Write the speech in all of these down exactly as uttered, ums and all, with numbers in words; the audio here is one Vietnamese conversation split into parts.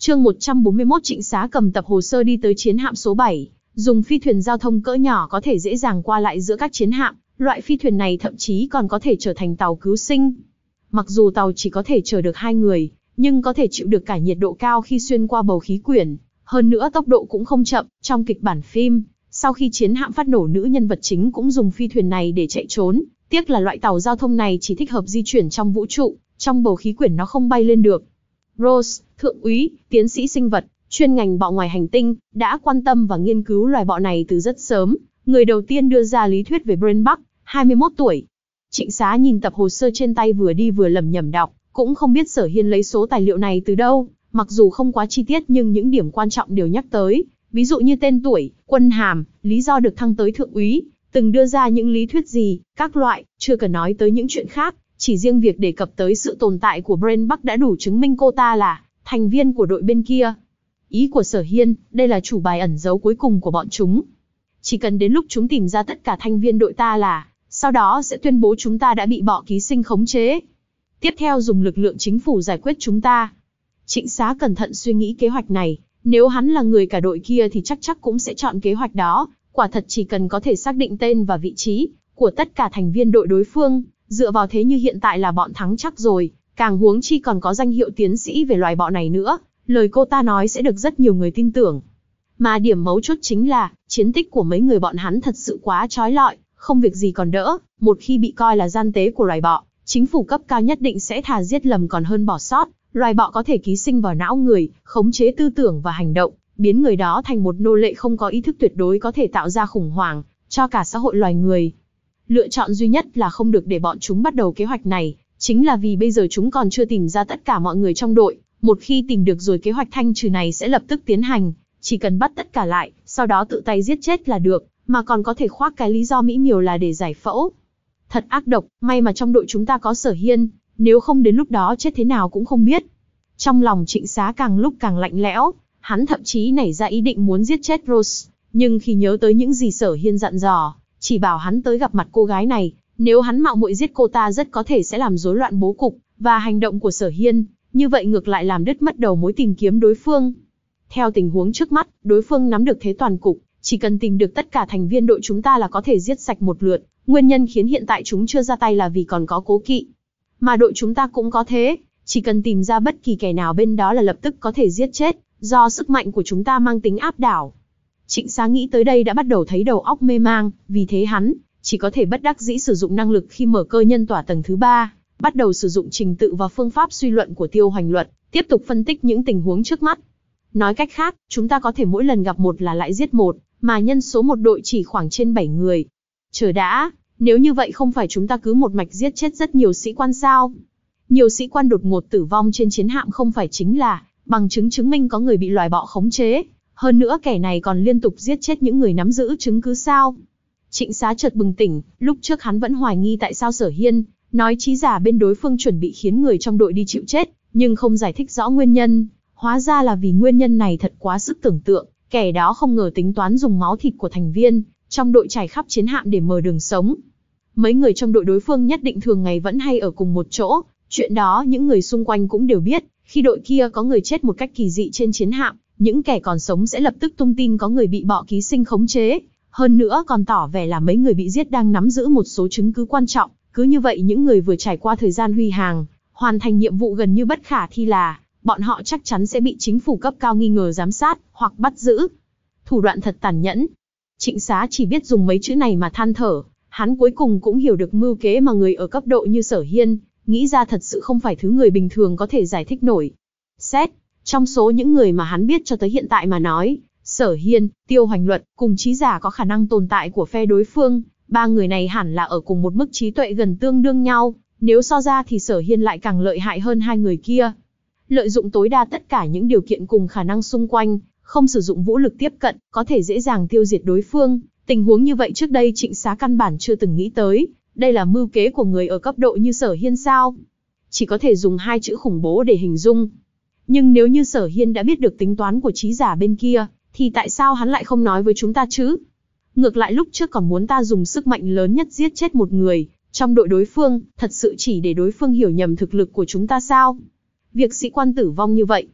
Chương một trăm bốn mươi mốt Trịnh Xá cầm tập hồ sơ đi tới chiến hạm số bảy, dùng phi thuyền giao thông cỡ nhỏ có thể dễ dàng qua lại giữa các chiến hạm, loại phi thuyền này thậm chí còn có thể trở thành tàu cứu sinh. Mặc dù tàu chỉ có thể chở được hai người, nhưng có thể chịu được cả nhiệt độ cao khi xuyên qua bầu khí quyển, hơn nữa tốc độ cũng không chậm. Trong kịch bản phim, sau khi chiến hạm phát nổ, nữ nhân vật chính cũng dùng phi thuyền này để chạy trốn, tiếc là loại tàu giao thông này chỉ thích hợp di chuyển trong vũ trụ, trong bầu khí quyển nó không bay lên được. Rose, thượng úy, tiến sĩ sinh vật, chuyên ngành bọ ngoài hành tinh, đã quan tâm và nghiên cứu loài bọ này từ rất sớm, người đầu tiên đưa ra lý thuyết về Brain Bug, hai mươi mốt tuổi. Trịnh Xá nhìn tập hồ sơ trên tay vừa đi vừa lẩm nhẩm đọc, cũng không biết Sở Hiên lấy số tài liệu này từ đâu, mặc dù không quá chi tiết nhưng những điểm quan trọng đều nhắc tới, ví dụ như tên tuổi, quân hàm, lý do được thăng tới thượng úy, từng đưa ra những lý thuyết gì, các loại, chưa cần nói tới những chuyện khác, chỉ riêng việc đề cập tới sự tồn tại của Brain Bug đã đủ chứng minh cô ta là thành viên của đội bên kia. Ý của Sở Hiên, đây là chủ bài ẩn giấu cuối cùng của bọn chúng. Chỉ cần đến lúc chúng tìm ra tất cả thành viên đội ta là, sau đó sẽ tuyên bố chúng ta đã bị bọ ký sinh khống chế. Tiếp theo dùng lực lượng chính phủ giải quyết chúng ta. Trịnh Xá cẩn thận suy nghĩ kế hoạch này, nếu hắn là người cả đội kia thì chắc chắc cũng sẽ chọn kế hoạch đó. Quả thật chỉ cần có thể xác định tên và vị trí của tất cả thành viên đội đối phương, dựa vào thế như hiện tại là bọn thắng chắc rồi, càng huống chi còn có danh hiệu tiến sĩ về loài bọ này nữa, lời cô ta nói sẽ được rất nhiều người tin tưởng. Mà điểm mấu chốt chính là, chiến tích của mấy người bọn hắn thật sự quá chói lọi, không việc gì còn đỡ, một khi bị coi là gian tế của loài bọ, chính phủ cấp cao nhất định sẽ thà giết lầm còn hơn bỏ sót. Loài bọ có thể ký sinh vào não người, khống chế tư tưởng và hành động, biến người đó thành một nô lệ không có ý thức, tuyệt đối có thể tạo ra khủng hoảng cho cả xã hội loài người. Lựa chọn duy nhất là không được để bọn chúng bắt đầu kế hoạch này, chính là vì bây giờ chúng còn chưa tìm ra tất cả mọi người trong đội. Một khi tìm được rồi, kế hoạch thanh trừ này sẽ lập tức tiến hành, chỉ cần bắt tất cả lại, sau đó tự tay giết chết là được, mà còn có thể khoác cái lý do mỹ miều là để giải phẫu. Thật ác độc, may mà trong đội chúng ta có Sở Hiên, nếu không đến lúc đó chết thế nào cũng không biết. Trong lòng Trịnh Xá càng lúc càng lạnh lẽo, hắn thậm chí nảy ra ý định muốn giết chết Rose, nhưng khi nhớ tới những gì Sở Hiên dặn dò, chỉ bảo hắn tới gặp mặt cô gái này, nếu hắn mạo muội giết cô ta rất có thể sẽ làm rối loạn bố cục và hành động của Sở Hiên, như vậy ngược lại làm đứt mất đầu mối tìm kiếm đối phương. Theo tình huống trước mắt, đối phương nắm được thế toàn cục, chỉ cần tìm được tất cả thành viên đội chúng ta là có thể giết sạch một lượt. Nguyên nhân khiến hiện tại chúng chưa ra tay là vì còn có cố kỵ. Mà đội chúng ta cũng có thế, chỉ cần tìm ra bất kỳ kẻ nào bên đó là lập tức có thể giết chết, do sức mạnh của chúng ta mang tính áp đảo. Trịnh Xá nghĩ tới đây đã bắt đầu thấy đầu óc mê mang, vì thế hắn chỉ có thể bất đắc dĩ sử dụng năng lực khi mở cơ nhân tỏa tầng thứ ba, bắt đầu sử dụng trình tự và phương pháp suy luận của Tiêu Hoành Luật, tiếp tục phân tích những tình huống trước mắt. Nói cách khác, chúng ta có thể mỗi lần gặp một là lại giết một, mà nhân số một đội chỉ khoảng trên bảy người. Chờ đã, nếu như vậy không phải chúng ta cứ một mạch giết chết rất nhiều sĩ quan sao? Nhiều sĩ quan đột ngột tử vong trên chiến hạm không phải chính là bằng chứng chứng minh có người bị loài bọ khống chế, hơn nữa kẻ này còn liên tục giết chết những người nắm giữ chứng cứ sao? Trịnh Xá chợt bừng tỉnh, lúc trước hắn vẫn hoài nghi tại sao Sở Hiên nói trí giả bên đối phương chuẩn bị khiến người trong đội đi chịu chết, nhưng không giải thích rõ nguyên nhân, hóa ra là vì nguyên nhân này thật quá sức tưởng tượng, kẻ đó không ngờ tính toán dùng máu thịt của thành viên trong đội trải khắp chiến hạm để mở đường sống. Mấy người trong đội đối phương nhất định thường ngày vẫn hay ở cùng một chỗ, chuyện đó những người xung quanh cũng đều biết, khi đội kia có người chết một cách kỳ dị trên chiến hạm, những kẻ còn sống sẽ lập tức tung tin có người bị bọ ký sinh khống chế, hơn nữa còn tỏ vẻ là mấy người bị giết đang nắm giữ một số chứng cứ quan trọng, cứ như vậy những người vừa trải qua thời gian huy hàng, hoàn thành nhiệm vụ gần như bất khả thi là, bọn họ chắc chắn sẽ bị chính phủ cấp cao nghi ngờ giám sát, hoặc bắt giữ. Thủ đoạn thật tàn nhẫn. Trịnh Xá chỉ biết dùng mấy chữ này mà than thở, hắn cuối cùng cũng hiểu được mưu kế mà người ở cấp độ như Sở Hiên nghĩ ra thật sự không phải thứ người bình thường có thể giải thích nổi. Xét, trong số những người mà hắn biết cho tới hiện tại mà nói, Sở Hiên, Tiêu Hoành Luật cùng trí giả có khả năng tồn tại của phe đối phương, ba người này hẳn là ở cùng một mức trí tuệ gần tương đương nhau, nếu so ra thì Sở Hiên lại càng lợi hại hơn hai người kia. Lợi dụng tối đa tất cả những điều kiện cùng khả năng xung quanh, không sử dụng vũ lực tiếp cận, có thể dễ dàng tiêu diệt đối phương. Tình huống như vậy trước đây Trịnh Xá căn bản chưa từng nghĩ tới, đây là mưu kế của người ở cấp độ như Sở Hiên sao? Chỉ có thể dùng hai chữ khủng bố để hình dung. Nhưng nếu như Sở Hiên đã biết được tính toán của trí giả bên kia, thì tại sao hắn lại không nói với chúng ta chứ? Ngược lại lúc trước còn muốn ta dùng sức mạnh lớn nhất giết chết một người trong đội đối phương, thật sự chỉ để đối phương hiểu nhầm thực lực của chúng ta sao? Việc sĩ quan tử vong như vậy,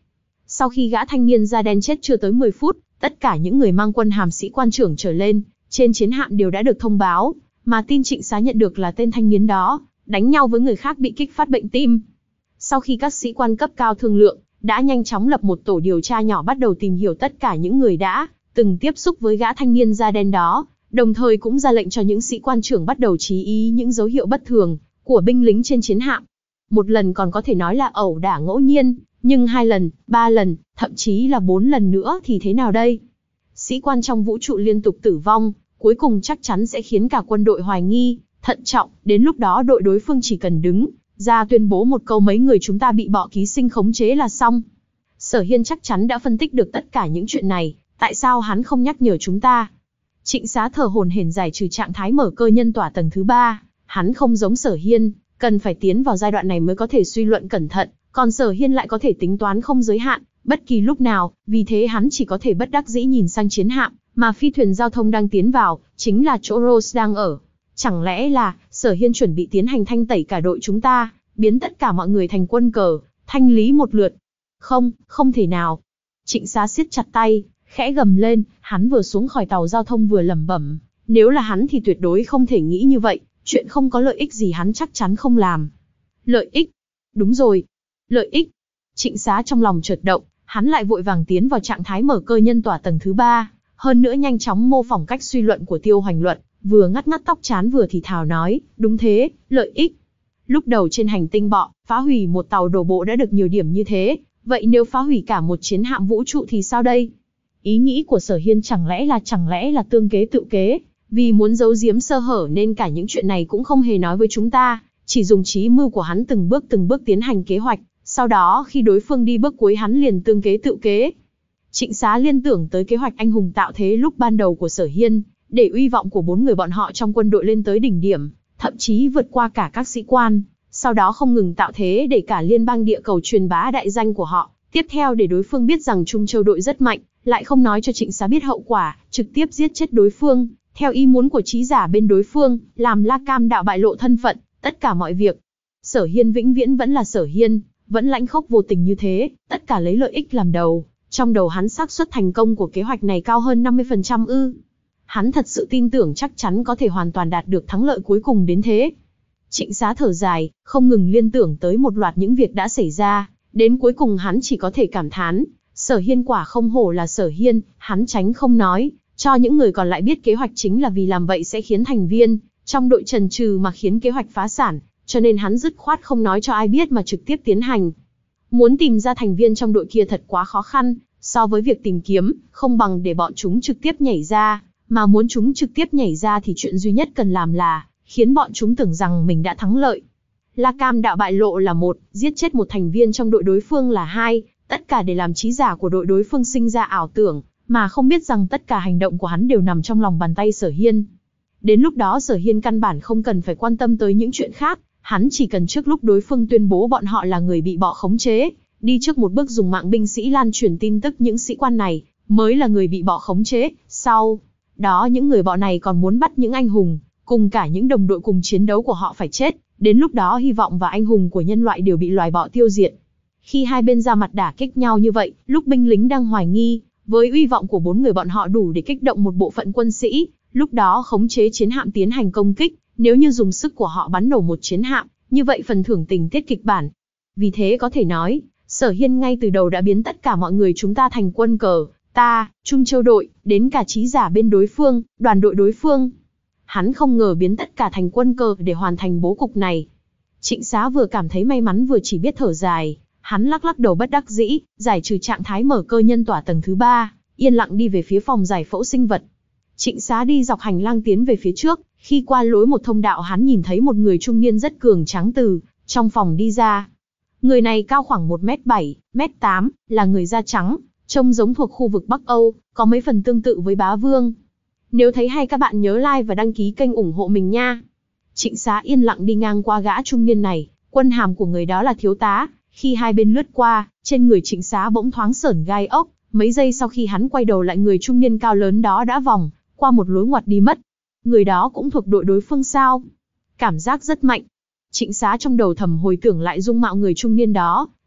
Sau khi gã thanh niên da đen chết chưa tới mười phút, tất cả những người mang quân hàm sĩ quan trưởng trở lên, trên chiến hạm đều đã được thông báo, mà tin Trịnh Xá nhận được là tên thanh niên đó, đánh nhau với người khác bị kích phát bệnh tim. Sau khi các sĩ quan cấp cao thương lượng, đã nhanh chóng lập một tổ điều tra nhỏ bắt đầu tìm hiểu tất cả những người đã từng tiếp xúc với gã thanh niên da đen đó, đồng thời cũng ra lệnh cho những sĩ quan trưởng bắt đầu chú ý những dấu hiệu bất thường của binh lính trên chiến hạm. Một lần còn có thể nói là ẩu đả ngẫu nhiên, nhưng hai lần, ba lần, thậm chí là bốn lần nữa thì thế nào đây? Sĩ quan trong vũ trụ liên tục tử vong, cuối cùng chắc chắn sẽ khiến cả quân đội hoài nghi, thận trọng, đến lúc đó đội đối phương chỉ cần đứng ra tuyên bố một câu mấy người chúng ta bị bọ ký sinh khống chế là xong. Sở Hiên chắc chắn đã phân tích được tất cả những chuyện này, tại sao hắn không nhắc nhở chúng ta? Trịnh Xá thở hổn hển giải trừ trạng thái mở cơ nhân tỏa tầng thứ ba, hắn không giống Sở Hiên, cần phải tiến vào giai đoạn này mới có thể suy luận cẩn thận, còn Sở Hiên lại có thể tính toán không giới hạn, bất kỳ lúc nào, vì thế hắn chỉ có thể bất đắc dĩ nhìn sang chiến hạm, mà phi thuyền giao thông đang tiến vào, chính là chỗ Rose đang ở. Chẳng lẽ là, Sở Hiên chuẩn bị tiến hành thanh tẩy cả đội chúng ta, biến tất cả mọi người thành quân cờ, thanh lý một lượt? Không, không thể nào. Trịnh Xá siết chặt tay, khẽ gầm lên, hắn vừa xuống khỏi tàu giao thông vừa lẩm bẩm, nếu là hắn thì tuyệt đối không thể nghĩ như vậy, chuyện không có lợi ích gì hắn chắc chắn không làm. Lợi ích? Đúng rồi, lợi ích. Trịnh Xá trong lòng chợt động, hắn lại vội vàng tiến vào trạng thái mở cơ nhân tỏa tầng thứ ba, hơn nữa nhanh chóng mô phỏng cách suy luận của Tiêu Hoành Luận, vừa ngắt ngắt tóc chán vừa thì thào nói, đúng thế, lợi ích. Lúc đầu trên hành tinh bọ, phá hủy một tàu đổ bộ đã được nhiều điểm như thế, vậy nếu phá hủy cả một chiến hạm vũ trụ thì sao đây? Ý nghĩ của Sở Hiên chẳng lẽ là chẳng lẽ là tương kế tự kế, vì muốn giấu giếm sơ hở nên cả những chuyện này cũng không hề nói với chúng ta, chỉ dùng trí mưu của hắn từng bước từng bước tiến hành kế hoạch, sau đó khi đối phương đi bước cuối hắn liền tương kế tự kế. Trịnh Xá liên tưởng tới kế hoạch anh hùng tạo thế lúc ban đầu của Sở Hiên, để uy vọng của bốn người bọn họ trong quân đội lên tới đỉnh điểm, thậm chí vượt qua cả các sĩ quan, sau đó không ngừng tạo thế để cả liên bang địa cầu truyền bá đại danh của họ, tiếp theo để đối phương biết rằng Trung Châu đội rất mạnh, lại không nói cho Trịnh Xá biết hậu quả, trực tiếp giết chết đối phương, theo ý muốn của trí giả bên đối phương, làm La Cam đạo bại lộ thân phận, tất cả mọi việc. Sở Hiên vĩnh viễn vẫn là Sở Hiên, vẫn lãnh khốc vô tình như thế, tất cả lấy lợi ích làm đầu, trong đầu hắn xác suất thành công của kế hoạch này cao hơn năm mươi phần trăm ư. Hắn thật sự tin tưởng chắc chắn có thể hoàn toàn đạt được thắng lợi cuối cùng đến thế. Trịnh Xá thở dài, không ngừng liên tưởng tới một loạt những việc đã xảy ra, đến cuối cùng hắn chỉ có thể cảm thán, Sở Hiên quả không hổ là Sở Hiên, hắn tránh không nói, cho những người còn lại biết kế hoạch chính là vì làm vậy sẽ khiến thành viên trong đội chần chừ mà khiến kế hoạch phá sản, cho nên hắn dứt khoát không nói cho ai biết mà trực tiếp tiến hành. Muốn tìm ra thành viên trong đội kia thật quá khó khăn, so với việc tìm kiếm, không bằng để bọn chúng trực tiếp nhảy ra, mà muốn chúng trực tiếp nhảy ra thì chuyện duy nhất cần làm là khiến bọn chúng tưởng rằng mình đã thắng lợi. La Cam đạo bại lộ là một, giết chết một thành viên trong đội đối phương là hai, tất cả để làm trí giả của đội đối phương sinh ra ảo tưởng, mà không biết rằng tất cả hành động của hắn đều nằm trong lòng bàn tay Sở Hiên. Đến lúc đó Sở Hiên căn bản không cần phải quan tâm tới những chuyện khác, hắn chỉ cần trước lúc đối phương tuyên bố bọn họ là người bị bọ khống chế, đi trước một bước dùng mạng binh sĩ lan truyền tin tức những sĩ quan này mới là người bị bọ khống chế, sau đó những người bọ này còn muốn bắt những anh hùng, cùng cả những đồng đội cùng chiến đấu của họ phải chết, đến lúc đó hy vọng và anh hùng của nhân loại đều bị loài bọ tiêu diệt. Khi hai bên ra mặt đả kích nhau như vậy, lúc binh lính đang hoài nghi, với uy vọng của bốn người bọn họ đủ để kích động một bộ phận quân sĩ, lúc đó khống chế chiến hạm tiến hành công kích, nếu như dùng sức của họ bắn nổ một chiến hạm, như vậy phần thưởng tình tiết kịch bản. Vì thế có thể nói, Sở Hiên ngay từ đầu đã biến tất cả mọi người chúng ta thành quân cờ, ta, Trung Châu đội, đến cả trí giả bên đối phương, đoàn đội đối phương. Hắn không ngờ biến tất cả thành quân cờ để hoàn thành bố cục này. Trịnh Xá vừa cảm thấy may mắn vừa chỉ biết thở dài, hắn lắc lắc đầu bất đắc dĩ, giải trừ trạng thái mở cơ nhân tỏa tầng thứ ba, yên lặng đi về phía phòng giải phẫu sinh vật. Trịnh Xá đi dọc hành lang tiến về phía trước, khi qua lối một thông đạo hắn nhìn thấy một người trung niên rất cường tráng từ trong phòng đi ra. Người này cao khoảng một mét bảy, mét tám, là người da trắng, trông giống thuộc khu vực Bắc Âu, có mấy phần tương tự với Bá Vương. Nếu thấy hay các bạn nhớ like và đăng ký kênh ủng hộ mình nha. Trịnh Xá yên lặng đi ngang qua gã trung niên này, quân hàm của người đó là thiếu tá. Khi hai bên lướt qua, trên người Trịnh Xá bỗng thoáng sởn gai ốc, mấy giây sau khi hắn quay đầu lại người trung niên cao lớn đó đã vòng qua một lối ngoặt đi mất. Người đó cũng thuộc đội đối phương sao? Cảm giác rất mạnh. Trịnh Xá trong đầu thầm hồi tưởng lại dung mạo người trung niên đó,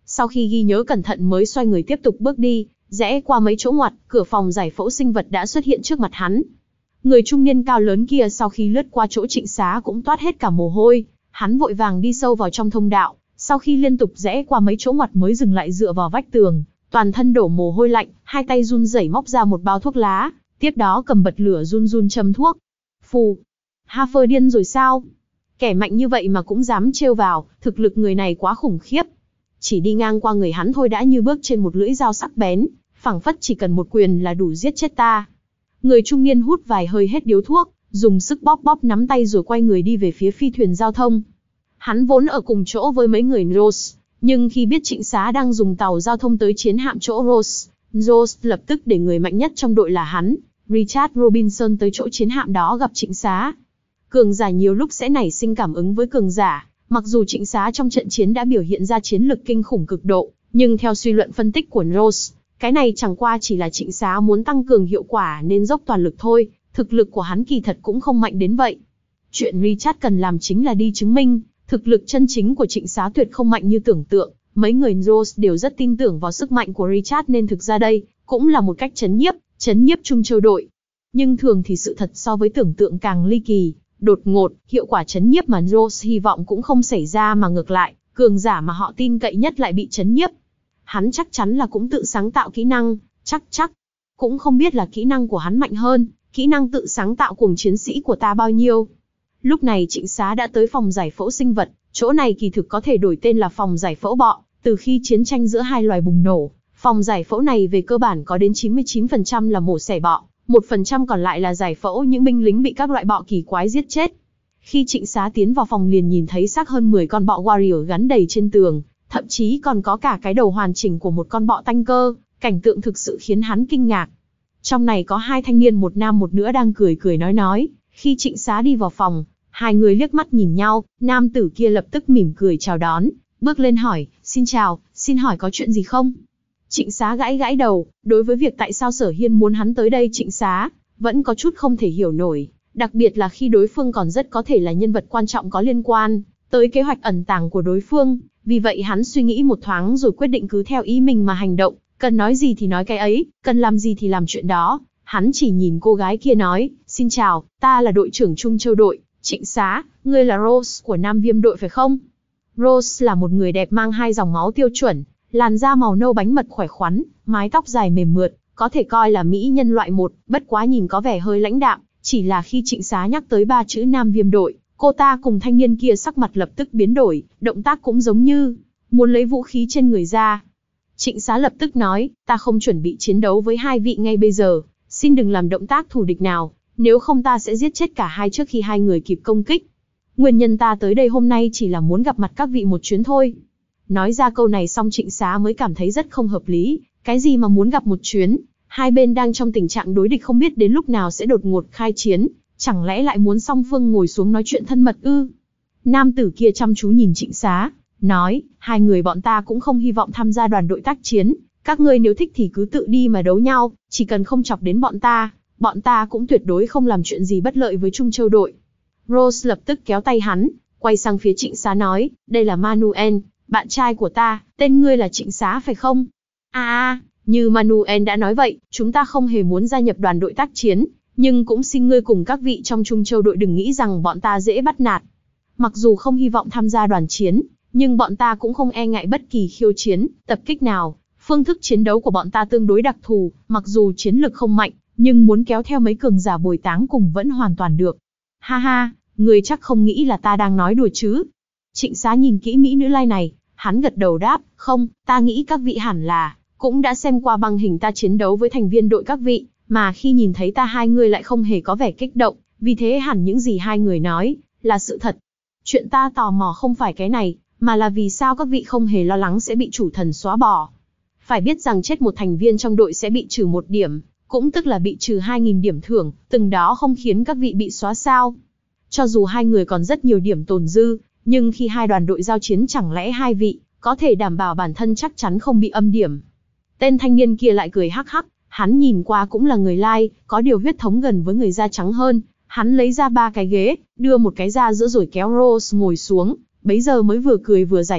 Sau khi ghi nhớ cẩn thận mới xoay người tiếp tục bước đi, rẽ qua mấy chỗ ngoặt, cửa phòng giải phẫu sinh vật đã xuất hiện trước mặt hắn. Người trung niên cao lớn kia sau khi lướt qua chỗ Trịnh Xá cũng toát hết cả mồ hôi, hắn vội vàng đi sâu vào trong thông đạo, sau khi liên tục rẽ qua mấy chỗ ngoặt mới dừng lại dựa vào vách tường, toàn thân đổ mồ hôi lạnh, hai tay run rẩy móc ra một bao thuốc lá, tiếp đó cầm bật lửa run run châm thuốc. Phù, Hafer điên rồi sao? Kẻ mạnh như vậy mà cũng dám trêu vào, thực lực người này quá khủng khiếp. Chỉ đi ngang qua người hắn thôi đã như bước trên một lưỡi dao sắc bén, phảng phất chỉ cần một quyền là đủ giết chết ta. Người trung niên hút vài hơi hết điếu thuốc, dùng sức bóp bóp nắm tay rồi quay người đi về phía phi thuyền giao thông. Hắn vốn ở cùng chỗ với mấy người Rose, nhưng khi biết Trịnh Xá đang dùng tàu giao thông tới chiến hạm chỗ Rose, Rose lập tức để người mạnh nhất trong đội là hắn, Richard Robinson tới chỗ chiến hạm đó gặp Trịnh Xá. Cường giả nhiều lúc sẽ nảy sinh cảm ứng với cường giả, mặc dù Trịnh Xá trong trận chiến đã biểu hiện ra chiến lực kinh khủng cực độ, nhưng theo suy luận phân tích của Rose, cái này chẳng qua chỉ là Trịnh Xá muốn tăng cường hiệu quả nên dốc toàn lực thôi, thực lực của hắn kỳ thật cũng không mạnh đến vậy. Chuyện Richard cần làm chính là đi chứng minh, thực lực chân chính của Trịnh Xá tuyệt không mạnh như tưởng tượng, mấy người Rose đều rất tin tưởng vào sức mạnh của Richard nên thực ra đây, cũng là một cách trấn nhiếp, trấn nhiếp Trung Châu đội. Nhưng thường thì sự thật so với tưởng tượng càng ly kỳ, đột ngột, hiệu quả trấn nhiếp mà Rose hy vọng cũng không xảy ra mà ngược lại, cường giả mà họ tin cậy nhất lại bị trấn nhiếp. Hắn chắc chắn là cũng tự sáng tạo kỹ năng, chắc chắc. Cũng không biết là kỹ năng của hắn mạnh hơn, kỹ năng tự sáng tạo cùng chiến sĩ của ta bao nhiêu. Lúc này Trịnh Xá đã tới phòng giải phẫu sinh vật, chỗ này kỳ thực có thể đổi tên là phòng giải phẫu bọ, từ khi chiến tranh giữa hai loài bùng nổ. Phòng giải phẫu này về cơ bản có đến chín mươi chín phần trăm là mổ xẻ bọ, một phần trăm còn lại là giải phẫu những binh lính bị các loại bọ kỳ quái giết chết. Khi Trịnh Xá tiến vào phòng liền nhìn thấy xác hơn mười con bọ warrior gắn đầy trên tường, thậm chí còn có cả cái đầu hoàn chỉnh của một con bọ tanh cơ, cảnh tượng thực sự khiến hắn kinh ngạc. Trong này có hai thanh niên một nam một nữ đang cười cười nói nói, khi Trịnh Xá đi vào phòng, hai người liếc mắt nhìn nhau, nam tử kia lập tức mỉm cười chào đón, bước lên hỏi, xin chào, xin hỏi có chuyện gì không? Trịnh Xá gãi gãi đầu, đối với việc tại sao Sở Hiên muốn hắn tới đây Trịnh Xá vẫn có chút không thể hiểu nổi, đặc biệt là khi đối phương còn rất có thể là nhân vật quan trọng có liên quan tới kế hoạch ẩn tàng của đối phương, vì vậy hắn suy nghĩ một thoáng rồi quyết định cứ theo ý mình mà hành động, cần nói gì thì nói cái ấy, cần làm gì thì làm chuyện đó. Hắn chỉ nhìn cô gái kia nói, xin chào, ta là đội trưởng Trung Châu đội, Trịnh Xá, ngươi là Rose của Nam Viêm đội phải không? Rose là một người đẹp mang hai dòng máu tiêu chuẩn, làn da màu nâu bánh mật khỏe khoắn, mái tóc dài mềm mượt, có thể coi là mỹ nhân loại một, bất quá nhìn có vẻ hơi lãnh đạm, chỉ là khi Trịnh Xá nhắc tới ba chữ Nam Viêm đội, cô ta cùng thanh niên kia sắc mặt lập tức biến đổi, động tác cũng giống như muốn lấy vũ khí trên người ra. Trịnh Xá lập tức nói, ta không chuẩn bị chiến đấu với hai vị ngay bây giờ, xin đừng làm động tác thù địch nào, nếu không ta sẽ giết chết cả hai trước khi hai người kịp công kích. Nguyên nhân ta tới đây hôm nay chỉ là muốn gặp mặt các vị một chuyến thôi. Nói ra câu này xong Trịnh Xá mới cảm thấy rất không hợp lý, cái gì mà muốn gặp một chuyến, hai bên đang trong tình trạng đối địch không biết đến lúc nào sẽ đột ngột khai chiến, chẳng lẽ lại muốn song phương ngồi xuống nói chuyện thân mật ư? Nam tử kia chăm chú nhìn Trịnh Xá, nói, hai người bọn ta cũng không hy vọng tham gia đoàn đội tác chiến, các ngươi nếu thích thì cứ tự đi mà đấu nhau, chỉ cần không chọc đến bọn ta, bọn ta cũng tuyệt đối không làm chuyện gì bất lợi với Trung Châu đội. Rose lập tức kéo tay hắn, quay sang phía Trịnh Xá nói, đây là Manuel, bạn trai của ta, tên ngươi là Trịnh Xá phải không? À, à, như Manuel đã nói vậy, chúng ta không hề muốn gia nhập đoàn đội tác chiến, nhưng cũng xin ngươi cùng các vị trong Trung Châu đội đừng nghĩ rằng bọn ta dễ bắt nạt. Mặc dù không hy vọng tham gia đoàn chiến, nhưng bọn ta cũng không e ngại bất kỳ khiêu chiến, tập kích nào. Phương thức chiến đấu của bọn ta tương đối đặc thù, mặc dù chiến lực không mạnh, nhưng muốn kéo theo mấy cường giả bồi táng cùng vẫn hoàn toàn được. Ha ha, ngươi chắc không nghĩ là ta đang nói đùa chứ? Trịnh Xá nhìn kỹ mỹ nữ lai này, hắn gật đầu đáp, không, ta nghĩ các vị hẳn là cũng đã xem qua băng hình ta chiến đấu với thành viên đội các vị, mà khi nhìn thấy ta hai người lại không hề có vẻ kích động, vì thế hẳn những gì hai người nói là sự thật. Chuyện ta tò mò không phải cái này, mà là vì sao các vị không hề lo lắng sẽ bị chủ thần xóa bỏ. Phải biết rằng chết một thành viên trong đội sẽ bị trừ một điểm, cũng tức là bị trừ hai nghìn điểm thưởng, từng đó không khiến các vị bị xóa sao. Cho dù hai người còn rất nhiều điểm tồn dư, nhưng khi hai đoàn đội giao chiến chẳng lẽ hai vị có thể đảm bảo bản thân chắc chắn không bị âm điểm. Tên thanh niên kia lại cười hắc hắc, hắn nhìn qua cũng là người Lai, có điều huyết thống gần với người da trắng hơn. Hắn lấy ra ba cái ghế, đưa một cái ra giữa rồi kéo Rose ngồi xuống, bấy giờ mới vừa cười vừa giải thích,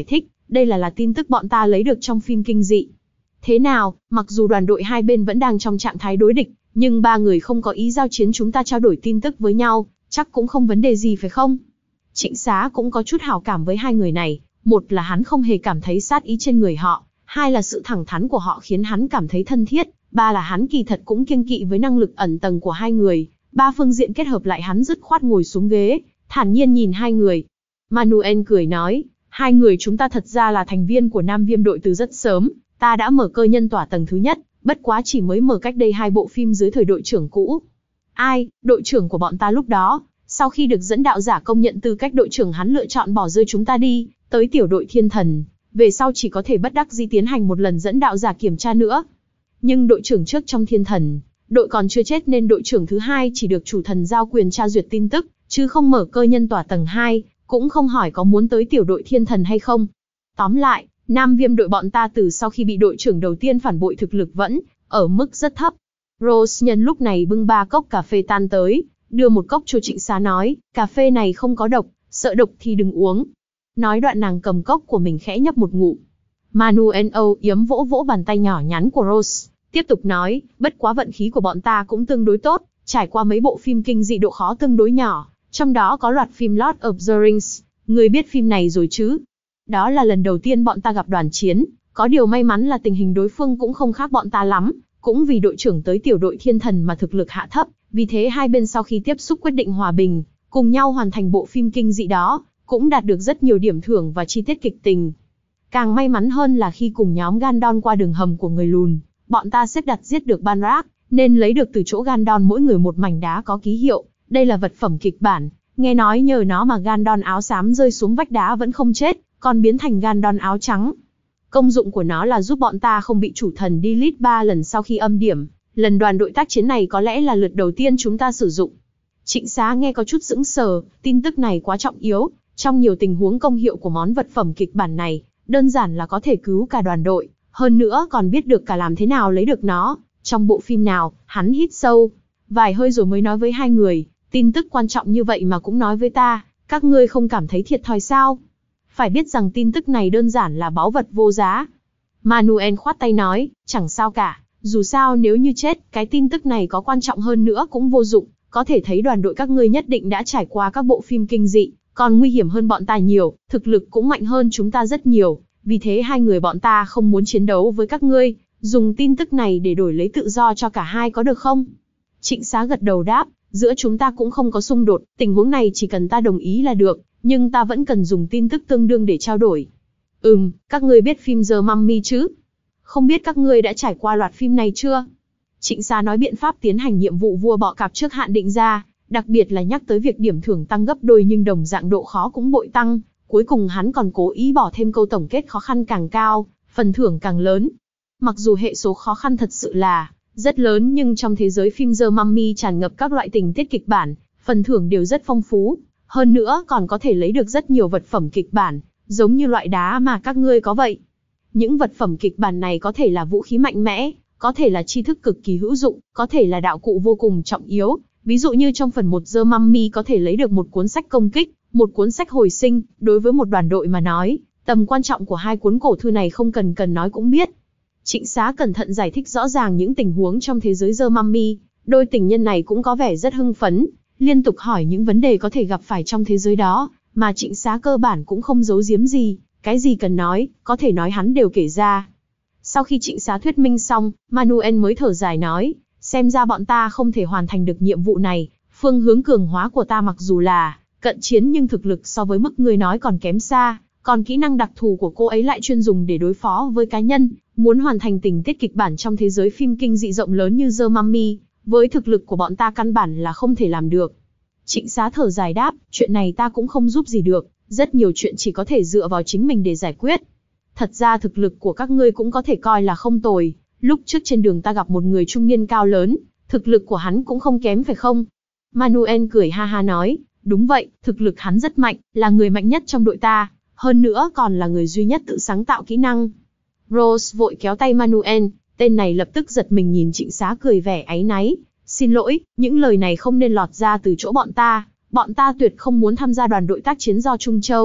đây là là tin tức bọn ta lấy được trong phim kinh dị. Thế nào, mặc dù đoàn đội hai bên vẫn đang trong trạng thái đối địch, nhưng ba người không có ý giao chiến, chúng ta trao đổi tin tức với nhau, chắc cũng không vấn đề gì phải không? Trịnh Xá cũng có chút hảo cảm với hai người này, một là hắn không hề cảm thấy sát ý trên người họ, hai là sự thẳng thắn của họ khiến hắn cảm thấy thân thiết, ba là hắn kỳ thật cũng kiêng kỵ với năng lực ẩn tầng của hai người, ba phương diện kết hợp lại hắn dứt khoát ngồi xuống ghế, thản nhiên nhìn hai người. Manuel cười nói, hai người chúng ta thật ra là thành viên của Nam Viêm đội từ rất sớm, ta đã mở cơ nhân tỏa tầng thứ nhất, bất quá chỉ mới mở cách đây hai bộ phim dưới thời đội trưởng cũ. Ai, đội trưởng của bọn ta lúc đó, sau khi được dẫn đạo giả công nhận tư cách đội trưởng hắn lựa chọn bỏ rơi chúng ta đi, tới tiểu đội thiên thần, về sau chỉ có thể bất đắc dĩ tiến hành một lần dẫn đạo giả kiểm tra nữa. Nhưng đội trưởng trước trong thiên thần, đội còn chưa chết nên đội trưởng thứ hai chỉ được chủ thần giao quyền tra duyệt tin tức, chứ không mở cơ nhân tỏa tầng hai, cũng không hỏi có muốn tới tiểu đội thiên thần hay không. Tóm lại, Nam Viêm đội bọn ta từ sau khi bị đội trưởng đầu tiên phản bội thực lực vẫn ở mức rất thấp. Rose nhân lúc này bưng ba cốc cà phê tan tới, đưa một cốc cho Trịnh Xá nói, cà phê này không có độc, sợ độc thì đừng uống. Nói đoạn nàng cầm cốc của mình khẽ nhấp một ngụm. Manuel âu yếm vỗ vỗ bàn tay nhỏ nhắn của Rose, tiếp tục nói, bất quá vận khí của bọn ta cũng tương đối tốt, trải qua mấy bộ phim kinh dị độ khó tương đối nhỏ, trong đó có loạt phim Lord of the Rings, người biết phim này rồi chứ? Đó là lần đầu tiên bọn ta gặp đoàn chiến, có điều may mắn là tình hình đối phương cũng không khác bọn ta lắm, cũng vì đội trưởng tới tiểu đội thiên thần mà thực lực hạ thấp, vì thế hai bên sau khi tiếp xúc quyết định hòa bình, cùng nhau hoàn thành bộ phim kinh dị đó, cũng đạt được rất nhiều điểm thưởng và chi tiết kịch tình. Càng may mắn hơn là khi cùng nhóm Gandon qua đường hầm của người lùn, bọn ta xếp đặt giết được Banrak, nên lấy được từ chỗ Gandon mỗi người một mảnh đá có ký hiệu, đây là vật phẩm kịch bản, nghe nói nhờ nó mà Gandon áo xám rơi xuống vách đá vẫn không chết, còn biến thành Gandon áo trắng. Công dụng của nó là giúp bọn ta không bị chủ thần delete ba lần sau khi âm điểm, lần đoàn đội tác chiến này có lẽ là lượt đầu tiên chúng ta sử dụng. Trịnh Xá nghe có chút sững sờ, tin tức này quá trọng yếu, trong nhiều tình huống công hiệu của món vật phẩm kịch bản này, đơn giản là có thể cứu cả đoàn đội, hơn nữa còn biết được cả làm thế nào lấy được nó, trong bộ phim nào, hắn hít sâu, vài hơi rồi mới nói với hai người, tin tức quan trọng như vậy mà cũng nói với ta, các ngươi không cảm thấy thiệt thòi sao? Phải biết rằng tin tức này đơn giản là báu vật vô giá. Manuel khoát tay nói, chẳng sao cả, dù sao nếu như chết, cái tin tức này có quan trọng hơn nữa cũng vô dụng, có thể thấy đoàn đội các ngươi nhất định đã trải qua các bộ phim kinh dị, còn nguy hiểm hơn bọn ta nhiều, thực lực cũng mạnh hơn chúng ta rất nhiều, vì thế hai người bọn ta không muốn chiến đấu với các ngươi, dùng tin tức này để đổi lấy tự do cho cả hai có được không? Trịnh Xá gật đầu đáp, giữa chúng ta cũng không có xung đột, tình huống này chỉ cần ta đồng ý là được, nhưng ta vẫn cần dùng tin tức tương đương để trao đổi. Ừm, các ngươi biết phim The Mummy chứ? Không biết các ngươi đã trải qua loạt phim này chưa? Trịnh Xá nói biện pháp tiến hành nhiệm vụ vua bọ cạp trước hạn định ra, đặc biệt là nhắc tới việc điểm thưởng tăng gấp đôi nhưng đồng dạng độ khó cũng bội tăng, cuối cùng hắn còn cố ý bỏ thêm câu tổng kết khó khăn càng cao, phần thưởng càng lớn. Mặc dù hệ số khó khăn thật sự là rất lớn nhưng trong thế giới phim The Mummy tràn ngập các loại tình tiết kịch bản, phần thưởng đều rất phong phú, hơn nữa còn có thể lấy được rất nhiều vật phẩm kịch bản, giống như loại đá mà các ngươi có vậy. Những vật phẩm kịch bản này có thể là vũ khí mạnh mẽ, có thể là tri thức cực kỳ hữu dụng, có thể là đạo cụ vô cùng trọng yếu, ví dụ như trong phần một The Mummy có thể lấy được một cuốn sách công kích, một cuốn sách hồi sinh, đối với một đoàn đội mà nói, tầm quan trọng của hai cuốn cổ thư này không cần cần nói cũng biết. Trịnh Xá cẩn thận giải thích rõ ràng những tình huống trong thế giới The Mummy, đôi tình nhân này cũng có vẻ rất hưng phấn, liên tục hỏi những vấn đề có thể gặp phải trong thế giới đó, mà Trịnh Xá cơ bản cũng không giấu giếm gì, cái gì cần nói, có thể nói hắn đều kể ra. Sau khi Trịnh Xá thuyết minh xong, Manuel mới thở dài nói, xem ra bọn ta không thể hoàn thành được nhiệm vụ này, phương hướng cường hóa của ta mặc dù là cận chiến nhưng thực lực so với mức người nói còn kém xa, còn kỹ năng đặc thù của cô ấy lại chuyên dùng để đối phó với cá nhân, muốn hoàn thành tình tiết kịch bản trong thế giới phim kinh dị rộng lớn như The Mummy, với thực lực của bọn ta căn bản là không thể làm được. Trịnh Xá thở dài đáp, chuyện này ta cũng không giúp gì được, rất nhiều chuyện chỉ có thể dựa vào chính mình để giải quyết. Thật ra thực lực của các ngươi cũng có thể coi là không tồi, lúc trước trên đường ta gặp một người trung niên cao lớn, thực lực của hắn cũng không kém phải không? Manuel cười ha ha nói, đúng vậy, thực lực hắn rất mạnh, là người mạnh nhất trong đội ta, hơn nữa còn là người duy nhất tự sáng tạo kỹ năng. Rose vội kéo tay Manuel, tên này lập tức giật mình nhìn Trịnh Xá cười vẻ áy náy, xin lỗi, những lời này không nên lọt ra từ chỗ bọn ta, bọn ta tuyệt không muốn tham gia đoàn đội tác chiến do Trung Châu,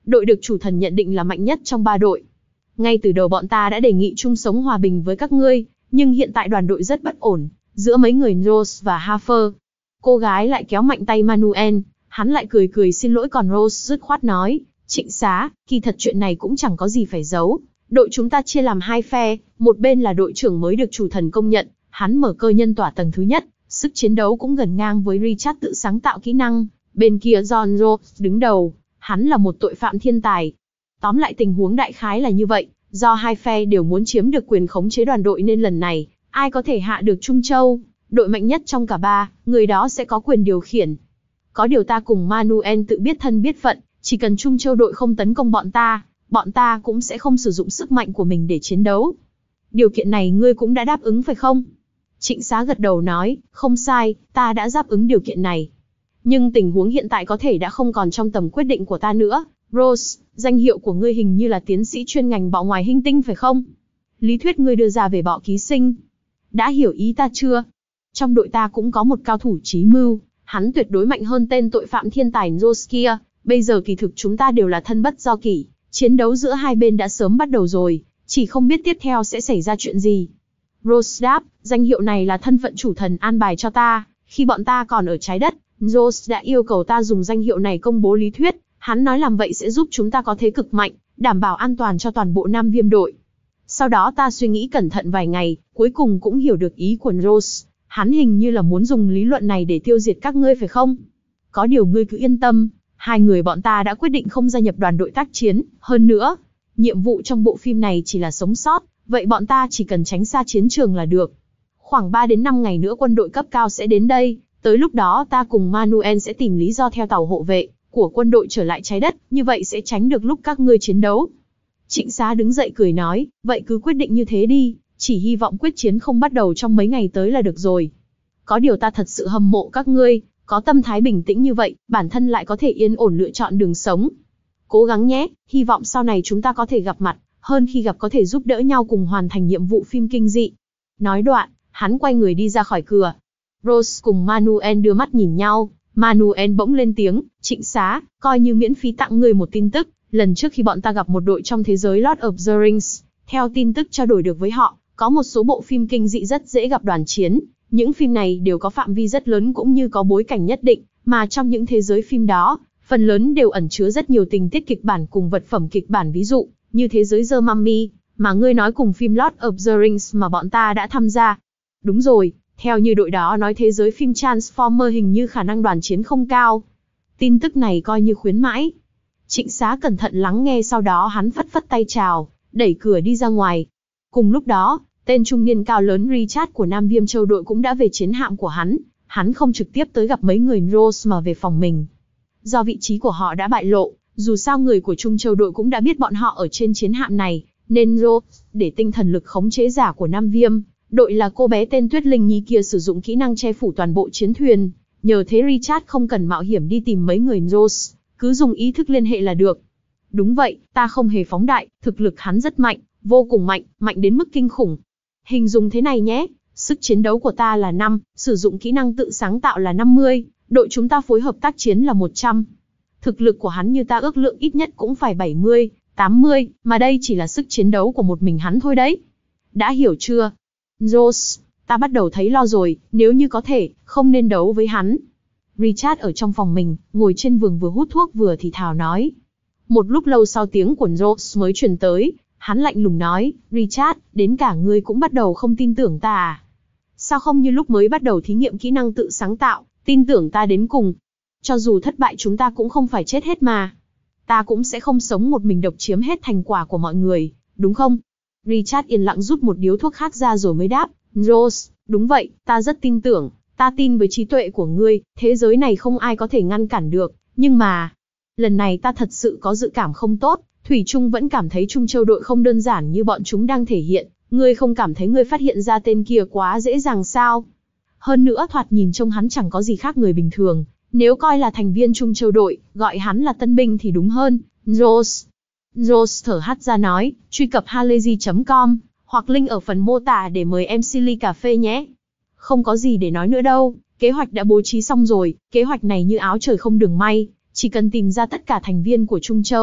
đội được chủ thần nhận định là mạnh nhất trong ba đội. Ngay từ đầu bọn ta đã đề nghị chung sống hòa bình với các ngươi, nhưng hiện tại đoàn đội rất bất ổn, giữa mấy người Rose và Harper. Cô gái lại kéo mạnh tay Manuel, hắn lại cười cười xin lỗi còn Rose dứt khoát nói, Trịnh xá, kỳ thật chuyện này cũng chẳng có gì phải giấu. Đội chúng ta chia làm hai phe, một bên là đội trưởng mới được chủ thần công nhận, hắn mở cơ nhân tỏa tầng thứ nhất, sức chiến đấu cũng gần ngang với Richard tự sáng tạo kỹ năng. Bên kia John Rose đứng đầu, hắn là một tội phạm thiên tài. Tóm lại tình huống đại khái là như vậy, do hai phe đều muốn chiếm được quyền khống chế đoàn đội nên lần này, ai có thể hạ được Trung Châu, đội mạnh nhất trong cả ba, người đó sẽ có quyền điều khiển. Có điều ta cùng Manuel tự biết thân biết phận, chỉ cần Trung Châu đội không tấn công bọn ta, bọn ta cũng sẽ không sử dụng sức mạnh của mình để chiến đấu. Điều kiện này ngươi cũng đã đáp ứng phải không? Trịnh xá gật đầu nói, không sai, ta đã đáp ứng điều kiện này. Nhưng tình huống hiện tại có thể đã không còn trong tầm quyết định của ta nữa. Rose, danh hiệu của ngươi hình như là tiến sĩ chuyên ngành bọ ngoài hành tinh phải không? Lý thuyết ngươi đưa ra về bọ ký sinh. Đã hiểu ý ta chưa? Trong đội ta cũng có một cao thủ trí mưu, hắn tuyệt đối mạnh hơn tên tội phạm thiên tài Rose kia. Bây giờ kỳ thực chúng ta đều là thân bất do kỷ, chiến đấu giữa hai bên đã sớm bắt đầu rồi, chỉ không biết tiếp theo sẽ xảy ra chuyện gì. Rose đáp, danh hiệu này là thân phận chủ thần an bài cho ta, khi bọn ta còn ở trái đất, Rose đã yêu cầu ta dùng danh hiệu này công bố lý thuyết, hắn nói làm vậy sẽ giúp chúng ta có thế cực mạnh, đảm bảo an toàn cho toàn bộ Nam Viêm đội. Sau đó ta suy nghĩ cẩn thận vài ngày, cuối cùng cũng hiểu được ý của Rose, hắn hình như là muốn dùng lý luận này để tiêu diệt các ngươi phải không? Có điều ngươi cứ yên tâm, hai người bọn ta đã quyết định không gia nhập đoàn đội tác chiến, hơn nữa, nhiệm vụ trong bộ phim này chỉ là sống sót, vậy bọn ta chỉ cần tránh xa chiến trường là được. Khoảng ba đến năm ngày nữa quân đội cấp cao sẽ đến đây, tới lúc đó ta cùng Manuel sẽ tìm lý do theo tàu hộ vệ của quân đội trở lại trái đất, như vậy sẽ tránh được lúc các ngươi chiến đấu. Trịnh xá đứng dậy cười nói, vậy cứ quyết định như thế đi, chỉ hy vọng quyết chiến không bắt đầu trong mấy ngày tới là được rồi. Có điều ta thật sự hâm mộ các ngươi, có tâm thái bình tĩnh như vậy, bản thân lại có thể yên ổn lựa chọn đường sống. Cố gắng nhé, hy vọng sau này chúng ta có thể gặp mặt, hơn khi gặp có thể giúp đỡ nhau cùng hoàn thành nhiệm vụ phim kinh dị. Nói đoạn, hắn quay người đi ra khỏi cửa. Rose cùng Manuel đưa mắt nhìn nhau, Manuel bỗng lên tiếng, Trịnh xá, coi như miễn phí tặng người một tin tức, lần trước khi bọn ta gặp một đội trong thế giới Lord of the Rings, theo tin tức trao đổi được với họ, có một số bộ phim kinh dị rất dễ gặp đoàn chiến, những phim này đều có phạm vi rất lớn cũng như có bối cảnh nhất định, mà trong những thế giới phim đó, phần lớn đều ẩn chứa rất nhiều tình tiết kịch bản cùng vật phẩm kịch bản ví dụ, như thế giới The Mummy, mà ngươi nói cùng phim Lord of the Rings mà bọn ta đã tham gia. Đúng rồi, theo như đội đó nói thế giới phim Transformer hình như khả năng đoàn chiến không cao. Tin tức này coi như khuyến mãi. Trịnh xá cẩn thận lắng nghe sau đó hắn phất phất tay chào, đẩy cửa đi ra ngoài. Cùng lúc đó, tên trung niên cao lớn Richard của Nam Viêm Châu đội cũng đã về chiến hạm của hắn, hắn không trực tiếp tới gặp mấy người Rose mà về phòng mình. Do vị trí của họ đã bại lộ, dù sao người của Trung Châu đội cũng đã biết bọn họ ở trên chiến hạm này, nên Rose, để tinh thần lực khống chế giả của Nam Viêm đội là cô bé tên Tuyết Linh Nhi kia sử dụng kỹ năng che phủ toàn bộ chiến thuyền, nhờ thế Richard không cần mạo hiểm đi tìm mấy người Rose, cứ dùng ý thức liên hệ là được. Đúng vậy, ta không hề phóng đại, thực lực hắn rất mạnh, vô cùng mạnh, mạnh đến mức kinh khủng. Hình dung thế này nhé, sức chiến đấu của ta là năm, sử dụng kỹ năng tự sáng tạo là năm mươi, đội chúng ta phối hợp tác chiến là một trăm. Thực lực của hắn như ta ước lượng ít nhất cũng phải bảy mươi, tám mươi, mà đây chỉ là sức chiến đấu của một mình hắn thôi đấy. Đã hiểu chưa? Rose, ta bắt đầu thấy lo rồi, nếu như có thể, không nên đấu với hắn. Richard ở trong phòng mình, ngồi trên giường vừa hút thuốc vừa thì thào nói. Một lúc lâu sau tiếng của Rose mới truyền tới, hắn lạnh lùng nói, Richard, đến cả ngươi cũng bắt đầu không tin tưởng ta à? Sao không như lúc mới bắt đầu thí nghiệm kỹ năng tự sáng tạo, tin tưởng ta đến cùng? Cho dù thất bại chúng ta cũng không phải chết hết mà. Ta cũng sẽ không sống một mình độc chiếm hết thành quả của mọi người, đúng không? Richard yên lặng rút một điếu thuốc khác ra rồi mới đáp, Rose, đúng vậy, ta rất tin tưởng, ta tin với trí tuệ của ngươi, thế giới này không ai có thể ngăn cản được, nhưng mà, lần này ta thật sự có dự cảm không tốt, Thủy Trung vẫn cảm thấy Trung Châu đội không đơn giản như bọn chúng đang thể hiện, ngươi không cảm thấy ngươi phát hiện ra tên kia quá dễ dàng sao? Hơn nữa thoạt nhìn trông hắn chẳng có gì khác người bình thường, nếu coi là thành viên Trung Châu đội, gọi hắn là tân binh thì đúng hơn, Rose. Rose thở hắt ra nói, truy cập halayzi chấm com, hoặc link ở phần mô tả để mời em xê ly cà phê nhé. Không có gì để nói nữa đâu, kế hoạch đã bố trí xong rồi, kế hoạch này như áo trời không đường may, chỉ cần tìm ra tất cả thành viên của Trung Châu,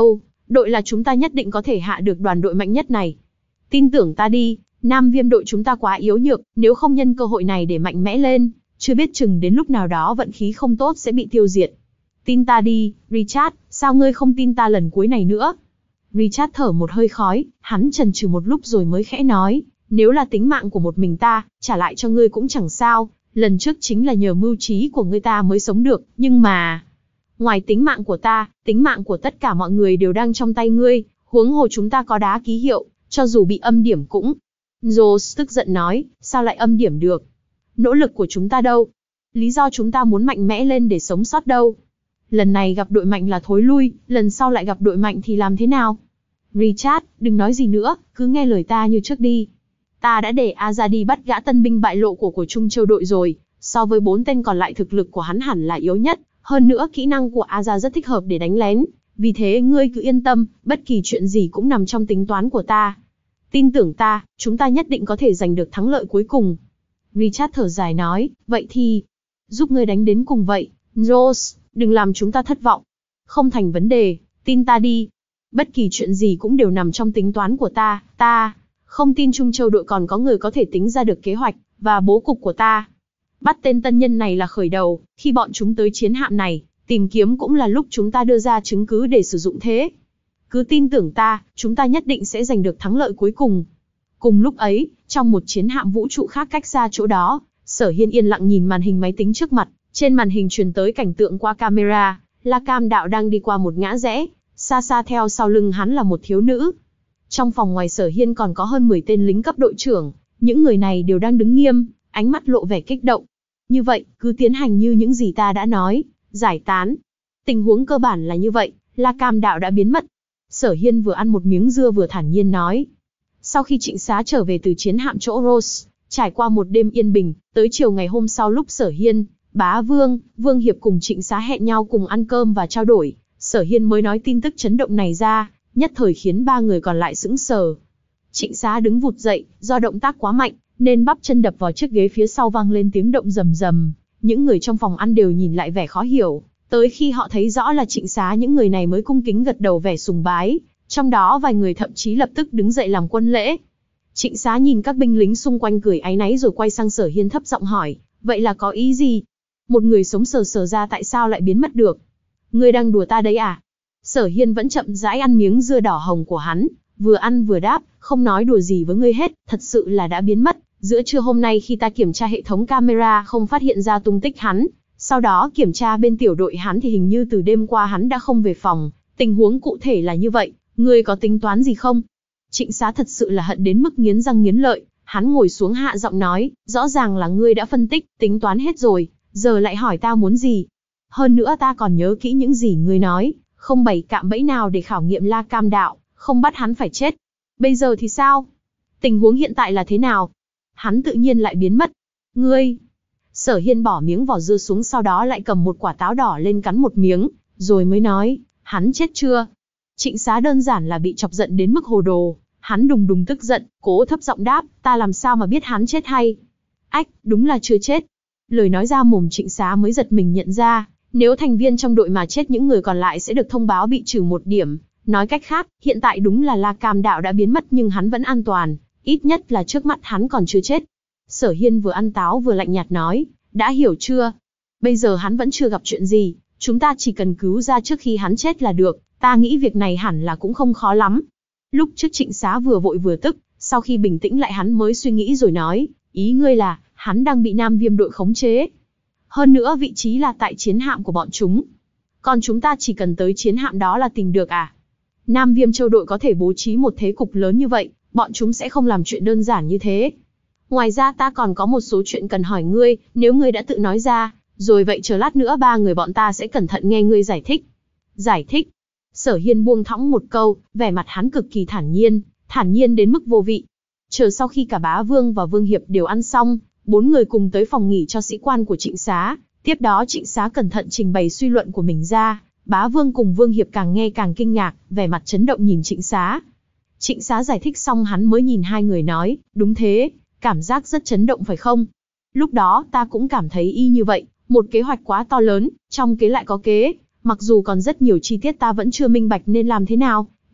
đội là chúng ta nhất định có thể hạ được đoàn đội mạnh nhất này. Tin tưởng ta đi, Nam Viêm đội chúng ta quá yếu nhược, nếu không nhân cơ hội này để mạnh mẽ lên, chưa biết chừng đến lúc nào đó vận khí không tốt sẽ bị tiêu diệt. Tin ta đi, Richard, sao ngươi không tin ta lần cuối này nữa? Richard thở một hơi khói, hắn chần chừ một lúc rồi mới khẽ nói, nếu là tính mạng của một mình ta, trả lại cho ngươi cũng chẳng sao, lần trước chính là nhờ mưu trí của ngươi ta mới sống được, nhưng mà... Ngoài tính mạng của ta, tính mạng của tất cả mọi người đều đang trong tay ngươi, huống hồ chúng ta có đá ký hiệu, cho dù bị âm điểm cũng... Rose tức giận nói, sao lại âm điểm được? Nỗ lực của chúng ta đâu? Lý do chúng ta muốn mạnh mẽ lên để sống sót đâu? Lần này gặp đội mạnh là thối lui, lần sau lại gặp đội mạnh thì làm thế nào? Richard, đừng nói gì nữa, cứ nghe lời ta như trước đi. Ta đã để Aza đi bắt gã tân binh bại lộ của của Trung Châu đội rồi, so với bốn tên còn lại thực lực của hắn hẳn là yếu nhất, hơn nữa kỹ năng của Aza rất thích hợp để đánh lén, vì thế ngươi cứ yên tâm, bất kỳ chuyện gì cũng nằm trong tính toán của ta. Tin tưởng ta, chúng ta nhất định có thể giành được thắng lợi cuối cùng. Richard thở dài nói, vậy thì, giúp ngươi đánh đến cùng vậy, Rose, đừng làm chúng ta thất vọng. Không thành vấn đề, tin ta đi. Bất kỳ chuyện gì cũng đều nằm trong tính toán của ta, ta không tin Trung Châu đội còn có người có thể tính ra được kế hoạch và bố cục của ta. Bắt tên tân nhân này là khởi đầu, khi bọn chúng tới chiến hạm này, tìm kiếm cũng là lúc chúng ta đưa ra chứng cứ để sử dụng thế. Cứ tin tưởng ta, chúng ta nhất định sẽ giành được thắng lợi cuối cùng. Cùng lúc ấy, trong một chiến hạm vũ trụ khác cách xa chỗ đó, Sở Hiên yên lặng nhìn màn hình máy tính trước mặt, trên màn hình truyền tới cảnh tượng qua camera, La Cam Đạo đang đi qua một ngã rẽ, xa xa theo sau lưng hắn là một thiếu nữ. Trong phòng ngoài Sở Hiên còn có hơn mười tên lính cấp đội trưởng, những người này đều đang đứng nghiêm, ánh mắt lộ vẻ kích động. Như vậy, cứ tiến hành như những gì ta đã nói, giải tán. Tình huống cơ bản là như vậy, La Cam Đạo đã biến mất. Sở Hiên vừa ăn một miếng dưa vừa thản nhiên nói. Sau khi Trịnh Xá trở về từ chiến hạm chỗ Rose, trải qua một đêm yên bình, tới chiều ngày hôm sau lúc Sở Hiên, Bá Vương, Vương Hiệp cùng Trịnh Xá hẹn nhau cùng ăn cơm và trao đổi, Sở Hiên mới nói tin tức chấn động này ra, nhất thời khiến ba người còn lại sững sờ. Trịnh Xá đứng vụt dậy, do động tác quá mạnh, nên bắp chân đập vào chiếc ghế phía sau vang lên tiếng động rầm rầm. Những người trong phòng ăn đều nhìn lại vẻ khó hiểu, tới khi họ thấy rõ là Trịnh Xá những người này mới cung kính gật đầu vẻ sùng bái, trong đó vài người thậm chí lập tức đứng dậy làm quân lễ. Trịnh Xá nhìn các binh lính xung quanh cười áy náy rồi quay sang Sở Hiên thấp giọng hỏi, vậy là có ý gì? Một người sống sờ sờ ra tại sao lại biến mất được? Ngươi đang đùa ta đấy à? Sở Hiên vẫn chậm rãi ăn miếng dưa đỏ hồng của hắn, vừa ăn vừa đáp, không nói đùa gì với ngươi hết, thật sự là đã biến mất. Giữa trưa hôm nay khi ta kiểm tra hệ thống camera không phát hiện ra tung tích hắn, sau đó kiểm tra bên tiểu đội hắn thì hình như từ đêm qua hắn đã không về phòng, tình huống cụ thể là như vậy, ngươi có tính toán gì không? Trịnh Xá thật sự là hận đến mức nghiến răng nghiến lợi, hắn ngồi xuống hạ giọng nói, rõ ràng là ngươi đã phân tích, tính toán hết rồi, giờ lại hỏi ta muốn gì? Hơn nữa ta còn nhớ kỹ những gì ngươi nói, không bày cạm bẫy nào để khảo nghiệm La Cam Đạo, không bắt hắn phải chết. Bây giờ thì sao? Tình huống hiện tại là thế nào? Hắn tự nhiên lại biến mất. Ngươi... Sở Hiên bỏ miếng vỏ dưa xuống sau đó lại cầm một quả táo đỏ lên cắn một miếng, rồi mới nói, hắn chết chưa? Trịnh Xá đơn giản là bị chọc giận đến mức hồ đồ, hắn đùng đùng tức giận, cố thấp giọng đáp, ta làm sao mà biết hắn chết hay? Ách, đúng là chưa chết. Lời nói ra mồm Trịnh Xá mới giật mình nhận ra, nếu thành viên trong đội mà chết những người còn lại sẽ được thông báo bị trừ một điểm. Nói cách khác, hiện tại đúng là La Cam Đạo đã biến mất nhưng hắn vẫn an toàn, ít nhất là trước mắt hắn còn chưa chết. Sở Hiên vừa ăn táo vừa lạnh nhạt nói, đã hiểu chưa? Bây giờ hắn vẫn chưa gặp chuyện gì, chúng ta chỉ cần cứu ra trước khi hắn chết là được, ta nghĩ việc này hẳn là cũng không khó lắm. Lúc trước Trịnh Xá vừa vội vừa tức, sau khi bình tĩnh lại hắn mới suy nghĩ rồi nói, ý ngươi là, hắn đang bị Nam Viêm đội khống chế. Hơn nữa vị trí là tại chiến hạm của bọn chúng. Còn chúng ta chỉ cần tới chiến hạm đó là tìm được à? Nam Viêm Châu đội có thể bố trí một thế cục lớn như vậy, bọn chúng sẽ không làm chuyện đơn giản như thế. Ngoài ra ta còn có một số chuyện cần hỏi ngươi, nếu ngươi đã tự nói ra, rồi vậy chờ lát nữa ba người bọn ta sẽ cẩn thận nghe ngươi giải thích. Giải thích. Sở Hiên buông thõng một câu, vẻ mặt hắn cực kỳ thản nhiên, thản nhiên đến mức vô vị. Chờ sau khi cả Bá Vương và Vương Hiệp đều ăn xong, bốn người cùng tới phòng nghỉ cho sĩ quan của Trịnh Xá. Tiếp đó Trịnh Xá cẩn thận trình bày suy luận của mình ra, Bá Vương cùng Vương Hiệp càng nghe càng kinh ngạc, vẻ mặt chấn động nhìn Trịnh Xá. Trịnh Xá giải thích xong hắn mới nhìn hai người nói, đúng thế, cảm giác rất chấn động phải không? Lúc đó ta cũng cảm thấy y như vậy, một kế hoạch quá to lớn, trong kế lại có kế, mặc dù còn rất nhiều chi tiết ta vẫn chưa minh bạch nên làm thế nào,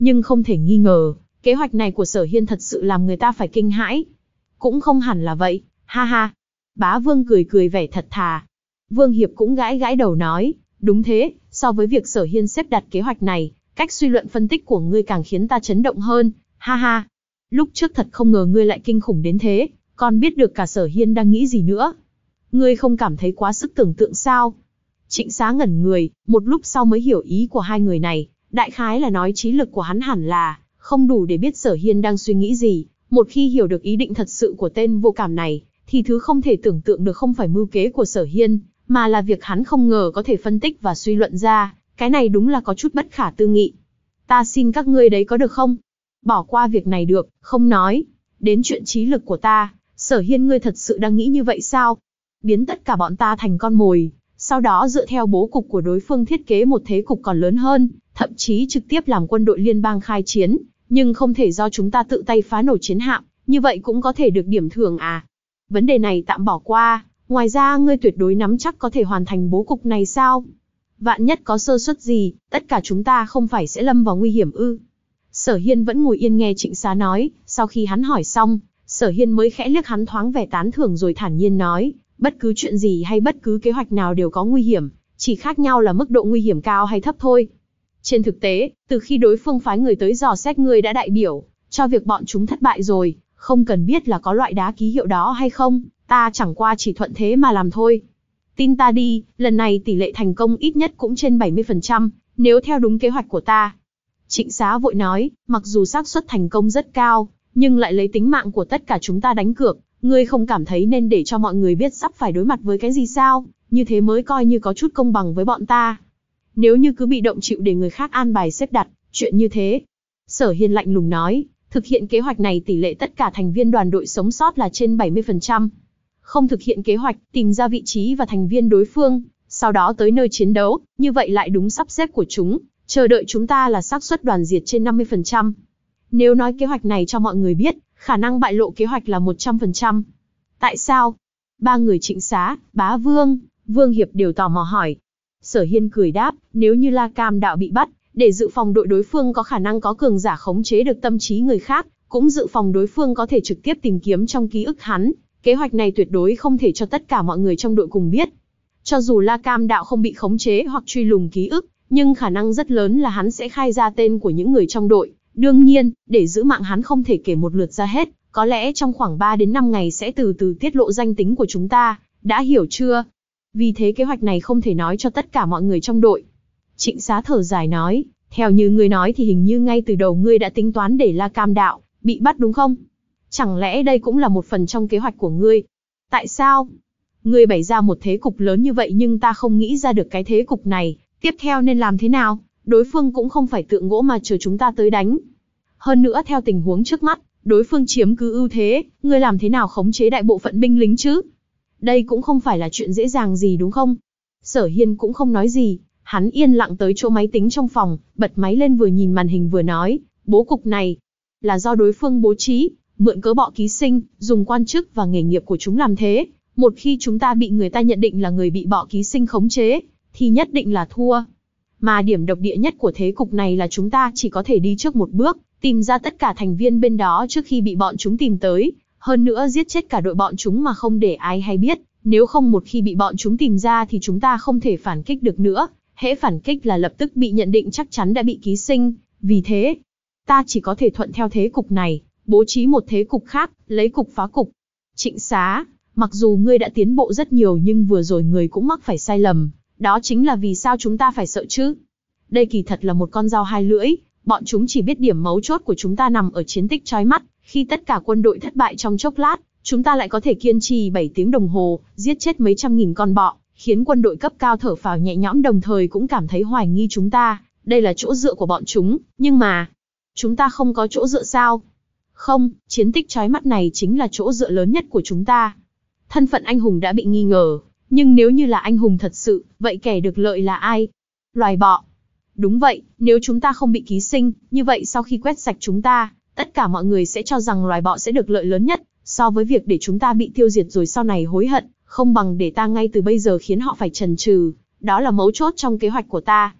Nhưng không thể nghi ngờ, kế hoạch này của Sở Hiên thật sự làm người ta phải kinh hãi. Cũng không hẳn là vậy, ha ha. Bá Vương cười cười vẻ thật thà. Vương Hiệp cũng gãi gãi đầu nói, đúng thế, so với việc Sở Hiên xếp đặt kế hoạch này, cách suy luận phân tích của ngươi càng khiến ta chấn động hơn, ha ha. Lúc trước thật không ngờ ngươi lại kinh khủng đến thế, còn biết được cả Sở Hiên đang nghĩ gì nữa. Ngươi không cảm thấy quá sức tưởng tượng sao? Trịnh Xá ngẩn người, một lúc sau mới hiểu ý của hai người này, đại khái là nói trí lực của hắn hẳn là không đủ để biết Sở Hiên đang suy nghĩ gì. Một khi hiểu được ý định thật sự của tên vô cảm này, thì thứ không thể tưởng tượng được không phải mưu kế của Sở Hiên, mà là việc hắn không ngờ có thể phân tích và suy luận ra, cái này đúng là có chút bất khả tư nghị. Ta xin các ngươi đấy có được không? Bỏ qua việc này được, không nói. Đến chuyện trí lực của ta, Sở Hiên ngươi thật sự đang nghĩ như vậy sao? Biến tất cả bọn ta thành con mồi, sau đó dựa theo bố cục của đối phương thiết kế một thế cục còn lớn hơn, thậm chí trực tiếp làm quân đội liên bang khai chiến, nhưng không thể do chúng ta tự tay phá nổ chiến hạm, như vậy cũng có thể được điểm thưởng à? Vấn đề này tạm bỏ qua, ngoài ra ngươi tuyệt đối nắm chắc có thể hoàn thành bố cục này sao? Vạn nhất có sơ suất gì, tất cả chúng ta không phải sẽ lâm vào nguy hiểm ư? Sở Hiên vẫn ngồi yên nghe Trịnh Xá nói, sau khi hắn hỏi xong, Sở Hiên mới khẽ liếc hắn thoáng vẻ tán thưởng rồi thản nhiên nói, bất cứ chuyện gì hay bất cứ kế hoạch nào đều có nguy hiểm, chỉ khác nhau là mức độ nguy hiểm cao hay thấp thôi. Trên thực tế, từ khi đối phương phái người tới dò xét ngươi đã đại biểu cho việc bọn chúng thất bại rồi, không cần biết là có loại đá ký hiệu đó hay không, ta chẳng qua chỉ thuận thế mà làm thôi. Tin ta đi, lần này tỷ lệ thành công ít nhất cũng trên bảy mươi phần trăm, nếu theo đúng kế hoạch của ta. Trịnh Xá vội nói, mặc dù xác suất thành công rất cao, nhưng lại lấy tính mạng của tất cả chúng ta đánh cược, ngươi không cảm thấy nên để cho mọi người biết sắp phải đối mặt với cái gì sao, như thế mới coi như có chút công bằng với bọn ta. Nếu như cứ bị động chịu để người khác an bài xếp đặt, chuyện như thế. Sở Hiên lạnh lùng nói, thực hiện kế hoạch này tỷ lệ tất cả thành viên đoàn đội sống sót là trên bảy mươi phần trăm. Không thực hiện kế hoạch, tìm ra vị trí và thành viên đối phương, sau đó tới nơi chiến đấu, như vậy lại đúng sắp xếp của chúng, chờ đợi chúng ta là xác suất đoàn diệt trên năm mươi phần trăm. Nếu nói kế hoạch này cho mọi người biết, khả năng bại lộ kế hoạch là một trăm phần trăm. Tại sao? Ba người Trịnh Xá, Bá Vương, Vương Hiệp đều tò mò hỏi. Sở Hiên cười đáp, nếu như La Cam Đạo bị bắt, để dự phòng đội đối phương có khả năng có cường giả khống chế được tâm trí người khác, cũng dự phòng đối phương có thể trực tiếp tìm kiếm trong ký ức hắn, kế hoạch này tuyệt đối không thể cho tất cả mọi người trong đội cùng biết. Cho dù La Cam Đạo không bị khống chế hoặc truy lùng ký ức, nhưng khả năng rất lớn là hắn sẽ khai ra tên của những người trong đội. Đương nhiên, để giữ mạng hắn không thể kể một lượt ra hết, có lẽ trong khoảng ba đến năm ngày sẽ từ từ tiết lộ danh tính của chúng ta, đã hiểu chưa? Vì thế kế hoạch này không thể nói cho tất cả mọi người trong đội. Trịnh Xá thở dài nói, theo như ngươi nói thì hình như ngay từ đầu ngươi đã tính toán để La Cam Đạo bị bắt đúng không? Chẳng lẽ đây cũng là một phần trong kế hoạch của ngươi? Tại sao? Ngươi bày ra một thế cục lớn như vậy nhưng ta không nghĩ ra được cái thế cục này, tiếp theo nên làm thế nào? Đối phương cũng không phải tượng gỗ mà chờ chúng ta tới đánh. Hơn nữa theo tình huống trước mắt, đối phương chiếm cứ ưu thế, ngươi làm thế nào khống chế đại bộ phận binh lính chứ? Đây cũng không phải là chuyện dễ dàng gì đúng không? Sở Hiên cũng không nói gì, hắn yên lặng tới chỗ máy tính trong phòng, bật máy lên vừa nhìn màn hình vừa nói, bố cục này là do đối phương bố trí, mượn cớ bọ ký sinh, dùng quan chức và nghề nghiệp của chúng làm thế. Một khi chúng ta bị người ta nhận định là người bị bọ ký sinh khống chế, thì nhất định là thua. Mà điểm độc địa nhất của thế cục này là chúng ta chỉ có thể đi trước một bước, tìm ra tất cả thành viên bên đó trước khi bị bọn chúng tìm tới, hơn nữa giết chết cả đội bọn chúng mà không để ai hay biết, nếu không một khi bị bọn chúng tìm ra thì chúng ta không thể phản kích được nữa, hễ phản kích là lập tức bị nhận định chắc chắn đã bị ký sinh, vì thế, ta chỉ có thể thuận theo thế cục này, bố trí một thế cục khác, lấy cục phá cục. Trịnh Xá, mặc dù ngươi đã tiến bộ rất nhiều nhưng vừa rồi ngươi cũng mắc phải sai lầm, đó chính là vì sao chúng ta phải sợ chứ? Đây kỳ thật là một con dao hai lưỡi, bọn chúng chỉ biết điểm mấu chốt của chúng ta nằm ở chiến tích chói mắt, khi tất cả quân đội thất bại trong chốc lát, chúng ta lại có thể kiên trì bảy tiếng đồng hồ, giết chết mấy trăm nghìn con bọ, khiến quân đội cấp cao thở phào nhẹ nhõm đồng thời cũng cảm thấy hoài nghi chúng ta, đây là chỗ dựa của bọn chúng, nhưng mà, chúng ta không có chỗ dựa sao? Không, chiến tích chói mắt này chính là chỗ dựa lớn nhất của chúng ta. Thân phận anh hùng đã bị nghi ngờ, nhưng nếu như là anh hùng thật sự, vậy kẻ được lợi là ai? Loài bọ. Đúng vậy, nếu chúng ta không bị ký sinh, như vậy sau khi quét sạch chúng ta, tất cả mọi người sẽ cho rằng loài bọ sẽ được lợi lớn nhất, so với việc để chúng ta bị tiêu diệt rồi sau này hối hận, không bằng để ta ngay từ bây giờ khiến họ phải chần chừ, đó là mấu chốt trong kế hoạch của ta.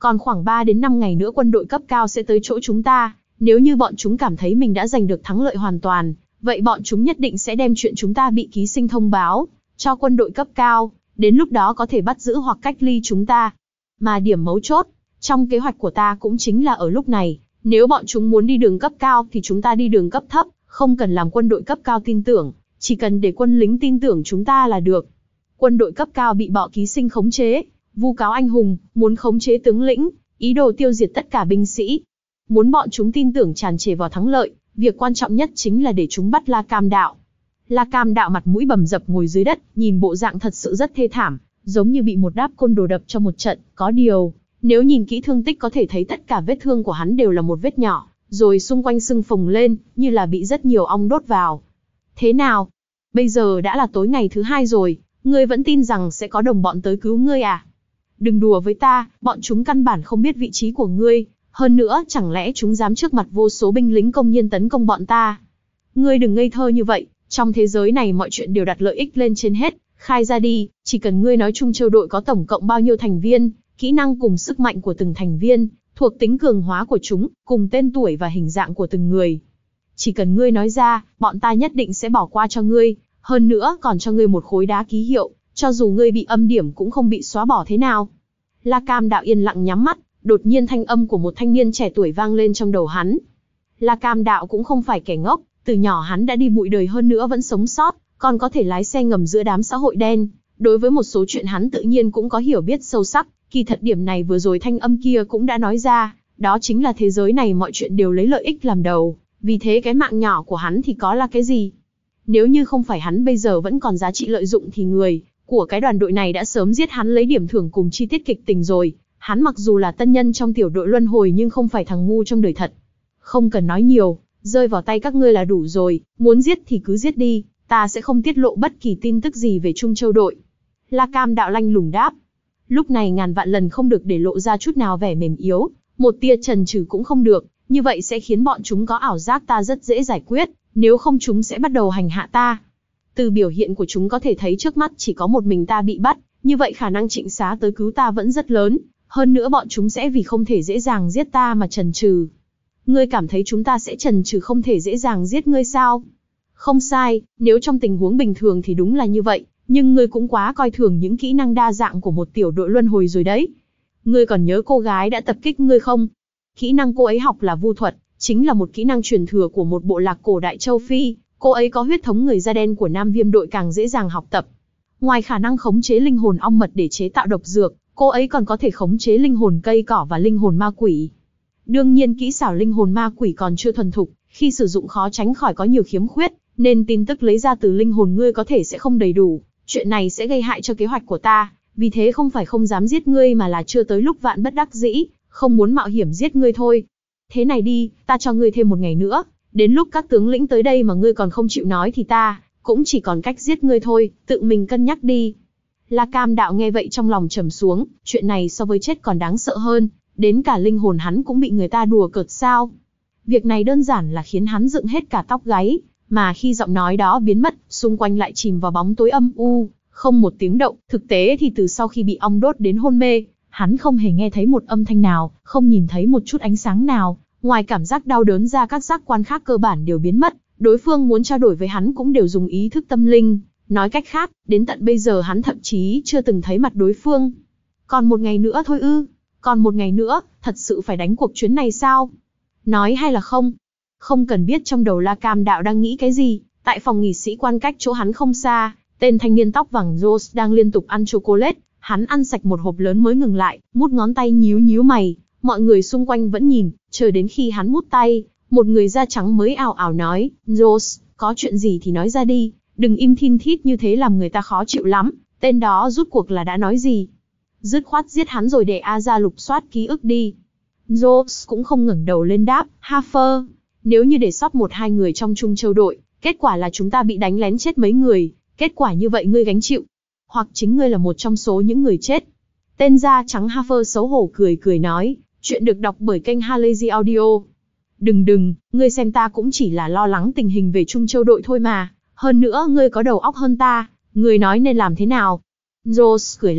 Còn khoảng ba đến năm ngày nữa quân đội cấp cao sẽ tới chỗ chúng ta, nếu như bọn chúng cảm thấy mình đã giành được thắng lợi hoàn toàn, vậy bọn chúng nhất định sẽ đem chuyện chúng ta bị ký sinh thông báo cho quân đội cấp cao, đến lúc đó có thể bắt giữ hoặc cách ly chúng ta. Mà điểm mấu chốt trong kế hoạch của ta cũng chính là ở lúc này, nếu bọn chúng muốn đi đường cấp cao thì chúng ta đi đường cấp thấp, không cần làm quân đội cấp cao tin tưởng, chỉ cần để quân lính tin tưởng chúng ta là được. Quân đội cấp cao bị bọ ký sinh khống chế, vu cáo anh hùng, muốn khống chế tướng lĩnh, ý đồ tiêu diệt tất cả binh sĩ. Muốn bọn chúng tin tưởng tràn trề vào thắng lợi, việc quan trọng nhất chính là để chúng bắt La Cam Đạo. La Cam Đạo mặt mũi bầm dập ngồi dưới đất, nhìn bộ dạng thật sự rất thê thảm, giống như bị một đáp côn đồ đập cho một trận. Có điều, nếu nhìn kỹ thương tích có thể thấy tất cả vết thương của hắn đều là một vết nhỏ, rồi xung quanh sưng phồng lên, như là bị rất nhiều ong đốt vào. Thế nào? Bây giờ đã là tối ngày thứ hai rồi, ngươi vẫn tin rằng sẽ có đồng bọn tới cứu ngươi à? Đừng đùa với ta, bọn chúng căn bản không biết vị trí của ngươi, hơn nữa chẳng lẽ chúng dám trước mặt vô số binh lính công nhiên tấn công bọn ta? Ngươi đừng ngây thơ như vậy, trong thế giới này mọi chuyện đều đặt lợi ích lên trên hết, khai ra đi, chỉ cần ngươi nói Trung Châu đội có tổng cộng bao nhiêu thành viên, kỹ năng cùng sức mạnh của từng thành viên, thuộc tính cường hóa của chúng, cùng tên tuổi và hình dạng của từng người. Chỉ cần ngươi nói ra, bọn ta nhất định sẽ bỏ qua cho ngươi, hơn nữa còn cho ngươi một khối đá ký hiệu, cho dù ngươi bị âm điểm cũng không bị xóa bỏ thế nào. La Cam Đạo yên lặng nhắm mắt, đột nhiên thanh âm của một thanh niên trẻ tuổi vang lên trong đầu hắn. La Cam Đạo cũng không phải kẻ ngốc, từ nhỏ hắn đã đi bụi đời hơn nữa vẫn sống sót, còn có thể lái xe ngầm giữa đám xã hội đen. Đối với một số chuyện hắn tự nhiên cũng có hiểu biết sâu sắc, kỳ thật điểm này vừa rồi thanh âm kia cũng đã nói ra, đó chính là thế giới này mọi chuyện đều lấy lợi ích làm đầu, vì thế cái mạng nhỏ của hắn thì có là cái gì? Nếu như không phải hắn bây giờ vẫn còn giá trị lợi dụng thì người của cái đoàn đội này đã sớm giết hắn lấy điểm thưởng cùng chi tiết kịch tình rồi. Hắn mặc dù là tân nhân trong tiểu đội luân hồi nhưng không phải thằng ngu trong đời thật. Không cần nói nhiều, rơi vào tay các ngươi là đủ rồi, muốn giết thì cứ giết đi, ta sẽ không tiết lộ bất kỳ tin tức gì về Trung Châu đội. La Cam Đạo lanh lùng đáp. Lúc này ngàn vạn lần không được để lộ ra chút nào vẻ mềm yếu, một tia chần chừ cũng không được, như vậy sẽ khiến bọn chúng có ảo giác ta rất dễ giải quyết, nếu không chúng sẽ bắt đầu hành hạ ta. Từ biểu hiện của chúng có thể thấy trước mắt chỉ có một mình ta bị bắt, như vậy khả năng Trịnh Xá tới cứu ta vẫn rất lớn, hơn nữa bọn chúng sẽ vì không thể dễ dàng giết ta mà chần chừ. Ngươi cảm thấy chúng ta sẽ chần chừ không thể dễ dàng giết ngươi sao? Không sai, nếu trong tình huống bình thường thì đúng là như vậy, nhưng ngươi cũng quá coi thường những kỹ năng đa dạng của một tiểu đội luân hồi rồi đấy. Ngươi còn nhớ cô gái đã tập kích ngươi không? Kỹ năng cô ấy học là vu thuật, chính là một kỹ năng truyền thừa của một bộ lạc cổ đại châu Phi, cô ấy có huyết thống người da đen của Nam Viêm đội càng dễ dàng học tập. Ngoài khả năng khống chế linh hồn ong mật để chế tạo độc dược, cô ấy còn có thể khống chế linh hồn cây cỏ và linh hồn ma quỷ. Đương nhiên kỹ xảo linh hồn ma quỷ còn chưa thuần thục, khi sử dụng khó tránh khỏi có nhiều khiếm khuyết, nên tin tức lấy ra từ linh hồn ngươi có thể sẽ không đầy đủ. Chuyện này sẽ gây hại cho kế hoạch của ta, vì thế không phải không dám giết ngươi mà là chưa tới lúc vạn bất đắc dĩ, không muốn mạo hiểm giết ngươi thôi. Thế này đi, ta cho ngươi thêm một ngày nữa, đến lúc các tướng lĩnh tới đây mà ngươi còn không chịu nói thì ta cũng chỉ còn cách giết ngươi thôi, tự mình cân nhắc đi. La Cam Đạo nghe vậy trong lòng trầm xuống, chuyện này so với chết còn đáng sợ hơn, đến cả linh hồn hắn cũng bị người ta đùa cợt sao. Việc này đơn giản là khiến hắn dựng hết cả tóc gáy, mà khi giọng nói đó biến mất, xung quanh lại chìm vào bóng tối âm u, không một tiếng động. Thực tế thì từ sau khi bị ong đốt đến hôn mê, hắn không hề nghe thấy một âm thanh nào, không nhìn thấy một chút ánh sáng nào, ngoài cảm giác đau đớn ra các giác quan khác cơ bản đều biến mất. Đối phương muốn trao đổi với hắn cũng đều dùng ý thức tâm linh, nói cách khác, đến tận bây giờ hắn thậm chí chưa từng thấy mặt đối phương. Còn một ngày nữa thôi ư? Còn một ngày nữa, thật sự phải đánh cuộc chuyến này sao? Nói hay là không? Không cần biết trong đầu La Cam Đạo đang nghĩ cái gì, tại phòng nghỉ sĩ quan cách chỗ hắn không xa, tên thanh niên tóc vàng Rose đang liên tục ăn chocolate, hắn ăn sạch một hộp lớn mới ngừng lại, mút ngón tay nhíu nhíu mày, mọi người xung quanh vẫn nhìn, chờ đến khi hắn mút tay, một người da trắng mới ảo ảo nói, Rose, có chuyện gì thì nói ra đi, đừng im thin thít như thế làm người ta khó chịu lắm, tên đó rút cuộc là đã nói gì? Dứt khoát giết hắn rồi để A ra lục soát ký ức đi. Rose cũng không ngẩng đầu lên đáp, Hafer, nếu như để sót một hai người trong Trung Châu đội, kết quả là chúng ta bị đánh lén chết mấy người, kết quả như vậy ngươi gánh chịu. Hoặc chính ngươi là một trong số những người chết. Tên da trắng Hafer xấu hổ cười cười nói, chuyện được đọc bởi kênh Halazy Audio. Đừng đừng, ngươi xem ta cũng chỉ là lo lắng tình hình về Trung Châu đội thôi mà, hơn nữa ngươi có đầu óc hơn ta, ngươi nói nên làm thế nào? Rose cười lạnh,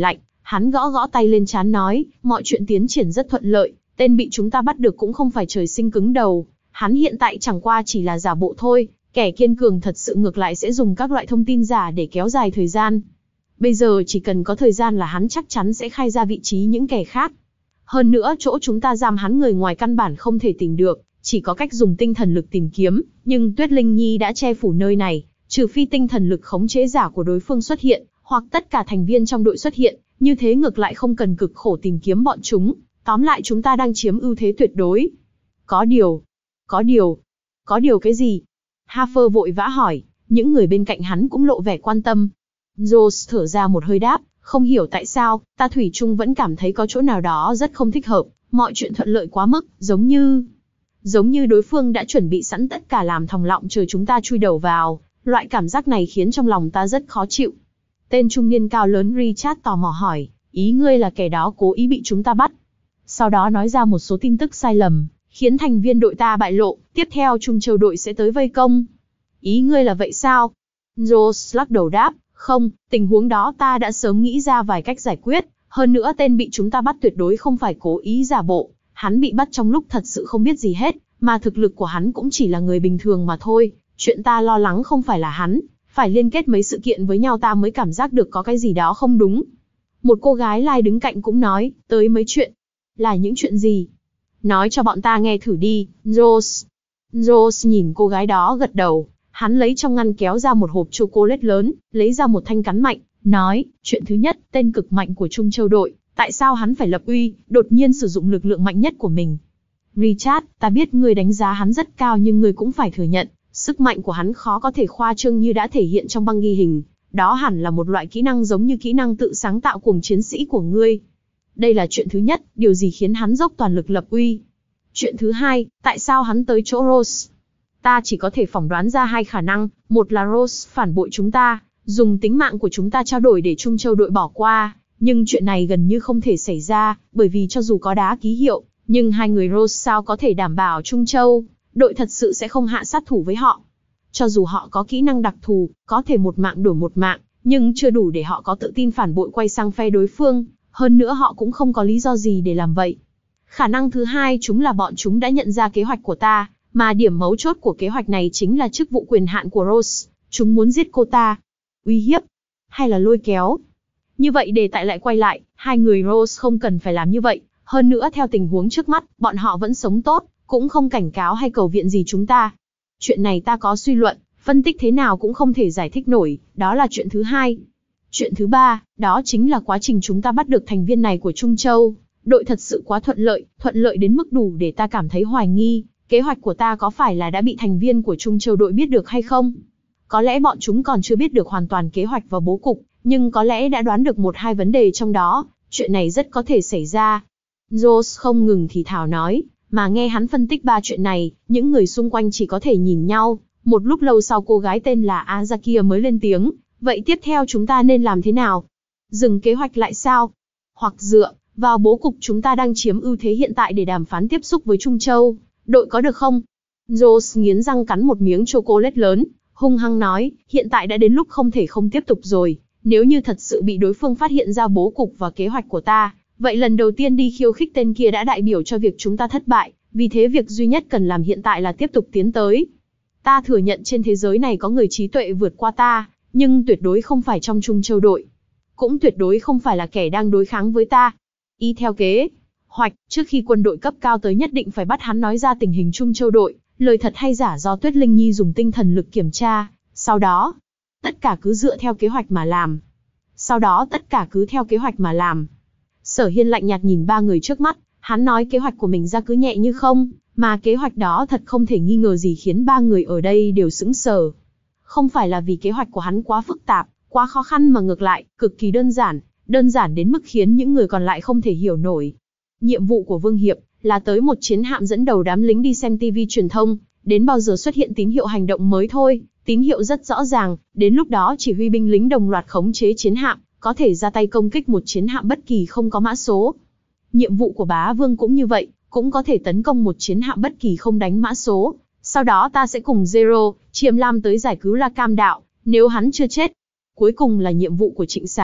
Hắn gõ gõ tay lên trán nói, mọi chuyện tiến triển rất thuận lợi, tên bị chúng ta bắt được cũng không phải trời sinh cứng đầu. Hắn hiện tại chẳng qua chỉ là giả bộ thôi, kẻ kiên cường thật sự ngược lại sẽ dùng các loại thông tin giả để kéo dài thời gian. Bây giờ chỉ cần có thời gian là hắn chắc chắn sẽ khai ra vị trí những kẻ khác. Hơn nữa chỗ chúng ta giam hắn người ngoài căn bản không thể tìm được, chỉ có cách dùng tinh thần lực tìm kiếm, nhưng Tuyết Linh Nhi đã che phủ nơi này, trừ phi tinh thần lực khống chế giả của đối phương xuất hiện, hoặc tất cả thành viên trong đội xuất hiện, như thế ngược lại không cần cực khổ tìm kiếm bọn chúng, tóm lại chúng ta đang chiếm ưu thế tuyệt đối. Có điều, có điều, có điều cái gì? Hafer vội vã hỏi, những người bên cạnh hắn cũng lộ vẻ quan tâm. Rose thở ra một hơi đáp, không hiểu tại sao, ta thủy chung vẫn cảm thấy có chỗ nào đó rất không thích hợp, mọi chuyện thuận lợi quá mức, giống như... Giống như đối phương đã chuẩn bị sẵn tất cả làm thòng lọng chờ chúng ta chui đầu vào, loại cảm giác này khiến trong lòng ta rất khó chịu. Tên trung niên cao lớn Richard tò mò hỏi, ý ngươi là kẻ đó cố ý bị chúng ta bắt. Sau đó nói ra một số tin tức sai lầm, khiến thành viên đội ta bại lộ, tiếp theo Trung Châu đội sẽ tới vây công. Ý ngươi là vậy sao? Rose lắc đầu đáp, không, tình huống đó ta đã sớm nghĩ ra vài cách giải quyết, hơn nữa tên bị chúng ta bắt tuyệt đối không phải cố ý giả bộ, hắn bị bắt trong lúc thật sự không biết gì hết, mà thực lực của hắn cũng chỉ là người bình thường mà thôi, chuyện ta lo lắng không phải là hắn, phải liên kết mấy sự kiện với nhau ta mới cảm giác được có cái gì đó không đúng. Một cô gái lai đứng cạnh cũng nói, tới mấy chuyện. Là những chuyện gì? Nói cho bọn ta nghe thử đi, Rose. Rose nhìn cô gái đó gật đầu, hắn lấy trong ngăn kéo ra một hộp chocolate lớn, lấy ra một thanh cắn mạnh, nói, chuyện thứ nhất, tên cực mạnh của Trung Châu đội, tại sao hắn phải lập uy, đột nhiên sử dụng lực lượng mạnh nhất của mình? Richard, ta biết ngươi đánh giá hắn rất cao nhưng ngươi cũng phải thừa nhận, sức mạnh của hắn khó có thể khoa trương như đã thể hiện trong băng ghi hình, đó hẳn là một loại kỹ năng giống như kỹ năng tự sáng tạo cùng chiến sĩ của ngươi. Đây là chuyện thứ nhất, điều gì khiến hắn dốc toàn lực lập uy? Chuyện thứ hai, tại sao hắn tới chỗ Rose? Ta chỉ có thể phỏng đoán ra hai khả năng, một là Rose phản bội chúng ta, dùng tính mạng của chúng ta trao đổi để Trung Châu đội bỏ qua, nhưng chuyện này gần như không thể xảy ra, bởi vì cho dù có đá ký hiệu, nhưng hai người Rose sao có thể đảm bảo Trung Châu đội thật sự sẽ không hạ sát thủ với họ. Cho dù họ có kỹ năng đặc thù, có thể một mạng đổi một mạng, nhưng chưa đủ để họ có tự tin phản bội quay sang phe đối phương, hơn nữa họ cũng không có lý do gì để làm vậy. Khả năng thứ hai chúng là bọn chúng đã nhận ra kế hoạch của ta, mà điểm mấu chốt của kế hoạch này chính là chức vụ quyền hạn của Rose, chúng muốn giết cô ta. Uy hiếp? Hay là lôi kéo? Như vậy đề tại lại quay lại, hai người Rose không cần phải làm như vậy, hơn nữa theo tình huống trước mắt, bọn họ vẫn sống tốt, cũng không cảnh cáo hay cầu viện gì chúng ta. Chuyện này ta có suy luận, phân tích thế nào cũng không thể giải thích nổi, đó là chuyện thứ hai. Chuyện thứ ba, đó chính là quá trình chúng ta bắt được thành viên này của Trung Châu. Đội thật sự quá thuận lợi, thuận lợi đến mức đủ để ta cảm thấy hoài nghi, kế hoạch của ta có phải là đã bị thành viên của Trung Châu đội biết được hay không? Có lẽ bọn chúng còn chưa biết được hoàn toàn kế hoạch và bố cục, nhưng có lẽ đã đoán được một hai vấn đề trong đó, chuyện này rất có thể xảy ra. Rose không ngừng thì thào nói, mà nghe hắn phân tích ba chuyện này, những người xung quanh chỉ có thể nhìn nhau. Một lúc lâu sau cô gái tên là Azakia mới lên tiếng, vậy tiếp theo chúng ta nên làm thế nào? Dừng kế hoạch lại sao? Hoặc dựa vào bố cục chúng ta đang chiếm ưu thế hiện tại để đàm phán tiếp xúc với Trung Châu đội có được không? Rose nghiến răng cắn một miếng chocolate lớn, hung hăng nói, hiện tại đã đến lúc không thể không tiếp tục rồi, nếu như thật sự bị đối phương phát hiện ra bố cục và kế hoạch của ta, vậy lần đầu tiên đi khiêu khích tên kia đã đại biểu cho việc chúng ta thất bại, vì thế việc duy nhất cần làm hiện tại là tiếp tục tiến tới. Ta thừa nhận trên thế giới này có người trí tuệ vượt qua ta, nhưng tuyệt đối không phải trong Trung Châu đội. Cũng tuyệt đối không phải là kẻ đang đối kháng với ta. Y theo kế hoạch, trước khi quân đội cấp cao tới nhất định phải bắt hắn nói ra tình hình Trung Châu đội, lời thật hay giả do Tuyết Linh Nhi dùng tinh thần lực kiểm tra, sau đó, tất cả cứ dựa theo kế hoạch mà làm. Sau đó tất cả cứ theo kế hoạch mà làm. Sở Hiên lạnh nhạt nhìn ba người trước mắt, hắn nói kế hoạch của mình ra cứ nhẹ như không, mà kế hoạch đó thật không thể nghi ngờ gì khiến ba người ở đây đều sững sờ. Không phải là vì kế hoạch của hắn quá phức tạp, quá khó khăn mà ngược lại, cực kỳ đơn giản, đơn giản đến mức khiến những người còn lại không thể hiểu nổi. Nhiệm vụ của Vương Hiệp là tới một chiến hạm dẫn đầu đám lính đi xem ti vi truyền thông, đến bao giờ xuất hiện tín hiệu hành động mới thôi, tín hiệu rất rõ ràng, đến lúc đó chỉ huy binh lính đồng loạt khống chế chiến hạm, có thể ra tay công kích một chiến hạm bất kỳ không có mã số. Nhiệm vụ của Bá Vương cũng như vậy, cũng có thể tấn công một chiến hạm bất kỳ không đánh mã số, sau đó ta sẽ cùng Zero, Chiêm Lam tới giải cứu La Cam Đạo, nếu hắn chưa chết. Cuối cùng là nhiệm vụ của Trịnh Xá,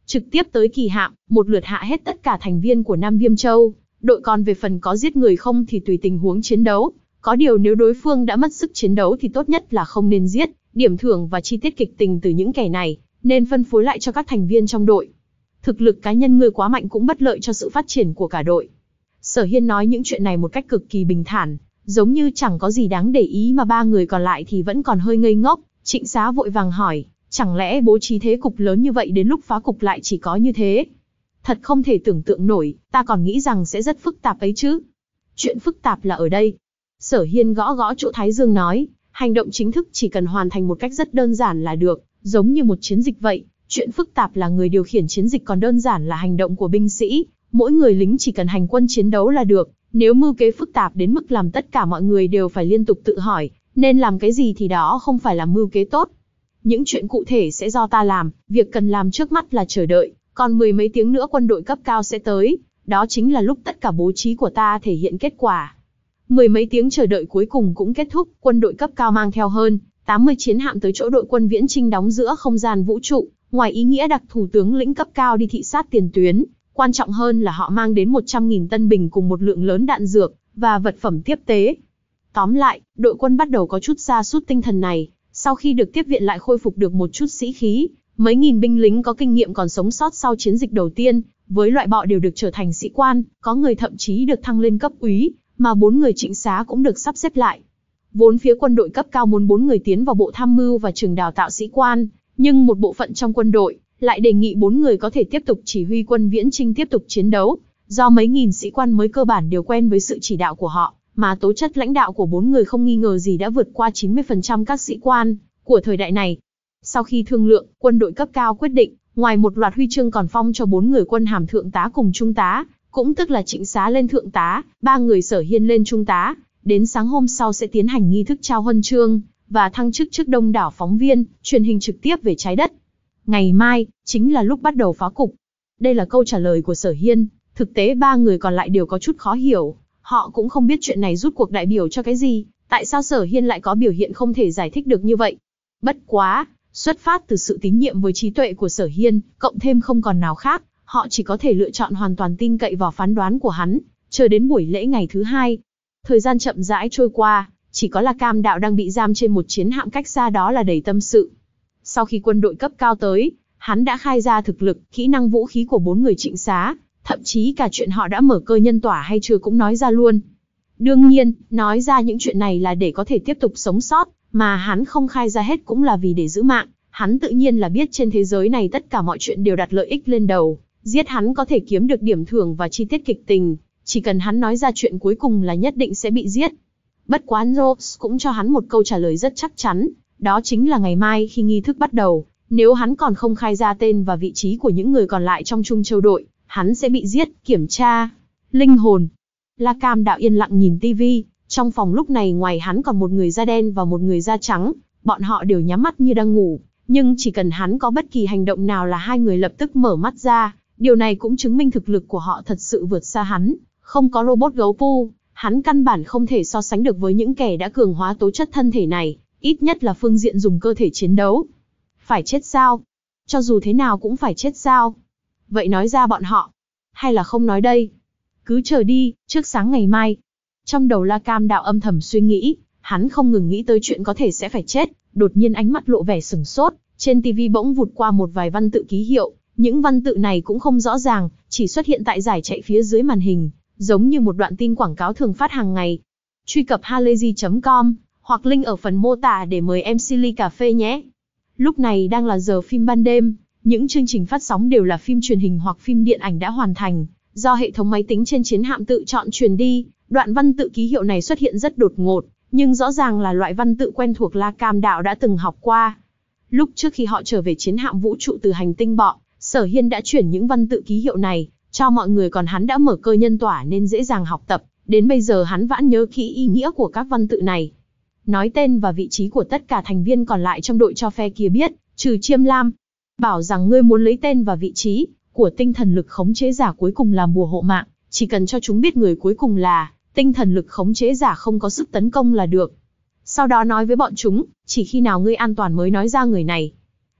trực tiếp tới kỳ hạm, một lượt hạ hết tất cả thành viên của Nam Viêm Châu. Đội còn về phần có giết người không thì tùy tình huống chiến đấu. Có điều nếu đối phương đã mất sức chiến đấu thì tốt nhất là không nên giết. Điểm thưởng và chi tiết kịch tình từ những kẻ này nên phân phối lại cho các thành viên trong đội. Thực lực cá nhân ngươi quá mạnh cũng bất lợi cho sự phát triển của cả đội. Sở Hiên nói những chuyện này một cách cực kỳ bình thản, giống như chẳng có gì đáng để ý, mà ba người còn lại thì vẫn còn hơi ngây ngốc. Trịnh Xá vội vàng hỏi, chẳng lẽ bố trí thế cục lớn như vậy đến lúc phá cục lại chỉ có như thế? Thật không thể tưởng tượng nổi, ta còn nghĩ rằng sẽ rất phức tạp ấy chứ. Chuyện phức tạp là ở đây. Sở Hiên gõ gõ chỗ thái dương nói, hành động chính thức chỉ cần hoàn thành một cách rất đơn giản là được, giống như một chiến dịch vậy. Chuyện phức tạp là người điều khiển chiến dịch, còn đơn giản là hành động của binh sĩ. Mỗi người lính chỉ cần hành quân chiến đấu là được. Nếu mưu kế phức tạp đến mức làm tất cả mọi người đều phải liên tục tự hỏi nên làm cái gì thì đó không phải là mưu kế tốt. Những chuyện cụ thể sẽ do ta làm, việc cần làm trước mắt là chờ đợi, còn mười mấy tiếng nữa quân đội cấp cao sẽ tới, đó chính là lúc tất cả bố trí của ta thể hiện kết quả. Mười mấy tiếng chờ đợi cuối cùng cũng kết thúc, quân đội cấp cao mang theo hơn tám mươi chiến hạm tới chỗ đội quân viễn chinh đóng giữa không gian vũ trụ, ngoài ý nghĩa đặc thủ tướng lĩnh cấp cao đi thị sát tiền tuyến, quan trọng hơn là họ mang đến một trăm nghìn tân bình cùng một lượng lớn đạn dược và vật phẩm tiếp tế. Tóm lại, đội quân bắt đầu có chút sa sút tinh thần này, sau khi được tiếp viện lại khôi phục được một chút sĩ khí, mấy nghìn binh lính có kinh nghiệm còn sống sót sau chiến dịch đầu tiên, với loại bọ đều được trở thành sĩ quan, có người thậm chí được thăng lên cấp úy, mà bốn người Trịnh Xá cũng được sắp xếp lại. Vốn phía quân đội cấp cao muốn bốn người tiến vào bộ tham mưu và trường đào tạo sĩ quan, nhưng một bộ phận trong quân đội lại đề nghị bốn người có thể tiếp tục chỉ huy quân viễn chinh tiếp tục chiến đấu, do mấy nghìn sĩ quan mới cơ bản đều quen với sự chỉ đạo của họ, mà tố chất lãnh đạo của bốn người không nghi ngờ gì đã vượt qua chín mươi phần trăm các sĩ quan của thời đại này. Sau khi thương lượng, quân đội cấp cao quyết định, ngoài một loạt huy chương còn phong cho bốn người quân hàm thượng tá cùng trung tá, cũng tức là Trịnh Xá lên thượng tá, ba người Sở Hiên lên trung tá, đến sáng hôm sau sẽ tiến hành nghi thức trao huân chương và thăng chức trước đông đảo phóng viên, truyền hình trực tiếp về trái đất. Ngày mai, chính là lúc bắt đầu phá cục. Đây là câu trả lời của Sở Hiên, thực tế ba người còn lại đều có chút khó hiểu. Họ cũng không biết chuyện này rút cuộc đại biểu cho cái gì, tại sao Sở Hiên lại có biểu hiện không thể giải thích được như vậy. Bất quá, xuất phát từ sự tín nhiệm với trí tuệ của Sở Hiên, cộng thêm không còn nào khác, họ chỉ có thể lựa chọn hoàn toàn tin cậy vào phán đoán của hắn, chờ đến buổi lễ ngày thứ hai. Thời gian chậm rãi trôi qua, chỉ có là Cam Đạo đang bị giam trên một chiến hạm cách xa đó là đầy tâm sự. Sau khi quân đội cấp cao tới, hắn đã khai ra thực lực, kỹ năng vũ khí của bốn người Trịnh Xá, thậm chí cả chuyện họ đã mở cơ nhân tỏa hay chưa cũng nói ra luôn. Đương nhiên, nói ra những chuyện này là để có thể tiếp tục sống sót, mà hắn không khai ra hết cũng là vì để giữ mạng. Hắn tự nhiên là biết trên thế giới này tất cả mọi chuyện đều đặt lợi ích lên đầu, giết hắn có thể kiếm được điểm thưởng và chi tiết kịch tình, chỉ cần hắn nói ra chuyện cuối cùng là nhất định sẽ bị giết. Bất quá Rose cũng cho hắn một câu trả lời rất chắc chắn, đó chính là ngày mai khi nghi thức bắt đầu, nếu hắn còn không khai ra tên và vị trí của những người còn lại trong Trung Châu đội, hắn sẽ bị giết, kiểm tra. Linh hồn. La Cam Đạo yên lặng nhìn tivi, trong phòng lúc này ngoài hắn còn một người da đen và một người da trắng, bọn họ đều nhắm mắt như đang ngủ, nhưng chỉ cần hắn có bất kỳ hành động nào là hai người lập tức mở mắt ra, điều này cũng chứng minh thực lực của họ thật sự vượt xa hắn, không có robot gấu pu, hắn căn bản không thể so sánh được với những kẻ đã cường hóa tố chất thân thể này, ít nhất là phương diện dùng cơ thể chiến đấu. Phải chết sao? Cho dù thế nào cũng phải chết sao? Vậy nói ra bọn họ, hay là không nói đây? Cứ chờ đi, trước sáng ngày mai. Trong đầu La Cam Đạo âm thầm suy nghĩ, hắn không ngừng nghĩ tới chuyện có thể sẽ phải chết, đột nhiên ánh mắt lộ vẻ sửng sốt, trên tivi bỗng vụt qua một vài văn tự ký hiệu, những văn tự này cũng không rõ ràng, chỉ xuất hiện tại giải chạy phía dưới màn hình, giống như một đoạn tin quảng cáo thường phát hàng ngày. Truy cập halayzi chấm com, hoặc link ở phần mô tả để mời em xê ly cà phê nhé. Lúc này đang là giờ phim ban đêm, những chương trình phát sóng đều là phim truyền hình hoặc phim điện ảnh đã hoàn thành, do hệ thống máy tính trên chiến hạm tự chọn truyền đi. Đoạn văn tự ký hiệu này xuất hiện rất đột ngột, nhưng rõ ràng là loại văn tự quen thuộc La Cam Đạo đã từng học qua. Lúc trước khi họ trở về chiến hạm vũ trụ từ hành tinh bọ, Sở Hiên đã chuyển những văn tự ký hiệu này cho mọi người, còn hắn đã mở cơ nhân tỏa nên dễ dàng học tập, đến bây giờ hắn vẫn nhớ kỹ ý nghĩa của các văn tự này. Nói tên và vị trí của tất cả thành viên còn lại trong đội cho phe kia biết, trừ Chiêm Lam. Bảo rằng ngươi muốn lấy tên và vị trí của tinh thần lực khống chế giả cuối cùng làm bùa hộ mạng, chỉ cần cho chúng biết người cuối cùng là tinh thần lực khống chế giả không có sức tấn công là được. Sau đó nói với bọn chúng, chỉ khi nào ngươi an toàn mới nói ra người này.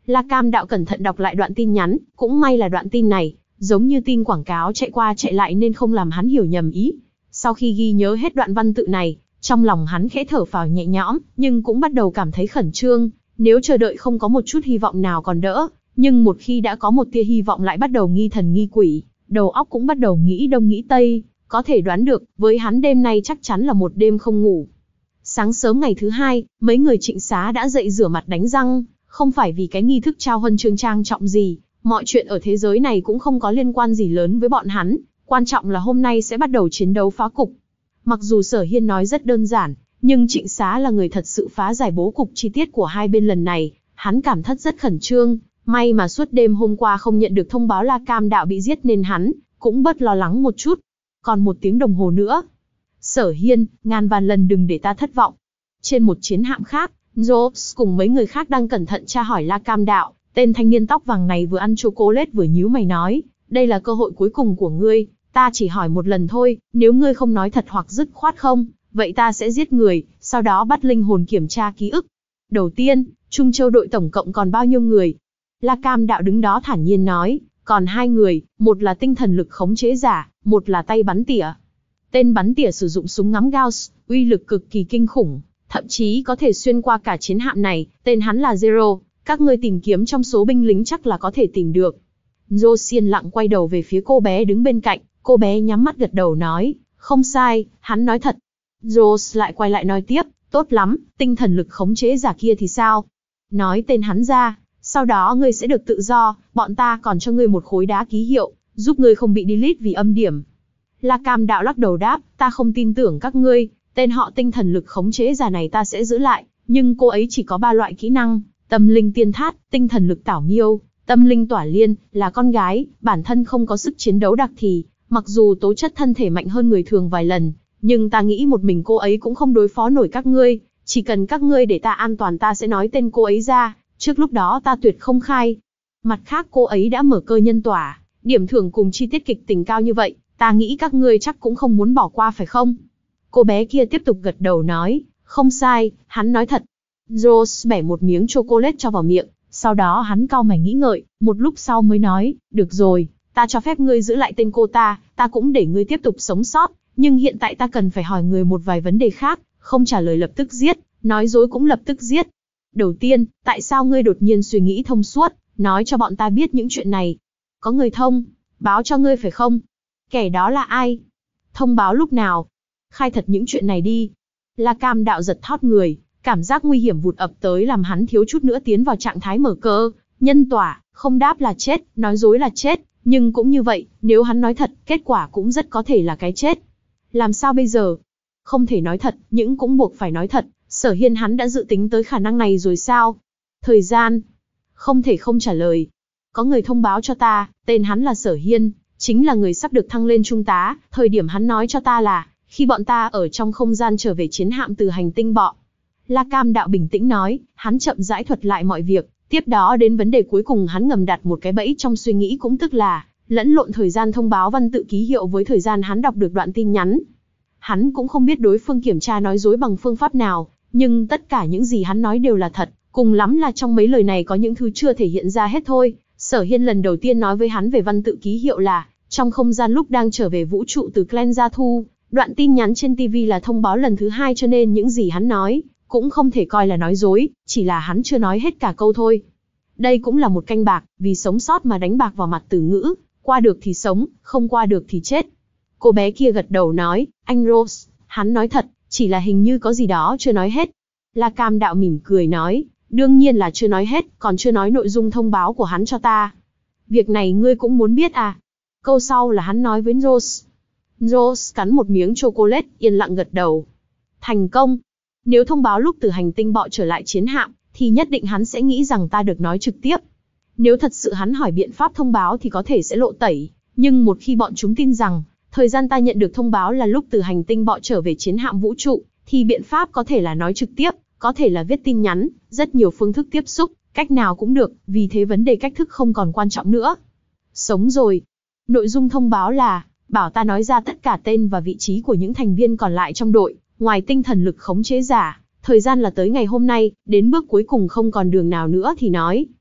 La Cam Đạo cẩn thận đọc lại đoạn tin nhắn, cũng may là đoạn tin này, giống như tin quảng cáo chạy qua chạy lại nên không làm hắn hiểu nhầm ý. Sau khi ghi nhớ hết đoạn văn tự này, trong lòng hắn khẽ thở phào nhẹ nhõm, nhưng cũng bắt đầu cảm thấy khẩn trương. Nếu chờ đợi không có một chút hy vọng nào còn đỡ, nhưng một khi đã có một tia hy vọng lại bắt đầu nghi thần nghi quỷ, đầu óc cũng bắt đầu nghĩ đông nghĩ tây, có thể đoán được, với hắn đêm nay chắc chắn là một đêm không ngủ. Sáng sớm ngày thứ hai, mấy người Trịnh Xá đã dậy rửa mặt đánh răng, không phải vì cái nghi thức trao huân chương trang trọng gì, mọi chuyện ở thế giới này cũng không có liên quan gì lớn với bọn hắn, quan trọng là hôm nay sẽ bắt đầu chiến đấu phá cục. Mặc dù Sở Hiên nói rất đơn giản, nhưng Trịnh Xá là người thật sự phá giải bố cục chi tiết của hai bên lần này, hắn cảm thấy rất khẩn trương, may mà suốt đêm hôm qua không nhận được thông báo La Cam Đạo bị giết nên hắn cũng bớt lo lắng một chút. Còn một tiếng đồng hồ nữa. Sở Hiên, ngàn vạn lần đừng để ta thất vọng. Trên một chiến hạm khác, Jobs cùng mấy người khác đang cẩn thận tra hỏi La Cam Đạo, tên thanh niên tóc vàng này vừa ăn chocolate vừa nhíu mày nói, đây là cơ hội cuối cùng của ngươi, ta chỉ hỏi một lần thôi, nếu ngươi không nói thật hoặc dứt khoát không, vậy ta sẽ giết người, sau đó bắt linh hồn kiểm tra ký ức. Đầu tiên, Trung Châu đội tổng cộng còn bao nhiêu người? La Cam Đạo đứng đó thản nhiên nói, còn hai người, một là tinh thần lực khống chế giả, một là tay bắn tỉa. Tên bắn tỉa sử dụng súng ngắm Gauss, uy lực cực kỳ kinh khủng, thậm chí có thể xuyên qua cả chiến hạm này, tên hắn là Zero, các ngươi tìm kiếm trong số binh lính chắc là có thể tìm được. Josian lặng quay đầu về phía cô bé đứng bên cạnh, cô bé nhắm mắt gật đầu nói, không sai, hắn nói thật. Jos lại quay lại nói tiếp, tốt lắm, tinh thần lực khống chế giả kia thì sao? Nói tên hắn ra, sau đó ngươi sẽ được tự do, bọn ta còn cho ngươi một khối đá ký hiệu, giúp ngươi không bị delete vì âm điểm. La Cam Đạo lắc đầu đáp, ta không tin tưởng các ngươi, tên họ tinh thần lực khống chế giả này ta sẽ giữ lại, nhưng cô ấy chỉ có ba loại kỹ năng, tâm linh tiên thát, tinh thần lực tảo nghiêu, tâm linh tỏa liên, là con gái, bản thân không có sức chiến đấu đặc thì, mặc dù tố chất thân thể mạnh hơn người thường vài lần, nhưng ta nghĩ một mình cô ấy cũng không đối phó nổi các ngươi, chỉ cần các ngươi để ta an toàn ta sẽ nói tên cô ấy ra, trước lúc đó ta tuyệt không khai. Mặt khác cô ấy đã mở cơ nhân tỏa, điểm thưởng cùng chi tiết kịch tình cao như vậy, ta nghĩ các ngươi chắc cũng không muốn bỏ qua phải không? Cô bé kia tiếp tục gật đầu nói, không sai, hắn nói thật. Rose bẻ một miếng chocolate cho vào miệng, sau đó hắn cau mày nghĩ ngợi, một lúc sau mới nói, được rồi, ta cho phép ngươi giữ lại tên cô ta, ta cũng để ngươi tiếp tục sống sót, nhưng hiện tại ta cần phải hỏi ngươi một vài vấn đề khác, không trả lời lập tức giết, nói dối cũng lập tức giết. Đầu tiên, tại sao ngươi đột nhiên suy nghĩ thông suốt, nói cho bọn ta biết những chuyện này? Có người thông báo cho ngươi phải không? Kẻ đó là ai? Thông báo lúc nào? Khai thật những chuyện này đi. La Cam Đạo giật thót người, cảm giác nguy hiểm vụt ập tới làm hắn thiếu chút nữa tiến vào trạng thái mở cơ nhân tỏa, không đáp là chết, nói dối là chết, nhưng cũng như vậy, nếu hắn nói thật, kết quả cũng rất có thể là cái chết. Làm sao bây giờ? Không thể nói thật, nhưng cũng buộc phải nói thật, Sở Hiên hắn đã dự tính tới khả năng này rồi sao? Thời gian? Không thể không trả lời. Có người thông báo cho ta, tên hắn là Sở Hiên, chính là người sắp được thăng lên trung tá, thời điểm hắn nói cho ta là, khi bọn ta ở trong không gian trở về chiến hạm từ hành tinh bọ. La Cam Đạo bình tĩnh nói, hắn chậm rãi thuật lại mọi việc, tiếp đó đến vấn đề cuối cùng hắn ngầm đặt một cái bẫy trong suy nghĩ cũng tức là, lẫn lộn thời gian thông báo văn tự ký hiệu với thời gian hắn đọc được đoạn tin nhắn. Hắn cũng không biết đối phương kiểm tra nói dối bằng phương pháp nào, nhưng tất cả những gì hắn nói đều là thật, cùng lắm là trong mấy lời này có những thứ chưa thể hiện ra hết thôi. Sở Hiên lần đầu tiên nói với hắn về văn tự ký hiệu là, trong không gian lúc đang trở về vũ trụ từ Clan Gia Thu, đoạn tin nhắn trên ti vi là thông báo lần thứ hai cho nên những gì hắn nói, cũng không thể coi là nói dối, chỉ là hắn chưa nói hết cả câu thôi. Đây cũng là một canh bạc, vì sống sót mà đánh bạc vào mặt từ ngữ, qua được thì sống, không qua được thì chết. Cô bé kia gật đầu nói, anh Rose, hắn nói thật, chỉ là hình như có gì đó chưa nói hết. La Cam Đạo mỉm cười nói, đương nhiên là chưa nói hết, còn chưa nói nội dung thông báo của hắn cho ta. Việc này ngươi cũng muốn biết à? Câu sau là hắn nói với Rose. Rose cắn một miếng chocolate, yên lặng gật đầu. Thành công. Nếu thông báo lúc từ hành tinh bọ trở lại chiến hạm, thì nhất định hắn sẽ nghĩ rằng ta được nói trực tiếp. Nếu thật sự hắn hỏi biện pháp thông báo thì có thể sẽ lộ tẩy, nhưng một khi bọn chúng tin rằng, thời gian ta nhận được thông báo là lúc từ hành tinh bọ trở về chiến hạm vũ trụ, thì biện pháp có thể là nói trực tiếp, có thể là viết tin nhắn, rất nhiều phương thức tiếp xúc, cách nào cũng được, vì thế vấn đề cách thức không còn quan trọng nữa. Sống rồi. Nội dung thông báo là, bảo ta nói ra tất cả tên và vị trí của những thành viên còn lại trong đội, ngoài tinh thần lực khống chế giả, thời gian là tới ngày hôm nay, đến bước cuối cùng không còn đường nào nữa thì nói.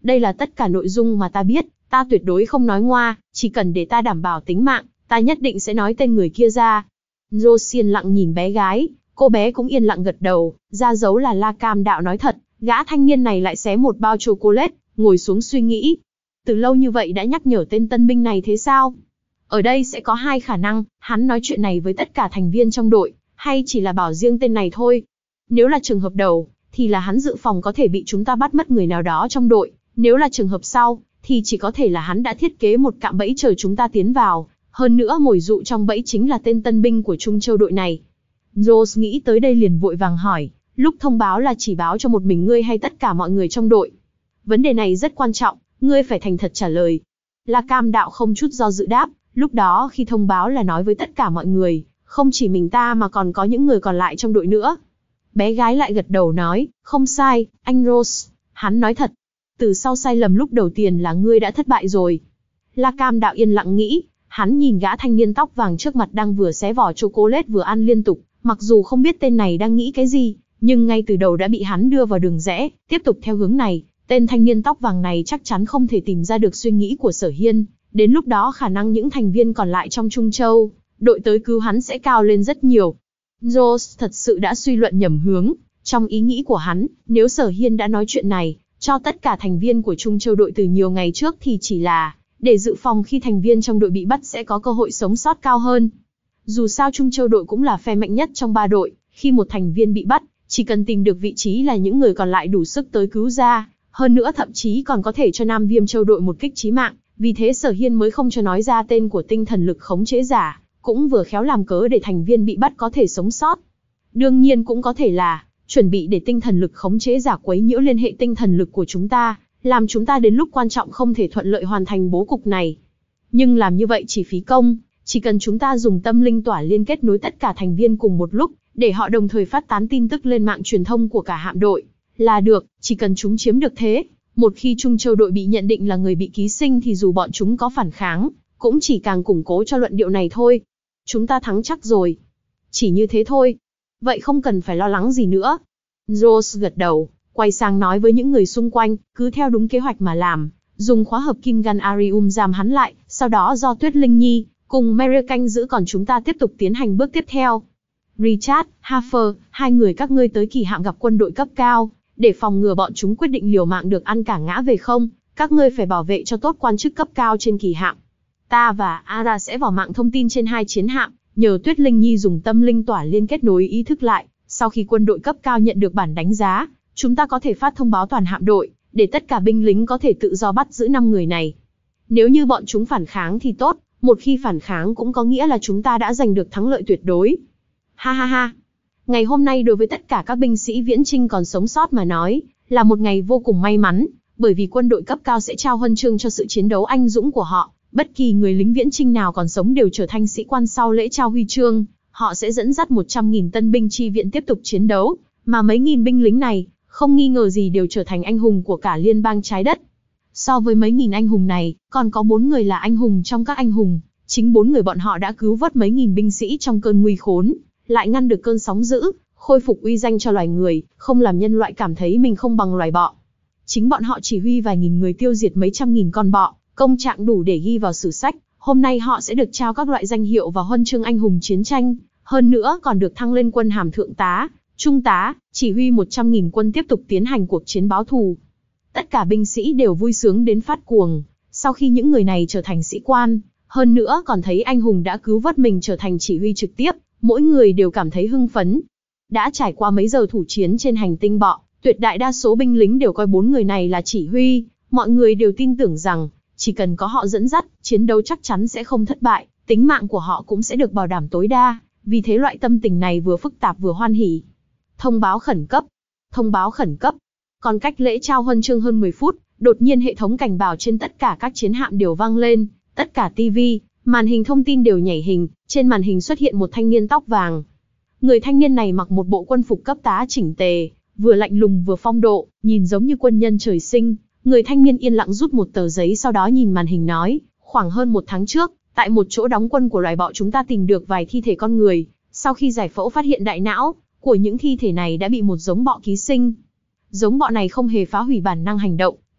Đây là tất cả nội dung mà ta biết, ta tuyệt đối không nói ngoa, chỉ cần để ta đảm bảo tính mạng, ta nhất định sẽ nói tên người kia ra. Rose yên lặng nhìn bé gái, cô bé cũng yên lặng gật đầu, ra dấu là La Cam Đạo nói thật. Gã thanh niên này lại xé một bao chocolate, ngồi xuống suy nghĩ. Từ lâu như vậy đã nhắc nhở tên tân binh này thế sao? Ở đây sẽ có hai khả năng, hắn nói chuyện này với tất cả thành viên trong đội, hay chỉ là bảo riêng tên này thôi. Nếu là trường hợp đầu, thì là hắn dự phòng có thể bị chúng ta bắt mất người nào đó trong đội. Nếu là trường hợp sau, thì chỉ có thể là hắn đã thiết kế một cạm bẫy chờ chúng ta tiến vào. Hơn nữa mồi dụ trong bẫy chính là tên tân binh của Trung Châu đội này. Rose nghĩ tới đây liền vội vàng hỏi, lúc thông báo là chỉ báo cho một mình ngươi hay tất cả mọi người trong đội? Vấn đề này rất quan trọng, ngươi phải thành thật trả lời. La Cam Đạo không chút do dự đáp, lúc đó khi thông báo là nói với tất cả mọi người, không chỉ mình ta mà còn có những người còn lại trong đội nữa. Bé gái lại gật đầu nói, không sai, anh Rose, hắn nói thật. Từ sau sai lầm lúc đầu tiên là ngươi đã thất bại rồi. La Cam Đạo yên lặng nghĩ, hắn nhìn gã thanh niên tóc vàng trước mặt đang vừa xé vỏ chocolate vừa ăn liên tục, mặc dù không biết tên này đang nghĩ cái gì, nhưng ngay từ đầu đã bị hắn đưa vào đường rẽ, tiếp tục theo hướng này, tên thanh niên tóc vàng này chắc chắn không thể tìm ra được suy nghĩ của Sở Hiên, đến lúc đó khả năng những thành viên còn lại trong Trung Châu, đội tới cứu hắn sẽ cao lên rất nhiều. Rose thật sự đã suy luận nhầm hướng, trong ý nghĩ của hắn, nếu Sở Hiên đã nói chuyện này, cho tất cả thành viên của Trung Châu đội từ nhiều ngày trước thì chỉ là, để dự phòng khi thành viên trong đội bị bắt sẽ có cơ hội sống sót cao hơn. Dù sao Trung Châu đội cũng là phe mạnh nhất trong ba đội, khi một thành viên bị bắt, chỉ cần tìm được vị trí là những người còn lại đủ sức tới cứu ra, hơn nữa thậm chí còn có thể cho Nam Viêm Châu đội một kích chí mạng, vì thế Sở Hiên mới không cho nói ra tên của tinh thần lực khống chế giả, cũng vừa khéo làm cớ để thành viên bị bắt có thể sống sót. Đương nhiên cũng có thể là, chuẩn bị để tinh thần lực khống chế giả quấy nhiễu liên hệ tinh thần lực của chúng ta, làm chúng ta đến lúc quan trọng không thể thuận lợi hoàn thành bố cục này. Nhưng làm như vậy chỉ phí công, chỉ cần chúng ta dùng tâm linh tỏa liên kết nối tất cả thành viên cùng một lúc, để họ đồng thời phát tán tin tức lên mạng truyền thông của cả hạm đội, là được, chỉ cần chúng chiếm được thế. Một khi Trung Châu đội bị nhận định là người bị ký sinh thì dù bọn chúng có phản kháng, cũng chỉ càng củng cố cho luận điệu này thôi. Chúng ta thắng chắc rồi. Chỉ như thế thôi. Vậy không cần phải lo lắng gì nữa. Rose gật đầu, quay sang nói với những người xung quanh, cứ theo đúng kế hoạch mà làm, dùng khóa hợp kim gan Arium giam hắn lại, sau đó do Tuyết Linh Nhi cùng Mary canh giữ, còn chúng ta tiếp tục tiến hành bước tiếp theo. Richard, Hafer, hai người các ngươi tới kỳ hạm gặp quân đội cấp cao, để phòng ngừa bọn chúng quyết định liều mạng được ăn cả ngã về không, các ngươi phải bảo vệ cho tốt quan chức cấp cao trên kỳ hạm. Ta và Ara sẽ vào mạng thông tin trên hai chiến hạm, nhờ Tuyết Linh Nhi dùng tâm linh tỏa liên kết nối ý thức lại, sau khi quân đội cấp cao nhận được bản đánh giá, chúng ta có thể phát thông báo toàn hạm đội, để tất cả binh lính có thể tự do bắt giữ năm người này. Nếu như bọn chúng phản kháng thì tốt, một khi phản kháng cũng có nghĩa là chúng ta đã giành được thắng lợi tuyệt đối. Ha ha ha. Ngày hôm nay đối với tất cả các binh sĩ viễn chinh còn sống sót mà nói, là một ngày vô cùng may mắn, bởi vì quân đội cấp cao sẽ trao huân chương cho sự chiến đấu anh dũng của họ. Bất kỳ người lính viễn chinh nào còn sống đều trở thành sĩ quan sau lễ trao huy chương, họ sẽ dẫn dắt một trăm nghìn tân binh chi viện tiếp tục chiến đấu, mà mấy nghìn binh lính này, không nghi ngờ gì đều trở thành anh hùng của cả liên bang trái đất. So với mấy nghìn anh hùng này, còn có bốn người là anh hùng trong các anh hùng, chính bốn người bọn họ đã cứu vớt mấy nghìn binh sĩ trong cơn nguy khốn, lại ngăn được cơn sóng dữ, khôi phục uy danh cho loài người, không làm nhân loại cảm thấy mình không bằng loài bọ. Chính bọn họ chỉ huy vài nghìn người tiêu diệt mấy trăm nghìn con bọ, công trạng đủ để ghi vào sử sách. Hôm nay họ sẽ được trao các loại danh hiệu và huân chương anh hùng chiến tranh, hơn nữa còn được thăng lên quân hàm thượng tá, trung tá, chỉ huy một trăm nghìn quân tiếp tục tiến hành cuộc chiến báo thù. Tất cả binh sĩ đều vui sướng đến phát cuồng, sau khi những người này trở thành sĩ quan, hơn nữa còn thấy anh hùng đã cứu vớt mình trở thành chỉ huy trực tiếp, mỗi người đều cảm thấy hưng phấn. Đã trải qua mấy giờ thủ chiến trên hành tinh bọ, tuyệt đại đa số binh lính đều coi bốn người này là chỉ huy, mọi người đều tin tưởng rằng, chỉ cần có họ dẫn dắt, chiến đấu chắc chắn sẽ không thất bại, tính mạng của họ cũng sẽ được bảo đảm tối đa, vì thế loại tâm tình này vừa phức tạp vừa hoan hỉ. Thông báo khẩn cấp. Thông báo khẩn cấp. Còn cách lễ trao huân chương hơn mười phút, đột nhiên hệ thống cảnh báo trên tất cả các chiến hạm đều vang lên, tất cả ti vi, màn hình thông tin đều nhảy hình, trên màn hình xuất hiện một thanh niên tóc vàng. Người thanh niên này mặc một bộ quân phục cấp tá chỉnh tề, vừa lạnh lùng vừa phong độ, nhìn giống như quân nhân trời sinh. Người thanh niên yên lặng rút một tờ giấy, sau đó nhìn màn hình nói, khoảng hơn một tháng trước, tại một chỗ đóng quân của loài bọ chúng ta tìm được vài thi thể con người, sau khi giải phẫu phát hiện đại não của những thi thể này đã bị một giống bọ ký sinh. Giống bọ này không hề phá hủy bản năng hành động, ký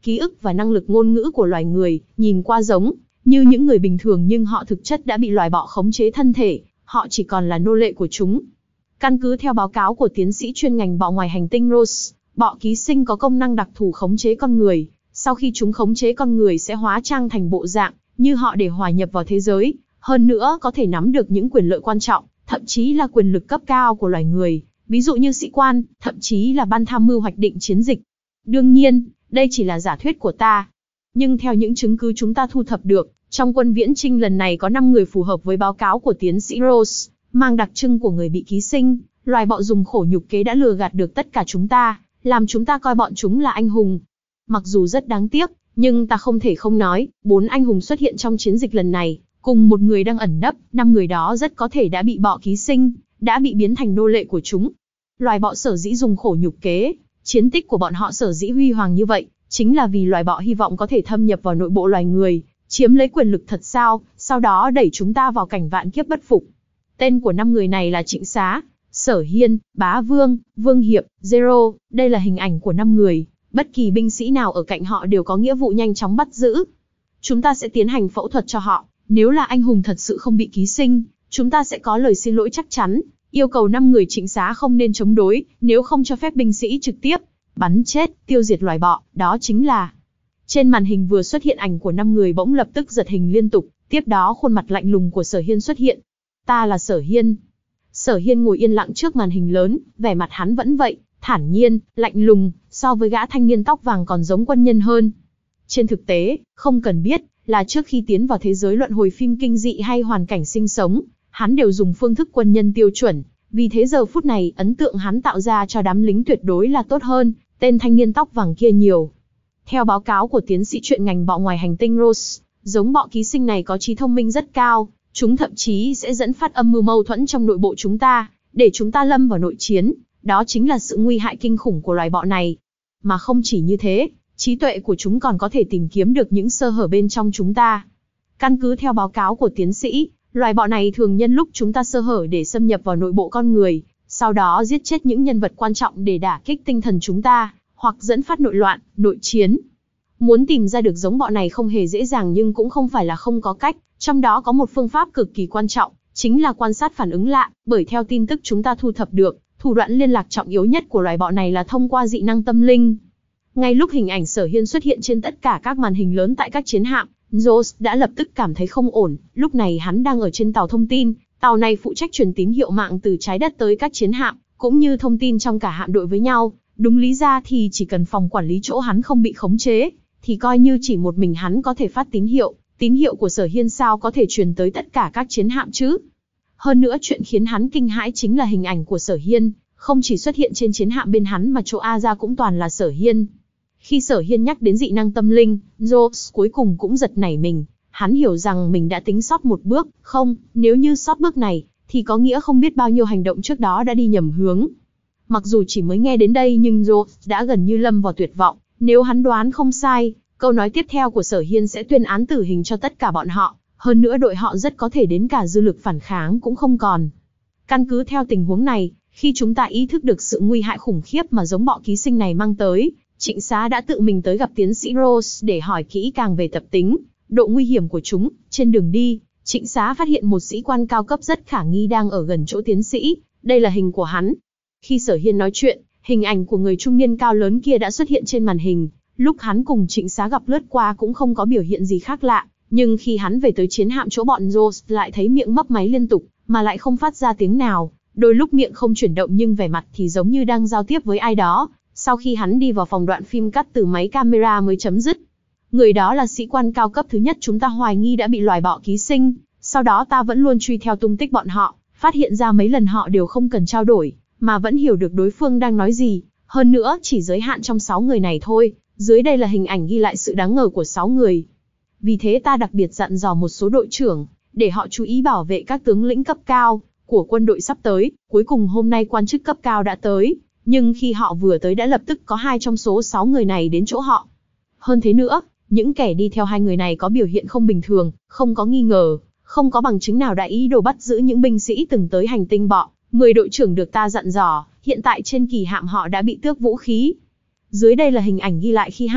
ký ức và năng lực ngôn ngữ của loài người, nhìn qua giống như những người bình thường nhưng họ thực chất đã bị loài bọ khống chế thân thể, họ chỉ còn là nô lệ của chúng. Căn cứ theo báo cáo của tiến sĩ chuyên ngành bọ ngoài hành tinh Ross, bọ ký sinh có công năng đặc thù khống chế con người. Sau khi chúng khống chế con người sẽ hóa trang thành bộ dạng như họ để hòa nhập vào thế giới, hơn nữa có thể nắm được những quyền lợi quan trọng, thậm chí là quyền lực cấp cao của loài người, ví dụ như sĩ quan, thậm chí là ban tham mưu hoạch định chiến dịch. Đương nhiên, đây chỉ là giả thuyết của ta. Nhưng theo những chứng cứ chúng ta thu thập được, trong quân viễn chinh lần này có năm người phù hợp với báo cáo của tiến sĩ Ross, mang đặc trưng của người bị ký sinh. Loài bọ dùng khổ nhục kế đã lừa gạt được tất cả chúng ta, làm chúng ta coi bọn chúng là anh hùng. Mặc dù rất đáng tiếc, nhưng ta không thể không nói, bốn anh hùng xuất hiện trong chiến dịch lần này, cùng một người đang ẩn nấp, năm người đó rất có thể đã bị bọ ký sinh, đã bị biến thành nô lệ của chúng. Loài bọ sở dĩ dùng khổ nhục kế, chiến tích của bọn họ sở dĩ huy hoàng như vậy, chính là vì loài bọ hy vọng có thể thâm nhập vào nội bộ loài người, chiếm lấy quyền lực thật sao, sau đó đẩy chúng ta vào cảnh vạn kiếp bất phục. Tên của năm người này là Trịnh Xá, Sở Hiên, Bá Vương, Vương Hiệp, Zero, đây là hình ảnh của năm người, bất kỳ binh sĩ nào ở cạnh họ đều có nghĩa vụ nhanh chóng bắt giữ. Chúng ta sẽ tiến hành phẫu thuật cho họ, nếu là anh hùng thật sự không bị ký sinh, chúng ta sẽ có lời xin lỗi chắc chắn, yêu cầu năm người Trịnh Xá không nên chống đối, nếu không cho phép binh sĩ trực tiếp bắn chết, tiêu diệt loài bọ, đó chính là. Trên màn hình vừa xuất hiện ảnh của năm người bỗng lập tức giật hình liên tục, tiếp đó khuôn mặt lạnh lùng của Sở Hiên xuất hiện. Ta là Sở Hiên. Sở Hiên ngồi yên lặng trước màn hình lớn, vẻ mặt hắn vẫn vậy, thản nhiên, lạnh lùng, so với gã thanh niên tóc vàng còn giống quân nhân hơn. Trên thực tế, không cần biết, là trước khi tiến vào thế giới luận hồi phim kinh dị hay hoàn cảnh sinh sống, hắn đều dùng phương thức quân nhân tiêu chuẩn, vì thế giờ phút này ấn tượng hắn tạo ra cho đám lính tuyệt đối là tốt hơn tên thanh niên tóc vàng kia nhiều. Theo báo cáo của tiến sĩ chuyên ngành bọ ngoài hành tinh Ross, giống bọ ký sinh này có trí thông minh rất cao, chúng thậm chí sẽ dẫn phát âm mưu mâu thuẫn trong nội bộ chúng ta, để chúng ta lâm vào nội chiến, đó chính là sự nguy hại kinh khủng của loài bọ này. Mà không chỉ như thế, trí tuệ của chúng còn có thể tìm kiếm được những sơ hở bên trong chúng ta. Căn cứ theo báo cáo của tiến sĩ, loài bọ này thường nhân lúc chúng ta sơ hở để xâm nhập vào nội bộ con người, sau đó giết chết những nhân vật quan trọng để đả kích tinh thần chúng ta, hoặc dẫn phát nội loạn, nội chiến. Muốn tìm ra được giống bọ này không hề dễ dàng nhưng cũng không phải là không có cách, trong đó có một phương pháp cực kỳ quan trọng, chính là quan sát phản ứng lạ, bởi theo tin tức chúng ta thu thập được, thủ đoạn liên lạc trọng yếu nhất của loài bọ này là thông qua dị năng tâm linh. Ngay lúc hình ảnh Sở Hiên xuất hiện trên tất cả các màn hình lớn tại các chiến hạm, Joss đã lập tức cảm thấy không ổn, lúc này hắn đang ở trên tàu thông tin, tàu này phụ trách truyền tín hiệu mạng từ trái đất tới các chiến hạm, cũng như thông tin trong cả hạm đội với nhau. Đúng lý ra thì chỉ cần phòng quản lý chỗ hắn không bị khống chế, thì coi như chỉ một mình hắn có thể phát tín hiệu, tín hiệu của Sở Hiên sao có thể truyền tới tất cả các chiến hạm chứ? Hơn nữa chuyện khiến hắn kinh hãi chính là hình ảnh của Sở Hiên, không chỉ xuất hiện trên chiến hạm bên hắn mà chỗ A ra cũng toàn là Sở Hiên. Khi Sở Hiên nhắc đến dị năng tâm linh, Joss cuối cùng cũng giật nảy mình, hắn hiểu rằng mình đã tính sót một bước, không, nếu như sót bước này, thì có nghĩa không biết bao nhiêu hành động trước đó đã đi nhầm hướng. Mặc dù chỉ mới nghe đến đây nhưng Joss đã gần như lâm vào tuyệt vọng, nếu hắn đoán không sai, câu nói tiếp theo của Sở Hiên sẽ tuyên án tử hình cho tất cả bọn họ, hơn nữa đội họ rất có thể đến cả dư lực phản kháng cũng không còn. Căn cứ theo tình huống này, khi chúng ta ý thức được sự nguy hại khủng khiếp mà giống bọ ký sinh này mang tới, Trịnh Xá đã tự mình tới gặp tiến sĩ Ross để hỏi kỹ càng về tập tính, độ nguy hiểm của chúng. Trên đường đi, Trịnh Xá phát hiện một sĩ quan cao cấp rất khả nghi đang ở gần chỗ tiến sĩ, đây là hình của hắn. Khi Sở Hiên nói chuyện, hình ảnh của người trung niên cao lớn kia đã xuất hiện trên màn hình, lúc hắn cùng Trịnh Xá gặp lướt qua cũng không có biểu hiện gì khác lạ, nhưng khi hắn về tới chiến hạm chỗ bọn Joss lại thấy miệng mấp máy liên tục, mà lại không phát ra tiếng nào, đôi lúc miệng không chuyển động nhưng vẻ mặt thì giống như đang giao tiếp với ai đó. Sau khi hắn đi vào phòng đoạn phim cắt từ máy camera mới chấm dứt. Người đó là sĩ quan cao cấp thứ nhất chúng ta hoài nghi đã bị loài bọ ký sinh, sau đó ta vẫn luôn truy theo tung tích bọn họ, phát hiện ra mấy lần họ đều không cần trao đổi, mà vẫn hiểu được đối phương đang nói gì, hơn nữa chỉ giới hạn trong sáu người này thôi, dưới đây là hình ảnh ghi lại sự đáng ngờ của sáu người. Vì thế ta đặc biệt dặn dò một số đội trưởng, để họ chú ý bảo vệ các tướng lĩnh cấp cao của quân đội sắp tới, cuối cùng hôm nay quan chức cấp cao đã tới. Nhưng khi họ vừa tới đã lập tức có hai trong số sáu người này đến chỗ họ. Hơn thế nữa, những kẻ đi theo hai người này có biểu hiện không bình thường, không có nghi ngờ, không có bằng chứng nào đã ý đồ bắt giữ những binh sĩ từng tới hành tinh bọ. Mười đội trưởng được ta dặn dò, hiện tại trên kỳ hạm họ đã bị tước vũ khí. Dưới đây là hình ảnh ghi lại khi hai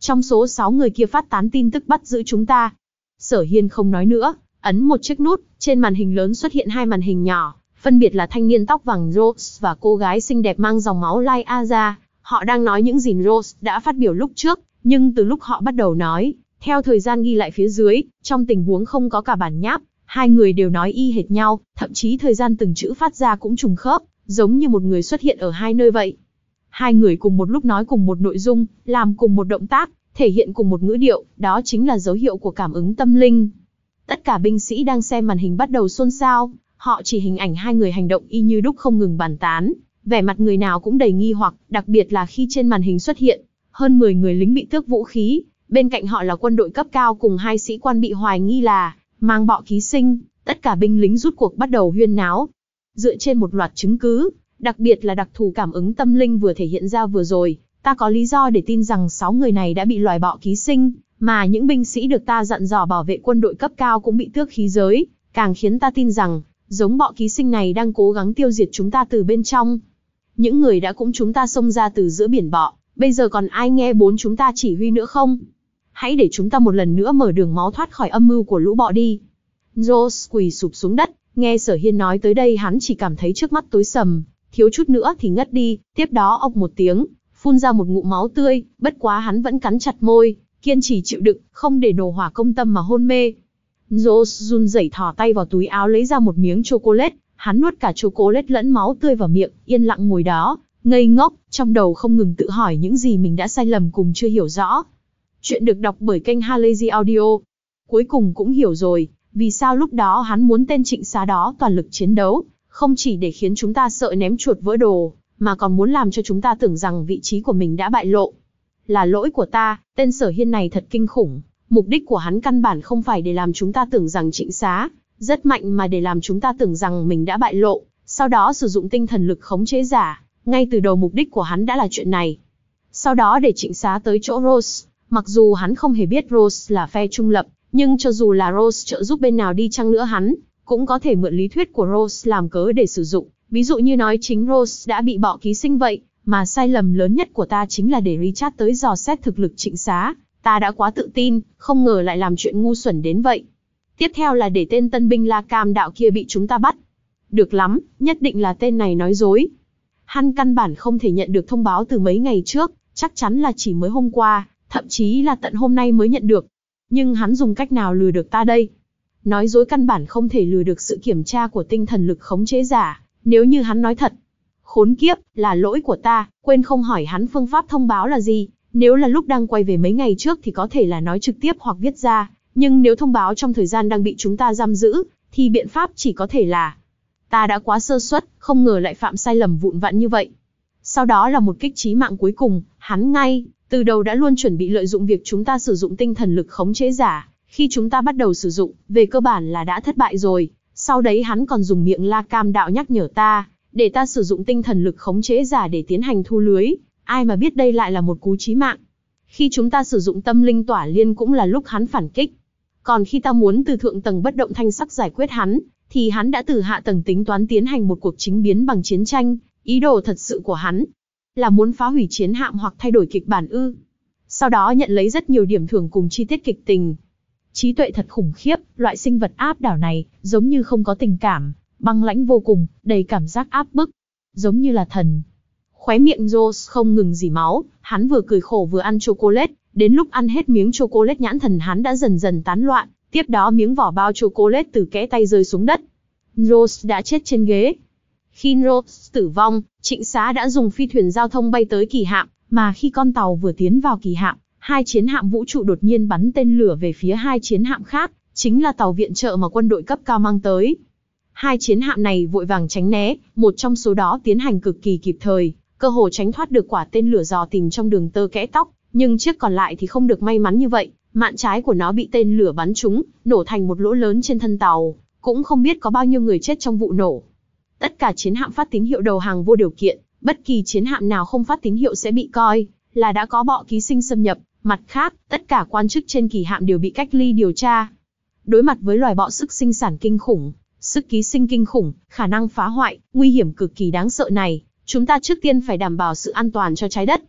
Trong số sáu người kia phát tán tin tức bắt giữ chúng ta. Sở Hiên không nói nữa, ấn một chiếc nút, trên màn hình lớn xuất hiện hai màn hình nhỏ, phân biệt là thanh niên tóc vàng Rose và cô gái xinh đẹp mang dòng máu Lai Aza. Họ đang nói những gì Rose đã phát biểu lúc trước, nhưng từ lúc họ bắt đầu nói, theo thời gian ghi lại phía dưới, trong tình huống không có cả bản nháp, hai người đều nói y hệt nhau, thậm chí thời gian từng chữ phát ra cũng trùng khớp, giống như một người xuất hiện ở hai nơi vậy. Hai người cùng một lúc nói cùng một nội dung, làm cùng một động tác, thể hiện cùng một ngữ điệu, đó chính là dấu hiệu của cảm ứng tâm linh. Tất cả binh sĩ đang xem màn hình bắt đầu xôn xao, họ chỉ hình ảnh hai người hành động y như đúc không ngừng bàn tán, vẻ mặt người nào cũng đầy nghi hoặc, đặc biệt là khi trên màn hình xuất hiện hơn mười người lính bị tước vũ khí, bên cạnh họ là quân đội cấp cao cùng hai sĩ quan bị hoài nghi là mang bọ ký sinh, tất cả binh lính rút cuộc bắt đầu huyên náo. Dựa trên một loạt chứng cứ, đặc biệt là đặc thù cảm ứng tâm linh vừa thể hiện ra vừa rồi, ta có lý do để tin rằng sáu người này đã bị loài bọ ký sinh, mà những binh sĩ được ta dặn dò bảo vệ quân đội cấp cao cũng bị tước khí giới, càng khiến ta tin rằng, giống bọ ký sinh này đang cố gắng tiêu diệt chúng ta từ bên trong. Những người đã cũng chúng ta xông ra từ giữa biển bọ, bây giờ còn ai nghe bốn chúng ta chỉ huy nữa không? Hãy để chúng ta một lần nữa mở đường máu thoát khỏi âm mưu của lũ bọ đi. Rose quỳ sụp xuống đất, nghe Sở Hiên nói tới đây hắn chỉ cảm thấy trước mắt tối sầm, thiếu chút nữa thì ngất đi, tiếp đó ộc một tiếng, phun ra một ngụm máu tươi, bất quá hắn vẫn cắn chặt môi, kiên trì chịu đựng, không để nổ hỏa công tâm mà hôn mê. Rose run rẩy thò tay vào túi áo lấy ra một miếng chocolate, hắn nuốt cả chocolate lẫn máu tươi vào miệng, yên lặng ngồi đó, ngây ngốc, trong đầu không ngừng tự hỏi những gì mình đã sai lầm cùng chưa hiểu rõ. Chuyện được đọc bởi kênh Halazy Audio. Cuối cùng cũng hiểu rồi, vì sao lúc đó hắn muốn tên Trịnh Xá đó toàn lực chiến đấu, không chỉ để khiến chúng ta sợ ném chuột vỡ đồ, mà còn muốn làm cho chúng ta tưởng rằng vị trí của mình đã bại lộ. Là lỗi của ta, tên Sở Hiên này thật kinh khủng, mục đích của hắn căn bản không phải để làm chúng ta tưởng rằng Trịnh Xá rất mạnh mà để làm chúng ta tưởng rằng mình đã bại lộ, sau đó sử dụng tinh thần lực khống chế giả, ngay từ đầu mục đích của hắn đã là chuyện này. Sau đó để Trịnh Xá tới chỗ Rose, mặc dù hắn không hề biết Rose là phe trung lập, nhưng cho dù là Rose trợ giúp bên nào đi chăng nữa hắn cũng có thể mượn lý thuyết của Rose làm cớ để sử dụng, ví dụ như nói chính Rose đã bị bọ ký sinh vậy, mà sai lầm lớn nhất của ta chính là để Richard tới dò xét thực lực Trịnh Xá, ta đã quá tự tin, không ngờ lại làm chuyện ngu xuẩn đến vậy. Tiếp theo là để tên tân binh La Cam đạo kia bị chúng ta bắt. Được lắm, nhất định là tên này nói dối. Hắn căn bản không thể nhận được thông báo từ mấy ngày trước, chắc chắn là chỉ mới hôm qua, thậm chí là tận hôm nay mới nhận được. Nhưng hắn dùng cách nào lừa được ta đây? Nói dối căn bản không thể lừa được sự kiểm tra của tinh thần lực khống chế giả, nếu như hắn nói thật. Khốn kiếp, là lỗi của ta, quên không hỏi hắn phương pháp thông báo là gì, nếu là lúc đang quay về mấy ngày trước thì có thể là nói trực tiếp hoặc viết ra, nhưng nếu thông báo trong thời gian đang bị chúng ta giam giữ, thì biện pháp chỉ có thể là ta đã quá sơ suất, không ngờ lại phạm sai lầm vụn vặt như vậy. Sau đó là một kích chí mạng cuối cùng, hắn ngay từ đầu đã luôn chuẩn bị lợi dụng việc chúng ta sử dụng tinh thần lực khống chế giả, khi chúng ta bắt đầu sử dụng, về cơ bản là đã thất bại rồi, sau đấy hắn còn dùng miệng La Cam đạo nhắc nhở ta, để ta sử dụng tinh thần lực khống chế giả để tiến hành thu lưới, ai mà biết đây lại là một cú chí mạng. Khi chúng ta sử dụng tâm linh tỏa liên cũng là lúc hắn phản kích. Còn khi ta muốn từ thượng tầng bất động thanh sắc giải quyết hắn, thì hắn đã từ hạ tầng tính toán tiến hành một cuộc chính biến bằng chiến tranh, ý đồ thật sự của hắn là muốn phá hủy chiến hạm hoặc thay đổi kịch bản ư. Sau đó nhận lấy rất nhiều điểm thưởng cùng chi tiết kịch tình. Trí tuệ thật khủng khiếp, loại sinh vật áp đảo này, giống như không có tình cảm, băng lãnh vô cùng, đầy cảm giác áp bức, giống như là thần. Khóe miệng Rose không ngừng rỉ máu, hắn vừa cười khổ vừa ăn chocolate, đến lúc ăn hết miếng chocolate nhãn thần hắn đã dần dần tán loạn, tiếp đó miếng vỏ bao chocolate từ kẽ tay rơi xuống đất. Rose đã chết trên ghế. Khi Rose tử vong, Trịnh Xá đã dùng phi thuyền giao thông bay tới kỳ hạm, mà khi con tàu vừa tiến vào kỳ hạm, hai chiến hạm vũ trụ đột nhiên bắn tên lửa về phía hai chiến hạm khác, chính là tàu viện trợ mà quân đội cấp cao mang tới. Hai chiến hạm này vội vàng tránh né, một trong số đó tiến hành cực kỳ kịp thời, cơ hồ tránh thoát được quả tên lửa dò tìm trong đường tơ kẽ tóc, nhưng chiếc còn lại thì không được may mắn như vậy, mạn trái của nó bị tên lửa bắn trúng, nổ thành một lỗ lớn trên thân tàu, cũng không biết có bao nhiêu người chết trong vụ nổ. Tất cả chiến hạm phát tín hiệu đầu hàng vô điều kiện, bất kỳ chiến hạm nào không phát tín hiệu sẽ bị coi là đã có bọ ký sinh xâm nhập, mặt khác, tất cả quan chức trên kỳ hạm đều bị cách ly điều tra. Đối mặt với loài bọ sức sinh sản kinh khủng, sức ký sinh kinh khủng, khả năng phá hoại, nguy hiểm cực kỳ đáng sợ này, chúng ta trước tiên phải đảm bảo sự an toàn cho trái đất.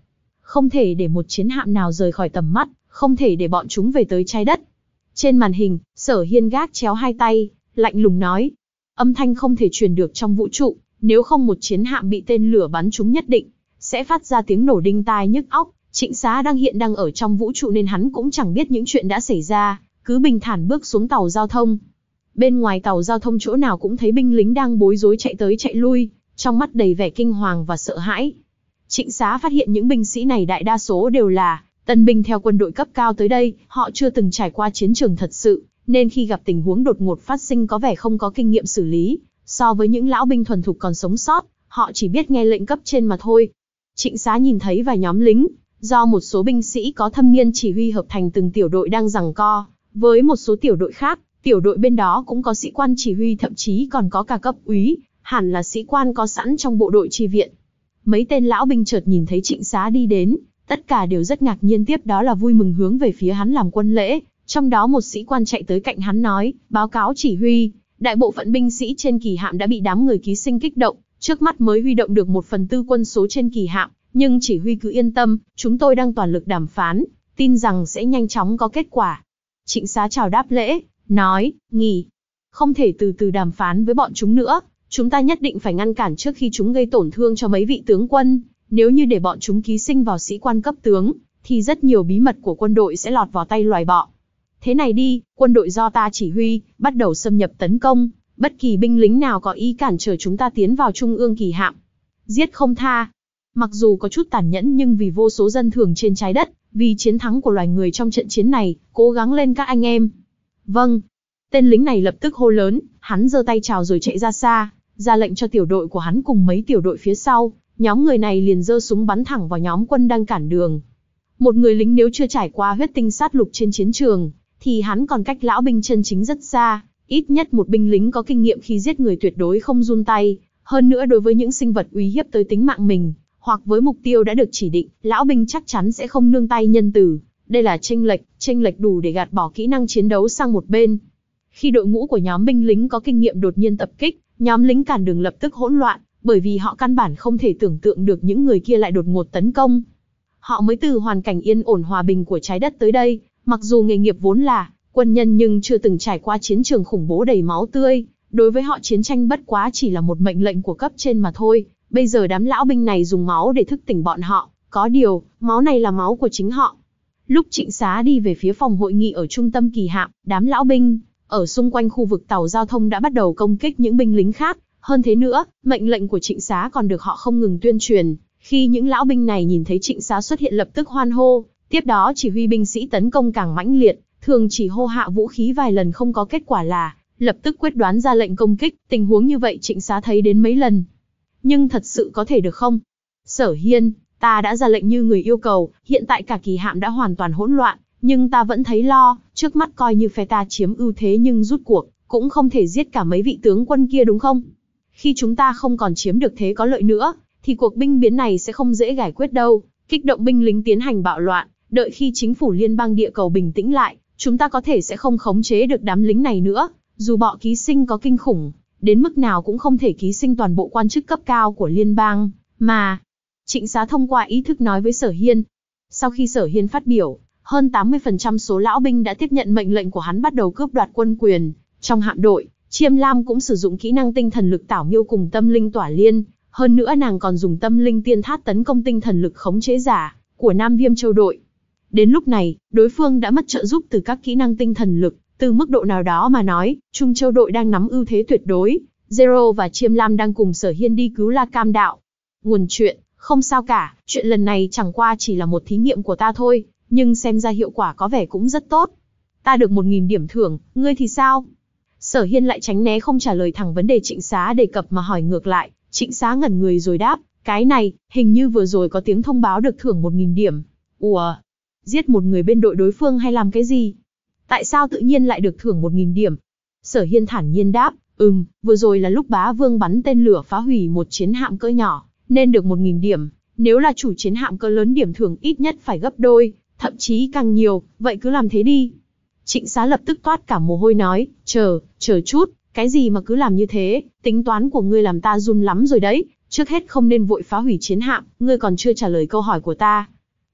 không thể để một chiến hạm nào rời khỏi tầm mắt, không thể để bọn chúng về tới trái đất. Trên màn hình, Sở Hiên gác chéo hai tay, lạnh lùng nói. Âm thanh không thể truyền được trong vũ trụ, nếu không một chiến hạm bị tên lửa bắn trúng nhất định sẽ phát ra tiếng nổ đinh tai nhức óc. Trịnh Xá đang hiện đang ở trong vũ trụ nên hắn cũng chẳng biết những chuyện đã xảy ra, cứ bình thản bước xuống tàu giao thông. Bên ngoài tàu giao thông chỗ nào cũng thấy binh lính đang bối rối chạy tới chạy lui, trong mắt đầy vẻ kinh hoàng và sợ hãi. Trịnh Xá phát hiện những binh sĩ này đại đa số đều là tân binh theo quân đội cấp cao tới đây, họ chưa từng trải qua chiến trường thật sự, nên khi gặp tình huống đột ngột phát sinh có vẻ không có kinh nghiệm xử lý. So với những lão binh thuần thục còn sống sót, họ chỉ biết nghe lệnh cấp trên mà thôi. Trịnh Xá nhìn thấy vài nhóm lính, do một số binh sĩ có thâm niên chỉ huy hợp thành từng tiểu đội đang giằng co với một số tiểu đội khác. Tiểu đội bên đó cũng có sĩ quan chỉ huy, thậm chí còn có cả cấp úy, hẳn là sĩ quan có sẵn trong bộ đội chi viện. Mấy tên lão binh chợt nhìn thấy Trịnh Xá đi đến, tất cả đều rất ngạc nhiên, tiếp đó là vui mừng hướng về phía hắn làm quân lễ. Trong đó một sĩ quan chạy tới cạnh hắn nói, báo cáo chỉ huy, đại bộ phận binh sĩ trên kỳ hạm đã bị đám người ký sinh kích động, trước mắt mới huy động được một phần tư quân số trên kỳ hạm, nhưng chỉ huy cứ yên tâm, chúng tôi đang toàn lực đàm phán, tin rằng sẽ nhanh chóng có kết quả. Trịnh Xá chào đáp lễ, nói, nghỉ, không thể từ từ đàm phán với bọn chúng nữa, chúng ta nhất định phải ngăn cản trước khi chúng gây tổn thương cho mấy vị tướng quân, nếu như để bọn chúng ký sinh vào sĩ quan cấp tướng, thì rất nhiều bí mật của quân đội sẽ lọt vào tay loài bọ. Thế này đi, quân đội do ta chỉ huy, bắt đầu xâm nhập tấn công, bất kỳ binh lính nào có ý cản trở chúng ta tiến vào trung ương kỳ hạm, giết không tha. Mặc dù có chút tàn nhẫn nhưng vì vô số dân thường trên trái đất, vì chiến thắng của loài người trong trận chiến này, cố gắng lên các anh em. Vâng. Tên lính này lập tức hô lớn, hắn giơ tay chào rồi chạy ra xa, ra lệnh cho tiểu đội của hắn cùng mấy tiểu đội phía sau, nhóm người này liền giơ súng bắn thẳng vào nhóm quân đang cản đường. Một người lính nếu chưa trải qua huyết tinh sát lục trên chiến trường, thì hắn còn cách lão binh chân chính rất xa, ít nhất một binh lính có kinh nghiệm khi giết người tuyệt đối không run tay, hơn nữa đối với những sinh vật uy hiếp tới tính mạng mình, hoặc với mục tiêu đã được chỉ định, lão binh chắc chắn sẽ không nương tay nhân từ. Đây là chênh lệch, chênh lệch đủ để gạt bỏ kỹ năng chiến đấu sang một bên. Khi đội ngũ của nhóm binh lính có kinh nghiệm đột nhiên tập kích, nhóm lính cản đường lập tức hỗn loạn, bởi vì họ căn bản không thể tưởng tượng được những người kia lại đột ngột tấn công. Họ mới từ hoàn cảnh yên ổn hòa bình của trái đất tới đây, mặc dù nghề nghiệp vốn là quân nhân nhưng chưa từng trải qua chiến trường khủng bố đầy máu tươi, đối với họ chiến tranh bất quá chỉ là một mệnh lệnh của cấp trên mà thôi. Bây giờ đám lão binh này dùng máu để thức tỉnh bọn họ, có điều, máu này là máu của chính họ. Lúc Trịnh Xá đi về phía phòng hội nghị ở trung tâm kỳ hạm, đám lão binh ở xung quanh khu vực tàu giao thông đã bắt đầu công kích những binh lính khác. Hơn thế nữa, mệnh lệnh của Trịnh Xá còn được họ không ngừng tuyên truyền. Khi những lão binh này nhìn thấy Trịnh Xá xuất hiện lập tức hoan hô, tiếp đó chỉ huy binh sĩ tấn công càng mãnh liệt, thường chỉ hô hạ vũ khí vài lần không có kết quả là lập tức quyết đoán ra lệnh công kích. Tình huống như vậy Trịnh Xá thấy đến mấy lần. Nhưng thật sự có thể được không? Sở Hiên, ta đã ra lệnh như người yêu cầu, hiện tại cả kỳ hạm đã hoàn toàn hỗn loạn, nhưng ta vẫn thấy lo, trước mắt coi như phe ta chiếm ưu thế nhưng rút cuộc, cũng không thể giết cả mấy vị tướng quân kia đúng không? Khi chúng ta không còn chiếm được thế có lợi nữa, thì cuộc binh biến này sẽ không dễ giải quyết đâu. Kích động binh lính tiến hành bạo loạn, đợi khi chính phủ liên bang địa cầu bình tĩnh lại, chúng ta có thể sẽ không khống chế được đám lính này nữa. Dù bọ ký sinh có kinh khủng, đến mức nào cũng không thể ký sinh toàn bộ quan chức cấp cao của liên bang, mà. Trịnh Xá thông qua ý thức nói với Sở Hiên. Sau khi Sở Hiên phát biểu, hơn tám mươi phần trăm số lão binh đã tiếp nhận mệnh lệnh của hắn bắt đầu cướp đoạt quân quyền. Trong hạm đội, Chiêm Lam cũng sử dụng kỹ năng tinh thần lực tảo miêu cùng tâm linh tỏa liên, hơn nữa nàng còn dùng tâm linh tiên thát tấn công tinh thần lực khống chế giả của Nam Viêm Châu đội. Đến lúc này, đối phương đã mất trợ giúp từ các kỹ năng tinh thần lực, từ mức độ nào đó mà nói, Trung Châu đội đang nắm ưu thế tuyệt đối. Zero và Chiêm Lam đang cùng Sở Hiên đi cứu La Cam Đạo. Nguồn chuyện, không sao cả, chuyện lần này chẳng qua chỉ là một thí nghiệm của ta thôi, nhưng xem ra hiệu quả có vẻ cũng rất tốt. Ta được một nghìn điểm thưởng, ngươi thì sao? Sở Hiên lại tránh né không trả lời thẳng vấn đề Trịnh Xá đề cập mà hỏi ngược lại. Trịnh Xá ngẩn người rồi đáp, cái này, hình như vừa rồi có tiếng thông báo được thưởng một nghìn điểm. Ủa, giết một người bên đội đối phương hay làm cái gì? Tại sao tự nhiên lại được thưởng một nghìn điểm? Sở Hiên thản nhiên đáp, ừm, vừa rồi là lúc bá vương bắn tên lửa phá hủy một chiến hạm cỡ nhỏ, nên được một nghìn điểm. Nếu là chủ chiến hạm cỡ lớn điểm thưởng ít nhất phải gấp đôi, thậm chí càng nhiều, vậy cứ làm thế đi. Trịnh Xá lập tức toát cả mồ hôi nói, chờ, chờ chút, cái gì mà cứ làm như thế, tính toán của ngươi làm ta run lắm rồi đấy, trước hết không nên vội phá hủy chiến hạm, ngươi còn chưa trả lời câu hỏi của ta.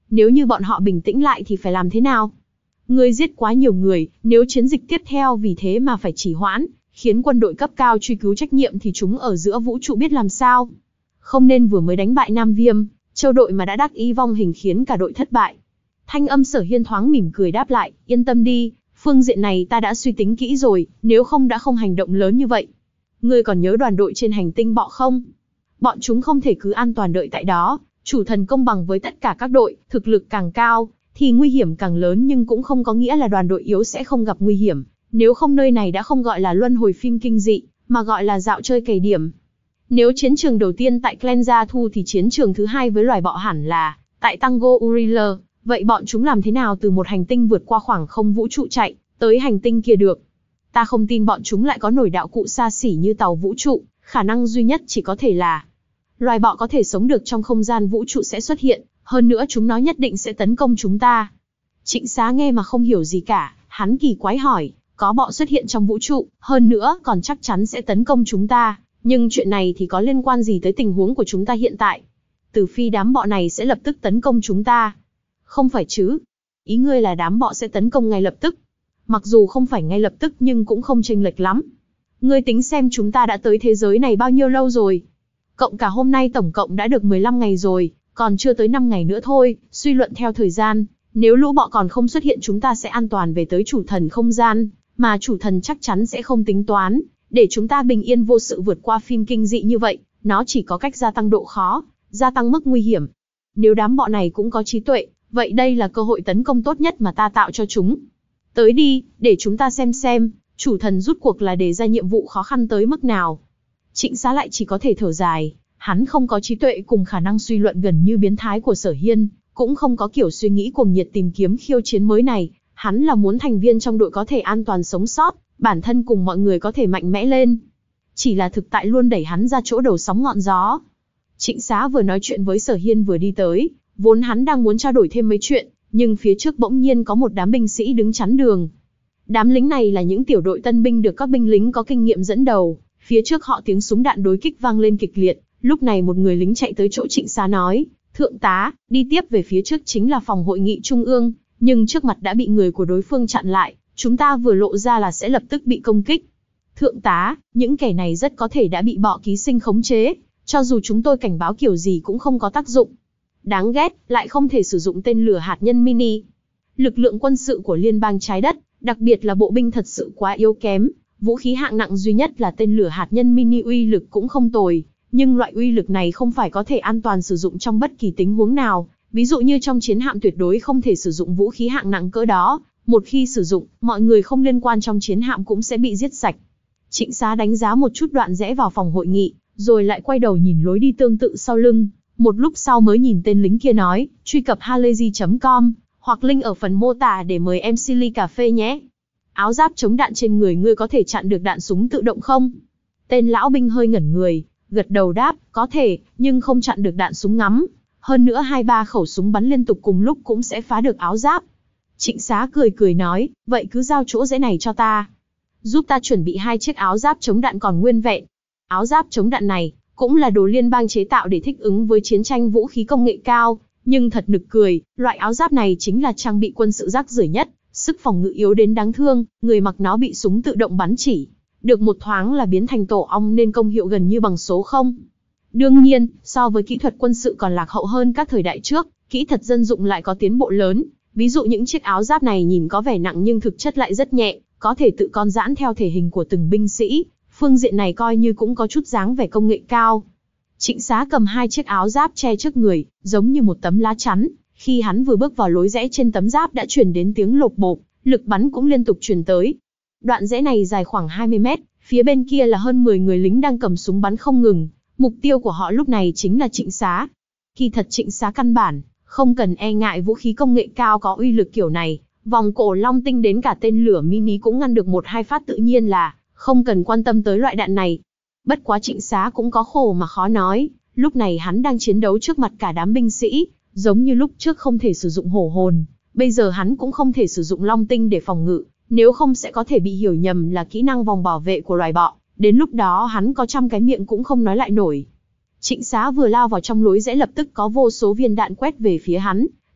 Nếu như bọn họ bình tĩnh lại thì phải làm thế nào? Ngươi giết quá nhiều người, nếu chiến dịch tiếp theo vì thế mà phải trì hoãn, khiến quân đội cấp cao truy cứu trách nhiệm thì chúng ở giữa vũ trụ biết làm sao? Không nên vừa mới đánh bại Nam Viêm, Châu đội mà đã đắc ý vong hình khiến cả đội thất bại. Thanh âm Sở Hiên thoáng mỉm cười đáp lại, yên tâm đi, phương diện này ta đã suy tính kỹ rồi, nếu không đã không hành động lớn như vậy. Ngươi còn nhớ đoàn đội trên hành tinh bọ không? Bọn chúng không thể cứ an toàn đợi tại đó, chủ thần công bằng với tất cả các đội, thực lực càng cao, thì nguy hiểm càng lớn, nhưng cũng không có nghĩa là đoàn đội yếu sẽ không gặp nguy hiểm. Nếu không nơi này đã không gọi là luân hồi phim kinh dị, mà gọi là dạo chơi cày điểm. Nếu chiến trường đầu tiên tại Clan Gia Thu thì chiến trường thứ hai với loài bọ hẳn là tại Tango Uriler. Vậy bọn chúng làm thế nào từ một hành tinh vượt qua khoảng không vũ trụ chạy tới hành tinh kia được? Ta không tin bọn chúng lại có nổi đạo cụ xa xỉ như tàu vũ trụ, khả năng duy nhất chỉ có thể là loài bọ có thể sống được trong không gian vũ trụ sẽ xuất hiện, hơn nữa chúng nó nhất định sẽ tấn công chúng ta. Trịnh Xá nghe mà không hiểu gì cả, hắn kỳ quái hỏi, có bọ xuất hiện trong vũ trụ, hơn nữa còn chắc chắn sẽ tấn công chúng ta, nhưng chuyện này thì có liên quan gì tới tình huống của chúng ta hiện tại? Từ phi đám bọ này sẽ lập tức tấn công chúng ta. Không phải chứ? Ý ngươi là đám bọ sẽ tấn công ngay lập tức? Mặc dù không phải ngay lập tức nhưng cũng không chênh lệch lắm. Ngươi tính xem chúng ta đã tới thế giới này bao nhiêu lâu rồi? Cộng cả hôm nay tổng cộng đã được mười lăm ngày rồi, còn chưa tới năm ngày nữa thôi, suy luận theo thời gian, nếu lũ bọ còn không xuất hiện chúng ta sẽ an toàn về tới chủ thần không gian, mà chủ thần chắc chắn sẽ không tính toán, để chúng ta bình yên vô sự vượt qua phim kinh dị như vậy, nó chỉ có cách gia tăng độ khó, gia tăng mức nguy hiểm. Nếu đám bọ này cũng có trí tuệ, vậy đây là cơ hội tấn công tốt nhất mà ta tạo cho chúng. Tới đi, để chúng ta xem xem, chủ thần rút cuộc là đề ra nhiệm vụ khó khăn tới mức nào. Trịnh Xá lại chỉ có thể thở dài, hắn không có trí tuệ cùng khả năng suy luận gần như biến thái của Sở Hiên, cũng không có kiểu suy nghĩ cuồng nhiệt tìm kiếm khiêu chiến mới này, hắn là muốn thành viên trong đội có thể an toàn sống sót, bản thân cùng mọi người có thể mạnh mẽ lên. Chỉ là thực tại luôn đẩy hắn ra chỗ đầu sóng ngọn gió. Trịnh Xá vừa nói chuyện với Sở Hiên vừa đi tới, vốn hắn đang muốn trao đổi thêm mấy chuyện, nhưng phía trước bỗng nhiên có một đám binh sĩ đứng chắn đường. Đám lính này là những tiểu đội tân binh được các binh lính có kinh nghiệm dẫn đầu, phía trước họ tiếng súng đạn đối kích vang lên kịch liệt, lúc này một người lính chạy tới chỗ Trịnh Xá nói, thượng tá, đi tiếp về phía trước chính là phòng hội nghị trung ương, nhưng trước mặt đã bị người của đối phương chặn lại, chúng ta vừa lộ ra là sẽ lập tức bị công kích. Thượng tá, những kẻ này rất có thể đã bị bọ ký sinh khống chế, cho dù chúng tôi cảnh báo kiểu gì cũng không có tác dụng. Đáng ghét, lại không thể sử dụng tên lửa hạt nhân mini. Lực lượng quân sự của liên bang trái đất, đặc biệt là bộ binh thật sự quá yếu kém, vũ khí hạng nặng duy nhất là tên lửa hạt nhân mini uy lực cũng không tồi, nhưng loại uy lực này không phải có thể an toàn sử dụng trong bất kỳ tình huống nào, ví dụ như trong chiến hạm tuyệt đối không thể sử dụng vũ khí hạng nặng cỡ đó, một khi sử dụng, mọi người không liên quan trong chiến hạm cũng sẽ bị giết sạch. Trịnh Xá đánh giá một chút đoạn rẽ vào phòng hội nghị, rồi lại quay đầu nhìn lối đi tương tự sau lưng, một lúc sau mới nhìn tên lính kia nói, truy cập halayzi chấm com, hoặc link ở phần mô tả để mời em xê ly cà phê nhé. Áo giáp chống đạn trên người ngươi có thể chặn được đạn súng tự động không? Tên lão binh hơi ngẩn người, gật đầu đáp, có thể, nhưng không chặn được đạn súng ngắm. Hơn nữa hai ba khẩu súng bắn liên tục cùng lúc cũng sẽ phá được áo giáp. Trịnh Xá cười cười nói, vậy cứ giao chỗ rẽ này cho ta. Giúp ta chuẩn bị hai chiếc áo giáp chống đạn còn nguyên vẹn. Áo giáp chống đạn này, cũng là đồ liên bang chế tạo để thích ứng với chiến tranh vũ khí công nghệ cao. Nhưng thật nực cười, loại áo giáp này chính là trang bị quân sự rác rưởi nhất, sức phòng ngự yếu đến đáng thương, người mặc nó bị súng tự động bắn chỉ được một thoáng là biến thành tổ ong nên công hiệu gần như bằng số không. Đương nhiên, so với kỹ thuật quân sự còn lạc hậu hơn các thời đại trước, kỹ thuật dân dụng lại có tiến bộ lớn. Ví dụ những chiếc áo giáp này nhìn có vẻ nặng nhưng thực chất lại rất nhẹ, có thể tự con giãn theo thể hình của từng binh sĩ, phương diện này coi như cũng có chút dáng vẻ công nghệ cao. Trịnh Xá cầm hai chiếc áo giáp che trước người, giống như một tấm lá chắn, khi hắn vừa bước vào lối rẽ trên tấm giáp đã truyền đến tiếng lộp bộp, lực bắn cũng liên tục truyền tới. Đoạn rẽ này dài khoảng hai mươi mét, phía bên kia là hơn mười người lính đang cầm súng bắn không ngừng, mục tiêu của họ lúc này chính là Trịnh Xá. Kỳ thật Trịnh Xá căn bản không cần e ngại vũ khí công nghệ cao có uy lực kiểu này, vòng cổ long tinh đến cả tên lửa mini cũng ngăn được một hai phát tự nhiên là không cần quan tâm tới loại đạn này. Bất quá Trịnh Xá cũng có khổ mà khó nói, lúc này hắn đang chiến đấu trước mặt cả đám binh sĩ, giống như lúc trước không thể sử dụng hổ hồn, bây giờ hắn cũng không thể sử dụng long tinh để phòng ngự, nếu không sẽ có thể bị hiểu nhầm là kỹ năng vòng bảo vệ của loài bọ, đến lúc đó hắn có trăm cái miệng cũng không nói lại nổi. Trịnh Xá vừa lao vào trong lối rẽ lập tức có vô số viên đạn quét về phía hắn,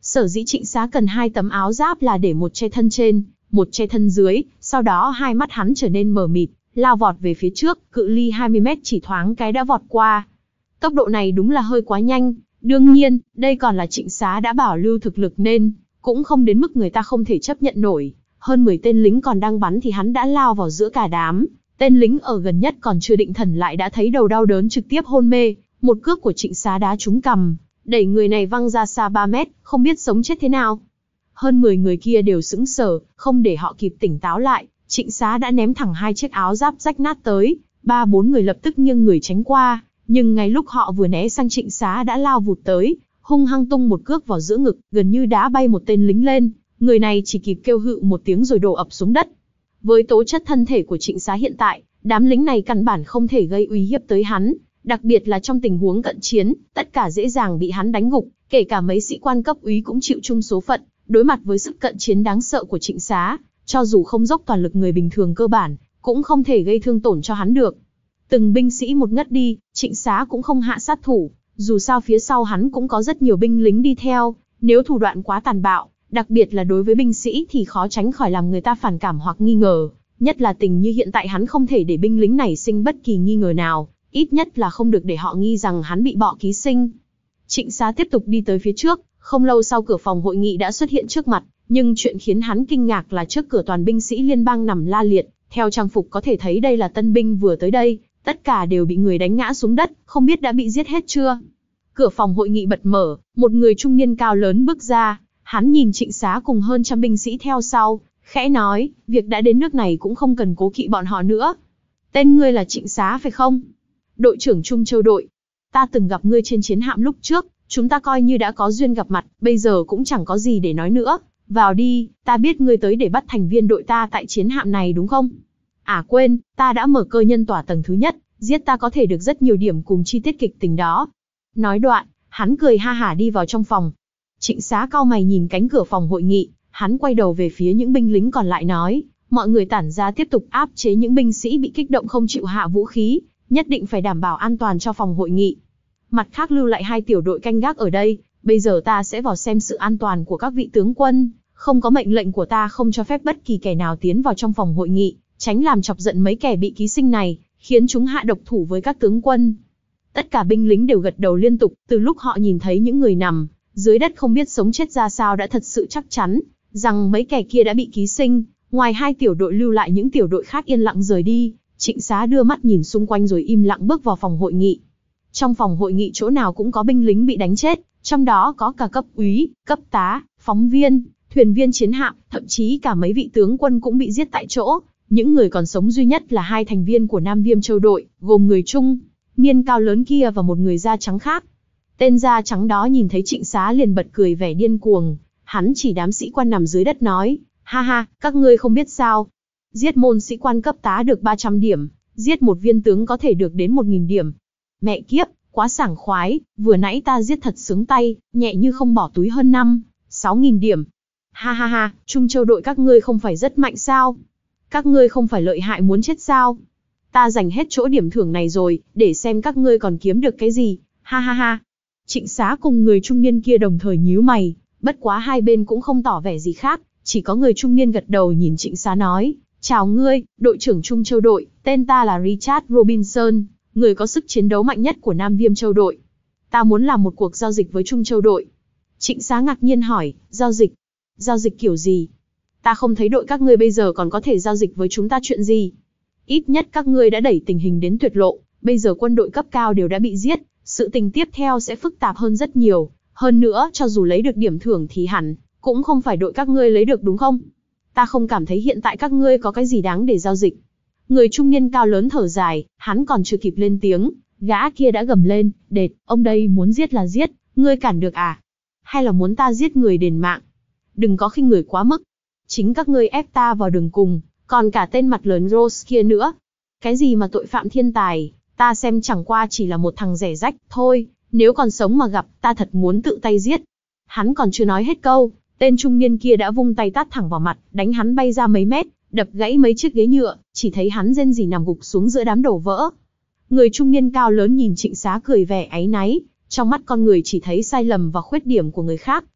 Sở dĩ Trịnh Xá cần hai tấm áo giáp là để một che thân trên, một che thân dưới, sau đó hai mắt hắn trở nên mờ mịt, lao vọt về phía trước, cự ly hai mươi mét chỉ thoáng cái đã vọt qua. Tốc độ này đúng là hơi quá nhanh, đương nhiên, đây còn là Trịnh Xá đã bảo lưu thực lực nên, cũng không đến mức người ta không thể chấp nhận nổi. Hơn mười tên lính còn đang bắn thì hắn đã lao vào giữa cả đám. Tên lính ở gần nhất còn chưa định thần lại đã thấy đầu đau đớn trực tiếp hôn mê, một cước của Trịnh Xá đá trúng cằm, đẩy người này văng ra xa ba mét, không biết sống chết thế nào. Hơn mười người kia đều sững sờ, không để họ kịp tỉnh táo lại, Trịnh Xá đã ném thẳng hai chiếc áo giáp rách nát tới, ba bốn người lập tức nghiêng người tránh qua, nhưng ngay lúc họ vừa né sang Trịnh Xá đã lao vụt tới, hung hăng tung một cước vào giữa ngực, gần như đá bay một tên lính lên, người này chỉ kịp kêu hự một tiếng rồi đổ ập xuống đất. Với tố chất thân thể của Trịnh Xá hiện tại, đám lính này căn bản không thể gây uy hiếp tới hắn, đặc biệt là trong tình huống cận chiến, tất cả dễ dàng bị hắn đánh gục, kể cả mấy sĩ quan cấp úy cũng chịu chung số phận. Đối mặt với sức cận chiến đáng sợ của Trịnh Xá, cho dù không dốc toàn lực, người bình thường cơ bản cũng không thể gây thương tổn cho hắn được. Từng binh sĩ một ngất đi, Trịnh Xá cũng không hạ sát thủ, dù sao phía sau hắn cũng có rất nhiều binh lính đi theo, nếu thủ đoạn quá tàn bạo, đặc biệt là đối với binh sĩ thì khó tránh khỏi làm người ta phản cảm hoặc nghi ngờ, nhất là tình như hiện tại hắn không thể để binh lính này sinh bất kỳ nghi ngờ nào, ít nhất là không được để họ nghi rằng hắn bị bọ ký sinh. Trịnh Xá tiếp tục đi tới phía trước, không lâu sau cửa phòng hội nghị đã xuất hiện trước mặt, nhưng chuyện khiến hắn kinh ngạc là trước cửa toàn binh sĩ liên bang nằm la liệt, theo trang phục có thể thấy đây là tân binh vừa tới đây, tất cả đều bị người đánh ngã xuống đất, không biết đã bị giết hết chưa. Cửa phòng hội nghị bật mở, một người trung niên cao lớn bước ra, hắn nhìn Trịnh Xá cùng hơn trăm binh sĩ theo sau, khẽ nói, việc đã đến nước này cũng không cần cố kỵ bọn họ nữa. Tên ngươi là Trịnh Xá phải không? Đội trưởng Trung Châu đội. Ta từng gặp ngươi trên chiến hạm lúc trước, chúng ta coi như đã có duyên gặp mặt, bây giờ cũng chẳng có gì để nói nữa. Vào đi, ta biết ngươi tới để bắt thành viên đội ta tại chiến hạm này đúng không? À quên, ta đã mở cơ nhân tỏa tầng thứ nhất, giết ta có thể được rất nhiều điểm cùng chi tiết kịch tính đó. Nói đoạn, hắn cười ha hả đi vào trong phòng. Trịnh Xá cau mày nhìn cánh cửa phòng hội nghị, hắn quay đầu về phía những binh lính còn lại nói, mọi người tản ra tiếp tục áp chế những binh sĩ bị kích động không chịu hạ vũ khí, nhất định phải đảm bảo an toàn cho phòng hội nghị. Mặt khác lưu lại hai tiểu đội canh gác ở đây, bây giờ ta sẽ vào xem sự an toàn của các vị tướng quân, không có mệnh lệnh của ta không cho phép bất kỳ kẻ nào tiến vào trong phòng hội nghị, tránh làm chọc giận mấy kẻ bị ký sinh này, khiến chúng hạ độc thủ với các tướng quân. Tất cả binh lính đều gật đầu liên tục, từ lúc họ nhìn thấy những người nằm dưới đất không biết sống chết ra sao đã thật sự chắc chắn rằng mấy kẻ kia đã bị ký sinh. Ngoài hai tiểu đội lưu lại, những tiểu đội khác yên lặng rời đi. Trịnh Xá đưa mắt nhìn xung quanh rồi im lặng bước vào phòng hội nghị. Trong phòng hội nghị chỗ nào cũng có binh lính bị đánh chết, trong đó có cả cấp úy, cấp tá, phóng viên, thuyền viên chiến hạm, thậm chí cả mấy vị tướng quân cũng bị giết tại chỗ. Những người còn sống duy nhất là hai thành viên của Nam Viêm Châu đội, gồm người Trung niên cao lớn kia và một người da trắng khác. Tên da trắng đó nhìn thấy Trịnh Xá liền bật cười vẻ điên cuồng, hắn chỉ đám sĩ quan nằm dưới đất nói, ha ha, các ngươi không biết sao. Giết môn sĩ quan cấp tá được ba trăm điểm, giết một viên tướng có thể được đến một nghìn điểm. Mẹ kiếp, quá sảng khoái, vừa nãy ta giết thật sướng tay, nhẹ như không bỏ túi hơn năm, sáu nghìn điểm. Ha ha ha, Trung Châu đội các ngươi không phải rất mạnh sao? Các ngươi không phải lợi hại muốn chết sao? Ta dành hết chỗ điểm thưởng này rồi, để xem các ngươi còn kiếm được cái gì, ha ha ha. Trịnh Xá cùng người trung niên kia đồng thời nhíu mày, bất quá hai bên cũng không tỏ vẻ gì khác, chỉ có người trung niên gật đầu nhìn Trịnh Xá nói, chào ngươi, đội trưởng Trung Châu đội, tên ta là Richard Robinson, người có sức chiến đấu mạnh nhất của Nam Viêm Châu đội. Ta muốn làm một cuộc giao dịch với Trung Châu đội. Trịnh Xá ngạc nhiên hỏi, giao dịch? Giao dịch kiểu gì? Ta không thấy đội các ngươi bây giờ còn có thể giao dịch với chúng ta chuyện gì. Ít nhất các ngươi đã đẩy tình hình đến tuyệt lộ, bây giờ quân đội cấp cao đều đã bị giết, sự tình tiếp theo sẽ phức tạp hơn rất nhiều. Hơn nữa, cho dù lấy được điểm thưởng thì hẳn cũng không phải đội các ngươi lấy được đúng không? Ta không cảm thấy hiện tại các ngươi có cái gì đáng để giao dịch. Người trung niên cao lớn thở dài, hắn còn chưa kịp lên tiếng, gã kia đã gầm lên, đệt, ông đây muốn giết là giết, ngươi cản được à? Hay là muốn ta giết người đền mạng? Đừng có khinh người quá mức. Chính các ngươi ép ta vào đường cùng, còn cả tên mặt lớn Rose kia nữa. Cái gì mà tội phạm thiên tài, ta xem chẳng qua chỉ là một thằng rẻ rách thôi, nếu còn sống mà gặp, ta thật muốn tự tay giết. Hắn còn chưa nói hết câu, tên trung niên kia đã vung tay tát thẳng vào mặt, đánh hắn bay ra mấy mét, đập gãy mấy chiếc ghế nhựa, chỉ thấy hắn rên rỉ nằm gục xuống giữa đám đổ vỡ. Người trung niên cao lớn nhìn Trịnh Xá cười vẻ áy náy, trong mắt con người chỉ thấy sai lầm và khuyết điểm của người khác,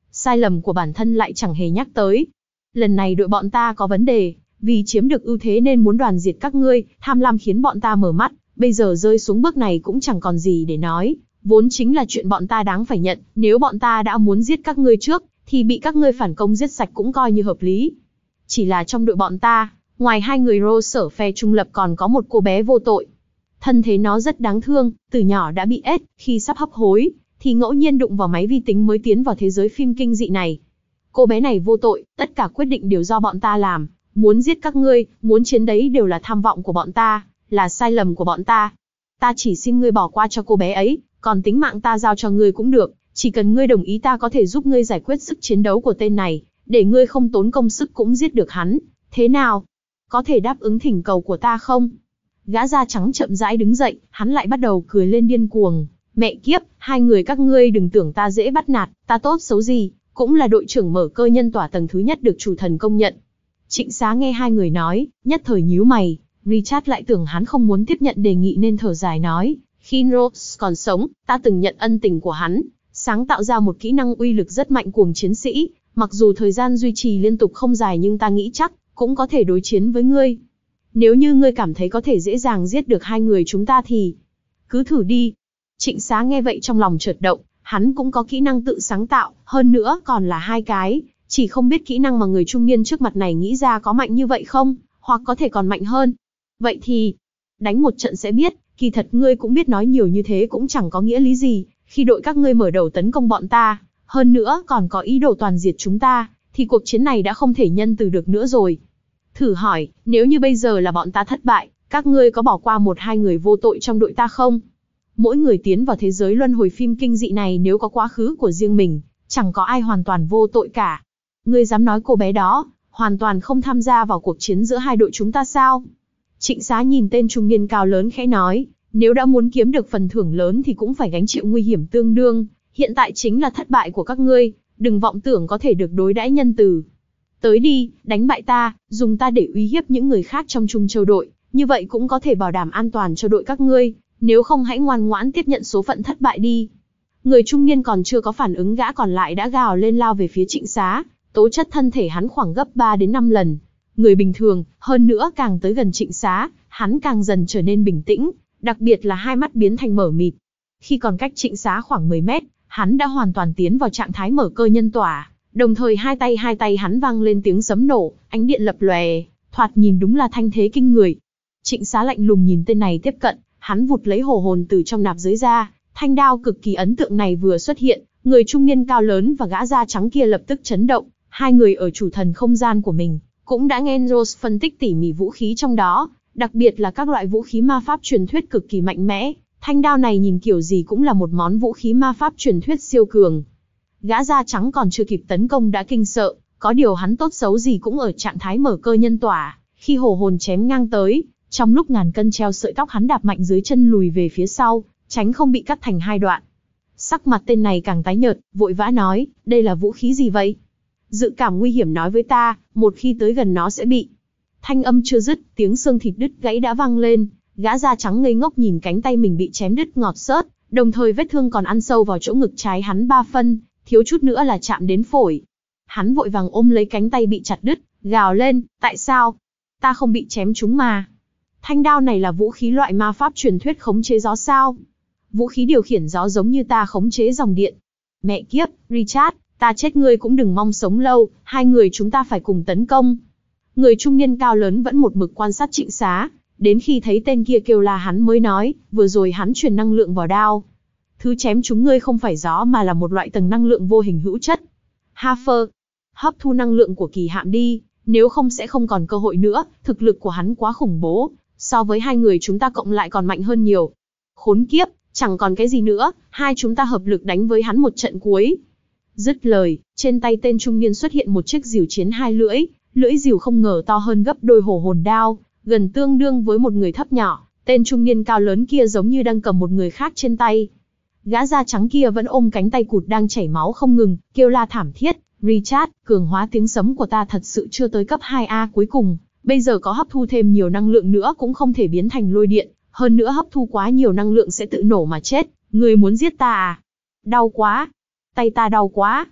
sai lầm của bản thân lại chẳng hề nhắc tới. Lần này đội bọn ta có vấn đề, vì chiếm được ưu thế nên muốn đoàn diệt các ngươi, tham lam khiến bọn ta mở mắt, bây giờ rơi xuống bước này cũng chẳng còn gì để nói, vốn chính là chuyện bọn ta đáng phải nhận, nếu bọn ta đã muốn giết các ngươi trước, thì bị các ngươi phản công giết sạch cũng coi như hợp lý. Chỉ là trong đội bọn ta, ngoài hai người Rô Sở phe trung lập còn có một cô bé vô tội. Thân thế nó rất đáng thương, từ nhỏ đã bị ết, khi sắp hấp hối, thì ngẫu nhiên đụng vào máy vi tính mới tiến vào thế giới phim kinh dị này. Cô bé này vô tội, tất cả quyết định đều do bọn ta làm, muốn giết các ngươi, muốn chiến đấy đều là tham vọng của bọn ta, là sai lầm của bọn ta. Ta chỉ xin ngươi bỏ qua cho cô bé ấy, còn tính mạng ta giao cho ngươi cũng được, chỉ cần ngươi đồng ý ta có thể giúp ngươi giải quyết sức chiến đấu của tên này, để ngươi không tốn công sức cũng giết được hắn. Thế nào? Có thể đáp ứng thỉnh cầu của ta không? Gã da trắng chậm rãi đứng dậy, hắn lại bắt đầu cười lên điên cuồng. Mẹ kiếp, hai người các ngươi đừng tưởng ta dễ bắt nạt, ta tốt xấu gì, cũng là đội trưởng mở cơ nhân tỏa tầng thứ nhất được chủ thần công nhận. Trịnh Xá nghe hai người nói, nhất thời nhíu mày, Richard lại tưởng hắn không muốn tiếp nhận đề nghị nên thở dài nói, khi Rose còn sống, ta từng nhận ân tình của hắn, sáng tạo ra một kỹ năng uy lực rất mạnh cuồng chiến sĩ, mặc dù thời gian duy trì liên tục không dài nhưng ta nghĩ chắc, cũng có thể đối chiến với ngươi. Nếu như ngươi cảm thấy có thể dễ dàng giết được hai người chúng ta thì cứ thử đi. Trịnh Xá nghe vậy trong lòng chợt động, hắn cũng có kỹ năng tự sáng tạo, hơn nữa còn là hai cái, chỉ không biết kỹ năng mà người trung niên trước mặt này nghĩ ra có mạnh như vậy không, hoặc có thể còn mạnh hơn. Vậy thì, đánh một trận sẽ biết, kỳ thật ngươi cũng biết nói nhiều như thế cũng chẳng có nghĩa lý gì, khi đội các ngươi mở đầu tấn công bọn ta, hơn nữa còn có ý đồ toàn diệt chúng ta, thì cuộc chiến này đã không thể nhân từ được nữa rồi. Thử hỏi, nếu như bây giờ là bọn ta thất bại, các ngươi có bỏ qua một hai người vô tội trong đội ta không? Mỗi người tiến vào thế giới luân hồi phim kinh dị này nếu có quá khứ của riêng mình, chẳng có ai hoàn toàn vô tội cả. Ngươi dám nói cô bé đó, hoàn toàn không tham gia vào cuộc chiến giữa hai đội chúng ta sao? Trịnh Xá nhìn tên trung niên cao lớn khẽ nói, nếu đã muốn kiếm được phần thưởng lớn thì cũng phải gánh chịu nguy hiểm tương đương, hiện tại chính là thất bại của các ngươi, đừng vọng tưởng có thể được đối đãi nhân từ. Tới đi, đánh bại ta, dùng ta để uy hiếp những người khác trong Trung Châu đội, như vậy cũng có thể bảo đảm an toàn cho đội các ngươi, nếu không hãy ngoan ngoãn tiếp nhận số phận thất bại đi. Người trung niên còn chưa có phản ứng gã còn lại đã gào lên lao về phía Trịnh Xá, tố chất thân thể hắn khoảng gấp ba đến năm lần. Người bình thường, hơn nữa càng tới gần Trịnh Xá, hắn càng dần trở nên bình tĩnh, đặc biệt là hai mắt biến thành mở mịt. Khi còn cách Trịnh Xá khoảng mười mét, hắn đã hoàn toàn tiến vào trạng thái mở cơ nhân tỏa, đồng thời hai tay hai tay hắn vang lên tiếng sấm nổ, ánh điện lập lòe, thoạt nhìn đúng là thanh thế kinh người. Trịnh Xá lạnh lùng nhìn tên này tiếp cận, hắn vụt lấy hồ hồn từ trong nạp giới ra, thanh đao cực kỳ ấn tượng này vừa xuất hiện, người trung niên cao lớn và gã da trắng kia lập tức chấn động, hai người ở chủ thần không gian của mình, cũng đã nghe Rose phân tích tỉ mỉ vũ khí trong đó, đặc biệt là các loại vũ khí ma pháp truyền thuyết cực kỳ mạnh mẽ, thanh đao này nhìn kiểu gì cũng là một món vũ khí ma pháp truyền thuyết siêu cường. Gã da trắng còn chưa kịp tấn công đã kinh sợ, có điều hắn tốt xấu gì cũng ở trạng thái mở cơ nhân tỏa, khi hồ hồn chém ngang tới, trong lúc ngàn cân treo sợi tóc hắn đạp mạnh dưới chân lùi về phía sau, tránh không bị cắt thành hai đoạn. Sắc mặt tên này càng tái nhợt, vội vã nói, đây là vũ khí gì vậy? Dự cảm nguy hiểm nói với ta, một khi tới gần nó sẽ bị. Thanh âm chưa dứt, tiếng xương thịt đứt gãy đã vang lên, gã da trắng ngây ngốc nhìn cánh tay mình bị chém đứt ngọt xớt, đồng thời vết thương còn ăn sâu vào chỗ ngực trái hắn ba phân, thiếu chút nữa là chạm đến phổi. Hắn vội vàng ôm lấy cánh tay bị chặt đứt, gào lên, tại sao? Ta không bị chém trúng mà. Thanh đao này là vũ khí loại ma pháp truyền thuyết khống chế gió sao? Vũ khí điều khiển gió giống như ta khống chế dòng điện. Mẹ kiếp, Richard, ta chết ngươi cũng đừng mong sống lâu, hai người chúng ta phải cùng tấn công. Người trung niên cao lớn vẫn một mực quan sát Trịnh Xá, đến khi thấy tên kia kêu la hắn mới nói, vừa rồi hắn truyền năng lượng vào đao. Thứ chém chúng ngươi không phải gió mà là một loại tầng năng lượng vô hình hữu chất. Hafer, hấp thu năng lượng của kỳ hạm đi, nếu không sẽ không còn cơ hội nữa, thực lực của hắn quá khủng bố, so với hai người chúng ta cộng lại còn mạnh hơn nhiều. Khốn kiếp, chẳng còn cái gì nữa, hai chúng ta hợp lực đánh với hắn một trận cuối. Dứt lời, trên tay tên trung niên xuất hiện một chiếc rìu chiến hai lưỡi, lưỡi rìu không ngờ to hơn gấp đôi hồ hồn đao, gần tương đương với một người thấp nhỏ, tên trung niên cao lớn kia giống như đang cầm một người khác trên tay. Gã da trắng kia vẫn ôm cánh tay cụt đang chảy máu không ngừng, kêu la thảm thiết, Richard, cường hóa tiếng sấm của ta thật sự chưa tới cấp hai A cuối cùng, bây giờ có hấp thu thêm nhiều năng lượng nữa cũng không thể biến thành lôi điện, hơn nữa hấp thu quá nhiều năng lượng sẽ tự nổ mà chết, ngươi muốn giết ta à? Đau quá, tay ta đau quá.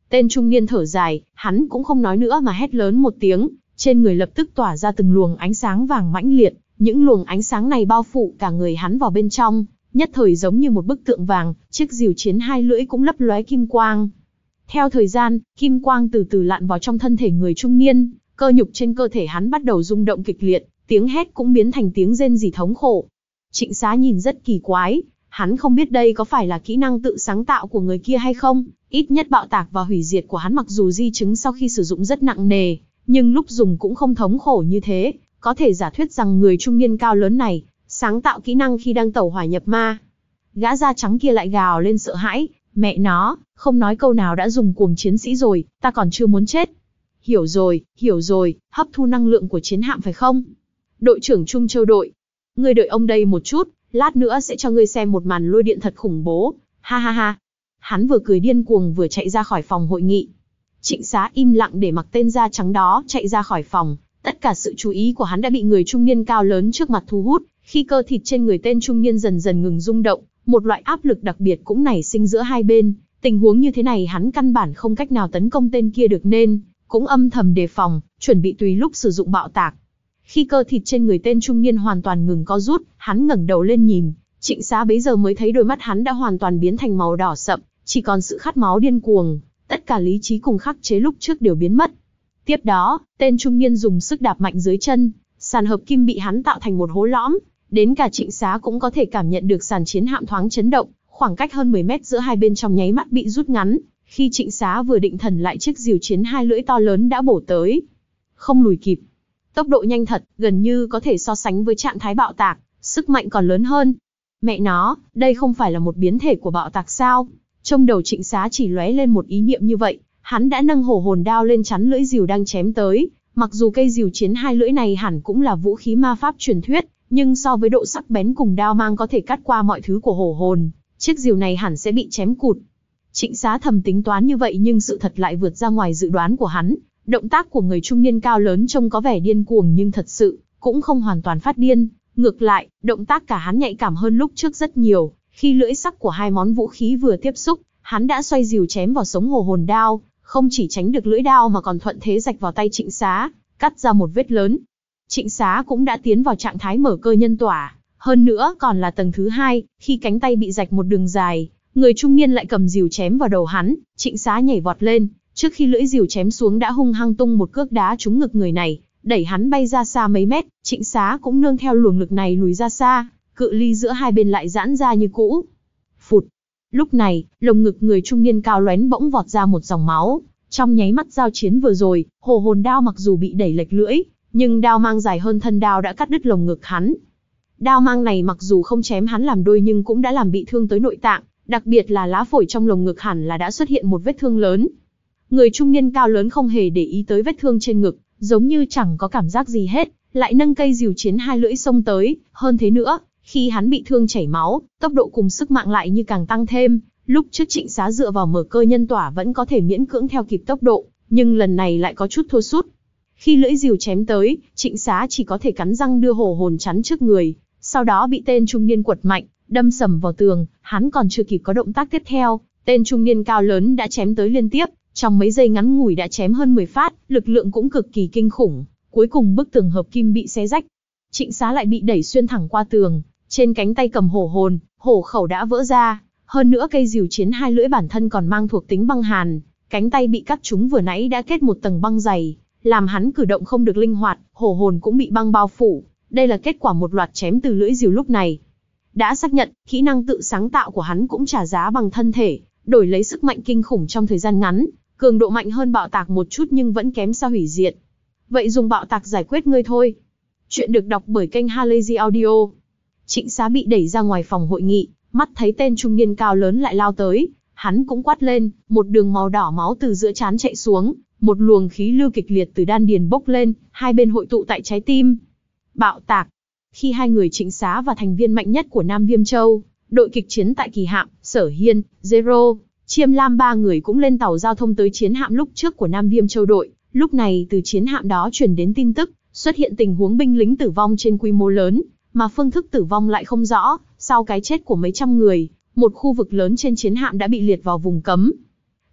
Tên trung niên thở dài, hắn cũng không nói nữa mà hét lớn một tiếng, trên người lập tức tỏa ra từng luồng ánh sáng vàng mãnh liệt, những luồng ánh sáng này bao phủ cả người hắn vào bên trong, nhất thời giống như một bức tượng vàng, chiếc rìu chiến hai lưỡi cũng lấp lóe kim quang. Theo thời gian, kim quang từ từ lặn vào trong thân thể người trung niên, cơ nhục trên cơ thể hắn bắt đầu rung động kịch liệt, tiếng hét cũng biến thành tiếng rên rỉ thống khổ. Trịnh Xá nhìn rất kỳ quái, hắn không biết đây có phải là kỹ năng tự sáng tạo của người kia hay không, ít nhất bạo tạc và hủy diệt của hắn mặc dù di chứng sau khi sử dụng rất nặng nề, nhưng lúc dùng cũng không thống khổ như thế, có thể giả thuyết rằng người trung niên cao lớn này, sáng tạo kỹ năng khi đang tẩu hỏa nhập ma. Gã da trắng kia lại gào lên sợ hãi, mẹ nó, không nói câu nào đã dùng cuồng chiến sĩ rồi, ta còn chưa muốn chết. Hiểu rồi, hiểu rồi, hấp thu năng lượng của chiến hạm phải không? Đội trưởng Trung Châu đội, ngươi đợi ông đây một chút, lát nữa sẽ cho ngươi xem một màn lôi điện thật khủng bố, ha ha ha. Hắn vừa cười điên cuồng vừa chạy ra khỏi phòng hội nghị. Trịnh Xá im lặng để mặc tên da trắng đó chạy ra khỏi phòng, tất cả sự chú ý của hắn đã bị người trung niên cao lớn trước mặt thu hút, khi cơ thịt trên người tên trung niên dần dần ngừng rung động, một loại áp lực đặc biệt cũng nảy sinh giữa hai bên, tình huống như thế này hắn căn bản không cách nào tấn công tên kia được nên cũng âm thầm đề phòng, chuẩn bị tùy lúc sử dụng bạo tạc. Khi cơ thịt trên người tên trung niên hoàn toàn ngừng co rút, hắn ngẩng đầu lên nhìn, Trịnh Xá bấy giờ mới thấy đôi mắt hắn đã hoàn toàn biến thành màu đỏ sậm, chỉ còn sự khát máu điên cuồng, tất cả lý trí cùng khắc chế lúc trước đều biến mất. Tiếp đó, tên trung niên dùng sức đạp mạnh dưới chân, sàn hợp kim bị hắn tạo thành một hố lõm, đến cả Trịnh Xá cũng có thể cảm nhận được sàn chiến hạm thoáng chấn động, khoảng cách hơn mười mét giữa hai bên trong nháy mắt bị rút ngắn, khi Trịnh Xá vừa định thần lại chiếc rìu chiến hai lưỡi to lớn đã bổ tới. Không lùi kịp. Tốc độ nhanh thật, gần như có thể so sánh với trạng thái bạo tạc, sức mạnh còn lớn hơn. Mẹ nó, đây không phải là một biến thể của bạo tạc sao? Trong đầu Trịnh Xá chỉ lóe lên một ý niệm như vậy, hắn đã nâng hổ hồn đao lên chắn lưỡi rìu đang chém tới. Mặc dù cây rìu chiến hai lưỡi này hẳn cũng là vũ khí ma pháp truyền thuyết, nhưng so với độ sắc bén cùng đao mang có thể cắt qua mọi thứ của hổ hồn, chiếc rìu này hẳn sẽ bị chém cụt. Trịnh Xá thầm tính toán như vậy nhưng sự thật lại vượt ra ngoài dự đoán của hắn. Động tác của người trung niên cao lớn trông có vẻ điên cuồng nhưng thật sự cũng không hoàn toàn phát điên. Ngược lại, động tác cả hắn nhạy cảm hơn lúc trước rất nhiều. Khi lưỡi sắc của hai món vũ khí vừa tiếp xúc, hắn đã xoay rìu chém vào sống hổ hồn đao, không chỉ tránh được lưỡi đao mà còn thuận thế rạch vào tay Trịnh Xá, cắt ra một vết lớn. Trịnh Xá cũng đã tiến vào trạng thái mở cơ nhân tỏa, hơn nữa còn là tầng thứ hai, khi cánh tay bị rạch một đường dài, người trung niên lại cầm rìu chém vào đầu hắn, Trịnh Xá nhảy vọt lên, trước khi lưỡi rìu chém xuống đã hung hăng tung một cước đá trúng ngực người này, đẩy hắn bay ra xa mấy mét, Trịnh Xá cũng nương theo luồng lực này lùi ra xa, cự ly giữa hai bên lại giãn ra như cũ. Phụt. Lúc này, lồng ngực người trung niên cao lóen bỗng vọt ra một dòng máu, trong nháy mắt giao chiến vừa rồi, hổ hồn đao mặc dù bị đẩy lệch lưỡi, nhưng đao mang dài hơn thân đao đã cắt đứt lồng ngực hắn. Đao mang này mặc dù không chém hắn làm đôi nhưng cũng đã làm bị thương tới nội tạng, đặc biệt là lá phổi trong lồng ngực hẳn là đã xuất hiện một vết thương lớn. Người trung niên cao lớn không hề để ý tới vết thương trên ngực, giống như chẳng có cảm giác gì hết, lại nâng cây rìu chiến hai lưỡi xông tới, hơn thế nữa, khi hắn bị thương chảy máu, tốc độ cùng sức mạnh lại như càng tăng thêm, lúc trước Trịnh Xá dựa vào mở cơ nhân tỏa vẫn có thể miễn cưỡng theo kịp tốc độ, nhưng lần này lại có chút thua sút. Khi lưỡi rìu chém tới, Trịnh Xá chỉ có thể cắn răng đưa hổ hồn chắn trước người, sau đó bị tên trung niên quật mạnh, đâm sầm vào tường, hắn còn chưa kịp có động tác tiếp theo, tên trung niên cao lớn đã chém tới liên tiếp, trong mấy giây ngắn ngủi đã chém hơn mười phát, lực lượng cũng cực kỳ kinh khủng, cuối cùng bức tường hợp kim bị xé rách. Trịnh Xá lại bị đẩy xuyên thẳng qua tường, trên cánh tay cầm hổ hồn, hổ khẩu đã vỡ ra, hơn nữa cây rìu chiến hai lưỡi bản thân còn mang thuộc tính băng hàn, cánh tay bị cắt trúng vừa nãy đã kết một tầng băng dày, làm hắn cử động không được linh hoạt, hổ hồn cũng bị băng bao phủ. Đây là kết quả một loạt chém từ lưỡi rìu lúc này. Đã xác nhận, kỹ năng tự sáng tạo của hắn cũng trả giá bằng thân thể, đổi lấy sức mạnh kinh khủng trong thời gian ngắn, cường độ mạnh hơn bạo tạc một chút nhưng vẫn kém xa hủy diệt. Vậy dùng bạo tạc giải quyết ngươi thôi. Chuyện được đọc bởi kênh Halazy Audio. Trịnh Xá bị đẩy ra ngoài phòng hội nghị, mắt thấy tên trung niên cao lớn lại lao tới, hắn cũng quát lên, một đường màu đỏ máu từ giữa trán chạy xuống, một luồng khí lưu kịch liệt từ đan điền bốc lên, hai bên hội tụ tại trái tim. Bạo tạc. Khi hai người Trịnh Xá và thành viên mạnh nhất của Nam Viêm Châu, đội kịch chiến tại kỳ hạm, Sở Hiên, Zero, Chiêm Lam ba người cũng lên tàu giao thông tới chiến hạm lúc trước của Nam Viêm Châu đội. Lúc này từ chiến hạm đó truyền đến tin tức, xuất hiện tình huống binh lính tử vong trên quy mô lớn, mà phương thức tử vong lại không rõ. Sau cái chết của mấy trăm người, một khu vực lớn trên chiến hạm đã bị liệt vào vùng cấm.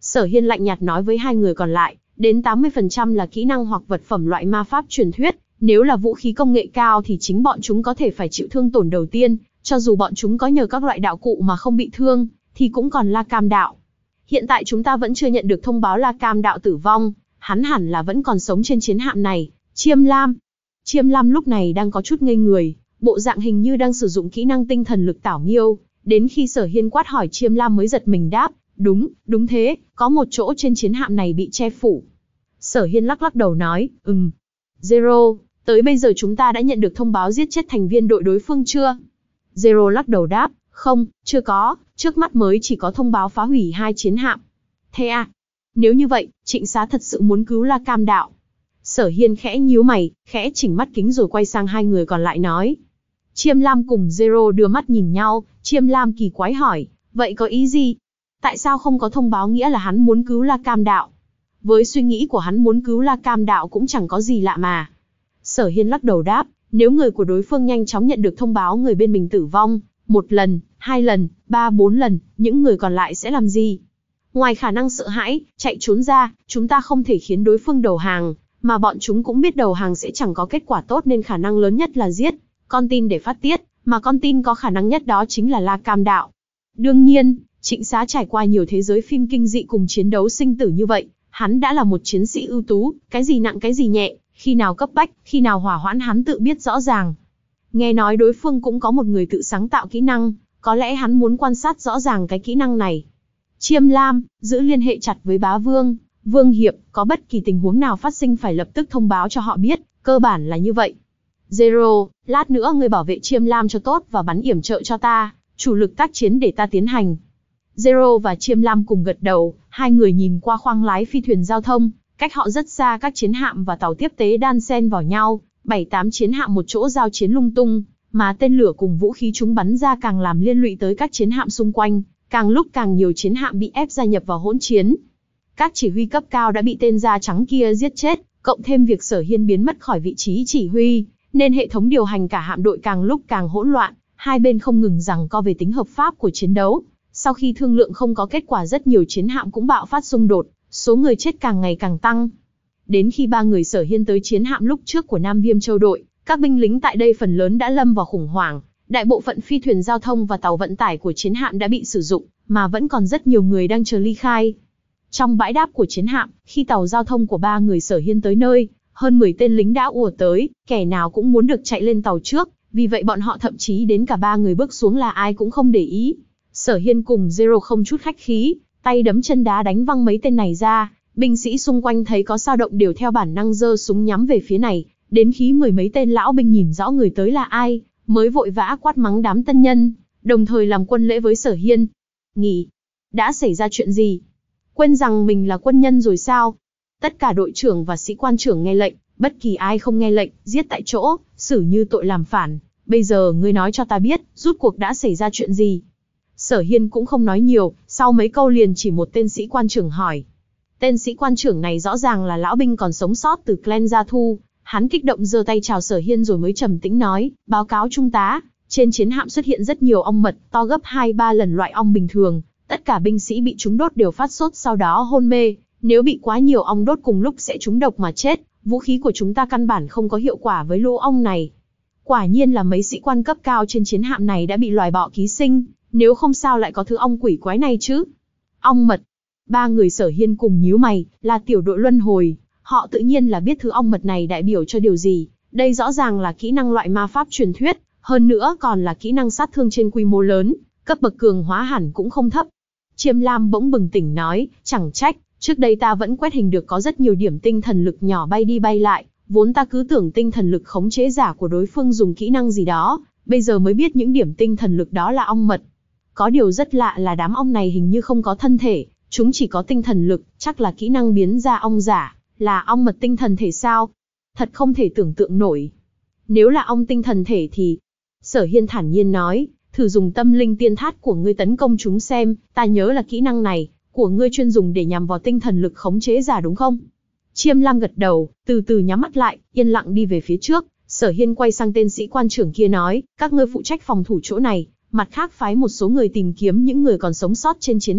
Sở Hiên lạnh nhạt nói với hai người còn lại, đến tám mươi phần trăm là kỹ năng hoặc vật phẩm loại ma pháp truyền thuyết, nếu là vũ khí công nghệ cao thì chính bọn chúng có thể phải chịu thương tổn đầu tiên, cho dù bọn chúng có nhờ các loại đạo cụ mà không bị thương, thì cũng còn La Cam đạo. Hiện tại chúng ta vẫn chưa nhận được thông báo La Cam đạo tử vong, hắn hẳn là vẫn còn sống trên chiến hạm này. Chiêm Lam. Chiêm Lam lúc này đang có chút ngây người, bộ dạng hình như đang sử dụng kỹ năng tinh thần lực tảo nghiêu, đến khi Sở Hiên quát hỏi Chiêm Lam mới giật mình đáp, đúng, đúng thế, có một chỗ trên chiến hạm này bị che phủ. Sở Hiên lắc lắc đầu nói, ừm. Zero, tới bây giờ chúng ta đã nhận được thông báo giết chết thành viên đội đối phương chưa? Zero lắc đầu đáp, không, chưa có, trước mắt mới chỉ có thông báo phá hủy hai chiến hạm. Thế à? Nếu như vậy, Trịnh Xá thật sự muốn cứu La Cam đạo. Sở Hiên khẽ nhíu mày, khẽ chỉnh mắt kính rồi quay sang hai người còn lại nói. Chiêm Lam cùng Zero đưa mắt nhìn nhau, Chiêm Lam kỳ quái hỏi, vậy có ý gì? Tại sao không có thông báo nghĩa là hắn muốn cứu La Cam đạo? Với suy nghĩ của hắn muốn cứu La Cam đạo cũng chẳng có gì lạ mà. Sở Hiên lắc đầu đáp, nếu người của đối phương nhanh chóng nhận được thông báo người bên mình tử vong, một lần, hai lần, ba bốn lần, những người còn lại sẽ làm gì? Ngoài khả năng sợ hãi, chạy trốn ra, chúng ta không thể khiến đối phương đầu hàng, mà bọn chúng cũng biết đầu hàng sẽ chẳng có kết quả tốt nên khả năng lớn nhất là giết con tin để phát tiết, mà con tin có khả năng nhất đó chính là La Cam đạo. Đương nhiên, Trịnh Xá trải qua nhiều thế giới phim kinh dị cùng chiến đấu sinh tử như vậy, hắn đã là một chiến sĩ ưu tú, cái gì nặng cái gì nhẹ, khi nào cấp bách, khi nào hỏa hoãn hắn tự biết rõ ràng. Nghe nói đối phương cũng có một người tự sáng tạo kỹ năng, có lẽ hắn muốn quan sát rõ ràng cái kỹ năng này. Chiêm Lam, giữ liên hệ chặt với bá vương, Vương Hiệp, có bất kỳ tình huống nào phát sinh phải lập tức thông báo cho họ biết, cơ bản là như vậy. Zero, lát nữa người bảo vệ Chiêm Lam cho tốt và bắn yểm trợ cho ta, chủ lực tác chiến để ta tiến hành. Zero và Chiêm Lam cùng gật đầu, hai người nhìn qua khoang lái phi thuyền giao thông, cách họ rất xa các chiến hạm và tàu tiếp tế đan xen vào nhau, bảy tám chiến hạm một chỗ giao chiến lung tung, mà tên lửa cùng vũ khí chúng bắn ra càng làm liên lụy tới các chiến hạm xung quanh, càng lúc càng nhiều chiến hạm bị ép gia nhập vào hỗn chiến. Các chỉ huy cấp cao đã bị tên da trắng kia giết chết, cộng thêm việc Sở Hiên biến mất khỏi vị trí chỉ huy, nên hệ thống điều hành cả hạm đội càng lúc càng hỗn loạn, hai bên không ngừng giằng co về tính hợp pháp của chiến đấu. Sau khi thương lượng không có kết quả, rất nhiều chiến hạm cũng bạo phát xung đột, số người chết càng ngày càng tăng. Đến khi ba người Sở Hiên tới chiến hạm lúc trước của Nam Viêm Châu đội, các binh lính tại đây phần lớn đã lâm vào khủng hoảng, đại bộ phận phi thuyền giao thông và tàu vận tải của chiến hạm đã bị sử dụng, mà vẫn còn rất nhiều người đang chờ ly khai. Trong bãi đáp của chiến hạm, khi tàu giao thông của ba người Sở Hiên tới nơi, hơn mười tên lính đã ùa tới, kẻ nào cũng muốn được chạy lên tàu trước, vì vậy bọn họ thậm chí đến cả ba người bước xuống là ai cũng không để ý. Sở Hiên cùng Zero không chút khách khí, tay đấm chân đá đánh văng mấy tên này ra, binh sĩ xung quanh thấy có dao động đều theo bản năng giơ súng nhắm về phía này, đến khi mười mấy tên lão binh nhìn rõ người tới là ai, mới vội vã quát mắng đám tân nhân, đồng thời làm quân lễ với Sở Hiên. Nghỉ! Đã xảy ra chuyện gì? Quên rằng mình là quân nhân rồi sao? Tất cả đội trưởng và sĩ quan trưởng nghe lệnh, bất kỳ ai không nghe lệnh, giết tại chỗ, xử như tội làm phản. Bây giờ ngươi nói cho ta biết, rút cuộc đã xảy ra chuyện gì? Sở Hiên cũng không nói nhiều, sau mấy câu liền chỉ một tên sĩ quan trưởng hỏi. Tên sĩ quan trưởng này rõ ràng là lão binh còn sống sót từ clan Gia Thu, hắn kích động giơ tay chào Sở Hiên rồi mới trầm tĩnh nói, báo cáo trung tá, trên chiến hạm xuất hiện rất nhiều ong mật, to gấp hai ba lần loại ong bình thường, tất cả binh sĩ bị chúng đốt đều phát sốt sau đó hôn mê, nếu bị quá nhiều ong đốt cùng lúc sẽ trúng độc mà chết, vũ khí của chúng ta căn bản không có hiệu quả với lũ ong này. Quả nhiên là mấy sĩ quan cấp cao trên chiến hạm này đã bị loài bọ ký sinh, nếu không sao lại có thứ ong quỷ quái này chứ. Ong mật. Ba người Sở Hiên cùng nhíu mày, là tiểu đội luân hồi, họ tự nhiên là biết thứ ong mật này đại biểu cho điều gì, đây rõ ràng là kỹ năng loại ma pháp truyền thuyết, hơn nữa còn là kỹ năng sát thương trên quy mô lớn, cấp bậc cường hóa hẳn cũng không thấp. Chiêm Lam bỗng bừng tỉnh nói, chẳng trách, trước đây ta vẫn quét hình được có rất nhiều điểm tinh thần lực nhỏ bay đi bay lại, vốn ta cứ tưởng tinh thần lực khống chế giả của đối phương dùng kỹ năng gì đó, bây giờ mới biết những điểm tinh thần lực đó là ong mật. Có điều rất lạ là đám ong này hình như không có thân thể, chúng chỉ có tinh thần lực, chắc là kỹ năng biến ra ong giả, là ong mật tinh thần thể sao? Thật không thể tưởng tượng nổi. Nếu là ong tinh thần thể thì... Sở Hiên thản nhiên nói, thử dùng tâm linh tiên thát của ngươi tấn công chúng xem, ta nhớ là kỹ năng này, của ngươi chuyên dùng để nhằm vào tinh thần lực khống chế giả đúng không? Chiêm Lam gật đầu, từ từ nhắm mắt lại, yên lặng đi về phía trước, Sở Hiên quay sang tên sĩ quan trưởng kia nói, các ngươi phụ trách phòng thủ chỗ này, mặt khác phái một số người tìm kiếm những người còn sống sót trên chiến hạm,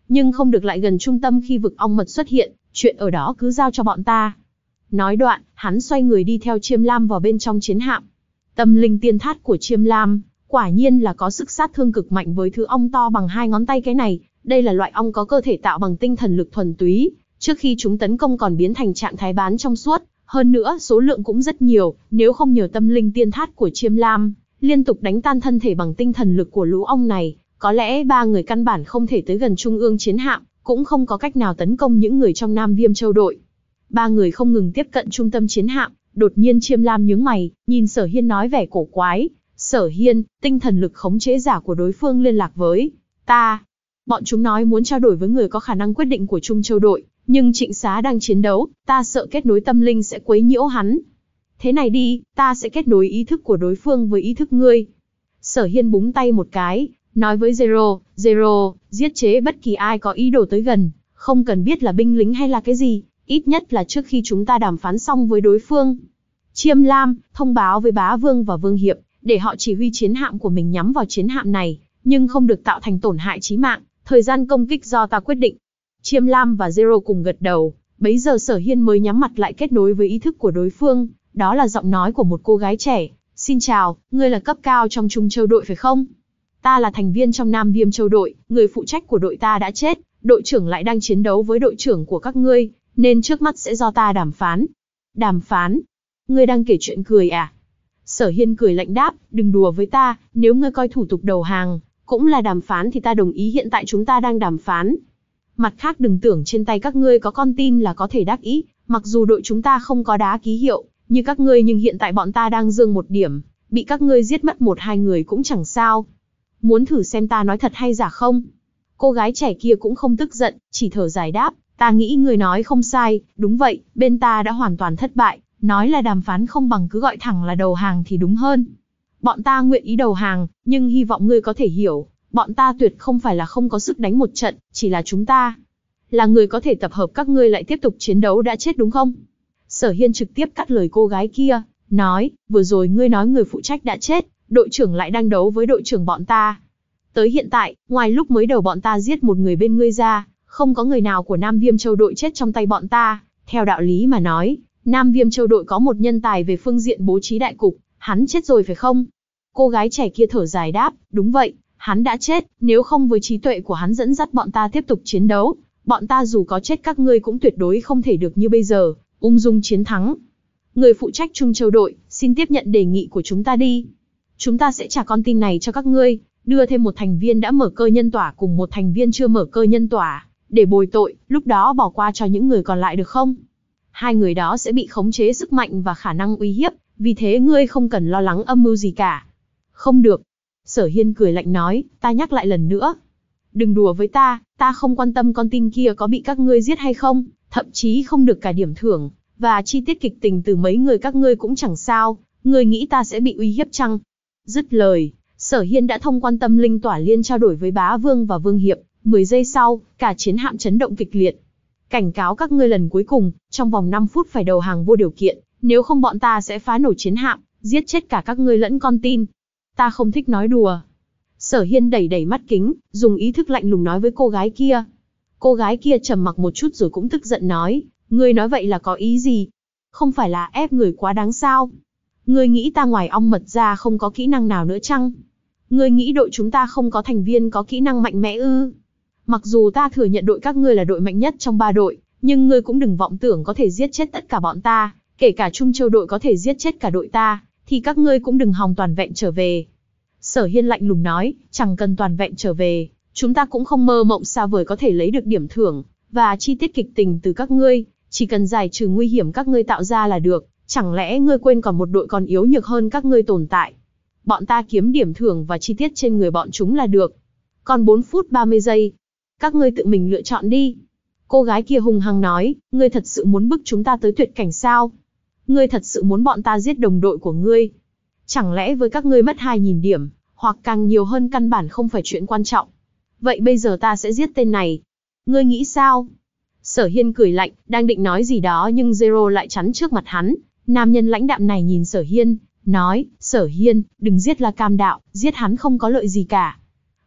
nhưng không được lại gần trung tâm khi vực ong mật xuất hiện, chuyện ở đó cứ giao cho bọn ta. Nói đoạn, hắn xoay người đi theo Chiêm Lam vào bên trong chiến hạm. Tâm linh tiên thát của Chiêm Lam, quả nhiên là có sức sát thương cực mạnh với thứ ong to bằng hai ngón tay cái này. Đây là loại ong có cơ thể tạo bằng tinh thần lực thuần túy, trước khi chúng tấn công còn biến thành trạng thái bán trong suốt, hơn nữa số lượng cũng rất nhiều, nếu không nhờ tâm linh tiên thát của Chiêm Lam, liên tục đánh tan thân thể bằng tinh thần lực của lũ ong này, có lẽ ba người căn bản không thể tới gần trung ương chiến hạm, cũng không có cách nào tấn công những người trong Nam Viêm Châu đội. Ba người không ngừng tiếp cận trung tâm chiến hạm, đột nhiên Chiêm Lam nhướng mày, nhìn Sở Hiên nói vẻ cổ quái. Sở Hiên, tinh thần lực khống chế giả của đối phương liên lạc với ta. Bọn chúng nói muốn trao đổi với người có khả năng quyết định của Trung Châu đội, nhưng Trịnh Xá đang chiến đấu, ta sợ kết nối tâm linh sẽ quấy nhiễu hắn. Thế này đi, ta sẽ kết nối ý thức của đối phương với ý thức ngươi. Sở Hiên búng tay một cái, nói với Zero, Zero, giết chế bất kỳ ai có ý đồ tới gần, không cần biết là binh lính hay là cái gì, ít nhất là trước khi chúng ta đàm phán xong với đối phương. Chiêm Lam, thông báo với Bá Vương và Vương Hiệp, để họ chỉ huy chiến hạm của mình nhắm vào chiến hạm này, nhưng không được tạo thành tổn hại chí mạng, thời gian công kích do ta quyết định. Chiêm Lam và Zero cùng gật đầu, bấy giờ Sở Hiên mới nhắm mặt lại kết nối với ý thức của đối phương, đó là giọng nói của một cô gái trẻ. Xin chào, ngươi là cấp cao trong Trung Châu đội phải không? Ta là thành viên trong Nam Viêm Châu đội, người phụ trách của đội ta đã chết, đội trưởng lại đang chiến đấu với đội trưởng của các ngươi, nên trước mắt sẽ do ta đàm phán. Đàm phán? Ngươi đang kể chuyện cười à? Sở Hiên cười lạnh đáp, đừng đùa với ta, nếu ngươi coi thủ tục đầu hàng cũng là đàm phán thì ta đồng ý, hiện tại chúng ta đang đàm phán. Mặt khác đừng tưởng trên tay các ngươi có con tin là có thể đắc ý, mặc dù đội chúng ta không có đá ký hiệu như các ngươi, nhưng hiện tại bọn ta đang dương một điểm, bị các ngươi giết mất một hai người cũng chẳng sao. Muốn thử xem ta nói thật hay giả không? Cô gái trẻ kia cũng không tức giận, chỉ thở dài đáp, ta nghĩ ngươi nói không sai, đúng vậy, bên ta đã hoàn toàn thất bại, nói là đàm phán không bằng cứ gọi thẳng là đầu hàng thì đúng hơn. Bọn ta nguyện ý đầu hàng, nhưng hy vọng ngươi có thể hiểu, bọn ta tuyệt không phải là không có sức đánh một trận, chỉ là chúng ta là người có thể tập hợp các ngươi lại tiếp tục chiến đấu đã chết đúng không? Sở Hiên trực tiếp cắt lời cô gái kia, nói, vừa rồi ngươi nói người phụ trách đã chết, đội trưởng lại đang đấu với đội trưởng bọn ta. Tới hiện tại, ngoài lúc mới đầu bọn ta giết một người bên ngươi ra, không có người nào của Nam Viêm Châu đội chết trong tay bọn ta. Theo đạo lý mà nói, Nam Viêm Châu đội có một nhân tài về phương diện bố trí đại cục, hắn chết rồi phải không? Cô gái trẻ kia thở dài đáp, đúng vậy, hắn đã chết, nếu không với trí tuệ của hắn dẫn dắt bọn ta tiếp tục chiến đấu, bọn ta dù có chết các ngươi cũng tuyệt đối không thể được như bây giờ, ung dung chiến thắng. Người phụ trách Trung Châu đội, xin tiếp nhận đề nghị của chúng ta đi. Chúng ta sẽ trả con tin này cho các ngươi, đưa thêm một thành viên đã mở cơ nhân tỏa cùng một thành viên chưa mở cơ nhân tỏa, để bồi tội, lúc đó bỏ qua cho những người còn lại được không? Hai người đó sẽ bị khống chế sức mạnh và khả năng uy hiếp, vì thế ngươi không cần lo lắng âm mưu gì cả. Không được. Sở Hiên cười lạnh nói, ta nhắc lại lần nữa. Đừng đùa với ta, ta không quan tâm con tin kia có bị các ngươi giết hay không, thậm chí không được cả điểm thưởng, và chi tiết kịch tình từ mấy người các ngươi cũng chẳng sao, ngươi nghĩ ta sẽ bị uy hiếp chăng? Dứt lời, Sở Hiên đã thông qua tâm linh tỏa liên trao đổi với Bá Vương và Vương Hiệp, mười giây sau, cả chiến hạm chấn động kịch liệt. Cảnh cáo các ngươi lần cuối cùng, trong vòng năm phút phải đầu hàng vô điều kiện, nếu không bọn ta sẽ phá nổ chiến hạm, giết chết cả các ngươi lẫn con tin. Ta không thích nói đùa. Sở Hiên đẩy đẩy mắt kính, dùng ý thức lạnh lùng nói với cô gái kia. Cô gái kia trầm mặc một chút rồi cũng tức giận nói, ngươi nói vậy là có ý gì? Không phải là ép người quá đáng sao? Ngươi nghĩ ta ngoài ong mật ra không có kỹ năng nào nữa chăng? Ngươi nghĩ đội chúng ta không có thành viên có kỹ năng mạnh mẽ ư? Mặc dù ta thừa nhận đội các ngươi là đội mạnh nhất trong ba đội, nhưng ngươi cũng đừng vọng tưởng có thể giết chết tất cả bọn ta, kể cả Trung Châu đội có thể giết chết cả đội ta, thì các ngươi cũng đừng hòng toàn vẹn trở về. Sở Hiên lạnh lùng nói, chẳng cần toàn vẹn trở về, chúng ta cũng không mơ mộng xa vời có thể lấy được điểm thưởng, và chi tiết kịch tình từ các ngươi, chỉ cần giải trừ nguy hiểm các ngươi tạo ra là được, chẳng lẽ ngươi quên còn một đội còn yếu nhược hơn các ngươi tồn tại. Bọn ta kiếm điểm thưởng và chi tiết trên người bọn chúng là được. Còn bốn phút ba mươi giây. Các ngươi tự mình lựa chọn đi. Cô gái kia hung hăng nói, ngươi thật sự muốn bức chúng ta tới tuyệt cảnh sao? Ngươi thật sự muốn bọn ta giết đồng đội của ngươi? Chẳng lẽ với các ngươi mất hai nghìn điểm, hoặc càng nhiều hơn căn bản không phải chuyện quan trọng? Vậy bây giờ ta sẽ giết tên này. Ngươi nghĩ sao? Sở Hiên cười lạnh, đang định nói gì đó nhưng Zero lại chắn trước mặt hắn. Nam nhân lãnh đạm này nhìn Sở Hiên, nói, Sở Hiên, đừng giết La Cam Đạo, giết hắn không có lợi gì cả.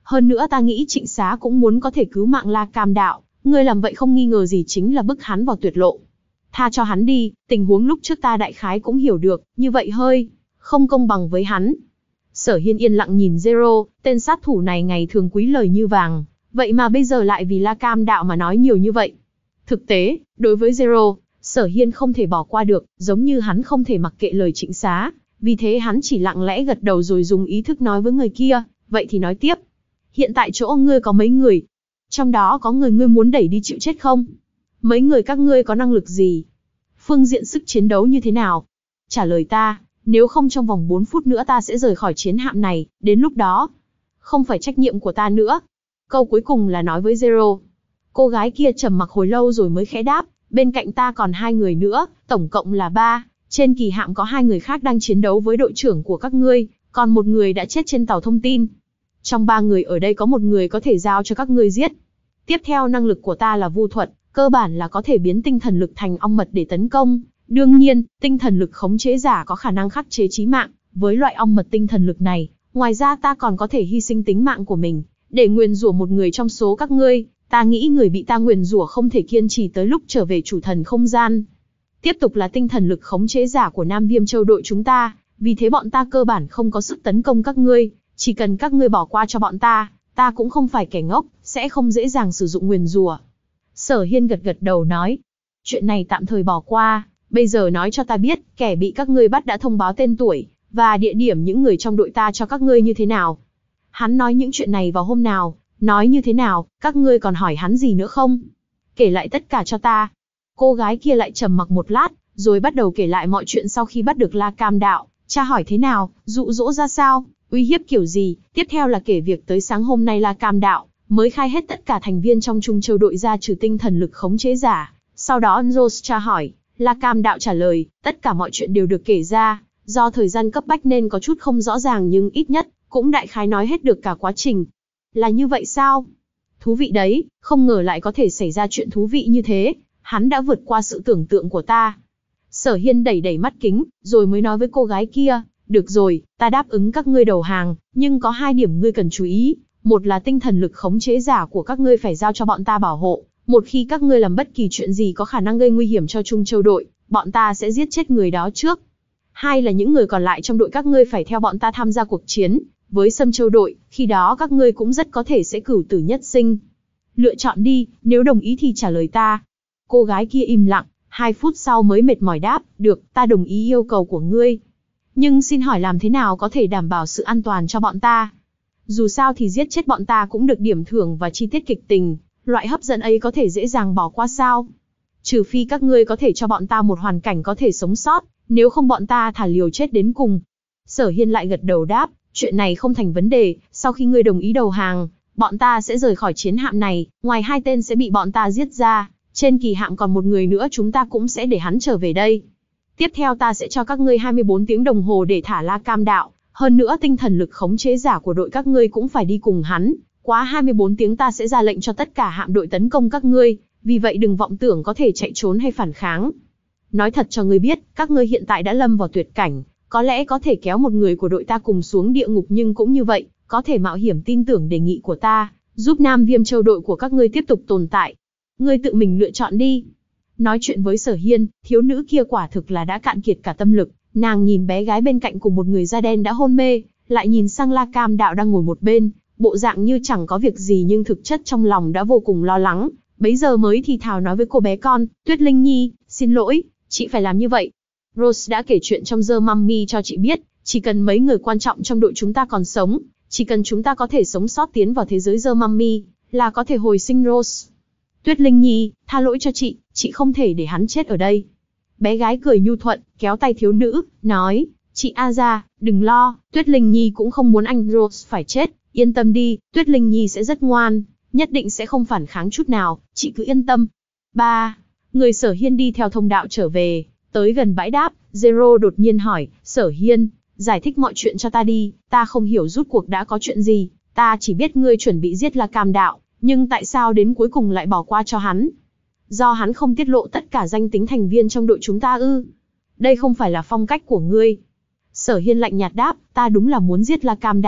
Hơn nữa ta nghĩ Trịnh Xá cũng muốn có thể cứu mạng La Cam Đạo, ngươi làm vậy không nghi ngờ gì chính là bức hắn vào tuyệt lộ. Tha cho hắn đi, tình huống lúc trước ta đại khái cũng hiểu được, như vậy hơi không công bằng với hắn. Sở Hiên yên lặng nhìn Zero, tên sát thủ này ngày thường quý lời như vàng, vậy mà bây giờ lại vì La Cam Đạo mà nói nhiều như vậy. Thực tế, đối với Zero, Sở Hiên không thể bỏ qua được, giống như hắn không thể mặc kệ lời Trịnh Xá, vì thế hắn chỉ lặng lẽ gật đầu rồi dùng ý thức nói với người kia, vậy thì nói tiếp. Hiện tại chỗ ngươi có mấy người? Trong đó có người ngươi muốn đẩy đi chịu chết không? Mấy người các ngươi có năng lực gì? Phương diện sức chiến đấu như thế nào? Trả lời ta, nếu không trong vòng bốn phút nữa ta sẽ rời khỏi chiến hạm này, đến lúc đó, không phải trách nhiệm của ta nữa. Câu cuối cùng là nói với Zero. Cô gái kia trầm mặc hồi lâu rồi mới khẽ đáp, bên cạnh ta còn hai người nữa, tổng cộng là ba. Trên kỳ hạm có hai người khác đang chiến đấu với đội trưởng của các ngươi, còn một người đã chết trên tàu thông tin. Trong ba người ở đây có một người có thể giao cho các ngươi giết. Tiếp theo năng lực của ta là vu thuật, cơ bản là có thể biến tinh thần lực thành ong mật để tấn công. Đương nhiên, tinh thần lực khống chế giả có khả năng khắc chế chí mạng với loại ong mật tinh thần lực này. Ngoài ra ta còn có thể hy sinh tính mạng của mình để nguyền rủa một người trong số các ngươi. Ta nghĩ người bị ta nguyền rủa không thể kiên trì tới lúc trở về chủ thần không gian. Tiếp tục là tinh thần lực khống chế giả của Nam Viêm Châu đội chúng ta, vì thế bọn ta cơ bản không có sức tấn công các ngươi, chỉ cần các ngươi bỏ qua cho bọn ta, ta cũng không phải kẻ ngốc, sẽ không dễ dàng sử dụng nguyền rủa. Sở Hiên gật gật đầu nói, chuyện này tạm thời bỏ qua, bây giờ nói cho ta biết, kẻ bị các ngươi bắt đã thông báo tên tuổi, và địa điểm những người trong đội ta cho các ngươi như thế nào. Hắn nói những chuyện này vào hôm nào, nói như thế nào, các ngươi còn hỏi hắn gì nữa không? Kể lại tất cả cho ta. Cô gái kia lại trầm mặc một lát, rồi bắt đầu kể lại mọi chuyện sau khi bắt được La Cam Đạo, tra hỏi thế nào, dụ dỗ ra sao, uy hiếp kiểu gì, tiếp theo là kể việc tới sáng hôm nay La Cam Đạo mới khai hết tất cả thành viên trong Trung Châu đội ra trừ tinh thần lực khống chế giả. Sau đó Rose tra hỏi, La Cam Đạo trả lời, tất cả mọi chuyện đều được kể ra, do thời gian cấp bách nên có chút không rõ ràng nhưng ít nhất cũng đại khái nói hết được cả quá trình. Là như vậy sao? Thú vị đấy, không ngờ lại có thể xảy ra chuyện thú vị như thế, hắn đã vượt qua sự tưởng tượng của ta. Sở Hiên đẩy đẩy mắt kính, rồi mới nói với cô gái kia, được rồi, ta đáp ứng các ngươi đầu hàng, nhưng có hai điểm ngươi cần chú ý. Một là tinh thần lực khống chế giả của các ngươi phải giao cho bọn ta bảo hộ. Một khi các ngươi làm bất kỳ chuyện gì có khả năng gây nguy hiểm cho Trung Châu đội, bọn ta sẽ giết chết người đó trước. Hai là những người còn lại trong đội các ngươi phải theo bọn ta tham gia cuộc chiến với Sâm Châu đội, khi đó các ngươi cũng rất có thể sẽ cửu tử nhất sinh. Lựa chọn đi, nếu đồng ý thì trả lời ta. Cô gái kia im lặng, hai phút sau mới mệt mỏi đáp, được, ta đồng ý yêu cầu của ngươi. Nhưng xin hỏi làm thế nào có thể đảm bảo sự an toàn cho bọn ta? Dù sao thì giết chết bọn ta cũng được điểm thưởng và chi tiết kịch tình, loại hấp dẫn ấy có thể dễ dàng bỏ qua sao? Trừ phi các ngươi có thể cho bọn ta một hoàn cảnh có thể sống sót, nếu không bọn ta thả liều chết đến cùng. Sở Hiên lại gật đầu đáp, chuyện này không thành vấn đề, sau khi ngươi đồng ý đầu hàng, bọn ta sẽ rời khỏi chiến hạm này, ngoài hai tên sẽ bị bọn ta giết ra, trên kỳ hạm còn một người nữa chúng ta cũng sẽ để hắn trở về đây. Tiếp theo ta sẽ cho các ngươi hai mươi bốn tiếng đồng hồ để thả La Cam Đạo, hơn nữa tinh thần lực khống chế giả của đội các ngươi cũng phải đi cùng hắn, quá hai mươi bốn tiếng ta sẽ ra lệnh cho tất cả hạm đội tấn công các ngươi, vì vậy đừng vọng tưởng có thể chạy trốn hay phản kháng. Nói thật cho ngươi biết, các ngươi hiện tại đã lâm vào tuyệt cảnh, có lẽ có thể kéo một người của đội ta cùng xuống địa ngục nhưng cũng như vậy, có thể mạo hiểm tin tưởng đề nghị của ta, giúp Nam Viêm Châu đội của các ngươi tiếp tục tồn tại. Ngươi tự mình lựa chọn đi. Nói chuyện với Sở Hiên, thiếu nữ kia quả thực là đã cạn kiệt cả tâm lực, nàng nhìn bé gái bên cạnh cùng một người da đen đã hôn mê, lại nhìn sang La Cam Đạo đang ngồi một bên, bộ dạng như chẳng có việc gì nhưng thực chất trong lòng đã vô cùng lo lắng, bấy giờ mới thì thào nói với cô bé con, Tuyết Linh Nhi, xin lỗi, chị phải làm như vậy. Rose đã kể chuyện trong The Mummy cho chị biết, chỉ cần mấy người quan trọng trong đội chúng ta còn sống, chỉ cần chúng ta có thể sống sót tiến vào thế giới The Mummy, là có thể hồi sinh Rose. Tuyết Linh Nhi, tha lỗi cho chị, chị không thể để hắn chết ở đây. Bé gái cười nhu thuận, kéo tay thiếu nữ, nói, chị Aza, đừng lo, Tuyết Linh Nhi cũng không muốn anh Rose phải chết, yên tâm đi, Tuyết Linh Nhi sẽ rất ngoan, nhất định sẽ không phản kháng chút nào, chị cứ yên tâm. Ba, người Sở Hiên đi theo thông đạo trở về, tới gần bãi đáp, Zero đột nhiên hỏi, Sở Hiên, giải thích mọi chuyện cho ta đi, ta không hiểu rút cuộc đã có chuyện gì, ta chỉ biết ngươi chuẩn bị giết La Cam Đạo, nhưng tại sao đến cuối cùng lại bỏ qua cho hắn? Do hắn không tiết lộ tất cả danh tính thành viên trong đội chúng ta ư? Đây không phải là phong cách của ngươi. Sở Hiên lạnh nhạt đáp, ta đúng là muốn giết La Cam Đạo, ta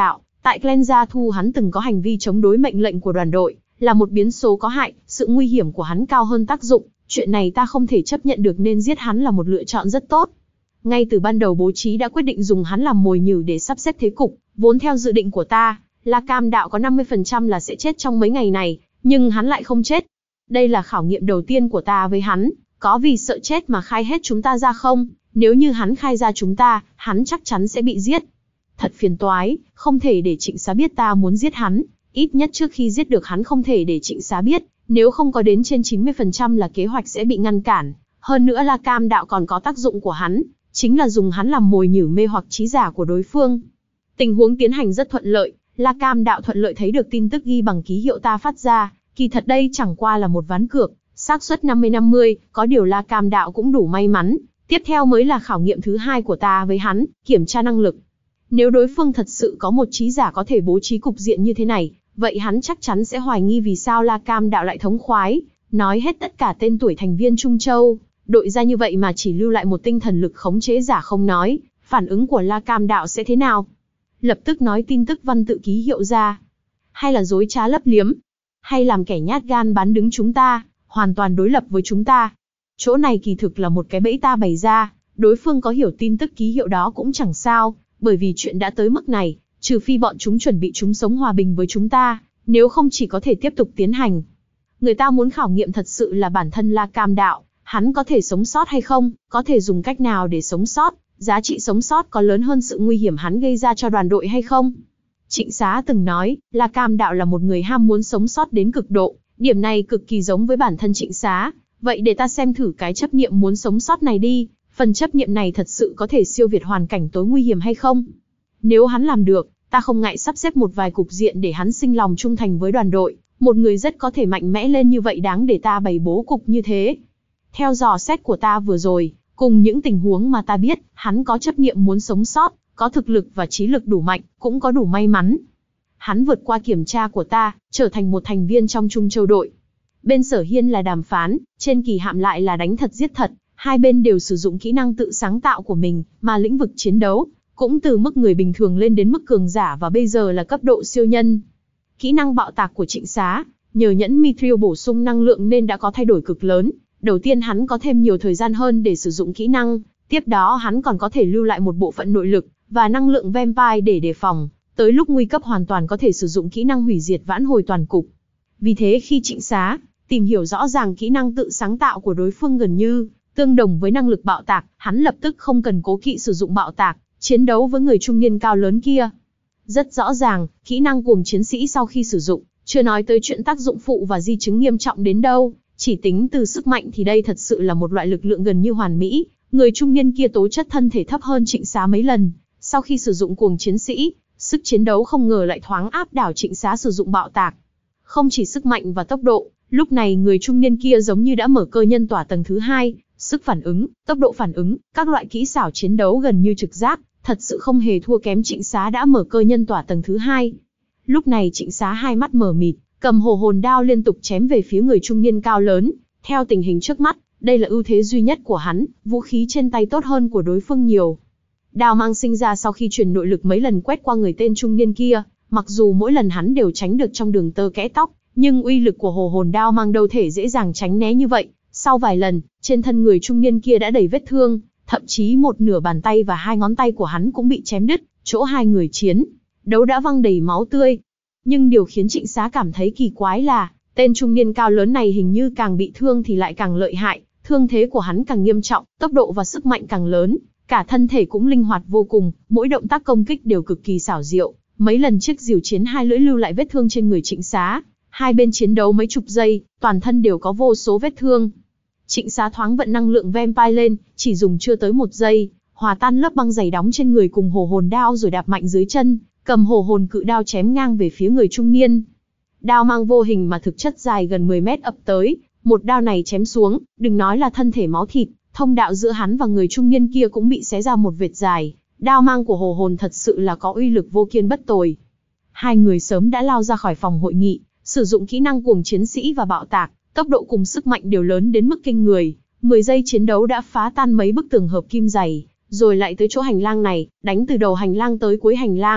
Tại Clan Gia Thu hắn từng có hành vi chống đối mệnh lệnh của đoàn đội, là một biến số có hại, sự nguy hiểm của hắn cao hơn tác dụng, chuyện này ta không thể chấp nhận được nên giết hắn là một lựa chọn rất tốt. Ngay từ ban đầu bố trí đã quyết định dùng hắn làm mồi nhử để sắp xếp thế cục, vốn theo dự định của ta, La Cam Đạo có năm mươi phần trăm là sẽ chết trong mấy ngày này, nhưng hắn lại không chết. Đây là khảo nghiệm đầu tiên của ta với hắn, có vì sợ chết mà khai hết chúng ta ra không? Nếu như hắn khai ra chúng ta, hắn chắc chắn sẽ bị giết. Thật phiền toái, không thể để Trịnh Xá biết ta muốn giết hắn, ít nhất trước khi giết được hắn không thể để Trịnh Xá biết, nếu không có đến trên chín mươi phần trăm là kế hoạch sẽ bị ngăn cản. Hơn nữa La Cam Đạo còn có tác dụng của hắn, chính là dùng hắn làm mồi nhử mê hoặc trí giả của đối phương. Tình huống tiến hành rất thuận lợi, La Cam Đạo thuận lợi thấy được tin tức ghi bằng ký hiệu ta phát ra, kỳ thật đây chẳng qua là một ván cược, xác suất năm mươi năm mươi, có điều La Cam Đạo cũng đủ may mắn. Tiếp theo mới là khảo nghiệm thứ hai của ta với hắn, kiểm tra năng lực. Nếu đối phương thật sự có một trí giả có thể bố trí cục diện như thế này, vậy hắn chắc chắn sẽ hoài nghi vì sao La Cam Đạo lại thống khoái, nói hết tất cả tên tuổi thành viên Trung Châu, đội ra như vậy mà chỉ lưu lại một tinh thần lực khống chế giả không nói, phản ứng của La Cam Đạo sẽ thế nào? Lập tức nói tin tức văn tự ký hiệu ra, hay là dối trá lấp liếm, hay làm kẻ nhát gan bán đứng chúng ta, hoàn toàn đối lập với chúng ta. Chỗ này kỳ thực là một cái bẫy ta bày ra, đối phương có hiểu tin tức ký hiệu đó cũng chẳng sao, bởi vì chuyện đã tới mức này, trừ phi bọn chúng chuẩn bị chúng sống hòa bình với chúng ta, nếu không chỉ có thể tiếp tục tiến hành. Người ta muốn khảo nghiệm thật sự là bản thân La Cam Đạo, hắn có thể sống sót hay không, có thể dùng cách nào để sống sót, giá trị sống sót có lớn hơn sự nguy hiểm hắn gây ra cho đoàn đội hay không. Trịnh Xá từng nói, La Cam Đạo là một người ham muốn sống sót đến cực độ, điểm này cực kỳ giống với bản thân Trịnh Xá. Vậy để ta xem thử cái chấp niệm muốn sống sót này đi, phần chấp niệm này thật sự có thể siêu việt hoàn cảnh tối nguy hiểm hay không? Nếu hắn làm được, ta không ngại sắp xếp một vài cục diện để hắn sinh lòng trung thành với đoàn đội, một người rất có thể mạnh mẽ lên như vậy đáng để ta bày bố cục như thế. Theo dò xét của ta vừa rồi, cùng những tình huống mà ta biết, hắn có chấp niệm muốn sống sót, có thực lực và trí lực đủ mạnh, cũng có đủ may mắn. Hắn vượt qua kiểm tra của ta, trở thành một thành viên trong Trung Châu đội. Bên Sở Hiên là đàm phán, trên Kỳ Hạm lại là đánh thật giết thật, hai bên đều sử dụng kỹ năng tự sáng tạo của mình, mà lĩnh vực chiến đấu cũng từ mức người bình thường lên đến mức cường giả và bây giờ là cấp độ siêu nhân. Kỹ năng bạo tạc của Trịnh Xá, nhờ nhẫn Mithril bổ sung năng lượng nên đã có thay đổi cực lớn. Đầu tiên hắn có thêm nhiều thời gian hơn để sử dụng kỹ năng, tiếp đó hắn còn có thể lưu lại một bộ phận nội lực và năng lượng vampire để đề phòng, tới lúc nguy cấp hoàn toàn có thể sử dụng kỹ năng hủy diệt vãn hồi toàn cục. Vì thế khi Trịnh Xá tìm hiểu rõ ràng kỹ năng tự sáng tạo của đối phương gần như tương đồng với năng lực bạo tạc, hắn lập tức không cần cố kỵ sử dụng bạo tạc, chiến đấu với người trung niên cao lớn kia. Rất rõ ràng, kỹ năng cuồng chiến sĩ sau khi sử dụng, chưa nói tới chuyện tác dụng phụ và di chứng nghiêm trọng đến đâu, chỉ tính từ sức mạnh thì đây thật sự là một loại lực lượng gần như hoàn mỹ. Người trung niên kia tố chất thân thể thấp hơn Trịnh Xá mấy lần, sau khi sử dụng cuồng chiến sĩ, sức chiến đấu không ngờ lại thoáng áp đảo Trịnh Xá sử dụng bạo tạc. Không chỉ sức mạnh và tốc độ, lúc này người trung niên kia giống như đã mở cơ nhân tỏa tầng thứ hai, sức phản ứng, tốc độ phản ứng, các loại kỹ xảo chiến đấu gần như trực giác, thật sự không hề thua kém Trịnh Xá đã mở cơ nhân tỏa tầng thứ hai. Lúc này Trịnh Xá hai mắt mờ mịt, cầm hồ hồn đao liên tục chém về phía người trung niên cao lớn. Theo tình hình trước mắt, đây là ưu thế duy nhất của hắn, vũ khí trên tay tốt hơn của đối phương nhiều. Đao mang sinh ra sau khi truyền nội lực mấy lần quét qua người tên trung niên kia, mặc dù mỗi lần hắn đều tránh được trong đường tơ kẽ tóc, nhưng uy lực của hồ hồn đao mang đâu thể dễ dàng tránh né như vậy. Sau vài lần, trên thân người trung niên kia đã đầy vết thương, thậm chí một nửa bàn tay và hai ngón tay của hắn cũng bị chém đứt, chỗ hai người chiến đấu đã văng đầy máu tươi. Nhưng điều khiến Trịnh Xá cảm thấy kỳ quái là, tên trung niên cao lớn này hình như càng bị thương thì lại càng lợi hại, thương thế của hắn càng nghiêm trọng, tốc độ và sức mạnh càng lớn, cả thân thể cũng linh hoạt vô cùng, mỗi động tác công kích đều cực kỳ xảo diệu. Mấy lần chiếc diều chiến hai lưỡi lưu lại vết thương trên người Trịnh Xá, hai bên chiến đấu mấy chục giây, toàn thân đều có vô số vết thương. Trịnh Xá thoáng vận năng lượng vampire lên, chỉ dùng chưa tới một giây, hòa tan lớp băng dày đóng trên người cùng hồ hồn đao rồi đạp mạnh dưới chân, cầm hồ hồn cự đao chém ngang về phía người trung niên. Đao mang vô hình mà thực chất dài gần mười mét ập tới, một đao này chém xuống, đừng nói là thân thể máu thịt, thông đạo giữa hắn và người trung niên kia cũng bị xé ra một vệt dài. Đao mang của hồ hồn thật sự là có uy lực vô kiên bất tồi. Hai người sớm đã lao ra khỏi phòng hội nghị, sử dụng kỹ năng cuồng chiến sĩ và bạo tạc, tốc độ cùng sức mạnh đều lớn đến mức kinh người. mười giây chiến đấu đã phá tan mấy bức tường hợp kim dày, rồi lại tới chỗ hành lang này, đánh từ đầu hành lang tới cuối hành lang,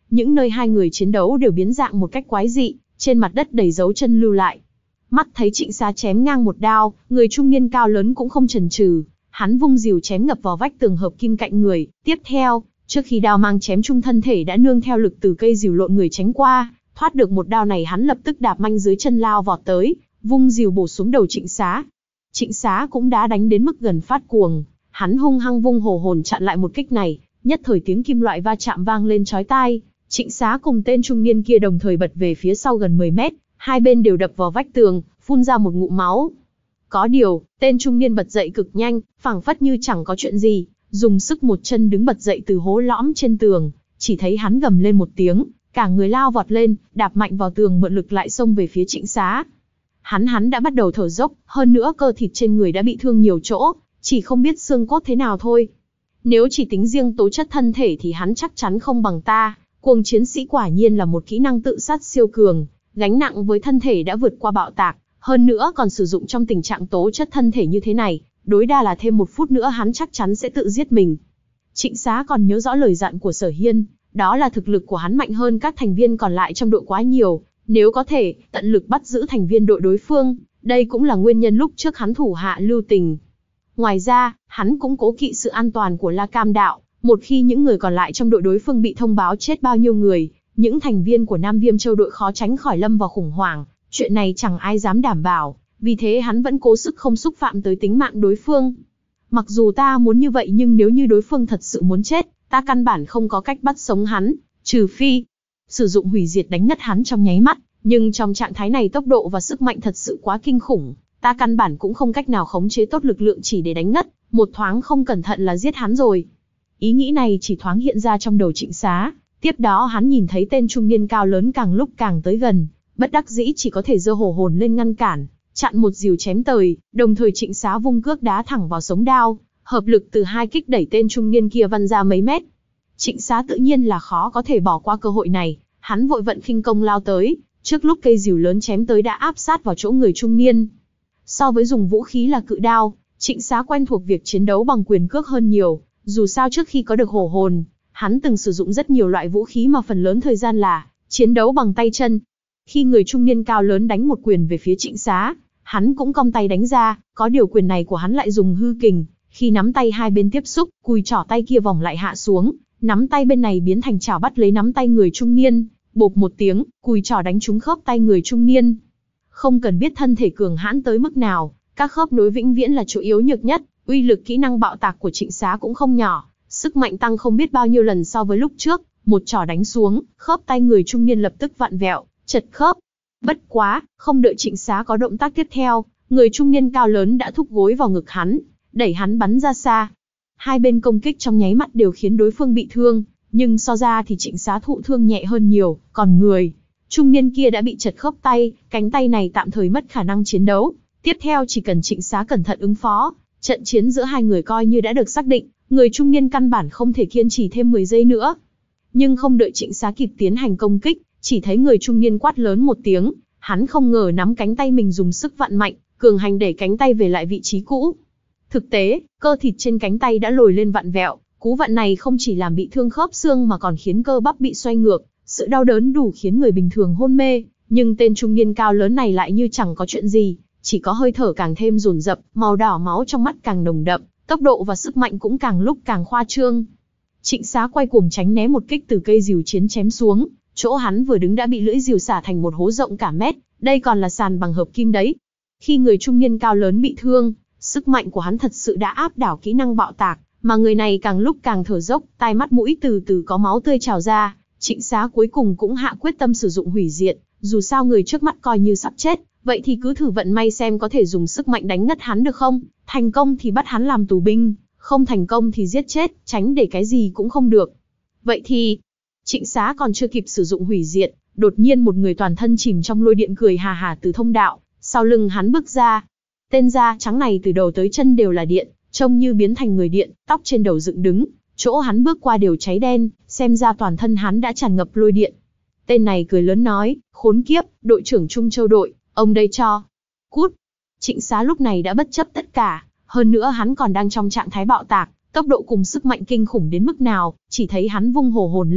những nơi hai người chiến đấu đều biến dạng một cách quái dị, trên mặt đất đầy dấu chân lưu lại. Mắt thấy Trịnh Xá chém ngang một đao, người trung niên cao lớn cũng không chần chừ, hắn vung rìu chém ngập vào vách tường hợp kim cạnh người. Tiếp theo, trước khi đao mang chém trúng thân thể đã nương theo lực từ cây rìu lộn người tránh qua, thoát được một đao này hắn lập tức đạp manh dưới chân lao vọt tới, vung rìu bổ xuống đầu Trịnh Xá. Trịnh Xá cũng đã đánh đến mức gần phát cuồng, hắn hung hăng vung hổ hồn chặn lại một kích này, nhất thời tiếng kim loại va chạm vang lên chói tai. Trịnh Xá cùng tên trung niên kia đồng thời bật về phía sau gần mười mét, hai bên đều đập vào vách tường, phun ra một ngụm máu. Có điều, tên trung niên bật dậy cực nhanh, phảng phất như chẳng có chuyện gì, dùng sức một chân đứng bật dậy từ hố lõm trên tường, chỉ thấy hắn gầm lên một tiếng, cả người lao vọt lên, đạp mạnh vào tường mượn lực lại xông về phía Trịnh Xá. Hắn hắn đã bắt đầu thở dốc, hơn nữa cơ thịt trên người đã bị thương nhiều chỗ, chỉ không biết xương cốt thế nào thôi. Nếu chỉ tính riêng tố chất thân thể thì hắn chắc chắn không bằng ta, cuồng chiến sĩ quả nhiên là một kỹ năng tự sát siêu cường, gánh nặng với thân thể đã vượt qua bạo tạc, hơn nữa còn sử dụng trong tình trạng tố chất thân thể như thế này, đối đa là thêm một phút nữa hắn chắc chắn sẽ tự giết mình. Trịnh Xá còn nhớ rõ lời dặn của Sở Hiên, đó là thực lực của hắn mạnh hơn các thành viên còn lại trong đội quá nhiều, nếu có thể, tận lực bắt giữ thành viên đội đối phương, đây cũng là nguyên nhân lúc trước hắn thủ hạ lưu tình. Ngoài ra, hắn cũng cố kỵ sự an toàn của La Cam Đạo, một khi những người còn lại trong đội đối phương bị thông báo chết bao nhiêu người, những thành viên của Nam Viêm Châu đội khó tránh khỏi lâm vào khủng hoảng, chuyện này chẳng ai dám đảm bảo, vì thế hắn vẫn cố sức không xúc phạm tới tính mạng đối phương. Mặc dù ta muốn như vậy nhưng nếu như đối phương thật sự muốn chết, ta căn bản không có cách bắt sống hắn, trừ phi sử dụng hủy diệt đánh ngất hắn trong nháy mắt, nhưng trong trạng thái này tốc độ và sức mạnh thật sự quá kinh khủng, ta căn bản cũng không cách nào khống chế tốt lực lượng chỉ để đánh ngất, một thoáng không cẩn thận là giết hắn rồi. Ý nghĩ này chỉ thoáng hiện ra trong đầu Trịnh Xá, tiếp đó hắn nhìn thấy tên trung niên cao lớn càng lúc càng tới gần, bất đắc dĩ chỉ có thể giơ hổ hồn lên ngăn cản, chặn một rìu chém tới, đồng thời Trịnh Xá vung cước đá thẳng vào sống đao, hợp lực từ hai kích đẩy tên trung niên kia văng ra mấy mét. Trịnh Xá tự nhiên là khó có thể bỏ qua cơ hội này, hắn vội vận khinh công lao tới, trước lúc cây rìu lớn chém tới đã áp sát vào chỗ người trung niên. So với dùng vũ khí là cự đao, Trịnh Xá quen thuộc việc chiến đấu bằng quyền cước hơn nhiều, dù sao trước khi có được hổ hồn, hắn từng sử dụng rất nhiều loại vũ khí mà phần lớn thời gian là chiến đấu bằng tay chân. Khi người trung niên cao lớn đánh một quyền về phía Trịnh Xá, hắn cũng cong tay đánh ra, có điều quyền này của hắn lại dùng hư kình, khi nắm tay hai bên tiếp xúc, cùi trỏ tay kia vòng lại hạ xuống, nắm tay bên này biến thành chảo bắt lấy nắm tay người trung niên, bộp một tiếng, cùi trỏ đánh trúng khớp tay người trung niên. Không cần biết thân thể cường hãn tới mức nào, các khớp nối vĩnh viễn là chỗ yếu nhược nhất, uy lực kỹ năng bạo tạc của Trịnh Xá cũng không nhỏ, sức mạnh tăng không biết bao nhiêu lần so với lúc trước, một chỏ đánh xuống, khớp tay người trung niên lập tức vặn vẹo, chật khớp. Bất quá, không đợi Trịnh Xá có động tác tiếp theo, người trung niên cao lớn đã thúc gối vào ngực hắn, đẩy hắn bắn ra xa. Hai bên công kích trong nháy mắt đều khiến đối phương bị thương, nhưng so ra thì Trịnh Xá thụ thương nhẹ hơn nhiều, còn người trung niên kia đã bị chật khớp tay, cánh tay này tạm thời mất khả năng chiến đấu. Tiếp theo chỉ cần Trịnh Xá cẩn thận ứng phó, trận chiến giữa hai người coi như đã được xác định, người trung niên căn bản không thể kiên trì thêm mười giây nữa. Nhưng không đợi Trịnh Xá kịp tiến hành công kích, chỉ thấy người trung niên quát lớn một tiếng, hắn không ngờ nắm cánh tay mình dùng sức vặn mạnh, cường hành đẩy cánh tay về lại vị trí cũ. Thực tế, cơ thịt trên cánh tay đã lồi lên vặn vẹo, cú vặn này không chỉ làm bị thương khớp xương mà còn khiến cơ bắp bị xoay ngược, sự đau đớn đủ khiến người bình thường hôn mê, nhưng tên trung niên cao lớn này lại như chẳng có chuyện gì, chỉ có hơi thở càng thêm dồn dập, màu đỏ máu trong mắt càng nồng đậm, tốc độ và sức mạnh cũng càng lúc càng khoa trương. Trịnh Xá quay cuồng tránh né một kích từ cây rìu chiến chém xuống, chỗ hắn vừa đứng đã bị lưỡi rìu xả thành một hố rộng cả mét, đây còn là sàn bằng hợp kim đấy. Khi người trung niên cao lớn bị thương, sức mạnh của hắn thật sự đã áp đảo kỹ năng bạo tạc, mà người này càng lúc càng thở dốc, tai mắt mũi từ từ có máu tươi trào ra. Trịnh Xá cuối cùng cũng hạ quyết tâm sử dụng hủy diệt, dù sao người trước mắt coi như sắp chết, vậy thì cứ thử vận may xem có thể dùng sức mạnh đánh ngất hắn được không, thành công thì bắt hắn làm tù binh, không thành công thì giết chết, tránh để cái gì cũng không được. Vậy thì, Trịnh Xá còn chưa kịp sử dụng hủy diệt, đột nhiên một người toàn thân chìm trong lôi điện cười hà hà từ thông đạo, sau lưng hắn bước ra. Tên da trắng này từ đầu tới chân đều là điện, trông như biến thành người điện, tóc trên đầu dựng đứng, chỗ hắn bước qua đều cháy đen, xem ra toàn thân hắn đã tràn ngập lôi điện. Tên này cười lớn nói, khốn kiếp, đội trưởng Trung Châu đội, ông đây cho. Cút. Trịnh Xá lúc này đã bất chấp tất cả, hơn nữa hắn còn đang trong trạng thái bạo tạc, tốc độ cùng sức mạnh kinh khủng đến mức nào, chỉ thấy hắn vung hổ hồn lên,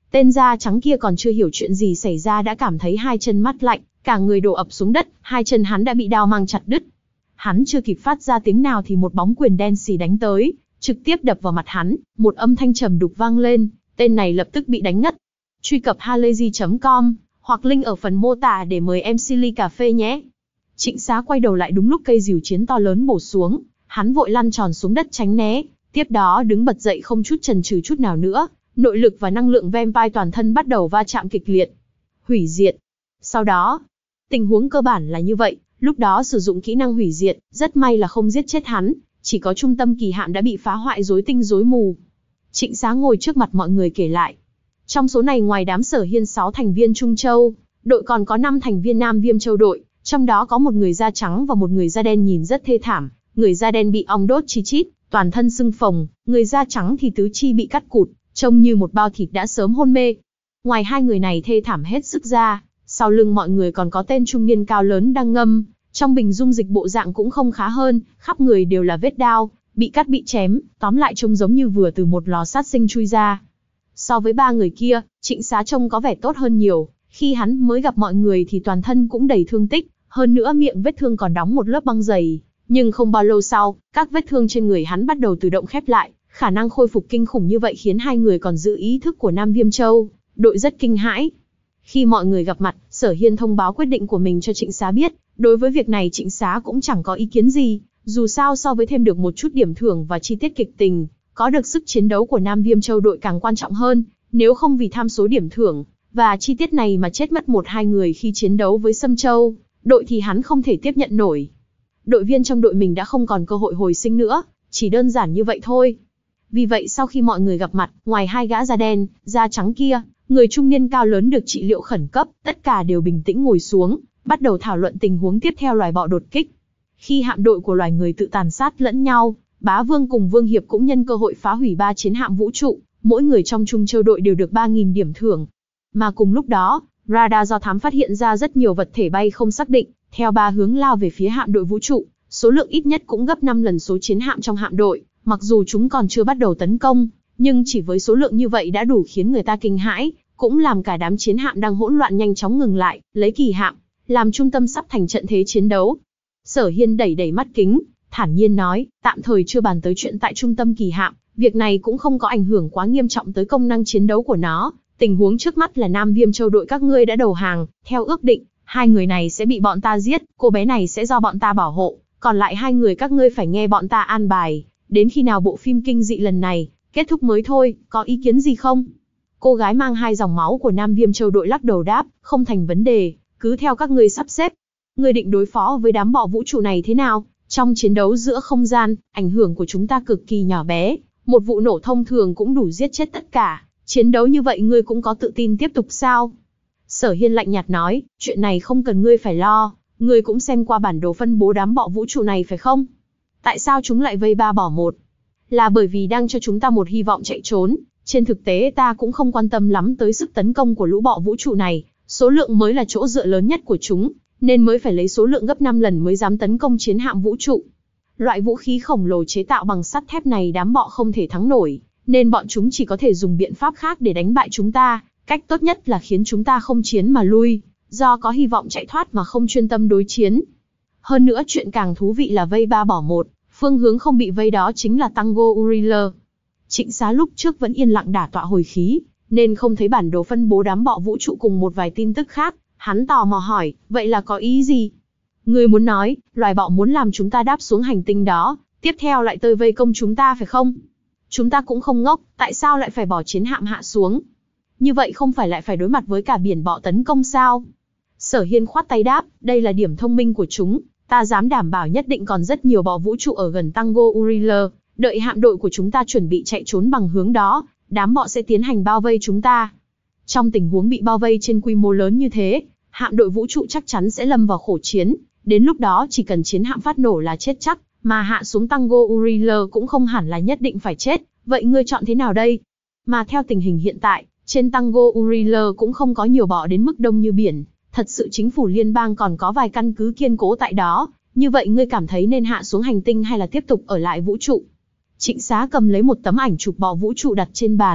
Tên da trắng kia còn chưa hiểu chuyện gì xảy ra đã cảm thấy hai chân mát lạnh, cả người đổ ập xuống đất, hai chân hắn đã bị đao mang chặt đứt. Hắn chưa kịp phát ra tiếng nào thì một bóng quyền đen xì đánh tới, trực tiếp đập vào mặt hắn, một âm thanh trầm đục vang lên, tên này lập tức bị đánh ngất. Truy cập halayzi chấm com hoặc link ở phần mô tả để mời em xê ly cà phê nhé. Trịnh Xá quay đầu lại đúng lúc cây rìu chiến to lớn bổ xuống, hắn vội lăn tròn xuống đất tránh né, tiếp đó đứng bật dậy không chút chần chừ chút nào nữa, nội lực và năng lượng vampire toàn thân bắt đầu va chạm kịch liệt. Hủy diệt. Sau đó, tình huống cơ bản là như vậy, lúc đó sử dụng kỹ năng hủy diệt, rất may là không giết chết hắn, chỉ có trung tâm kỳ hạn đã bị phá hoại rối tinh rối mù. Trịnh Xá ngồi trước mặt mọi người kể lại. Trong số này ngoài đám Sở Hiên sáu thành viên Trung Châu, đội còn có năm thành viên Nam Viêm Châu đội, trong đó có một người da trắng và một người da đen nhìn rất thê thảm, người da đen bị ong đốt chi chít, toàn thân sưng phồng, người da trắng thì tứ chi bị cắt cụt, trông như một bao thịt đã sớm hôn mê. Ngoài hai người này thê thảm hết sức ra, sau lưng mọi người còn có tên trung niên cao lớn đang ngâm, trong bình dung dịch bộ dạng cũng không khá hơn, khắp người đều là vết đao, bị cắt bị chém, tóm lại trông giống như vừa từ một lò sát sinh chui ra. So với ba người kia, Trịnh Xá trông có vẻ tốt hơn nhiều, khi hắn mới gặp mọi người thì toàn thân cũng đầy thương tích, hơn nữa miệng vết thương còn đóng một lớp băng dày, nhưng không bao lâu sau, các vết thương trên người hắn bắt đầu tự động khép lại, khả năng khôi phục kinh khủng như vậy khiến hai người còn giữ ý thức của Nam Viêm Châu, đội rất kinh hãi. Khi mọi người gặp mặt, Sở Hiên thông báo quyết định của mình cho Trịnh Xá biết, đối với việc này Trịnh Xá cũng chẳng có ý kiến gì, dù sao so với thêm được một chút điểm thưởng và chi tiết kịch tình, có được sức chiến đấu của Nam Viêm Châu đội càng quan trọng hơn, nếu không vì tham số điểm thưởng và chi tiết này mà chết mất một hai người khi chiến đấu với Sâm Châu, đội thì hắn không thể tiếp nhận nổi. Đội viên trong đội mình đã không còn cơ hội hồi sinh nữa, chỉ đơn giản như vậy thôi. Vì vậy sau khi mọi người gặp mặt, ngoài hai gã da đen, da trắng kia, người trung niên cao lớn được trị liệu khẩn cấp, tất cả đều bình tĩnh ngồi xuống, bắt đầu thảo luận tình huống tiếp theo loài bọ đột kích. Khi hạm đội của loài người tự tàn sát lẫn nhau, Bá Vương cùng Vương Hiệp cũng nhân cơ hội phá hủy ba chiến hạm vũ trụ, mỗi người trong Trung Châu đội đều được ba nghìn điểm thưởng. Mà cùng lúc đó, radar do thám phát hiện ra rất nhiều vật thể bay không xác định, theo ba hướng lao về phía hạm đội vũ trụ, số lượng ít nhất cũng gấp năm lần số chiến hạm trong hạm đội, mặc dù chúng còn chưa bắt đầu tấn công, nhưng chỉ với số lượng như vậy đã đủ khiến người ta kinh hãi, cũng làm cả đám chiến hạm đang hỗn loạn nhanh chóng ngừng lại, lấy kỳ hạm làm trung tâm sắp thành trận thế chiến đấu. Sở Hiên đẩy đẩy mắt kính, thản nhiên nói, tạm thời chưa bàn tới chuyện tại trung tâm kỳ hạm, việc này cũng không có ảnh hưởng quá nghiêm trọng tới công năng chiến đấu của nó. Tình huống trước mắt là Nam Viêm Châu đội các ngươi đã đầu hàng, theo ước định, hai người này sẽ bị bọn ta giết, cô bé này sẽ do bọn ta bảo hộ, còn lại hai người các ngươi phải nghe bọn ta an bài, đến khi nào bộ phim kinh dị lần này kết thúc mới thôi, có ý kiến gì không? Cô gái mang hai dòng máu của Nam Viêm Châu đội lắc đầu đáp, không thành vấn đề, cứ theo các ngươi sắp xếp. Ngươi định đối phó với đám bọ vũ trụ này thế nào? Trong chiến đấu giữa không gian, ảnh hưởng của chúng ta cực kỳ nhỏ bé, một vụ nổ thông thường cũng đủ giết chết tất cả. Chiến đấu như vậy ngươi cũng có tự tin tiếp tục sao? Sở Hiên lạnh nhạt nói, chuyện này không cần ngươi phải lo, ngươi cũng xem qua bản đồ phân bố đám bọ vũ trụ này phải không? Tại sao chúng lại vây ba bỏ một? Là bởi vì đang cho chúng ta một hy vọng chạy trốn, trên thực tế ta cũng không quan tâm lắm tới sức tấn công của lũ bọ vũ trụ này, số lượng mới là chỗ dựa lớn nhất của chúng, nên mới phải lấy số lượng gấp năm lần mới dám tấn công chiến hạm vũ trụ. Loại vũ khí khổng lồ chế tạo bằng sắt thép này đám bọ không thể thắng nổi, nên bọn chúng chỉ có thể dùng biện pháp khác để đánh bại chúng ta, cách tốt nhất là khiến chúng ta không chiến mà lui, do có hy vọng chạy thoát mà không chuyên tâm đối chiến. Hơn nữa chuyện càng thú vị là vây ba bỏ một, phương hướng không bị vây đó chính là Tango Uriler. Trịnh Xá lúc trước vẫn yên lặng đả tọa hồi khí, nên không thấy bản đồ phân bố đám bọ vũ trụ cùng một vài tin tức khác, hắn tò mò hỏi, vậy là có ý gì? Ngươi muốn nói, loài bọ muốn làm chúng ta đáp xuống hành tinh đó, tiếp theo lại tới vây công chúng ta phải không? Chúng ta cũng không ngốc, tại sao lại phải bỏ chiến hạm hạ xuống? Như vậy không phải lại phải đối mặt với cả biển bọ tấn công sao? Sở Hiên khoát tay đáp, đây là điểm thông minh của chúng, ta dám đảm bảo nhất định còn rất nhiều bọ vũ trụ ở gần Tango Uriler, đợi hạm đội của chúng ta chuẩn bị chạy trốn bằng hướng đó, đám bọ sẽ tiến hành bao vây chúng ta. Trong tình huống bị bao vây trên quy mô lớn như thế, hạm đội vũ trụ chắc chắn sẽ lâm vào khổ chiến, đến lúc đó chỉ cần chiến hạm phát nổ là chết chắc, mà hạ xuống Tango Uriler cũng không hẳn là nhất định phải chết, vậy ngươi chọn thế nào đây? Mà theo tình hình hiện tại, trên Tango Uriler cũng không có nhiều bọ đến mức đông như biển, thật sự chính phủ liên bang còn có vài căn cứ kiên cố tại đó, như vậy ngươi cảm thấy nên hạ xuống hành tinh hay là tiếp tục ở lại vũ trụ? Trịnh Xá cầm lấy một tấm ảnh chụp bọ vũ trụ đặt trên bàn,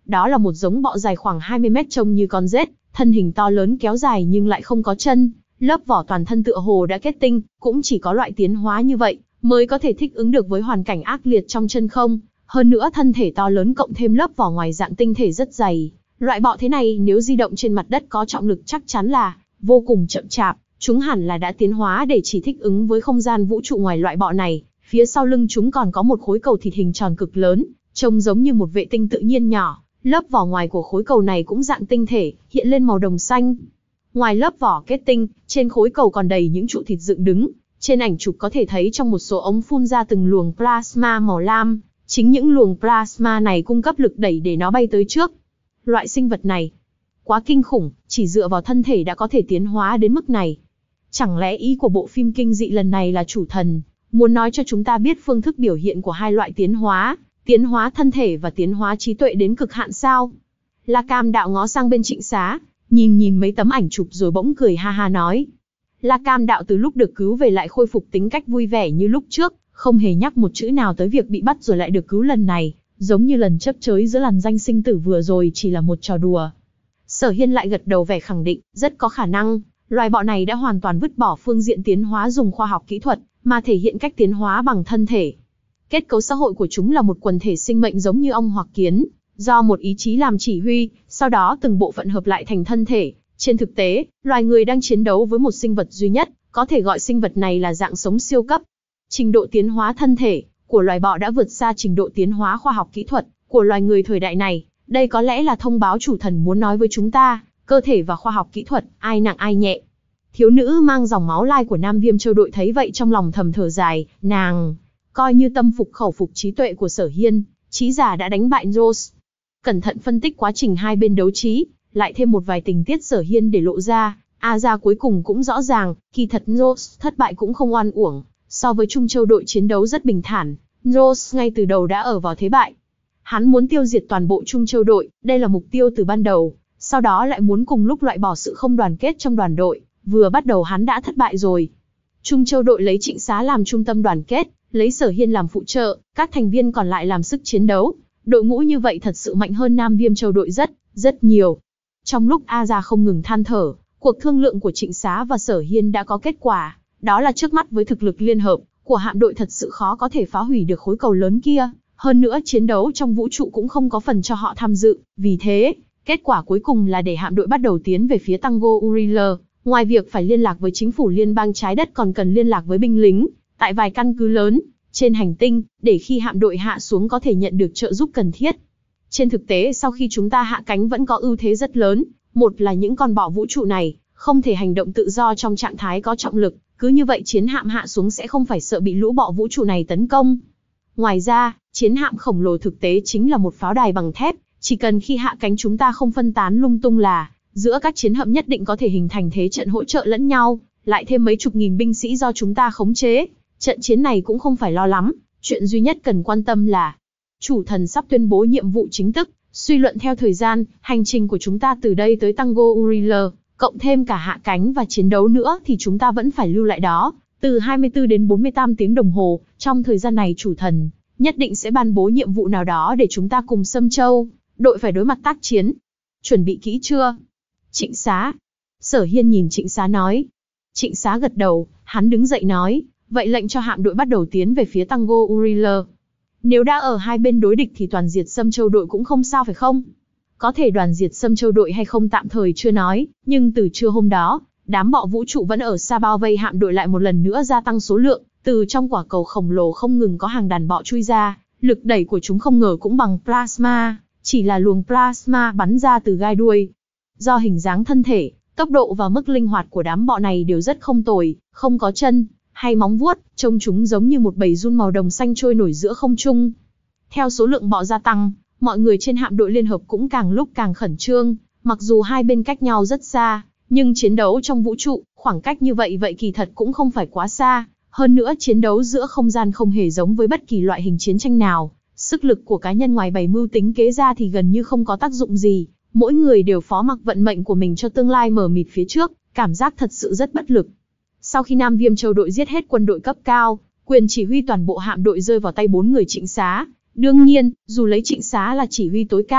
Đó là một giống bọ dài khoảng hai mươi mét trông như con rết, thân hình to lớn kéo dài nhưng lại không có chân, lớp vỏ toàn thân tựa hồ đã kết tinh, cũng chỉ có loại tiến hóa như vậy mới có thể thích ứng được với hoàn cảnh ác liệt trong chân không. Hơn nữa thân thể to lớn cộng thêm lớp vỏ ngoài dạng tinh thể rất dày. Loại bọ thế này nếu di động trên mặt đất có trọng lực chắc chắn là vô cùng chậm chạp. Chúng hẳn là đã tiến hóa để chỉ thích ứng với không gian vũ trụ. Ngoài loại bọ này, phía sau lưng chúng còn có một khối cầu thịt hình tròn cực lớn, trông giống như một vệ tinh tự nhiên nhỏ. Lớp vỏ ngoài của khối cầu này cũng dạng tinh thể, hiện lên màu đồng xanh. Ngoài lớp vỏ kết tinh, trên khối cầu còn đầy những trụ thịt dựng đứng. Trên ảnh chụp có thể thấy trong một số ống phun ra từng luồng plasma màu lam. Chính những luồng plasma này cung cấp lực đẩy để nó bay tới trước. Loại sinh vật này quá kinh khủng, chỉ dựa vào thân thể đã có thể tiến hóa đến mức này. Chẳng lẽ ý của bộ phim kinh dị lần này là chủ thần muốn nói cho chúng ta biết phương thức biểu hiện của hai loại tiến hóa, tiến hóa thân thể và tiến hóa trí tuệ đến cực hạn sao? La Cam Đạo ngó sang bên Trịnh Xá, nhìn nhìn mấy tấm ảnh chụp rồi bỗng cười ha ha nói. La Cam Đạo từ lúc được cứu về lại khôi phục tính cách vui vẻ như lúc trước, không hề nhắc một chữ nào tới việc bị bắt rồi lại được cứu lần này, giống như lần chấp chới giữa làn danh sinh tử vừa rồi chỉ là một trò đùa. Sở Hiên lại gật đầu vẻ khẳng định, rất có khả năng, loài bọ này đã hoàn toàn vứt bỏ phương diện tiến hóa dùng khoa học kỹ thuật, mà thể hiện cách tiến hóa bằng thân thể. Kết cấu xã hội của chúng là một quần thể sinh mệnh giống như ong hoặc kiến, do một ý chí làm chỉ huy, sau đó từng bộ phận hợp lại thành thân thể. Trên thực tế, loài người đang chiến đấu với một sinh vật duy nhất, có thể gọi sinh vật này là dạng sống siêu cấp. Trình độ tiến hóa thân thể của loài bọ đã vượt xa trình độ tiến hóa khoa học kỹ thuật của loài người thời đại này. Đây có lẽ là thông báo chủ thần muốn nói với chúng ta, cơ thể và khoa học kỹ thuật, ai nặng ai nhẹ. Thiếu nữ mang dòng máu lai của Nam Viêm Châu đội thấy vậy trong lòng thầm thở dài, nàng coi như tâm phục khẩu phục trí tuệ của Sở Hiên, trí giả đã đánh bại Rose. Cẩn thận phân tích quá trình hai bên đấu trí, lại thêm một vài tình tiết Sở Hiên để lộ ra, a ra cuối cùng cũng rõ ràng, kỳ thật Rose thất bại cũng không oan uổng, so với Trung Châu đội chiến đấu rất bình thản, Rose ngay từ đầu đã ở vào thế bại. Hắn muốn tiêu diệt toàn bộ Trung Châu đội, đây là mục tiêu từ ban đầu, sau đó lại muốn cùng lúc loại bỏ sự không đoàn kết trong đoàn đội, vừa bắt đầu hắn đã thất bại rồi. Trung Châu đội lấy Trịnh Xá làm trung tâm đoàn kết, lấy Sở Hiên làm phụ trợ, các thành viên còn lại làm sức chiến đấu. Đội ngũ như vậy thật sự mạnh hơn Nam Viêm Châu đội rất, rất nhiều. Trong lúc A Gia không ngừng than thở, cuộc thương lượng của Trịnh Xá và Sở Hiên đã có kết quả. Đó là trước mắt với thực lực liên hợp của hạm đội thật sự khó có thể phá hủy được khối cầu lớn kia. Hơn nữa chiến đấu trong vũ trụ cũng không có phần cho họ tham dự. Vì thế, kết quả cuối cùng là để hạm đội bắt đầu tiến về phía Tango Uriler. Ngoài việc phải liên lạc với chính phủ liên bang trái đất còn cần liên lạc với binh lính tại vài căn cứ lớn trên hành tinh, để khi hạm đội hạ xuống có thể nhận được trợ giúp cần thiết. Trên thực tế sau khi chúng ta hạ cánh vẫn có ưu thế rất lớn. Một là những con bọ vũ trụ này không thể hành động tự do trong trạng thái có trọng lực, cứ như vậy chiến hạm hạ xuống sẽ không phải sợ bị lũ bọ vũ trụ này tấn công. Ngoài ra, chiến hạm khổng lồ thực tế chính là một pháo đài bằng thép, chỉ cần khi hạ cánh chúng ta không phân tán lung tung là giữa các chiến hạm nhất định có thể hình thành thế trận hỗ trợ lẫn nhau, lại thêm mấy chục nghìn binh sĩ do chúng ta khống chế. Trận chiến này cũng không phải lo lắm, chuyện duy nhất cần quan tâm là chủ thần sắp tuyên bố nhiệm vụ chính thức, suy luận theo thời gian, hành trình của chúng ta từ đây tới Tango Uriler, cộng thêm cả hạ cánh và chiến đấu nữa thì chúng ta vẫn phải lưu lại đó, từ hai mươi tư đến bốn mươi tám tiếng đồng hồ, trong thời gian này chủ thần nhất định sẽ ban bố nhiệm vụ nào đó để chúng ta cùng Sâm Châu, đội phải đối mặt tác chiến. Chuẩn bị kỹ chưa? Trịnh Xá. Sở Hiên nhìn Trịnh Xá nói. Trịnh Xá gật đầu, hắn đứng dậy nói, vậy lệnh cho hạm đội bắt đầu tiến về phía Tango Uriler. Nếu đã ở hai bên đối địch thì toàn diệt Sâm Châu đội cũng không sao phải không? Có thể đoàn diệt Sâm Châu đội hay không tạm thời chưa nói, nhưng từ trưa hôm đó, đám bọ vũ trụ vẫn ở xa bao vây hạm đội lại một lần nữa gia tăng số lượng, từ trong quả cầu khổng lồ không ngừng có hàng đàn bọ chui ra, lực đẩy của chúng không ngờ cũng bằng plasma, chỉ là luồng plasma bắn ra từ gai đuôi. Do hình dáng thân thể, tốc độ và mức linh hoạt của đám bọ này đều rất không tồi, không có chân hay móng vuốt, trông chúng giống như một bầy giun màu đồng xanh trôi nổi giữa không trung. Theo số lượng bọ gia tăng, mọi người trên hạm đội liên hợp cũng càng lúc càng khẩn trương, mặc dù hai bên cách nhau rất xa, nhưng chiến đấu trong vũ trụ, khoảng cách như vậy vậy kỳ thật cũng không phải quá xa. Hơn nữa chiến đấu giữa không gian không hề giống với bất kỳ loại hình chiến tranh nào. Sức lực của cá nhân ngoài bày mưu tính kế ra thì gần như không có tác dụng gì. Mỗi người đều phó mặc vận mệnh của mình cho tương lai mờ mịt phía trước, cảm giác thật sự rất bất lực. Sau khi Nam Viêm Châu đội giết hết quân đội cấp cao, quyền chỉ huy toàn bộ hạm đội rơi vào tay bốn người Trịnh Xá. Đương nhiên, dù lấy Trịnh Xá là chỉ huy tối cao,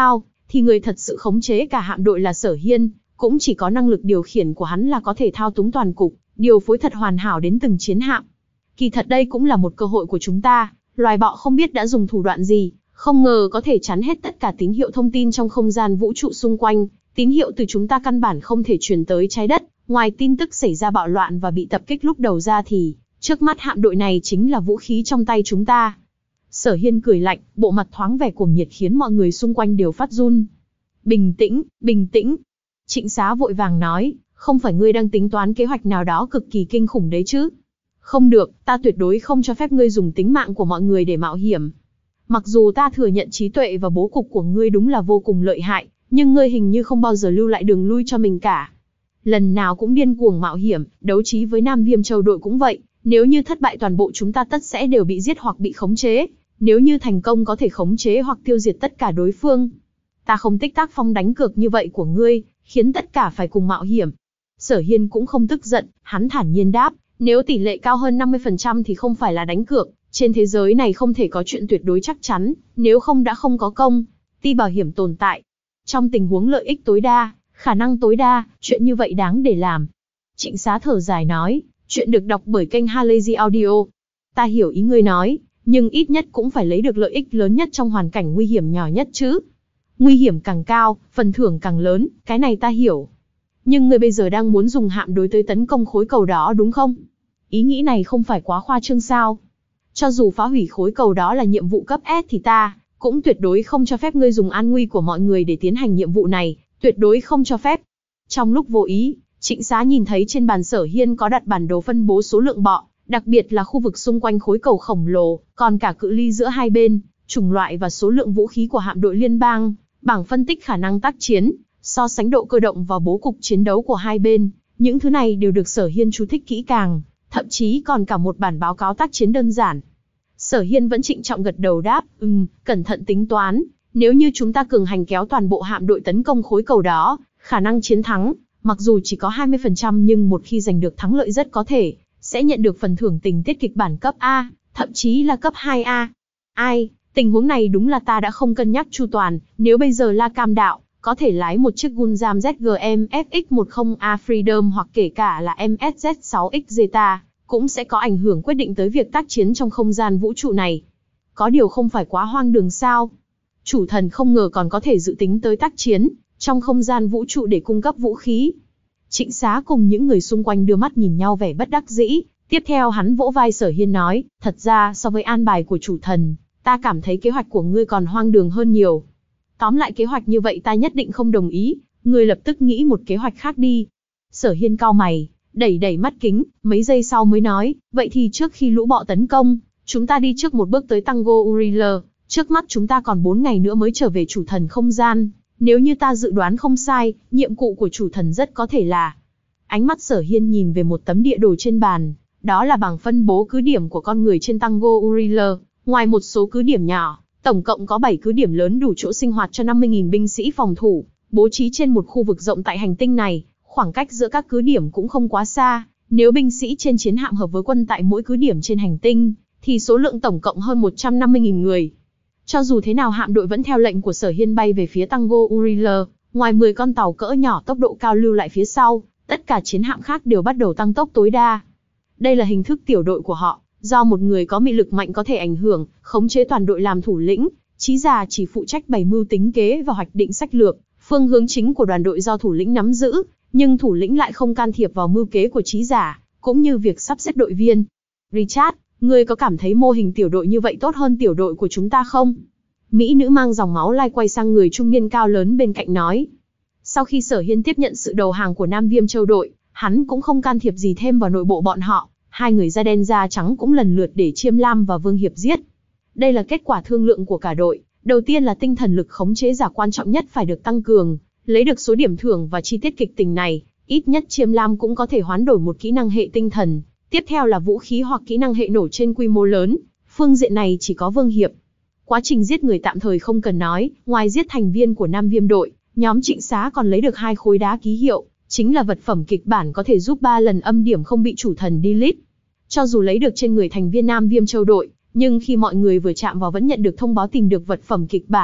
thì người thật sự khống chế cả hạm đội là Sở Hiên, cũng chỉ có năng lực điều khiển của hắn là có thể thao túng toàn cục, điều phối thật hoàn hảo đến từng chiến hạm. Kỳ thật đây cũng là một cơ hội của chúng ta, loài bọ không biết đã dùng thủ đoạn gì, không ngờ có thể chắn hết tất cả tín hiệu thông tin trong không gian vũ trụ xung quanh, tín hiệu từ chúng ta căn bản không thể truyền tới trái đất, ngoài tin tức xảy ra bạo loạn và bị tập kích lúc đầu ra thì, trước mắt hạm đội này chính là vũ khí trong tay chúng ta. Sở Hiên cười lạnh, bộ mặt thoáng vẻ cuồng nhiệt khiến mọi người xung quanh đều phát run. Bình tĩnh, bình tĩnh. Trịnh Xá vội vàng nói, không phải ngươi đang tính toán kế hoạch nào đó cực kỳ kinh khủng đấy chứ? Không được, ta tuyệt đối không cho phép ngươi dùng tính mạng của mọi người để mạo hiểm. Mặc dù ta thừa nhận trí tuệ và bố cục của ngươi đúng là vô cùng lợi hại, nhưng ngươi hình như không bao giờ lưu lại đường lui cho mình cả. Lần nào cũng điên cuồng mạo hiểm, đấu trí với Nam Viêm Châu đội cũng vậy, nếu như thất bại toàn bộ chúng ta tất sẽ đều bị giết hoặc bị khống chế, nếu như thành công có thể khống chế hoặc tiêu diệt tất cả đối phương. Ta không thích tác phong đánh cược như vậy của ngươi, khiến tất cả phải cùng mạo hiểm. Sở Hiên cũng không tức giận, hắn thản nhiên đáp, nếu tỷ lệ cao hơn năm mươi phần trăm thì không phải là đánh cược, trên thế giới này không thể có chuyện tuyệt đối chắc chắn, nếu không đã không có công ty bảo hiểm tồn tại. Trong tình huống lợi ích tối đa, khả năng tối đa, chuyện như vậy đáng để làm. Trịnh Xá thở dài nói, chuyện được đọc bởi kênh Halazy Audio. Ta hiểu ý ngươi nói, nhưng ít nhất cũng phải lấy được lợi ích lớn nhất trong hoàn cảnh nguy hiểm nhỏ nhất chứ. Nguy hiểm càng cao, phần thưởng càng lớn, cái này ta hiểu. Nhưng ngươi bây giờ đang muốn dùng hạm đối tới tấn công khối cầu đó đúng không? Ý nghĩ này không phải quá khoa trương sao? Cho dù phá hủy khối cầu đó là nhiệm vụ cấp S thì ta cũng tuyệt đối không cho phép ngươi dùng an nguy của mọi người để tiến hành nhiệm vụ này, tuyệt đối không cho phép. Trong lúc vô ý, Trịnh Xá nhìn thấy trên bàn Sở Hiên có đặt bản đồ phân bố số lượng bọ, đặc biệt là khu vực xung quanh khối cầu khổng lồ, còn cả cự ly giữa hai bên, chủng loại và số lượng vũ khí của hạm đội liên bang, bảng phân tích khả năng tác chiến, so sánh độ cơ động và bố cục chiến đấu của hai bên, những thứ này đều được Sở Hiên chú thích kỹ càng, thậm chí còn cả một bản báo cáo tác chiến đơn giản. Sở Hiên vẫn trịnh trọng gật đầu đáp, ừm, cẩn thận tính toán, nếu như chúng ta cường hành kéo toàn bộ hạm đội tấn công khối cầu đó, khả năng chiến thắng, mặc dù chỉ có hai mươi phần trăm nhưng một khi giành được thắng lợi rất có thể, sẽ nhận được phần thưởng tình tiết kịch bản cấp A, thậm chí là cấp hai A. Ai, tình huống này đúng là ta đã không cân nhắc chu toàn, nếu bây giờ La Cam Đạo có thể lái một chiếc Gundam Z G M F X mười A Freedom hoặc kể cả là M S Z sáu X Zeta, cũng sẽ có ảnh hưởng quyết định tới việc tác chiến trong không gian vũ trụ này. Có điều không phải quá hoang đường sao? Chủ thần không ngờ còn có thể dự tính tới tác chiến trong không gian vũ trụ để cung cấp vũ khí. Trịnh Xá cùng những người xung quanh đưa mắt nhìn nhau vẻ bất đắc dĩ, tiếp theo hắn vỗ vai Sở Hiên nói, thật ra so với an bài của chủ thần, ta cảm thấy kế hoạch của ngươi còn hoang đường hơn nhiều. Tóm lại kế hoạch như vậy ta nhất định không đồng ý, ngươi lập tức nghĩ một kế hoạch khác đi. Sở Hiên cau mày, đẩy đẩy mắt kính, mấy giây sau mới nói, vậy thì trước khi lũ bọ tấn công, chúng ta đi trước một bước tới Tango Uriler, trước mắt chúng ta còn bốn ngày nữa mới trở về chủ thần không gian. Nếu như ta dự đoán không sai, nhiệm vụ của chủ thần rất có thể là... Ánh mắt Sở Hiên nhìn về một tấm địa đồ trên bàn, đó là bảng phân bố cứ điểm của con người trên Tango Uriler, ngoài một số cứ điểm nhỏ, tổng cộng có bảy cứ điểm lớn đủ chỗ sinh hoạt cho năm mươi nghìn binh sĩ phòng thủ, bố trí trên một khu vực rộng tại hành tinh này, khoảng cách giữa các cứ điểm cũng không quá xa, nếu binh sĩ trên chiến hạm hợp với quân tại mỗi cứ điểm trên hành tinh, thì số lượng tổng cộng hơn một trăm năm mươi nghìn người. Cho dù thế nào hạm đội vẫn theo lệnh của Sở Hiên bay về phía Tango Uriler, ngoài mười con tàu cỡ nhỏ tốc độ cao lưu lại phía sau, tất cả chiến hạm khác đều bắt đầu tăng tốc tối đa. Đây là hình thức tiểu đội của họ, do một người có mị lực mạnh có thể ảnh hưởng, khống chế toàn đội làm thủ lĩnh, Trí Già chỉ phụ trách bày mưu tính kế và hoạch định sách lược, phương hướng chính của đoàn đội do thủ lĩnh nắm giữ, nhưng thủ lĩnh lại không can thiệp vào mưu kế của Trí Giả, cũng như việc sắp xếp đội viên. Richard, ngươi có cảm thấy mô hình tiểu đội như vậy tốt hơn tiểu đội của chúng ta không? Mỹ nữ mang dòng máu lai quay sang người trung niên cao lớn bên cạnh nói. Sau khi Sở Hiên tiếp nhận sự đầu hàng của Nam Viêm Châu đội, hắn cũng không can thiệp gì thêm vào nội bộ bọn họ, hai người da đen da trắng cũng lần lượt để Chiêm Lam và Vương Hiệp giết. Đây là kết quả thương lượng của cả đội, đầu tiên là tinh thần lực khống chế giả quan trọng nhất phải được tăng cường, lấy được số điểm thưởng và chi tiết kịch tình này, ít nhất Chiêm Lam cũng có thể hoán đổi một kỹ năng hệ tinh thần, tiếp theo là vũ khí hoặc kỹ năng hệ nổ trên quy mô lớn, phương diện này chỉ có Vương Hiệp. Quá trình giết người tạm thời không cần nói, ngoài giết thành viên của Nam Viêm đội, nhóm Trịnh Xá còn lấy được hai khối đá ký hiệu, chính là vật phẩm kịch bản có thể giúp ba lần âm điểm không bị chủ thần delete. Cho dù lấy được trên người thành viên Nam Viêm Châu đội, nhưng khi mọi người vừa chạm vào vẫn nhận được thông báo tìm được vật phẩm kịch bản,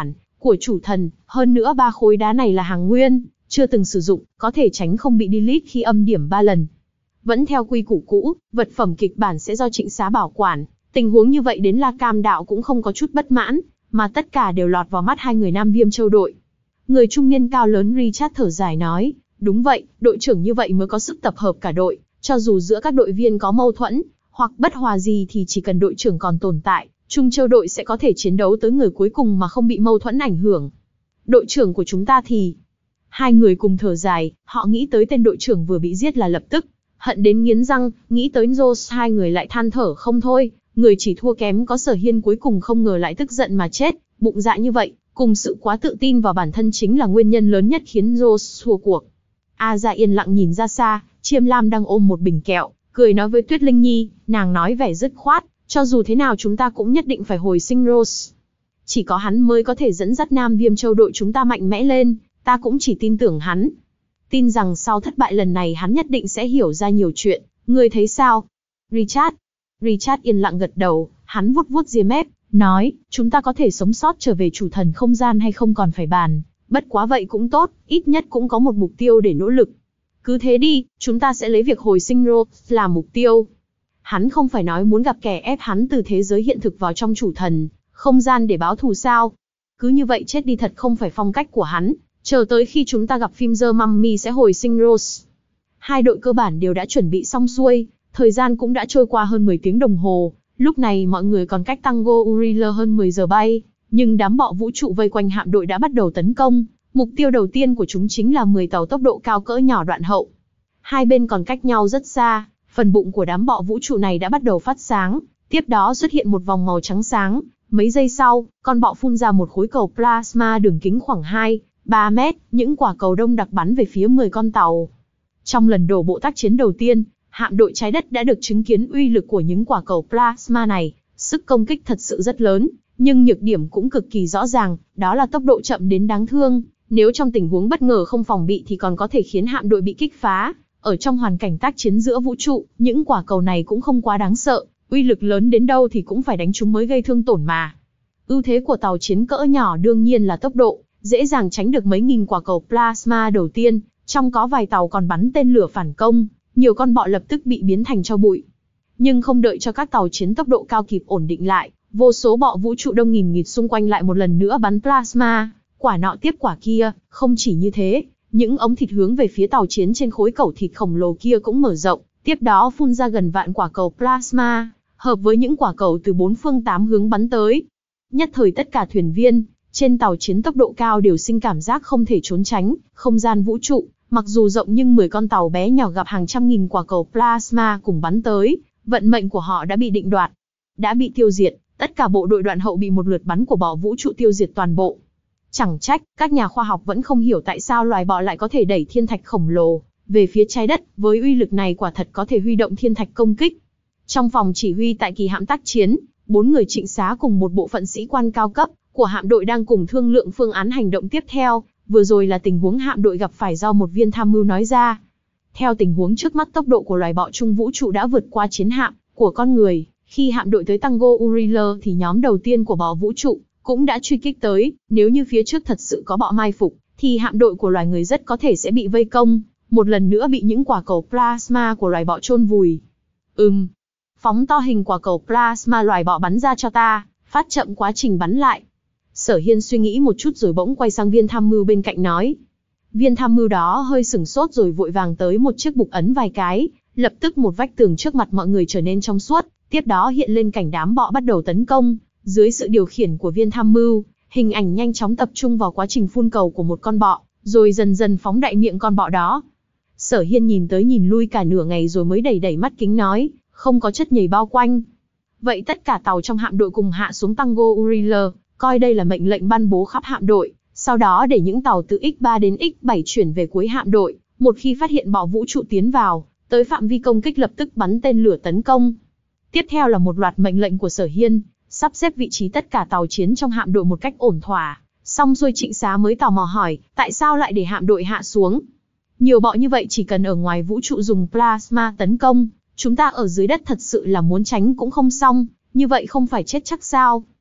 của chủ thần, hơn nữa ba khối đá này là hàng nguyên, chưa từng sử dụng, có thể tránh không bị delete khi âm điểm ba lần. Vẫn theo quy củ cũ, vật phẩm kịch bản sẽ do Trịnh Xá bảo quản, tình huống như vậy đến La Cam Đạo cũng không có chút bất mãn, mà tất cả đều lọt vào mắt hai người Nam Viêm Châu đội. Người trung niên cao lớn Richard thở dài nói, đúng vậy, đội trưởng như vậy mới có sức tập hợp cả đội, cho dù giữa các đội viên có mâu thuẫn, hoặc bất hòa gì thì chỉ cần đội trưởng còn tồn tại, Trung Châu đội sẽ có thể chiến đấu tới người cuối cùng mà không bị mâu thuẫn ảnh hưởng. Đội trưởng của chúng ta thì... Hai người cùng thở dài, họ nghĩ tới tên đội trưởng vừa bị giết là lập tức hận đến nghiến răng, nghĩ tới Joss hai người lại than thở không thôi, người chỉ thua kém có Sở Hiên cuối cùng không ngờ lại tức giận mà chết, bụng dạ như vậy, cùng sự quá tự tin vào bản thân chính là nguyên nhân lớn nhất khiến Joss thua cuộc. A Gia yên lặng nhìn ra xa, Chiêm Lam đang ôm một bình kẹo, cười nói với Tuyết Linh Nhi, nàng nói vẻ dứt khoát, cho dù thế nào chúng ta cũng nhất định phải hồi sinh Rose. Chỉ có hắn mới có thể dẫn dắt Nam Viêm Châu đội chúng ta mạnh mẽ lên, ta cũng chỉ tin tưởng hắn. Tin rằng sau thất bại lần này hắn nhất định sẽ hiểu ra nhiều chuyện, ngươi thấy sao? Richard. Richard yên lặng gật đầu, hắn vuốt vuốt ria mép, nói, chúng ta có thể sống sót trở về chủ thần không gian hay không còn phải bàn, bất quá vậy cũng tốt, ít nhất cũng có một mục tiêu để nỗ lực. Cứ thế đi, chúng ta sẽ lấy việc hồi sinh Rose làm mục tiêu. Hắn không phải nói muốn gặp kẻ ép hắn từ thế giới hiện thực vào trong chủ thần không gian để báo thù sao? Cứ như vậy chết đi thật không phải phong cách của hắn, chờ tới khi chúng ta gặp phim The Mummy sẽ hồi sinh Rose. Hai đội cơ bản đều đã chuẩn bị xong xuôi, thời gian cũng đã trôi qua hơn mười tiếng đồng hồ, lúc này mọi người còn cách Tango Uriel hơn mười giờ bay, nhưng đám bọ vũ trụ vây quanh hạm đội đã bắt đầu tấn công, mục tiêu đầu tiên của chúng chính là mười tàu tốc độ cao cỡ nhỏ đoạn hậu. Hai bên còn cách nhau rất xa, phần bụng của đám bọ vũ trụ này đã bắt đầu phát sáng, tiếp đó xuất hiện một vòng màu trắng sáng, mấy giây sau, con bọ phun ra một khối cầu plasma đường kính khoảng hai, ba mét, những quả cầu đông đặc bắn về phía mười con tàu. Trong lần đổ bộ tác chiến đầu tiên, hạm đội trái đất đã được chứng kiến uy lực của những quả cầu plasma này, sức công kích thật sự rất lớn, nhưng nhược điểm cũng cực kỳ rõ ràng, đó là tốc độ chậm đến đáng thương, nếu trong tình huống bất ngờ không phòng bị thì còn có thể khiến hạm đội bị kích phá. Ở trong hoàn cảnh tác chiến giữa vũ trụ, những quả cầu này cũng không quá đáng sợ, uy lực lớn đến đâu thì cũng phải đánh chúng mới gây thương tổn mà. Ưu thế của tàu chiến cỡ nhỏ đương nhiên là tốc độ, dễ dàng tránh được mấy nghìn quả cầu plasma đầu tiên, trong có vài tàu còn bắn tên lửa phản công, nhiều con bọ lập tức bị biến thành tro bụi. Nhưng không đợi cho các tàu chiến tốc độ cao kịp ổn định lại, vô số bọ vũ trụ đông nghìn nghịt xung quanh lại một lần nữa bắn plasma, quả nọ tiếp quả kia, không chỉ như thế, những ống thịt hướng về phía tàu chiến trên khối cẩu thịt khổng lồ kia cũng mở rộng, tiếp đó phun ra gần vạn quả cầu plasma, hợp với những quả cầu từ bốn phương tám hướng bắn tới. Nhất thời tất cả thuyền viên trên tàu chiến tốc độ cao đều sinh cảm giác không thể trốn tránh, không gian vũ trụ, mặc dù rộng nhưng mười con tàu bé nhỏ gặp hàng trăm nghìn quả cầu plasma cùng bắn tới, vận mệnh của họ đã bị định đoạt, đã bị tiêu diệt, tất cả bộ đội đoạn hậu bị một lượt bắn của bọ vũ trụ tiêu diệt toàn bộ. Chẳng trách, các nhà khoa học vẫn không hiểu tại sao loài bọ lại có thể đẩy thiên thạch khổng lồ về phía trái đất, với uy lực này quả thật có thể huy động thiên thạch công kích. Trong phòng chỉ huy tại kỳ hạm tác chiến, bốn người Trịnh Xá cùng một bộ phận sĩ quan cao cấp của hạm đội đang cùng thương lượng phương án hành động tiếp theo, vừa rồi là tình huống hạm đội gặp phải do một viên tham mưu nói ra. Theo tình huống trước mắt tốc độ của loài bọ trung vũ trụ đã vượt qua chiến hạm của con người, khi hạm đội tới Tango Uriel thì nhóm đầu tiên của bọ vũ trụ cũng đã truy kích tới, nếu như phía trước thật sự có bọ mai phục, thì hạm đội của loài người rất có thể sẽ bị vây công, một lần nữa bị những quả cầu plasma của loài bọ chôn vùi. Ừm, phóng to hình quả cầu plasma loài bọ bắn ra cho ta, phát chậm quá trình bắn lại. Sở Hiên suy nghĩ một chút rồi bỗng quay sang viên tham mưu bên cạnh nói. Viên tham mưu đó hơi sửng sốt rồi vội vàng tới một chiếc bục ấn vài cái, lập tức một vách tường trước mặt mọi người trở nên trong suốt, tiếp đó hiện lên cảnh đám bọ bắt đầu tấn công. Dưới sự điều khiển của viên tham mưu, hình ảnh nhanh chóng tập trung vào quá trình phun cầu của một con bọ, rồi dần dần phóng đại miệng con bọ đó. Sở Hiên nhìn tới nhìn lui cả nửa ngày rồi mới đẩy đẩy mắt kính nói, không có chất nhầy bao quanh. Vậy tất cả tàu trong hạm đội cùng hạ xuống Tango Uriel, coi đây là mệnh lệnh ban bố khắp hạm đội, sau đó để những tàu từ ích ba đến ích bảy chuyển về cuối hạm đội, một khi phát hiện bọ vũ trụ tiến vào, tới phạm vi công kích lập tức bắn tên lửa tấn công. Tiếp theo là một loạt mệnh lệnh của Sở Hiên, sắp xếp vị trí tất cả tàu chiến trong hạm đội một cách ổn thỏa. Xong xuôi Trịnh Xá mới tò mò hỏi, tại sao lại để hạm đội hạ xuống? Nhiều bọ như vậy chỉ cần ở ngoài vũ trụ dùng plasma tấn công, chúng ta ở dưới đất thật sự là muốn tránh cũng không xong, như vậy không phải chết chắc sao?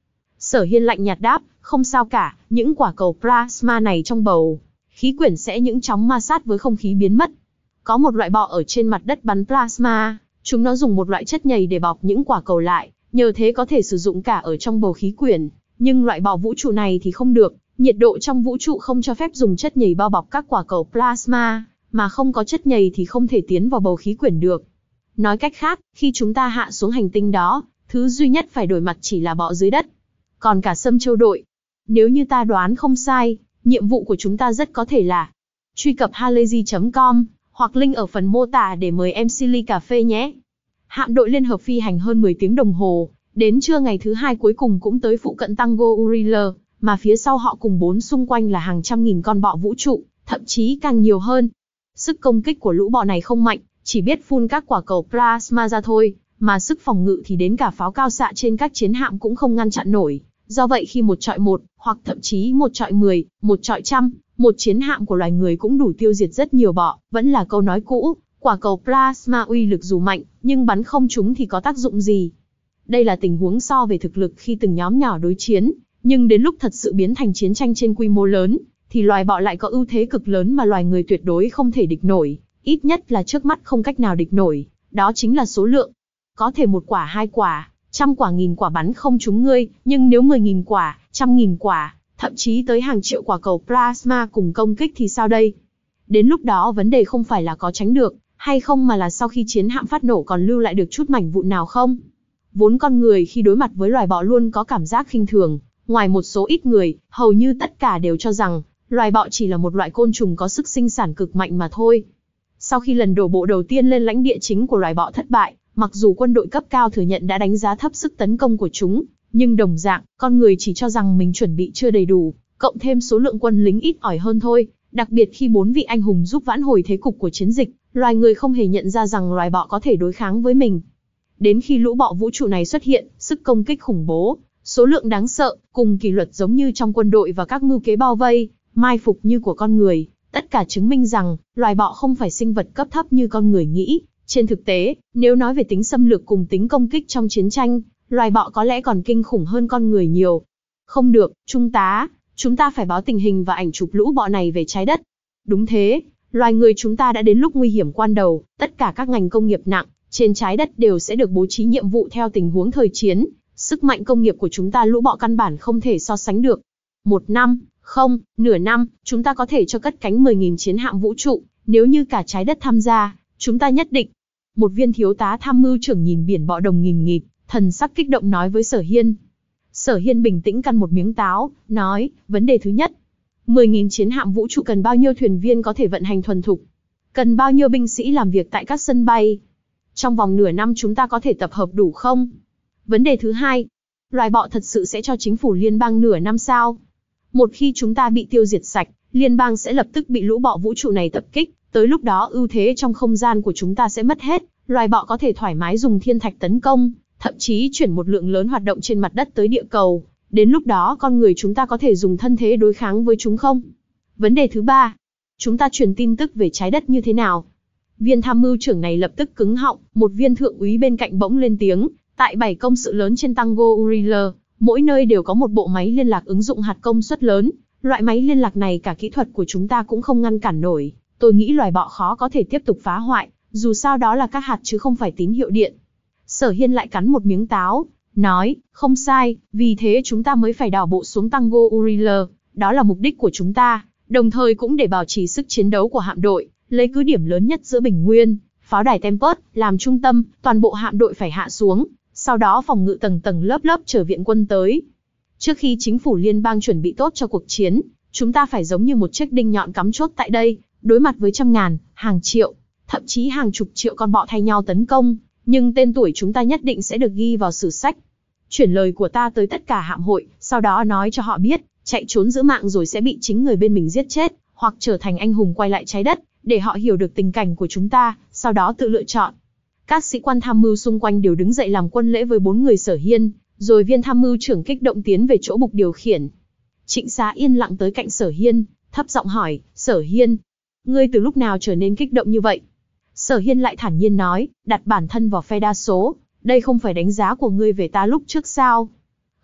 Sở Hiên lạnh nhạt đáp, không sao cả, những quả cầu plasma này trong bầu khí quyển sẽ những chóng ma sát với không khí biến mất. Có một loại bọ ở trên mặt đất bắn plasma, chúng nó dùng một loại chất nhầy để bọc những quả cầu lại, nhờ thế có thể sử dụng cả ở trong bầu khí quyển. Nhưng loại bọ vũ trụ này thì không được, nhiệt độ trong vũ trụ không cho phép dùng chất nhầy bao bọc các quả cầu plasma, mà không có chất nhầy thì không thể tiến vào bầu khí quyển được. Nói cách khác, khi chúng ta hạ xuống hành tinh đó, thứ duy nhất phải đối mặt chỉ là bọ dưới đất. Còn cả Sâm Châu đội, nếu như ta đoán không sai, nhiệm vụ của chúng ta rất có thể là truy cập halayzi chấm com hoặc link ở phần mô tả để mời em xê ly cà phê nhé. Hạm đội liên hợp phi hành hơn mười tiếng đồng hồ, đến trưa ngày thứ hai cuối cùng cũng tới phụ cận Tango Uriler, mà phía sau họ cùng bốn xung quanh là hàng trăm nghìn con bọ vũ trụ, thậm chí càng nhiều hơn. Sức công kích của lũ bọ này không mạnh, chỉ biết phun các quả cầu plasma ra thôi, mà sức phòng ngự thì đến cả pháo cao xạ trên các chiến hạm cũng không ngăn chặn nổi. Do vậy khi một trọi một, hoặc thậm chí một trọi mười, một trọi trăm, một chiến hạm của loài người cũng đủ tiêu diệt rất nhiều bọ. Vẫn là câu nói cũ, quả cầu plasma uy lực dù mạnh, nhưng bắn không trúng thì có tác dụng gì. Đây là tình huống so về thực lực khi từng nhóm nhỏ đối chiến, nhưng đến lúc thật sự biến thành chiến tranh trên quy mô lớn, thì loài bọ lại có ưu thế cực lớn mà loài người tuyệt đối không thể địch nổi, ít nhất là trước mắt không cách nào địch nổi, đó chính là số lượng. Có thể một quả hai quả, trăm quả nghìn quả bắn không trúng ngươi, nhưng nếu mười nghìn quả, trăm nghìn quả, thậm chí tới hàng triệu quả cầu plasma cùng công kích thì sao đây? Đến lúc đó vấn đề không phải là có tránh được, hay không mà là sau khi chiến hạm phát nổ còn lưu lại được chút mảnh vụn nào không? Vốn con người khi đối mặt với loài bọ luôn có cảm giác khinh thường, ngoài một số ít người, hầu như tất cả đều cho rằng, loài bọ chỉ là một loại côn trùng có sức sinh sản cực mạnh mà thôi. Sau khi lần đổ bộ đầu tiên lên lãnh địa chính của loài bọ thất bại, mặc dù quân đội cấp cao thừa nhận đã đánh giá thấp sức tấn công của chúng, nhưng đồng dạng, con người chỉ cho rằng mình chuẩn bị chưa đầy đủ, cộng thêm số lượng quân lính ít ỏi hơn thôi. Đặc biệt khi bốn vị anh hùng giúp vãn hồi thế cục của chiến dịch, loài người không hề nhận ra rằng loài bọ có thể đối kháng với mình. Đến khi lũ bọ vũ trụ này xuất hiện, sức công kích khủng bố, số lượng đáng sợ, cùng kỷ luật giống như trong quân đội và các mưu kế bao vây, mai phục như của con người, tất cả chứng minh rằng, loài bọ không phải sinh vật cấp thấp như con người nghĩ. Trên thực tế, nếu nói về tính xâm lược cùng tính công kích trong chiến tranh, loài bọ có lẽ còn kinh khủng hơn con người nhiều. Không được, trung tá, chúng ta phải báo tình hình và ảnh chụp lũ bọ này về trái đất. Đúng thế, loài người chúng ta đã đến lúc nguy hiểm quan đầu, tất cả các ngành công nghiệp nặng trên trái đất đều sẽ được bố trí nhiệm vụ theo tình huống thời chiến. Sức mạnh công nghiệp của chúng ta lũ bọ căn bản không thể so sánh được. Một năm, không, nửa năm, chúng ta có thể cho cất cánh mười nghìn chiến hạm vũ trụ, nếu như cả trái đất tham gia, chúng ta nhất định. Một viên thiếu tá tham mưu trưởng nhìn biển bọ đồng nghìn nghịt, thần sắc kích động nói với Sở Hiên. Sở Hiên bình tĩnh căn một miếng táo, nói, vấn đề thứ nhất, mười nghìn chiến hạm vũ trụ cần bao nhiêu thuyền viên có thể vận hành thuần thục? Cần bao nhiêu binh sĩ làm việc tại các sân bay? Trong vòng nửa năm chúng ta có thể tập hợp đủ không? Vấn đề thứ hai, loài bọ thật sự sẽ cho chính phủ liên bang nửa năm sao? Một khi chúng ta bị tiêu diệt sạch, liên bang sẽ lập tức bị lũ bọ vũ trụ này tập kích, tới lúc đó ưu thế trong không gian của chúng ta sẽ mất hết, loài bọ có thể thoải mái dùng thiên thạch tấn công, thậm chí chuyển một lượng lớn hoạt động trên mặt đất tới địa cầu, đến lúc đó con người chúng ta có thể dùng thân thế đối kháng với chúng không? Vấn đề thứ ba, chúng ta truyền tin tức về trái đất như thế nào? Viên tham mưu trưởng này lập tức cứng họng, một viên thượng úy bên cạnh bỗng lên tiếng, tại bảy công sự lớn trên Tango Uriler, mỗi nơi đều có một bộ máy liên lạc ứng dụng hạt công suất lớn, loại máy liên lạc này cả kỹ thuật của chúng ta cũng không ngăn cản nổi, tôi nghĩ loài bọ khó có thể tiếp tục phá hoại, dù sao đó là các hạt chứ không phải tín hiệu điện. Sở Hiên lại cắn một miếng táo, nói, không sai, vì thế chúng ta mới phải đào bộ xuống Tango Uriler, đó là mục đích của chúng ta, đồng thời cũng để bảo trì sức chiến đấu của hạm đội, lấy cứ điểm lớn nhất giữa Bình Nguyên, pháo đài Tempest, làm trung tâm, toàn bộ hạm đội phải hạ xuống, sau đó phòng ngự tầng tầng lớp lớp chờ viện quân tới. Trước khi chính phủ liên bang chuẩn bị tốt cho cuộc chiến, chúng ta phải giống như một chiếc đinh nhọn cắm chốt tại đây, đối mặt với trăm ngàn, hàng triệu, thậm chí hàng chục triệu con bọ thay nhau tấn công, nhưng tên tuổi chúng ta nhất định sẽ được ghi vào sử sách. Chuyển lời của ta tới tất cả hạm hội, sau đó nói cho họ biết, chạy trốn giữ mạng rồi sẽ bị chính người bên mình giết chết, hoặc trở thành anh hùng quay lại trái đất, để họ hiểu được tình cảnh của chúng ta, sau đó tự lựa chọn. Các sĩ quan tham mưu xung quanh đều đứng dậy làm quân lễ với bốn người Sở Hiên, rồi viên tham mưu trưởng kích động tiến về chỗ bục điều khiển. Trịnh Xá yên lặng tới cạnh Sở Hiên, thấp giọng hỏi, Sở Hiên, ngươi từ lúc nào trở nên kích động như vậy? Sở Hiên lại thản nhiên nói, đặt bản thân vào phe đa số, đây không phải đánh giá của ngươi về ta lúc trước sao?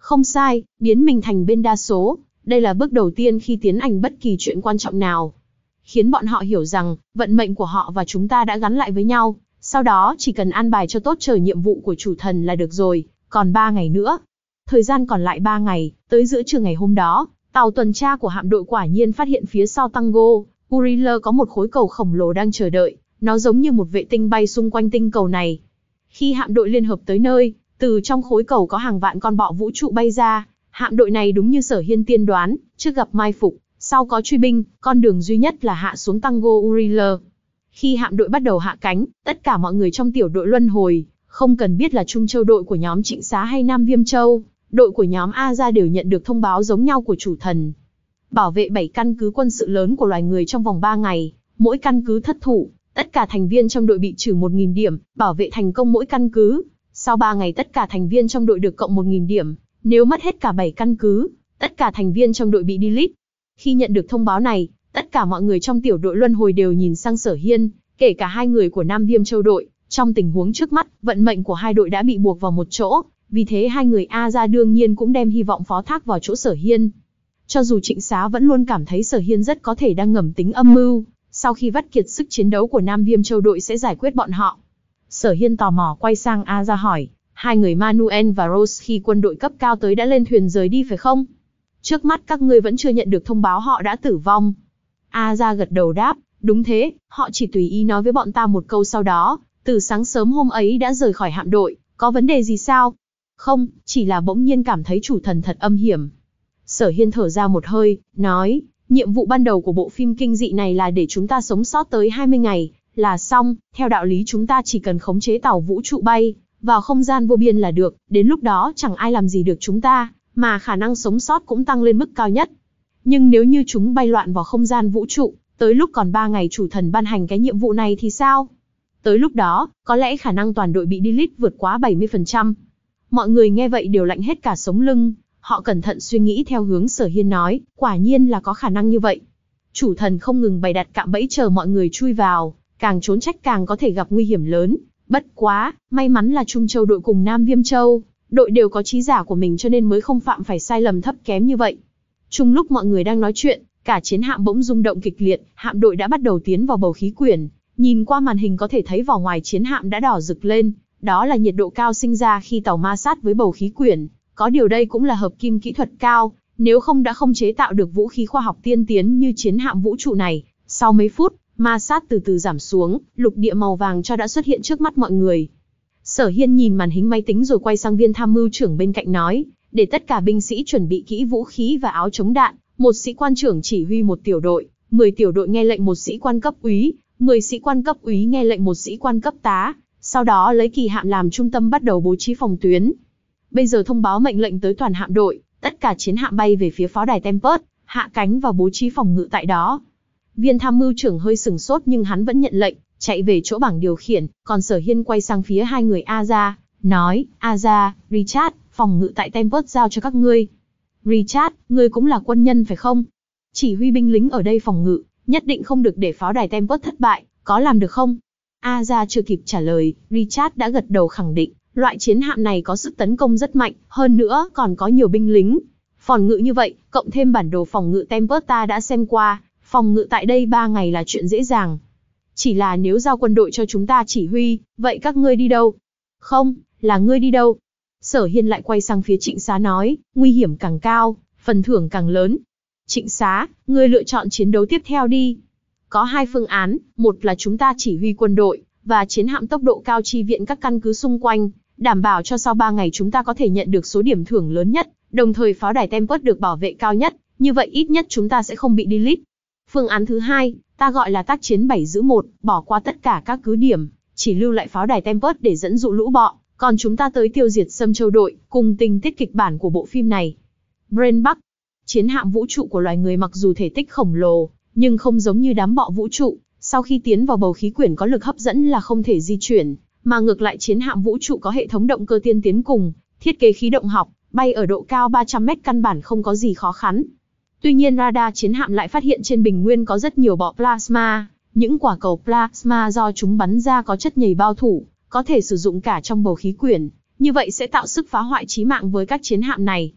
Không sai, biến mình thành bên đa số, đây là bước đầu tiên khi tiến hành bất kỳ chuyện quan trọng nào. Khiến bọn họ hiểu rằng, vận mệnh của họ và chúng ta đã gắn lại với nhau, sau đó chỉ cần an bài cho tốt chờ nhiệm vụ của chủ thần là được rồi, còn ba ngày nữa. Thời gian còn lại ba ngày, tới giữa trưa ngày hôm đó, tàu tuần tra của hạm đội quả nhiên phát hiện phía sau Tango Uriel có một khối cầu khổng lồ đang chờ đợi, nó giống như một vệ tinh bay xung quanh tinh cầu này. Khi hạm đội liên hợp tới nơi, từ trong khối cầu có hàng vạn con bọ vũ trụ bay ra, hạm đội này đúng như Sở Hiên tiên đoán, trước gặp mai phục, sau có truy binh, con đường duy nhất là hạ xuống Tango Uriel. Khi hạm đội bắt đầu hạ cánh, tất cả mọi người trong tiểu đội luân hồi, không cần biết là Trung Châu đội của nhóm Trịnh Xá hay Nam Viêm Châu, đội của nhóm A Gia đều nhận được thông báo giống nhau của chủ thần. Bảo vệ bảy căn cứ quân sự lớn của loài người trong vòng ba ngày, mỗi căn cứ thất thủ, tất cả thành viên trong đội bị trừ một nghìn điểm, bảo vệ thành công mỗi căn cứ. Sau ba ngày tất cả thành viên trong đội được cộng một nghìn điểm, nếu mất hết cả bảy căn cứ, tất cả thành viên trong đội bị delete. Khi nhận được thông báo này, tất cả mọi người trong tiểu đội luân hồi đều nhìn sang Sở Hiên, kể cả hai người của Nam Viêm Châu đội. Trong tình huống trước mắt, vận mệnh của hai đội đã bị buộc vào một chỗ, vì thế hai người A Gia đương nhiên cũng đem hy vọng phó thác vào chỗ Sở Hiên. Cho dù Trịnh Xá vẫn luôn cảm thấy Sở Hiên rất có thể đang ngầm tính âm mưu, sau khi vắt kiệt sức chiến đấu của Nam Viêm Châu đội sẽ giải quyết bọn họ. Sở Hiên tò mò quay sang A Gia hỏi, hai người Manuel và Rose khi quân đội cấp cao tới đã lên thuyền rời đi phải không? Trước mắt các ngươi vẫn chưa nhận được thông báo họ đã tử vong. A Gia gật đầu đáp, đúng thế, họ chỉ tùy ý nói với bọn ta một câu sau đó, từ sáng sớm hôm ấy đã rời khỏi hạm đội, có vấn đề gì sao? Không, chỉ là bỗng nhiên cảm thấy chủ thần thật âm hiểm. Sở Hiên thở ra một hơi, nói, nhiệm vụ ban đầu của bộ phim kinh dị này là để chúng ta sống sót tới hai mươi ngày, là xong, theo đạo lý chúng ta chỉ cần khống chế tàu vũ trụ bay vào không gian vô biên là được, đến lúc đó chẳng ai làm gì được chúng ta, mà khả năng sống sót cũng tăng lên mức cao nhất. Nhưng nếu như chúng bay loạn vào không gian vũ trụ, tới lúc còn ba ngày chủ thần ban hành cái nhiệm vụ này thì sao? Tới lúc đó, có lẽ khả năng toàn đội bị delete vượt quá bảy mươi phần trăm. Mọi người nghe vậy đều lạnh hết cả sống lưng, họ cẩn thận suy nghĩ theo hướng Sở Hiên nói, quả nhiên là có khả năng như vậy. Chủ thần không ngừng bày đặt cạm bẫy chờ mọi người chui vào, càng trốn trách càng có thể gặp nguy hiểm lớn. Bất quá, may mắn là Trung Châu đội cùng Nam Viêm Châu, đội đều có trí giả của mình cho nên mới không phạm phải sai lầm thấp kém như vậy. Chung lúc mọi người đang nói chuyện, cả chiến hạm bỗng rung động kịch liệt, hạm đội đã bắt đầu tiến vào bầu khí quyển. Nhìn qua màn hình có thể thấy vỏ ngoài chiến hạm đã đỏ rực lên, đó là nhiệt độ cao sinh ra khi tàu ma sát với bầu khí quyển. Có điều đây cũng là hợp kim kỹ thuật cao, nếu không đã không chế tạo được vũ khí khoa học tiên tiến như chiến hạm vũ trụ này. Sau mấy phút, ma sát từ từ giảm xuống, lục địa màu vàng cho đã xuất hiện trước mắt mọi người. Sở Hiên nhìn màn hình máy tính rồi quay sang viên tham mưu trưởng bên cạnh nói, để tất cả binh sĩ chuẩn bị kỹ vũ khí và áo chống đạn, một sĩ quan trưởng chỉ huy một tiểu đội, mười tiểu đội nghe lệnh một sĩ quan cấp úy, mười sĩ quan cấp úy nghe lệnh một sĩ quan cấp tá, sau đó lấy kỳ hạm làm trung tâm bắt đầu bố trí phòng tuyến. Bây giờ thông báo mệnh lệnh tới toàn hạm đội, tất cả chiến hạm bay về phía pháo đài Tempest, hạ cánh và bố trí phòng ngự tại đó. Viên tham mưu trưởng hơi sừng sốt nhưng hắn vẫn nhận lệnh, chạy về chỗ bảng điều khiển, còn Sở Hiên quay sang phía hai người A Gia, nói, A Gia, Richard, phòng ngự tại Tempest giao cho các ngươi. Richard, ngươi cũng là quân nhân phải không? Chỉ huy binh lính ở đây phòng ngự, nhất định không được để pháo đài Tempest thất bại, có làm được không? A Gia chưa kịp trả lời, Richard đã gật đầu khẳng định, loại chiến hạm này có sức tấn công rất mạnh, hơn nữa còn có nhiều binh lính. Phòng ngự như vậy, cộng thêm bản đồ phòng ngự Tempest ta đã xem qua, phòng ngự tại đây ba ngày là chuyện dễ dàng. Chỉ là nếu giao quân đội cho chúng ta chỉ huy, vậy các ngươi đi đâu? Không, là ngươi đi đâu? Sở Hiên lại quay sang phía Trịnh Xá nói, nguy hiểm càng cao, phần thưởng càng lớn. Trịnh Xá, ngươi lựa chọn chiến đấu tiếp theo đi. Có hai phương án, một là chúng ta chỉ huy quân đội, và chiến hạm tốc độ cao chi viện các căn cứ xung quanh, đảm bảo cho sau ba ngày chúng ta có thể nhận được số điểm thưởng lớn nhất, đồng thời pháo đài Tempest được bảo vệ cao nhất, như vậy ít nhất chúng ta sẽ không bị delete. Phương án thứ hai, ta gọi là tác chiến bảy giữ một, bỏ qua tất cả các cứ điểm, chỉ lưu lại pháo đài Tempest để dẫn dụ lũ bọ, còn chúng ta tới tiêu diệt Sâm Châu đội, cùng tình tiết kịch bản của bộ phim này. Brain Buck, chiến hạm vũ trụ của loài người mặc dù thể tích khổng lồ, nhưng không giống như đám bọ vũ trụ, sau khi tiến vào bầu khí quyển có lực hấp dẫn là không thể di chuyển, mà ngược lại chiến hạm vũ trụ có hệ thống động cơ tiên tiến cùng thiết kế khí động học, bay ở độ cao ba trăm mét căn bản không có gì khó khăn. Tuy nhiên radar chiến hạm lại phát hiện trên bình nguyên có rất nhiều bọ plasma, những quả cầu plasma do chúng bắn ra có chất nhầy bao thủ, có thể sử dụng cả trong bầu khí quyển, như vậy sẽ tạo sức phá hoại chí mạng với các chiến hạm này.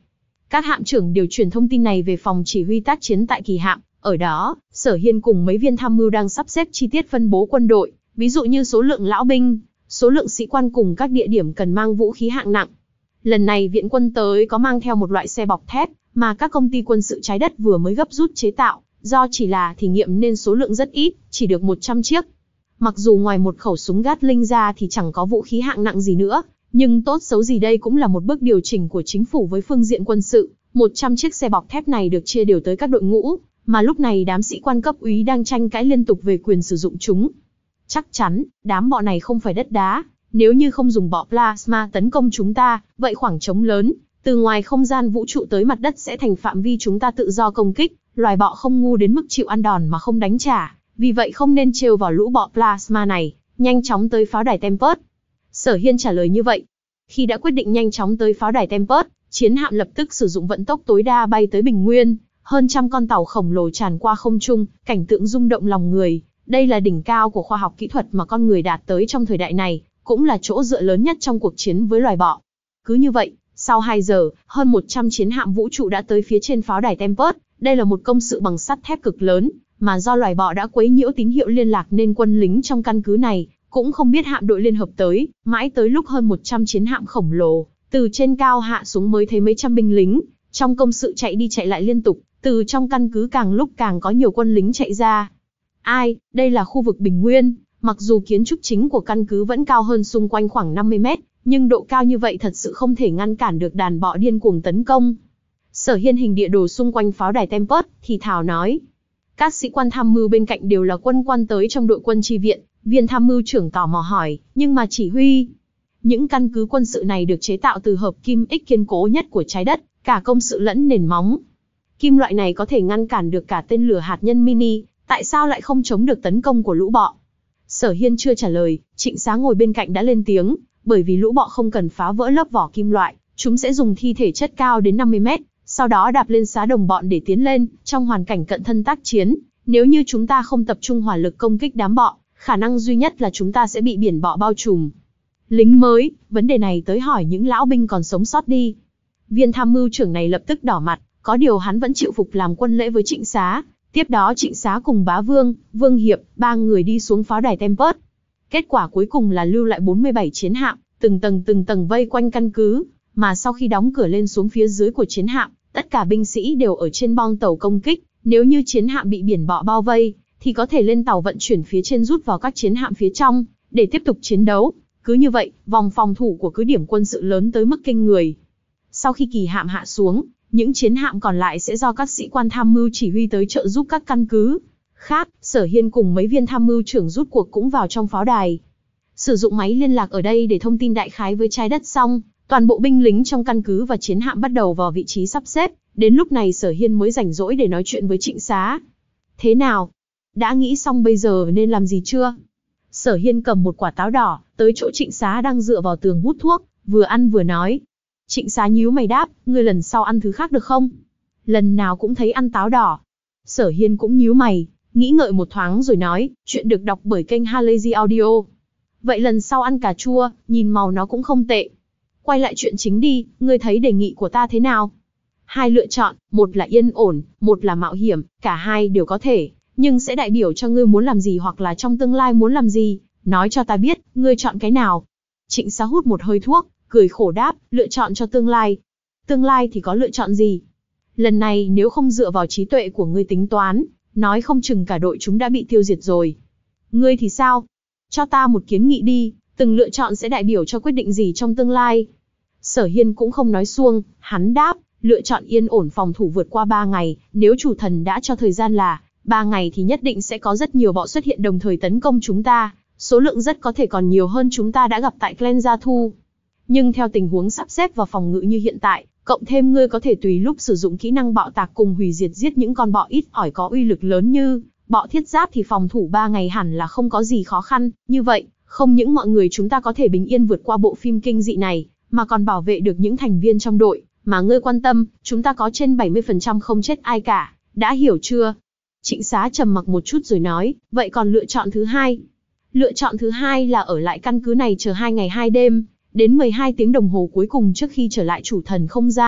Các hạm trưởng đều truyền thông tin này về phòng chỉ huy tác chiến tại kỳ hạm. Ở đó, Sở Hiên cùng mấy viên tham mưu đang sắp xếp chi tiết phân bố quân đội, ví dụ như số lượng lão binh, số lượng sĩ quan cùng các địa điểm cần mang vũ khí hạng nặng. Lần này viện quân tới có mang theo một loại xe bọc thép mà các công ty quân sự trái đất vừa mới gấp rút chế tạo, do chỉ là thí nghiệm nên số lượng rất ít, chỉ được một trăm chiếc. Mặc dù ngoài một khẩu súng Gatling ra thì chẳng có vũ khí hạng nặng gì nữa, nhưng tốt xấu gì đây cũng là một bước điều chỉnh của chính phủ với phương diện quân sự. một trăm chiếc xe bọc thép này được chia đều tới các đội ngũ, mà lúc này đám sĩ quan cấp úy đang tranh cãi liên tục về quyền sử dụng chúng. Chắc chắn, đám bọ này không phải đất đá, nếu như không dùng bọ plasma tấn công chúng ta, vậy khoảng trống lớn, từ ngoài không gian vũ trụ tới mặt đất sẽ thành phạm vi chúng ta tự do công kích, loài bọ không ngu đến mức chịu ăn đòn mà không đánh trả, vì vậy không nên trêu vào lũ bọ plasma này, nhanh chóng tới pháo đài Tempest. Sở Hiên trả lời như vậy. Khi đã quyết định nhanh chóng tới pháo đài Tempest, chiến hạm lập tức sử dụng vận tốc tối đa bay tới bình nguyên, hơn trăm con tàu khổng lồ tràn qua không trung, cảnh tượng rung động lòng người. Đây là đỉnh cao của khoa học kỹ thuật mà con người đạt tới trong thời đại này, cũng là chỗ dựa lớn nhất trong cuộc chiến với loài bọ. Cứ như vậy, sau hai giờ, hơn một trăm chiến hạm vũ trụ đã tới phía trên pháo đài Tempest. Đây là một công sự bằng sắt thép cực lớn, mà do loài bọ đã quấy nhiễu tín hiệu liên lạc nên quân lính trong căn cứ này cũng không biết hạm đội liên hợp tới, mãi tới lúc hơn một trăm chiến hạm khổng lồ từ trên cao hạ xuống mới thấy mấy trăm binh lính trong công sự chạy đi chạy lại liên tục. Từ trong căn cứ càng lúc càng có nhiều quân lính chạy ra. Ai, đây là khu vực bình nguyên, mặc dù kiến trúc chính của căn cứ vẫn cao hơn xung quanh khoảng năm mươi mét, nhưng độ cao như vậy thật sự không thể ngăn cản được đàn bọ điên cuồng tấn công. Sở Hiên hình địa đồ xung quanh pháo đài Tempest, thì thào nói. Các sĩ quan tham mưu bên cạnh đều là quân quan tới trong đội quân chi viện, viên tham mưu trưởng tò mò hỏi, nhưng mà chỉ huy. Những căn cứ quân sự này được chế tạo từ hợp kim X kiên cố nhất của trái đất, cả công sự lẫn nền móng. Kim loại này có thể ngăn cản được cả tên lửa hạt nhân mini, tại sao lại không chống được tấn công của lũ bọ? Sở Hiên chưa trả lời, Trịnh Xá ngồi bên cạnh đã lên tiếng, bởi vì lũ bọ không cần phá vỡ lớp vỏ kim loại, chúng sẽ dùng thi thể chất cao đến năm mươi mét, sau đó đạp lên xá đồng bọn để tiến lên, trong hoàn cảnh cận thân tác chiến. Nếu như chúng ta không tập trung hỏa lực công kích đám bọ, khả năng duy nhất là chúng ta sẽ bị biển bọ bao trùm. Lính mới, vấn đề này tới hỏi những lão binh còn sống sót đi. Viên tham mưu trưởng này lập tức đỏ mặt, có điều hắn vẫn chịu phục làm quân lễ với Trịnh Xá. Tiếp đó Trịnh Xá cùng Bá Vương, Vương Hiệp, ba người đi xuống pháo đài Tempest. Kết quả cuối cùng là lưu lại bốn mươi bảy chiến hạm, từng tầng từng tầng vây quanh căn cứ, mà sau khi đóng cửa lên xuống phía dưới của chiến hạm, tất cả binh sĩ đều ở trên bong tàu công kích. Nếu như chiến hạm bị biển bọ bao vây, thì có thể lên tàu vận chuyển phía trên rút vào các chiến hạm phía trong, để tiếp tục chiến đấu. Cứ như vậy, vòng phòng thủ của cứ điểm quân sự lớn tới mức kinh người. Sau khi kỳ hạm hạ xuống, những chiến hạm còn lại sẽ do các sĩ quan tham mưu chỉ huy tới trợ giúp các căn cứ khác. Sở Hiên cùng mấy viên tham mưu trưởng rút cuộc cũng vào trong pháo đài. Sử dụng máy liên lạc ở đây để thông tin đại khái với trái đất xong, toàn bộ binh lính trong căn cứ và chiến hạm bắt đầu vào vị trí sắp xếp. Đến lúc này Sở Hiên mới rảnh rỗi để nói chuyện với Trịnh Xá. Thế nào? Đã nghĩ xong bây giờ nên làm gì chưa? Sở Hiên cầm một quả táo đỏ, tới chỗ Trịnh Xá đang dựa vào tường hút thuốc, vừa ăn vừa nói. Trịnh Xá nhíu mày đáp, ngươi lần sau ăn thứ khác được không? Lần nào cũng thấy ăn táo đỏ. Sở Hiên cũng nhíu mày, nghĩ ngợi một thoáng rồi nói, chuyện được đọc bởi kênh Halazy Audio. Vậy lần sau ăn cà chua, nhìn màu nó cũng không tệ. Quay lại chuyện chính đi, ngươi thấy đề nghị của ta thế nào? Hai lựa chọn, một là yên ổn, một là mạo hiểm, cả hai đều có thể, nhưng sẽ đại biểu cho ngươi muốn làm gì hoặc là trong tương lai muốn làm gì, nói cho ta biết, ngươi chọn cái nào? Trịnh Xá hút một hơi thuốc, cười khổ đáp, lựa chọn cho tương lai. Tương lai thì có lựa chọn gì? Lần này nếu không dựa vào trí tuệ của ngươi tính toán, nói không chừng cả đội chúng đã bị tiêu diệt rồi. Ngươi thì sao? Cho ta một kiến nghị đi, từng lựa chọn sẽ đại biểu cho quyết định gì trong tương lai? Sở Hiên cũng không nói suông, hắn đáp, lựa chọn yên ổn phòng thủ vượt qua ba ngày, nếu chủ thần đã cho thời gian là ba ngày thì nhất định sẽ có rất nhiều bọ xuất hiện đồng thời tấn công chúng ta, số lượng rất có thể còn nhiều hơn chúng ta đã gặp tại Clan Gia Thu. Nhưng theo tình huống sắp xếp và phòng ngự như hiện tại, cộng thêm ngươi có thể tùy lúc sử dụng kỹ năng bạo tạc cùng hủy diệt giết những con bọ ít ỏi có uy lực lớn như bọ thiết giáp thì phòng thủ ba ngày hẳn là không có gì khó khăn. Như vậy, không những mọi người chúng ta có thể bình yên vượt qua bộ phim kinh dị này, mà còn bảo vệ được những thành viên trong đội mà ngươi quan tâm, chúng ta có trên bảy mươi phần trăm không chết ai cả, đã hiểu chưa? Trịnh Xá trầm mặc một chút rồi nói, vậy còn lựa chọn thứ hai? Lựa chọn thứ hai là ở lại căn cứ này chờ hai ngày hai đêm, đến mười hai tiếng đồng hồ cuối cùng trước khi trở lại chủ thần không gian,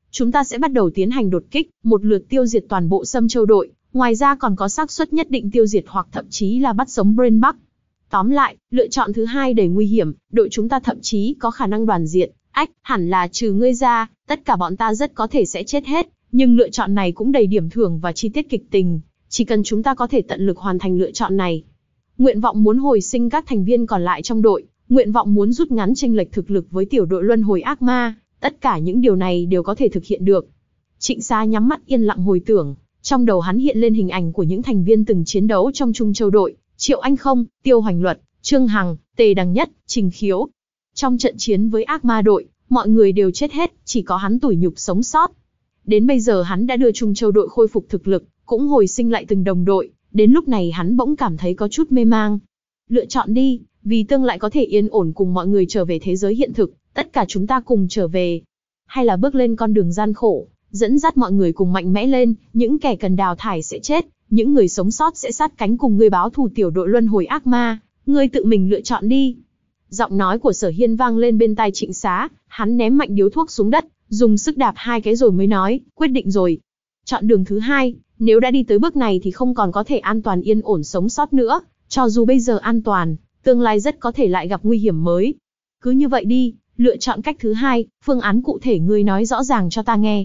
Chúng ta sẽ bắt đầu tiến hành đột kích, một lượt tiêu diệt toàn bộ Sâm Châu đội, ngoài ra còn có xác suất nhất định tiêu diệt hoặc thậm chí là bắt sống Brain Buck. Tóm lại, lựa chọn thứ hai đầy nguy hiểm, đội chúng ta thậm chí có khả năng đoàn diệt. Ách, hẳn là trừ ngươi ra, tất cả bọn ta rất có thể sẽ chết hết, nhưng lựa chọn này cũng đầy điểm thưởng và chi tiết kịch tình, chỉ cần chúng ta có thể tận lực hoàn thành lựa chọn này. Nguyện vọng muốn hồi sinh các thành viên còn lại trong đội, nguyện vọng muốn rút ngắn chênh lệch thực lực với tiểu đội luân hồi ác ma, tất cả những điều này đều có thể thực hiện được. Trịnh Xá nhắm mắt yên lặng hồi tưởng, trong đầu hắn hiện lên hình ảnh của những thành viên từng chiến đấu trong Trung Châu đội, Triệu Anh Không, Tiêu Hoành Luật, Trương Hằng, Tề Đằng Nhất, Trình Khiếu. Trong trận chiến với ác ma đội, mọi người đều chết hết, chỉ có hắn tủi nhục sống sót. Đến bây giờ hắn đã đưa Trung Châu đội khôi phục thực lực, cũng hồi sinh lại từng đồng đội, đến lúc này hắn bỗng cảm thấy có chút mê mang. Lựa chọn đi, vì tương lai có thể yên ổn cùng mọi người trở về thế giới hiện thực, tất cả chúng ta cùng trở về. Hay là bước lên con đường gian khổ, dẫn dắt mọi người cùng mạnh mẽ lên, những kẻ cần đào thải sẽ chết, những người sống sót sẽ sát cánh cùng ngươi báo thù tiểu đội luân hồi ác ma, ngươi tự mình lựa chọn đi. Giọng nói của Sở Hiên vang lên bên tai Trịnh Xá, hắn ném mạnh điếu thuốc xuống đất, dùng sức đạp hai cái rồi mới nói, quyết định rồi. Chọn đường thứ hai, nếu đã đi tới bước này thì không còn có thể an toàn yên ổn sống sót nữa, cho dù bây giờ an toàn, tương lai rất có thể lại gặp nguy hiểm mới. Cứ như vậy đi, lựa chọn cách thứ hai, phương án cụ thể ngươi nói rõ ràng cho ta nghe.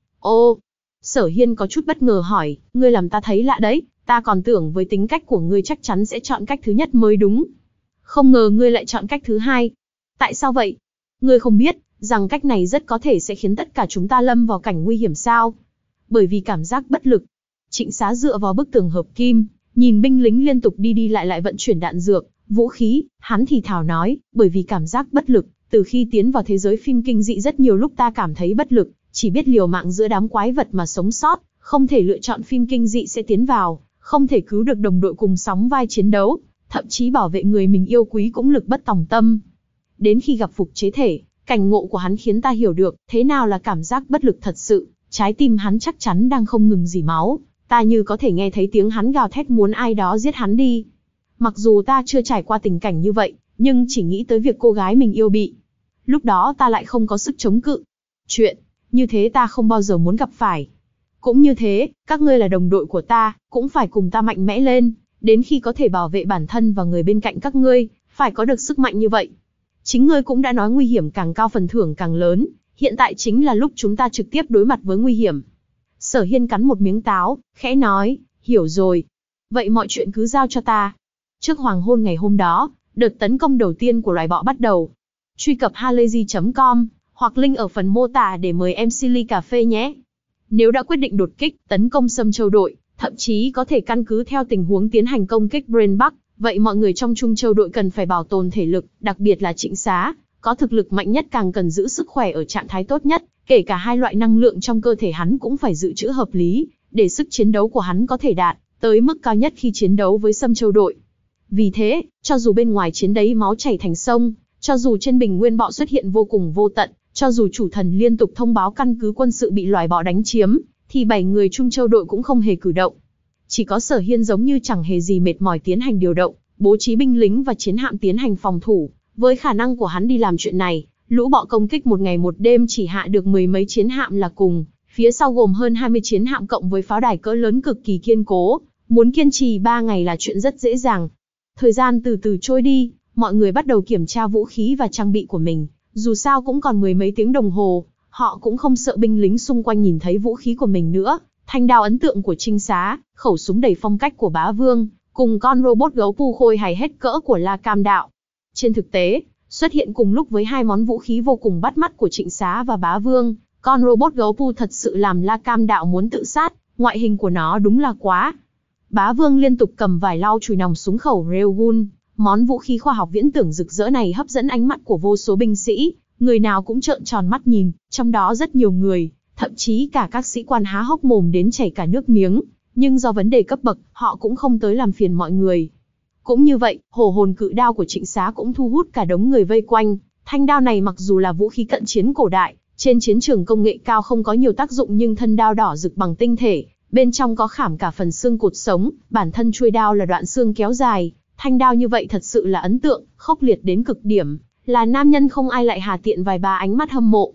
Ô, Sở Hiên có chút bất ngờ hỏi, ngươi làm ta thấy lạ đấy, ta còn tưởng với tính cách của ngươi chắc chắn sẽ chọn cách thứ nhất mới đúng. Không ngờ ngươi lại chọn cách thứ hai. Tại sao vậy? Ngươi không biết, rằng cách này rất có thể sẽ khiến tất cả chúng ta lâm vào cảnh nguy hiểm sao? Bởi vì cảm giác bất lực. Trịnh Xá dựa vào bức tường hợp kim, nhìn binh lính liên tục đi đi lại lại vận chuyển đạn dược, vũ khí, hắn thì thào nói, bởi vì cảm giác bất lực, từ khi tiến vào thế giới phim kinh dị rất nhiều lúc ta cảm thấy bất lực, chỉ biết liều mạng giữa đám quái vật mà sống sót, không thể lựa chọn phim kinh dị sẽ tiến vào, không thể cứu được đồng đội cùng sóng vai chiến đấu, thậm chí bảo vệ người mình yêu quý cũng lực bất tòng tâm. Đến khi gặp phục chế thể, cảnh ngộ của hắn khiến ta hiểu được thế nào là cảm giác bất lực thật sự, trái tim hắn chắc chắn đang không ngừng rỉ máu, ta như có thể nghe thấy tiếng hắn gào thét muốn ai đó giết hắn đi. Mặc dù ta chưa trải qua tình cảnh như vậy, nhưng chỉ nghĩ tới việc cô gái mình yêu bị. Lúc đó ta lại không có sức chống cự. Chuyện như thế ta không bao giờ muốn gặp phải. Cũng như thế, các ngươi là đồng đội của ta, cũng phải cùng ta mạnh mẽ lên, đến khi có thể bảo vệ bản thân và người bên cạnh các ngươi, phải có được sức mạnh như vậy. Chính ngươi cũng đã nói nguy hiểm càng cao phần thưởng càng lớn, hiện tại chính là lúc chúng ta trực tiếp đối mặt với nguy hiểm. Sở Hiên cắn một miếng táo, khẽ nói, hiểu rồi. Vậy mọi chuyện cứ giao cho ta. Trước hoàng hôn ngày hôm đó, đợt tấn công đầu tiên của loài bọ bắt đầu. Truy cập halayzi chấm com, hoặc link ở phần mô tả để mời em xê ly cà phê nhé. Nếu đã quyết định đột kích, tấn công Sâm Châu đội, thậm chí có thể căn cứ theo tình huống tiến hành công kích Brain Buck, vậy mọi người trong Trung Châu đội cần phải bảo tồn thể lực, đặc biệt là Trịnh Xá, có thực lực mạnh nhất càng cần giữ sức khỏe ở trạng thái tốt nhất, kể cả hai loại năng lượng trong cơ thể hắn cũng phải dự trữ hợp lý, để sức chiến đấu của hắn có thể đạt tới mức cao nhất khi chiến đấu với Sâm Châu đội. Vì thế, cho dù bên ngoài chiến đấy máu chảy thành sông, cho dù trên bình nguyên bọ xuất hiện vô cùng vô tận, cho dù chủ thần liên tục thông báo căn cứ quân sự bị loài bọ đánh chiếm, thì bảy người Trung Châu đội cũng không hề cử động. Chỉ có Sở Hiên giống như chẳng hề gì mệt mỏi tiến hành điều động, bố trí binh lính và chiến hạm tiến hành phòng thủ. Với khả năng của hắn đi làm chuyện này, lũ bọ công kích một ngày một đêm chỉ hạ được mười mấy chiến hạm là cùng, phía sau gồm hơn hai mươi chiến hạm cộng với pháo đài cỡ lớn cực kỳ kiên cố, muốn kiên trì ba ngày là chuyện rất dễ dàng. Thời gian từ từ trôi đi, mọi người bắt đầu kiểm tra vũ khí và trang bị của mình, dù sao cũng còn mười mấy tiếng đồng hồ, họ cũng không sợ binh lính xung quanh nhìn thấy vũ khí của mình nữa. Thanh đao ấn tượng của Trinh Xá, khẩu súng đầy phong cách của Bá Vương, cùng con robot gấu pu khôi hài hết cỡ của La Cam Đạo. Trên thực tế, xuất hiện cùng lúc với hai món vũ khí vô cùng bắt mắt của Trịnh Xá và Bá Vương, con robot gấu pu thật sự làm La Cam Đạo muốn tự sát, ngoại hình của nó đúng là quá. Bá Vương liên tục cầm vài lau chùi nòng súng khẩu Railgun, món vũ khí khoa học viễn tưởng rực rỡ này hấp dẫn ánh mắt của vô số binh sĩ, người nào cũng trợn tròn mắt nhìn, trong đó rất nhiều người, thậm chí cả các sĩ quan há hốc mồm đến chảy cả nước miếng, nhưng do vấn đề cấp bậc, họ cũng không tới làm phiền mọi người. Cũng như vậy, hổ hồn cự đao của Trịnh Xá cũng thu hút cả đống người vây quanh. Thanh đao này mặc dù là vũ khí cận chiến cổ đại, trên chiến trường công nghệ cao không có nhiều tác dụng, nhưng thân đao đỏ rực bằng tinh thể, bên trong có khảm cả phần xương cột sống, bản thân chuôi đao là đoạn xương kéo dài. Thanh đao như vậy thật sự là ấn tượng, khốc liệt đến cực điểm, là nam nhân không ai lại hà tiện vài ba ánh mắt hâm mộ.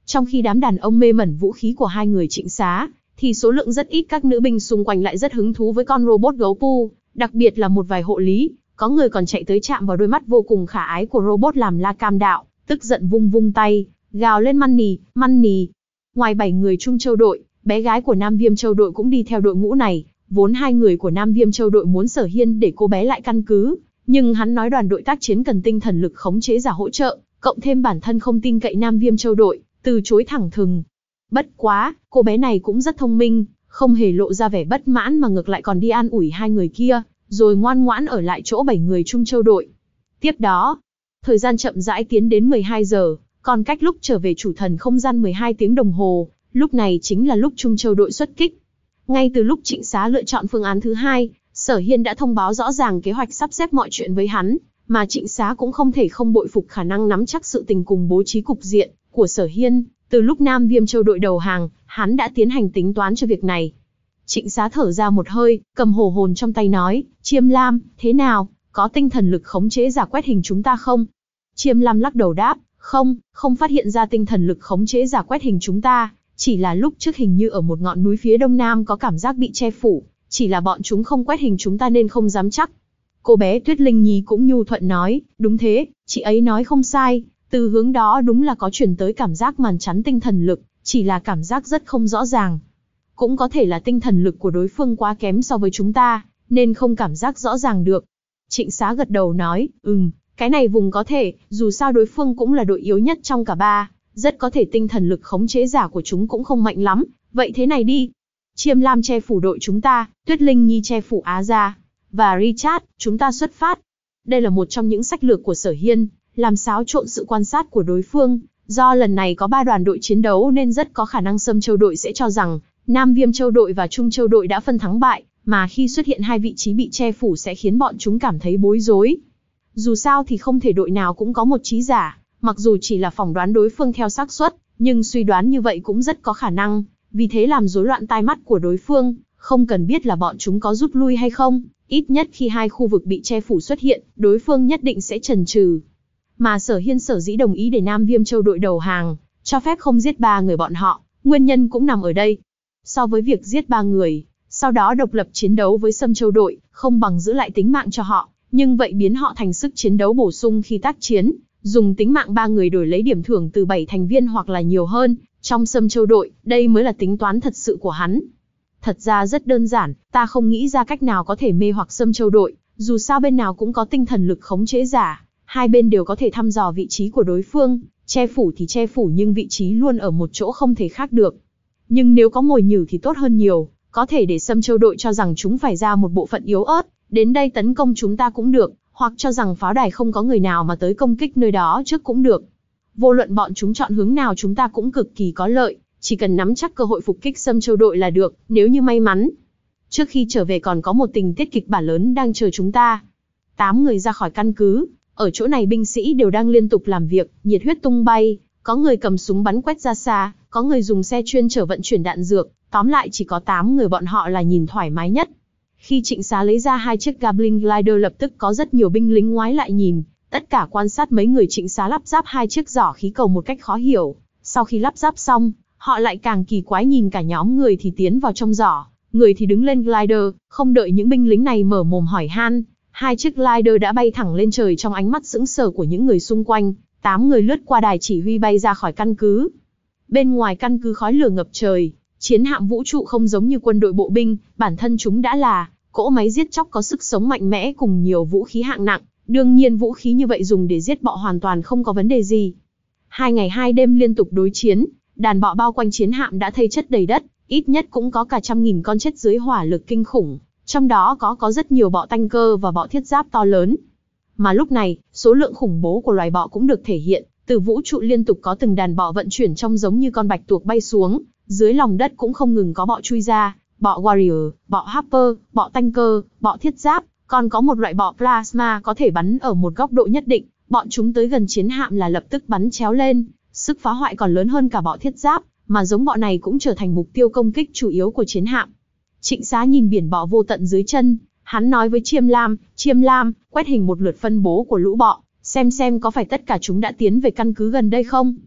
Trong khi đám đàn ông mê mẩn vũ khí của hai người Trịnh Xá, thì số lượng rất ít các nữ binh xung quanh lại rất hứng thú với con robot gấu pu, đặc biệt là một vài hộ lý, có người còn chạy tới chạm vào đôi mắt vô cùng khả ái của robot làm La Cam Đạo, tức giận vung vung tay, gào lên Money, Money. Ngoài bảy người Trung Châu đội, bé gái của Nam Viêm Châu đội cũng đi theo đội ngũ này, vốn hai người của Nam Viêm Châu đội muốn Sở Hiên để cô bé lại căn cứ, nhưng hắn nói đoàn đội tác chiến cần tinh thần lực khống chế giả hỗ trợ, cộng thêm bản thân không tin cậy Nam Viêm Châu đội, từ chối thẳng thừng. Bất quá, cô bé này cũng rất thông minh, không hề lộ ra vẻ bất mãn mà ngược lại còn đi an ủi hai người kia, rồi ngoan ngoãn ở lại chỗ bảy người Trung Châu đội. Tiếp đó, thời gian chậm rãi tiến đến mười hai giờ, còn cách lúc trở về chủ thần không gian mười hai tiếng đồng hồ, lúc này chính là lúc Trung Châu đội xuất kích. Ngay từ lúc Trịnh Xá lựa chọn phương án thứ hai, Sở Hiên đã thông báo rõ ràng kế hoạch sắp xếp mọi chuyện với hắn, mà Trịnh Xá cũng không thể không bội phục khả năng nắm chắc sự tình cùng bố trí cục diện của Sở Hiên. Từ lúc Nam Viêm Châu đội đầu hàng, hắn đã tiến hành tính toán cho việc này. Trịnh Xá thở ra một hơi, cầm hổ hồn trong tay nói, Chiêm Lam, thế nào, có tinh thần lực khống chế giả quét hình chúng ta không? Chiêm Lam lắc đầu đáp, không, không phát hiện ra tinh thần lực khống chế giả quét hình chúng ta, chỉ là lúc trước hình như ở một ngọn núi phía đông nam có cảm giác bị che phủ, chỉ là bọn chúng không quét hình chúng ta nên không dám chắc. Cô bé Tuyết Linh Nhi cũng nhu thuận nói, đúng thế, chị ấy nói không sai, từ hướng đó đúng là có truyền tới cảm giác màn chắn tinh thần lực, chỉ là cảm giác rất không rõ ràng. Cũng có thể là tinh thần lực của đối phương quá kém so với chúng ta, nên không cảm giác rõ ràng được. Trịnh Xá gật đầu nói, ừm, cái này vùng có thể, dù sao đối phương cũng là đội yếu nhất trong cả ba, rất có thể tinh thần lực khống chế giả của chúng cũng không mạnh lắm, vậy thế này đi. Chiêm Lam che phủ đội chúng ta, Tuyết Linh Nhi che phủ Á Gia, và Richard, chúng ta xuất phát. Đây là một trong những sách lược của Sở Hiên, làm xáo trộn sự quan sát của đối phương, do lần này có ba đoàn đội chiến đấu nên rất có khả năng Sâm Châu đội sẽ cho rằng Nam Viêm Châu đội và Trung Châu đội đã phân thắng bại, mà khi xuất hiện hai vị trí bị che phủ sẽ khiến bọn chúng cảm thấy bối rối. Dù sao thì không thể đội nào cũng có một trí giả, mặc dù chỉ là phỏng đoán đối phương theo xác suất, nhưng suy đoán như vậy cũng rất có khả năng, vì thế làm rối loạn tai mắt của đối phương, không cần biết là bọn chúng có rút lui hay không, ít nhất khi hai khu vực bị che phủ xuất hiện, đối phương nhất định sẽ chần chừ. Mà Sở Hiên sở dĩ đồng ý để Nam Viêm Châu đội đầu hàng, cho phép không giết ba người bọn họ, nguyên nhân cũng nằm ở đây. So với việc giết ba người, sau đó độc lập chiến đấu với Sâm Châu đội, không bằng giữ lại tính mạng cho họ, nhưng vậy biến họ thành sức chiến đấu bổ sung khi tác chiến, dùng tính mạng ba người đổi lấy điểm thưởng từ bảy thành viên hoặc là nhiều hơn, trong Sâm Châu đội, đây mới là tính toán thật sự của hắn. Thật ra rất đơn giản, ta không nghĩ ra cách nào có thể mê hoặc Sâm Châu đội, dù sao bên nào cũng có tinh thần lực khống chế giả, hai bên đều có thể thăm dò vị trí của đối phương, che phủ thì che phủ nhưng vị trí luôn ở một chỗ không thể khác được. Nhưng nếu có mồi nhử thì tốt hơn nhiều, có thể để Sâm Châu đội cho rằng chúng phải ra một bộ phận yếu ớt, đến đây tấn công chúng ta cũng được, hoặc cho rằng pháo đài không có người nào mà tới công kích nơi đó trước cũng được. Vô luận bọn chúng chọn hướng nào chúng ta cũng cực kỳ có lợi, chỉ cần nắm chắc cơ hội phục kích Sâm Châu đội là được, nếu như may mắn. Trước khi trở về còn có một tình tiết kịch bản lớn đang chờ chúng ta. Tám người ra khỏi căn cứ, ở chỗ này binh sĩ đều đang liên tục làm việc, nhiệt huyết tung bay, có người cầm súng bắn quét ra xa, có người dùng xe chuyên chở vận chuyển đạn dược, tóm lại chỉ có tám người bọn họ là nhìn thoải mái nhất. Khi Trịnh Xá lấy ra hai chiếc Goblin Glider lập tức có rất nhiều binh lính ngoái lại nhìn, tất cả quan sát mấy người Trịnh Xá lắp ráp hai chiếc giỏ khí cầu một cách khó hiểu. Sau khi lắp ráp xong, họ lại càng kỳ quái nhìn cả nhóm người thì tiến vào trong giỏ, người thì đứng lên glider, không đợi những binh lính này mở mồm hỏi han. Hai chiếc glider đã bay thẳng lên trời trong ánh mắt sững sờ của những người xung quanh, tám người lướt qua đài chỉ huy bay ra khỏi căn cứ. Bên ngoài căn cứ khói lửa ngập trời, chiến hạm vũ trụ không giống như quân đội bộ binh, bản thân chúng đã là cỗ máy giết chóc có sức sống mạnh mẽ cùng nhiều vũ khí hạng nặng, đương nhiên vũ khí như vậy dùng để giết bọ hoàn toàn không có vấn đề gì. Hai ngày hai đêm liên tục đối chiến, đàn bọ bao quanh chiến hạm đã thây chất đầy đất, ít nhất cũng có cả trăm nghìn con chết dưới hỏa lực kinh khủng, trong đó có có rất nhiều bọ tanh cơ và bọ thiết giáp to lớn. Mà lúc này, số lượng khủng bố của loài bọ cũng được thể hiện, từ vũ trụ liên tục có từng đàn bọ vận chuyển trông giống như con bạch tuộc bay xuống, dưới lòng đất cũng không ngừng có bọ chui ra, bọ warrior, bọ harper, bọ tanh cơ, bọ thiết giáp, còn có một loại bọ plasma có thể bắn ở một góc độ nhất định, bọn chúng tới gần chiến hạm là lập tức bắn chéo lên, sức phá hoại còn lớn hơn cả bọ thiết giáp, mà giống bọ này cũng trở thành mục tiêu công kích chủ yếu của chiến hạm. Trịnh Xá nhìn biển bọ vô tận dưới chân, hắn nói với Chiêm Lam, Chiêm Lam, quét hình một lượt phân bố của lũ bọ, xem xem có phải tất cả chúng đã tiến về căn cứ gần đây không.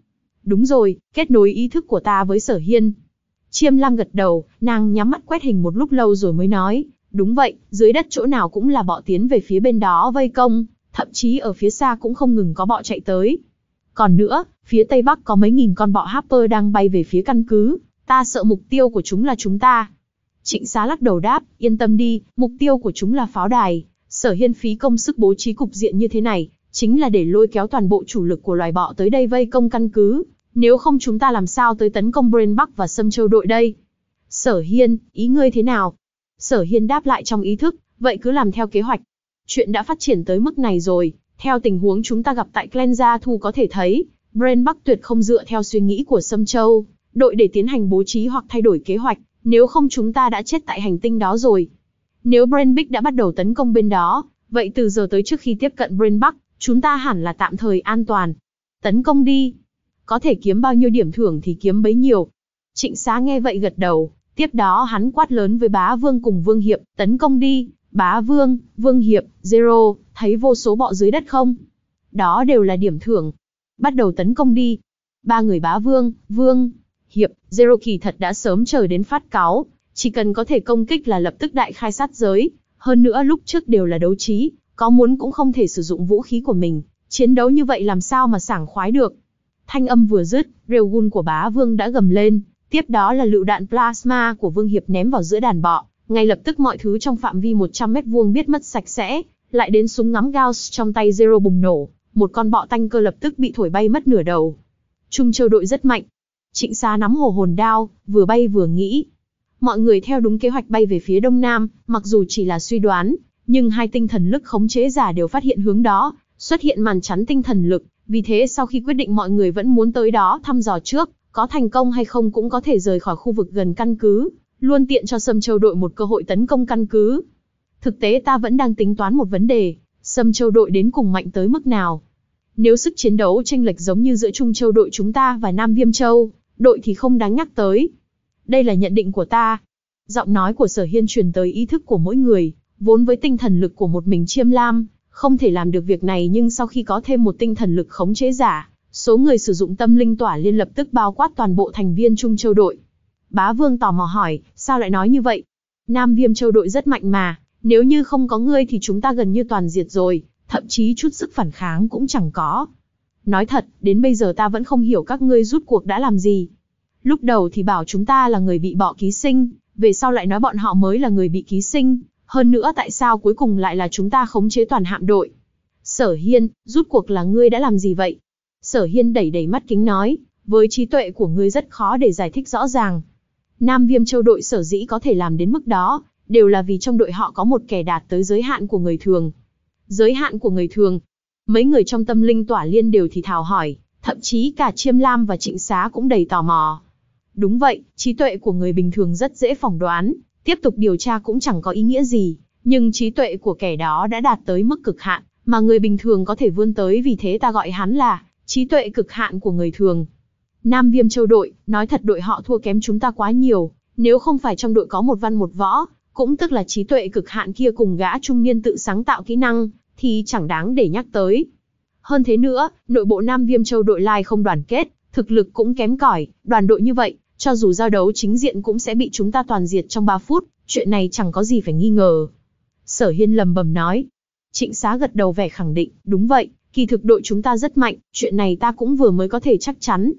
Đúng rồi, kết nối ý thức của ta với Sở Hiên. Chiêm Lam gật đầu, nàng nhắm mắt quét hình một lúc lâu rồi mới nói, đúng vậy, dưới đất chỗ nào cũng là bọ tiến về phía bên đó vây công, thậm chí ở phía xa cũng không ngừng có bọ chạy tới. Còn nữa, phía tây bắc có mấy nghìn con bọ Harper đang bay về phía căn cứ, ta sợ mục tiêu của chúng là chúng ta. Trịnh Xá lắc đầu đáp, yên tâm đi, mục tiêu của chúng là pháo đài. Sở Hiên phí công sức bố trí cục diện như thế này, chính là để lôi kéo toàn bộ chủ lực của loài bọ tới đây vây công căn cứ. Nếu không chúng ta làm sao tới tấn công Brain Bắc và Sâm Châu đội đây? Sở Hiên, ý ngươi thế nào? Sở Hiên đáp lại trong ý thức, vậy cứ làm theo kế hoạch. Chuyện đã phát triển tới mức này rồi, theo tình huống chúng ta gặp tại Clan Gia Thu có thể thấy, Brain Bắc tuyệt không dựa theo suy nghĩ của Sâm Châu đội để tiến hành bố trí hoặc thay đổi kế hoạch, nếu không chúng ta đã chết tại hành tinh đó rồi. Nếu Brain Bắc đã bắt đầu tấn công bên đó, vậy từ giờ tới trước khi tiếp cận Brain Bắc, chúng ta hẳn là tạm thời an toàn. Tấn công đi. Có thể kiếm bao nhiêu điểm thưởng thì kiếm bấy nhiêu. Trịnh Xá nghe vậy gật đầu, tiếp đó hắn quát lớn với Bá Vương cùng Vương Hiệp, tấn công đi. Bá Vương, Vương Hiệp, Zero, thấy vô số bọ dưới đất không? Đó đều là điểm thưởng. Bắt đầu tấn công đi. Ba người Bá Vương, Vương, Hiệp, Zero kỳ thật đã sớm chờ đến phát cáu, chỉ cần có thể công kích là lập tức đại khai sát giới. Hơn nữa lúc trước đều là đấu trí, có muốn cũng không thể sử dụng vũ khí của mình, chiến đấu như vậy làm sao mà sảng khoái được. Thanh âm vừa dứt, Railgun của Bá Vương đã gầm lên, tiếp đó là lựu đạn plasma của Vương Hiệp ném vào giữa đàn bọ, ngay lập tức mọi thứ trong phạm vi một trăm mét vuông biết mất sạch sẽ, lại đến súng ngắm Gauss trong tay Zero bùng nổ, một con bọ tanh cơ lập tức bị thổi bay mất nửa đầu. Trung Châu đội rất mạnh. Trịnh Xá nắm hồ hồn đao, vừa bay vừa nghĩ. Mọi người theo đúng kế hoạch bay về phía đông nam, mặc dù chỉ là suy đoán, nhưng hai tinh thần lực khống chế giả đều phát hiện hướng đó, xuất hiện màn chắn tinh thần lực, vì thế sau khi quyết định mọi người vẫn muốn tới đó thăm dò trước, có thành công hay không cũng có thể rời khỏi khu vực gần căn cứ, luôn tiện cho Sâm Châu đội một cơ hội tấn công căn cứ. Thực tế ta vẫn đang tính toán một vấn đề, Sâm Châu đội đến cùng mạnh tới mức nào? Nếu sức chiến đấu chênh lệch giống như giữa Trung Châu đội chúng ta và Nam Viêm Châu đội thì không đáng nhắc tới. Đây là nhận định của ta. Giọng nói của Sở Hiên truyền tới ý thức của mỗi người, vốn với tinh thần lực của một mình Chiêm Lam, không thể làm được việc này, nhưng sau khi có thêm một tinh thần lực khống chế giả, số người sử dụng tâm linh tỏa liên lập tức bao quát toàn bộ thành viên Trung Châu đội. Bá Vương tò mò hỏi, sao lại nói như vậy? Nam Viêm Châu đội rất mạnh mà, nếu như không có ngươi thì chúng ta gần như toàn diệt rồi, thậm chí chút sức phản kháng cũng chẳng có. Nói thật, đến bây giờ ta vẫn không hiểu các ngươi rút cuộc đã làm gì. Lúc đầu thì bảo chúng ta là người bị bọ ký sinh, về sau lại nói bọn họ mới là người bị ký sinh, hơn nữa tại sao cuối cùng lại là chúng ta khống chế toàn hạm đội? Sở Hiên, rút cuộc là ngươi đã làm gì vậy? Sở Hiên đẩy đẩy mắt kính nói, với trí tuệ của ngươi rất khó để giải thích rõ ràng. Nam Viêm Châu đội sở dĩ có thể làm đến mức đó, đều là vì trong đội họ có một kẻ đạt tới giới hạn của người thường. Giới hạn của người thường? Mấy người trong tâm linh tỏa liên đều thì thào hỏi, thậm chí cả Chiêm Lam và Trịnh Xá cũng đầy tò mò. Đúng vậy, trí tuệ của người bình thường rất dễ phỏng đoán, tiếp tục điều tra cũng chẳng có ý nghĩa gì, nhưng trí tuệ của kẻ đó đã đạt tới mức cực hạn, mà người bình thường có thể vươn tới, vì thế ta gọi hắn là trí tuệ cực hạn của người thường. Nam Viêm Châu đội, nói thật đội họ thua kém chúng ta quá nhiều, nếu không phải trong đội có một văn một võ, cũng tức là trí tuệ cực hạn kia cùng gã trung niên tự sáng tạo kỹ năng, thì chẳng đáng để nhắc tới. Hơn thế nữa, nội bộ Nam Viêm Châu đội lai không đoàn kết, thực lực cũng kém cỏi, đoàn đội như vậy, cho dù giao đấu chính diện cũng sẽ bị chúng ta toàn diệt trong ba phút, chuyện này chẳng có gì phải nghi ngờ. Sở Hiên lầm bầm nói. Trịnh Xá gật đầu vẻ khẳng định, đúng vậy, kỳ thực đội chúng ta rất mạnh, chuyện này ta cũng vừa mới có thể chắc chắn.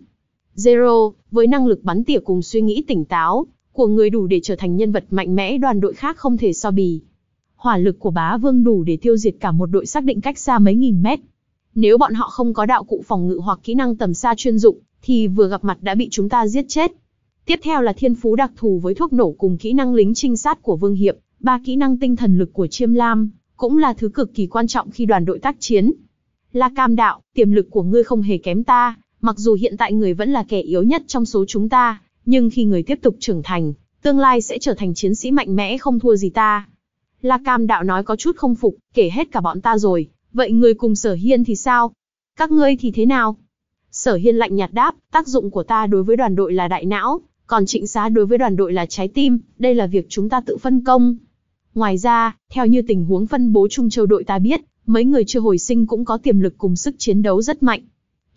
Zero, với năng lực bắn tỉa cùng suy nghĩ tỉnh táo của người đủ để trở thành nhân vật mạnh mẽ đoàn đội khác không thể so bì. Hỏa lực của Bá Vương đủ để tiêu diệt cả một đội xác định cách xa mấy nghìn mét. Nếu bọn họ không có đạo cụ phòng ngự hoặc kỹ năng tầm xa chuyên dụng, thì vừa gặp mặt đã bị chúng ta giết chết. Tiếp theo là thiên phú đặc thù với thuốc nổ cùng kỹ năng lính trinh sát của Vương Hiệp, ba kỹ năng tinh thần lực của Chiêm Lam, cũng là thứ cực kỳ quan trọng khi đoàn đội tác chiến. La Cam Đạo, tiềm lực của ngươi không hề kém ta, mặc dù hiện tại người vẫn là kẻ yếu nhất trong số chúng ta, nhưng khi người tiếp tục trưởng thành, tương lai sẽ trở thành chiến sĩ mạnh mẽ không thua gì ta. La Cam Đạo nói có chút không phục, kể hết cả bọn ta rồi, vậy người cùng Sở Hiên thì sao? Các ngươi thì thế nào? Sở Hiên lạnh nhạt đáp, tác dụng của ta đối với đoàn đội là đại não, còn Trịnh Xá đối với đoàn đội là trái tim, đây là việc chúng ta tự phân công. Ngoài ra, theo như tình huống phân bố Trung Châu đội ta biết, mấy người chưa hồi sinh cũng có tiềm lực cùng sức chiến đấu rất mạnh.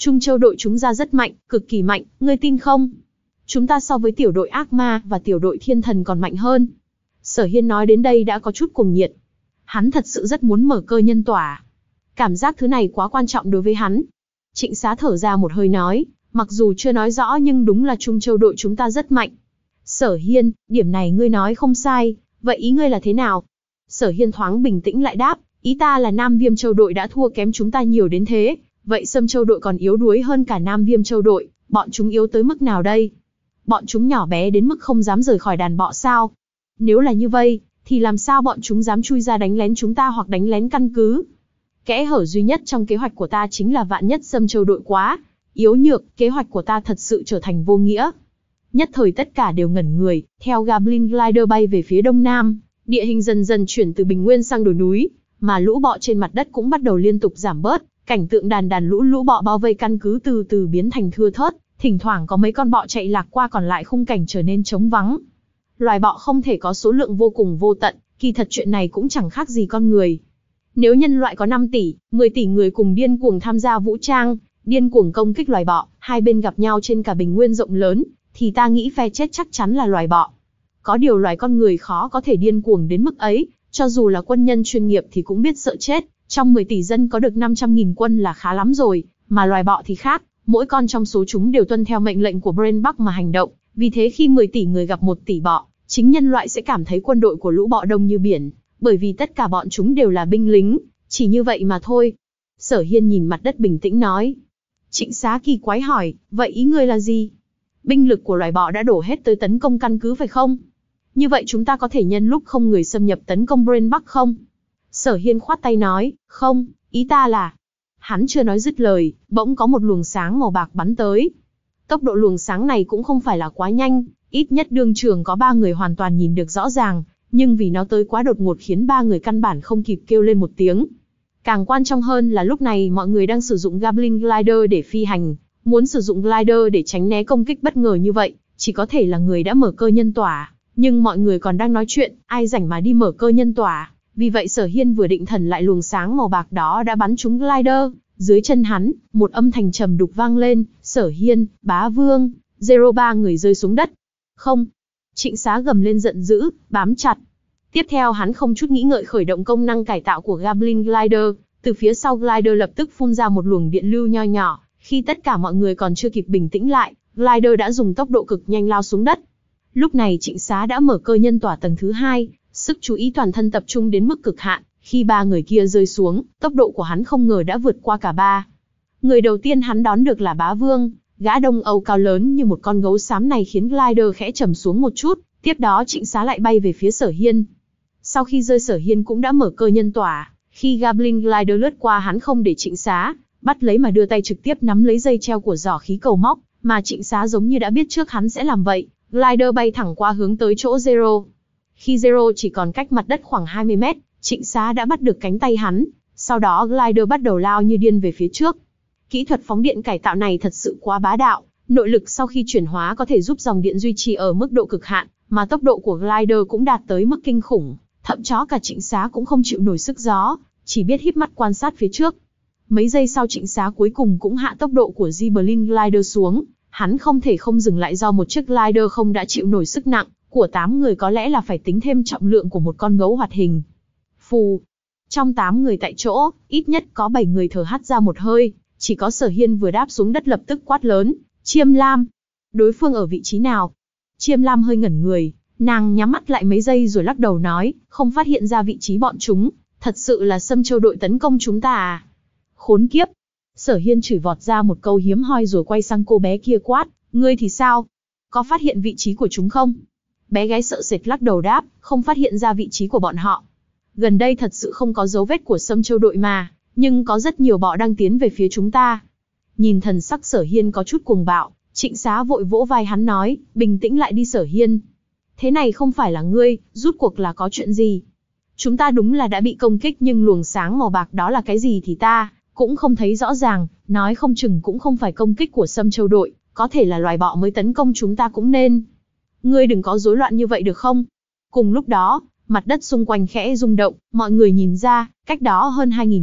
Trung Châu đội chúng ta rất mạnh, cực kỳ mạnh, ngươi tin không? Chúng ta so với tiểu đội ác ma và tiểu đội thiên thần còn mạnh hơn. Sở Hiên nói đến đây đã có chút cuồng nhiệt. Hắn thật sự rất muốn mở cơ nhân tỏa. Cảm giác thứ này quá quan trọng đối với hắn. Trịnh Xá thở ra một hơi nói, mặc dù chưa nói rõ nhưng đúng là Trung Châu đội chúng ta rất mạnh. Sở Hiên, điểm này ngươi nói không sai, vậy ý ngươi là thế nào? Sở Hiên thoáng bình tĩnh lại đáp, ý ta là Nam Viêm Châu đội đã thua kém chúng ta nhiều đến thế, vậy Sâm Châu đội còn yếu đuối hơn cả Nam Viêm Châu đội, bọn chúng yếu tới mức nào đây? Bọn chúng nhỏ bé đến mức không dám rời khỏi đàn bọ sao? Nếu là như vậy, thì làm sao bọn chúng dám chui ra đánh lén chúng ta hoặc đánh lén căn cứ? Kẽ hở duy nhất trong kế hoạch của ta chính là vạn nhất Sâm Châu đội quá yếu nhược, kế hoạch của ta thật sự trở thành vô nghĩa. Nhất thời tất cả đều ngẩn người, theo Goblin Glider bay về phía đông nam, địa hình dần dần chuyển từ bình nguyên sang đồi núi, mà lũ bọ trên mặt đất cũng bắt đầu liên tục giảm bớt, cảnh tượng đàn đàn lũ lũ bọ bao vây căn cứ từ từ biến thành thưa thớt, thỉnh thoảng có mấy con bọ chạy lạc qua, còn lại khung cảnh trở nên trống vắng. Loài bọ không thể có số lượng vô cùng vô tận, kỳ thật chuyện này cũng chẳng khác gì con người. Nếu nhân loại có năm tỷ, mười tỷ người cùng điên cuồng tham gia vũ trang, điên cuồng công kích loài bọ, hai bên gặp nhau trên cả bình nguyên rộng lớn, thì ta nghĩ phe chết chắc chắn là loài bọ. Có điều loài con người khó có thể điên cuồng đến mức ấy, cho dù là quân nhân chuyên nghiệp thì cũng biết sợ chết, trong mười tỷ dân có được năm trăm nghìn quân là khá lắm rồi, mà loài bọ thì khác, mỗi con trong số chúng đều tuân theo mệnh lệnh của Brainbuck mà hành động, vì thế khi mười tỷ người gặp một tỷ bọ, chính nhân loại sẽ cảm thấy quân đội của lũ bọ đông như biển, bởi vì tất cả bọn chúng đều là binh lính, chỉ như vậy mà thôi. Sở Hiên nhìn mặt đất bình tĩnh nói. Trịnh Xá kỳ quái hỏi, vậy ý ngươi là gì? Binh lực của loài bọ đã đổ hết tới tấn công căn cứ phải không? Như vậy chúng ta có thể nhân lúc không người xâm nhập tấn công Brainbuck không? Sở Hiên khoát tay nói, không, ý ta là... Hắn chưa nói dứt lời, bỗng có một luồng sáng màu bạc bắn tới. Tốc độ luồng sáng này cũng không phải là quá nhanh, ít nhất đương trường có ba người hoàn toàn nhìn được rõ ràng, nhưng vì nó tới quá đột ngột khiến ba người căn bản không kịp kêu lên một tiếng. Càng quan trọng hơn là lúc này mọi người đang sử dụng Goblin Glider để phi hành, muốn sử dụng Glider để tránh né công kích bất ngờ như vậy, chỉ có thể là người đã mở cơ nhân tỏa, nhưng mọi người còn đang nói chuyện, ai rảnh mà đi mở cơ nhân tỏa, vì vậy Sở Hiên vừa định thần lại luồng sáng màu bạc đó đã bắn trúng Glider, dưới chân hắn, một âm thanh trầm đục vang lên, Sở Hiên, Bá Vương, Zero ba người rơi xuống đất. Không! Trịnh Xá gầm lên giận dữ, bám chặt. Tiếp theo hắn không chút nghĩ ngợi khởi động công năng cải tạo của Goblin Glider, từ phía sau Glider lập tức phun ra một luồng điện lưu nho nhỏ, khi tất cả mọi người còn chưa kịp bình tĩnh lại, Glider đã dùng tốc độ cực nhanh lao xuống đất. Lúc này Trịnh Xá đã mở cơ nhân tỏa tầng thứ hai, sức chú ý toàn thân tập trung đến mức cực hạn, khi ba người kia rơi xuống, tốc độ của hắn không ngờ đã vượt qua cả ba. Người đầu tiên hắn đón được là Bá Vương, gã Đông Âu cao lớn như một con gấu xám này khiến Glider khẽ trầm xuống một chút, tiếp đó Trịnh Xá lại bay về phía Sở Hiên. Sau khi rơi Sở Hiên cũng đã mở cơ nhân tỏa, khi Goblin Glider lướt qua hắn không để Trịnh Xá bắt lấy mà đưa tay trực tiếp nắm lấy dây treo của giỏ khí cầu móc, mà Trịnh Xá giống như đã biết trước hắn sẽ làm vậy, Glider bay thẳng qua hướng tới chỗ Zero. Khi Zero chỉ còn cách mặt đất khoảng hai mươi mét, Trịnh Xá đã bắt được cánh tay hắn, sau đó Glider bắt đầu lao như điên về phía trước. Kỹ thuật phóng điện cải tạo này thật sự quá bá đạo, nội lực sau khi chuyển hóa có thể giúp dòng điện duy trì ở mức độ cực hạn, mà tốc độ của Glider cũng đạt tới mức kinh khủng, thậm chí cả Trịnh Xá cũng không chịu nổi sức gió, chỉ biết híp mắt quan sát phía trước. Mấy giây sau Trịnh Xá cuối cùng cũng hạ tốc độ của Goblin Glider xuống, hắn không thể không dừng lại do một chiếc Glider không đã chịu nổi sức nặng của tám người, có lẽ là phải tính thêm trọng lượng của một con gấu hoạt hình. Phù. Trong tám người tại chỗ, ít nhất có bảy người thở hắt ra một hơi, chỉ có Sở Hiên vừa đáp xuống đất lập tức quát lớn, Chiêm Lam. Đối phương ở vị trí nào? Chiêm Lam hơi ngẩn người, nàng nhắm mắt lại mấy giây rồi lắc đầu nói, không phát hiện ra vị trí bọn chúng, thật sự là Sâm Châu đội tấn công chúng ta à? Khốn kiếp. Sở Hiên chửi vọt ra một câu hiếm hoi rồi quay sang cô bé kia quát, ngươi thì sao? Có phát hiện vị trí của chúng không? Bé gái sợ sệt lắc đầu đáp, không phát hiện ra vị trí của bọn họ. Gần đây thật sự không có dấu vết của Sâm Châu đội mà, nhưng có rất nhiều bọ đang tiến về phía chúng ta. Nhìn thần sắc Sở Hiên có chút cuồng bạo, Trịnh Xá vội vỗ vai hắn nói, bình tĩnh lại đi Sở Hiên. Thế này không phải là ngươi, rút cuộc là có chuyện gì? Chúng ta đúng là đã bị công kích nhưng luồng sáng màu bạc đó là cái gì thì ta cũng không thấy rõ ràng, nói không chừng cũng không phải công kích của Sâm Châu đội, có thể là loài bọ mới tấn công chúng ta cũng nên. Ngươi đừng có rối loạn như vậy được không? Cùng lúc đó, mặt đất xung quanh khẽ rung động, mọi người nhìn ra, cách đó hơn hai nghìn mét,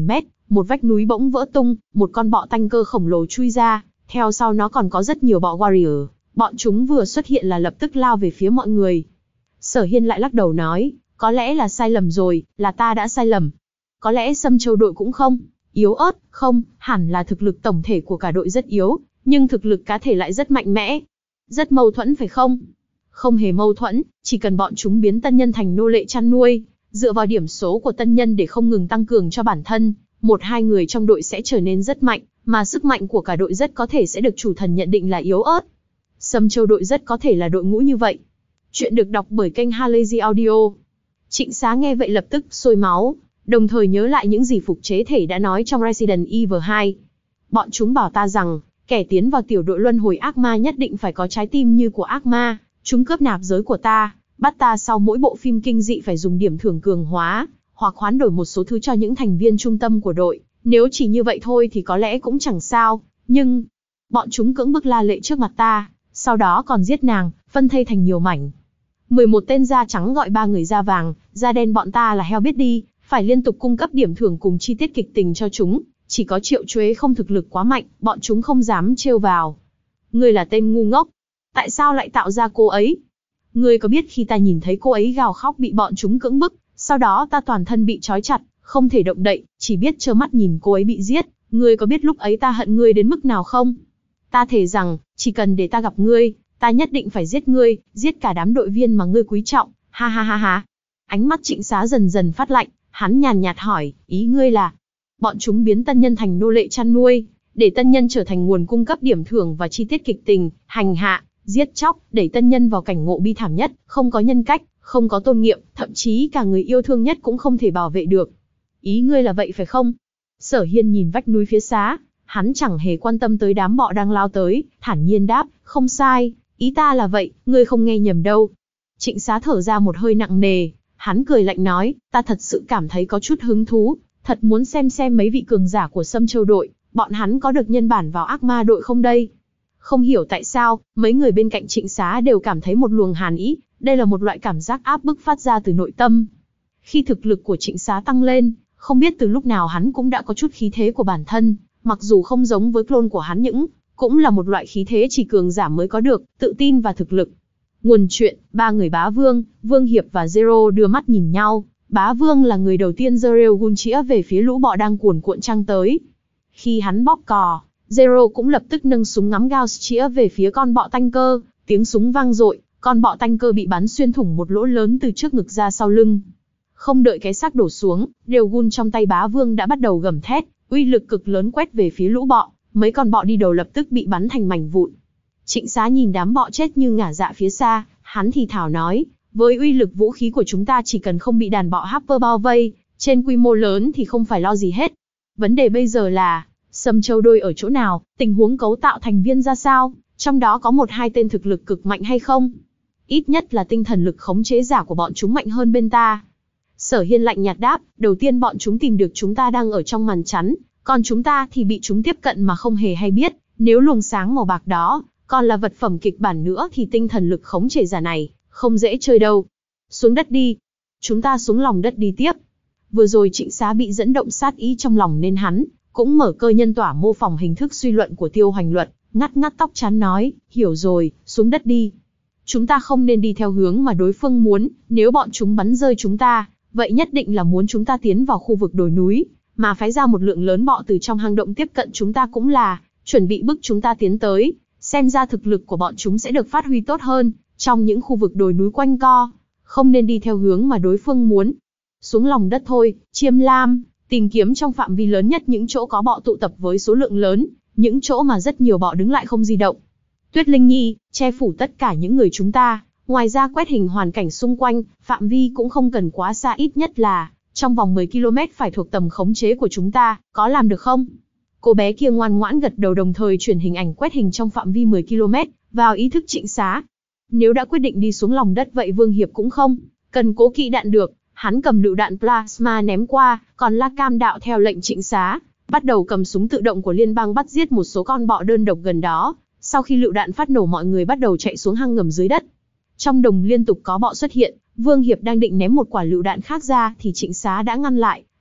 một vách núi bỗng vỡ tung, một con bọ tanh cơ khổng lồ chui ra, theo sau nó còn có rất nhiều bọ warrior. Bọn chúng vừa xuất hiện là lập tức lao về phía mọi người. Sở Hiên lại lắc đầu nói, có lẽ là sai lầm rồi, là ta đã sai lầm. Có lẽ Sâm Châu đội cũng không yếu ớt, không, hẳn là thực lực tổng thể của cả đội rất yếu, nhưng thực lực cá thể lại rất mạnh mẽ. Rất mâu thuẫn phải không? Không hề mâu thuẫn, chỉ cần bọn chúng biến tân nhân thành nô lệ chăn nuôi, dựa vào điểm số của tân nhân để không ngừng tăng cường cho bản thân, một hai người trong đội sẽ trở nên rất mạnh, mà sức mạnh của cả đội rất có thể sẽ được chủ thần nhận định là yếu ớt. Sâm Châu đội rất có thể là đội ngũ như vậy. Chuyện được đọc bởi kênh Halazy Audio. Trịnh Xá nghe vậy lập tức sôi máu, đồng thời nhớ lại những gì Phục Chế Thể đã nói trong Resident Evil hai. Bọn chúng bảo ta rằng, kẻ tiến vào tiểu đội luân hồi ác ma nhất định phải có trái tim như của ác ma, chúng cướp nạp giới của ta, bắt ta sau mỗi bộ phim kinh dị phải dùng điểm thưởng cường hóa, hoặc hoán đổi một số thứ cho những thành viên trung tâm của đội. Nếu chỉ như vậy thôi thì có lẽ cũng chẳng sao, nhưng bọn chúng cưỡng bức La Lệ trước mặt ta, sau đó còn giết nàng, phân thây thành nhiều mảnh. mười một tên da trắng gọi ba người da vàng, da đen bọn ta là heo biết đi, phải liên tục cung cấp điểm thưởng cùng chi tiết kịch tình cho chúng, chỉ có Triệu Chuế không thực lực quá mạnh, bọn chúng không dám trêu vào. Ngươi là tên ngu ngốc, tại sao lại tạo ra cô ấy? Ngươi có biết khi ta nhìn thấy cô ấy gào khóc bị bọn chúng cưỡng bức, sau đó ta toàn thân bị trói chặt, không thể động đậy, chỉ biết trơ mắt nhìn cô ấy bị giết, ngươi có biết lúc ấy ta hận ngươi đến mức nào không? Ta thề rằng, chỉ cần để ta gặp ngươi, ta nhất định phải giết ngươi, giết cả đám đội viên mà ngươi quý trọng, ha ha ha ha. Ánh mắt Trịnh Xá dần dần phát lạnh, hắn nhàn nhạt hỏi, ý ngươi là, bọn chúng biến tân nhân thành nô lệ chăn nuôi, để tân nhân trở thành nguồn cung cấp điểm thưởng và chi tiết kịch tình, hành hạ, giết chóc, đẩy tân nhân vào cảnh ngộ bi thảm nhất, không có nhân cách, không có tôn nghiêm, thậm chí cả người yêu thương nhất cũng không thể bảo vệ được. Ý ngươi là vậy phải không? Sở Hiên nhìn vách núi phía xa, hắn chẳng hề quan tâm tới đám bọ đang lao tới, thản nhiên đáp, không sai, ý ta là vậy, ngươi không nghe nhầm đâu. Trịnh Xá thở ra một hơi nặng nề, hắn cười lạnh nói, ta thật sự cảm thấy có chút hứng thú, thật muốn xem xem mấy vị cường giả của Sâm Châu đội, bọn hắn có được nhân bản vào ác ma đội không đây? Không hiểu tại sao, mấy người bên cạnh Trịnh Xá đều cảm thấy một luồng hàn ý, đây là một loại cảm giác áp bức phát ra từ nội tâm. Khi thực lực của Trịnh Xá tăng lên, không biết từ lúc nào hắn cũng đã có chút khí thế của bản thân, mặc dù không giống với clone của hắn những, cũng là một loại khí thế chỉ cường giả mới có được, tự tin và thực lực. Nguồn chuyện, ba người Bá Vương, Vương Hiệp và Zero đưa mắt nhìn nhau, Bá Vương là người đầu tiên giơ railgun chĩa về phía lũ bọ đang cuồn cuộn trăng tới. Khi hắn bóp cò, Zero cũng lập tức nâng súng ngắm Gauss chĩa về phía con bọ tanh cơ, tiếng súng vang dội, con bọ tanh cơ bị bắn xuyên thủng một lỗ lớn từ trước ngực ra sau lưng. Không đợi cái xác đổ xuống, railgun trong tay Bá Vương đã bắt đầu gầm thét, uy lực cực lớn quét về phía lũ bọ, mấy con bọ đi đầu lập tức bị bắn thành mảnh vụn. Trịnh Xá nhìn đám bọ chết như ngả dạ phía xa, hắn thì thào nói, với uy lực vũ khí của chúng ta chỉ cần không bị đàn bọ Harper bao vây, trên quy mô lớn thì không phải lo gì hết. Vấn đề bây giờ là, Sâm Châu đôi ở chỗ nào, tình huống cấu tạo thành viên ra sao, trong đó có một hai tên thực lực cực mạnh hay không? Ít nhất là tinh thần lực khống chế giả của bọn chúng mạnh hơn bên ta. Sở Hiên lạnh nhạt đáp, đầu tiên bọn chúng tìm được chúng ta đang ở trong màn chắn, còn chúng ta thì bị chúng tiếp cận mà không hề hay biết, nếu luồng sáng màu bạc đó còn là vật phẩm kịch bản nữa thì tinh thần lực khống chế giả này không dễ chơi đâu. Xuống đất đi. Chúng ta xuống lòng đất đi tiếp. Vừa rồi Trịnh Xá bị dẫn động sát ý trong lòng nên hắn cũng mở cơ nhân tỏa mô phỏng hình thức suy luận của Tiêu Hoành Luật, ngắt ngắt tóc chán nói, hiểu rồi, xuống đất đi. Chúng ta không nên đi theo hướng mà đối phương muốn, nếu bọn chúng bắn rơi chúng ta, vậy nhất định là muốn chúng ta tiến vào khu vực đồi núi, mà phái ra một lượng lớn bọ từ trong hang động tiếp cận chúng ta cũng là chuẩn bị bức chúng ta tiến tới, xem ra thực lực của bọn chúng sẽ được phát huy tốt hơn trong những khu vực đồi núi quanh co, không nên đi theo hướng mà đối phương muốn. Xuống lòng đất thôi, Chiêm Lam, tìm kiếm trong phạm vi lớn nhất những chỗ có bọ tụ tập với số lượng lớn, những chỗ mà rất nhiều bọ đứng lại không di động. Tuyết Linh Nhi, che phủ tất cả những người chúng ta, ngoài ra quét hình hoàn cảnh xung quanh, phạm vi cũng không cần quá xa, ít nhất là trong vòng mười ki lô mét phải thuộc tầm khống chế của chúng ta, có làm được không? Cô bé kia ngoan ngoãn gật đầu đồng thời chuyển hình ảnh quét hình trong phạm vi mười ki lô mét vào ý thức Trịnh Xá. Nếu đã quyết định đi xuống lòng đất vậy Vương Hiệp cũng không cần cố kỵ đạn được, hắn cầm lựu đạn plasma ném qua, còn La Cam Đạo theo lệnh Trịnh Xá, bắt đầu cầm súng tự động của liên bang bắt giết một số con bọ đơn độc gần đó. Sau khi lựu đạn phát nổ mọi người bắt đầu chạy xuống hang ngầm dưới đất. Trong đồng liên tục có bọ xuất hiện, Vương Hiệp đang định ném một quả lựu đạn khác ra thì Trịnh Xá đã ngăn lại,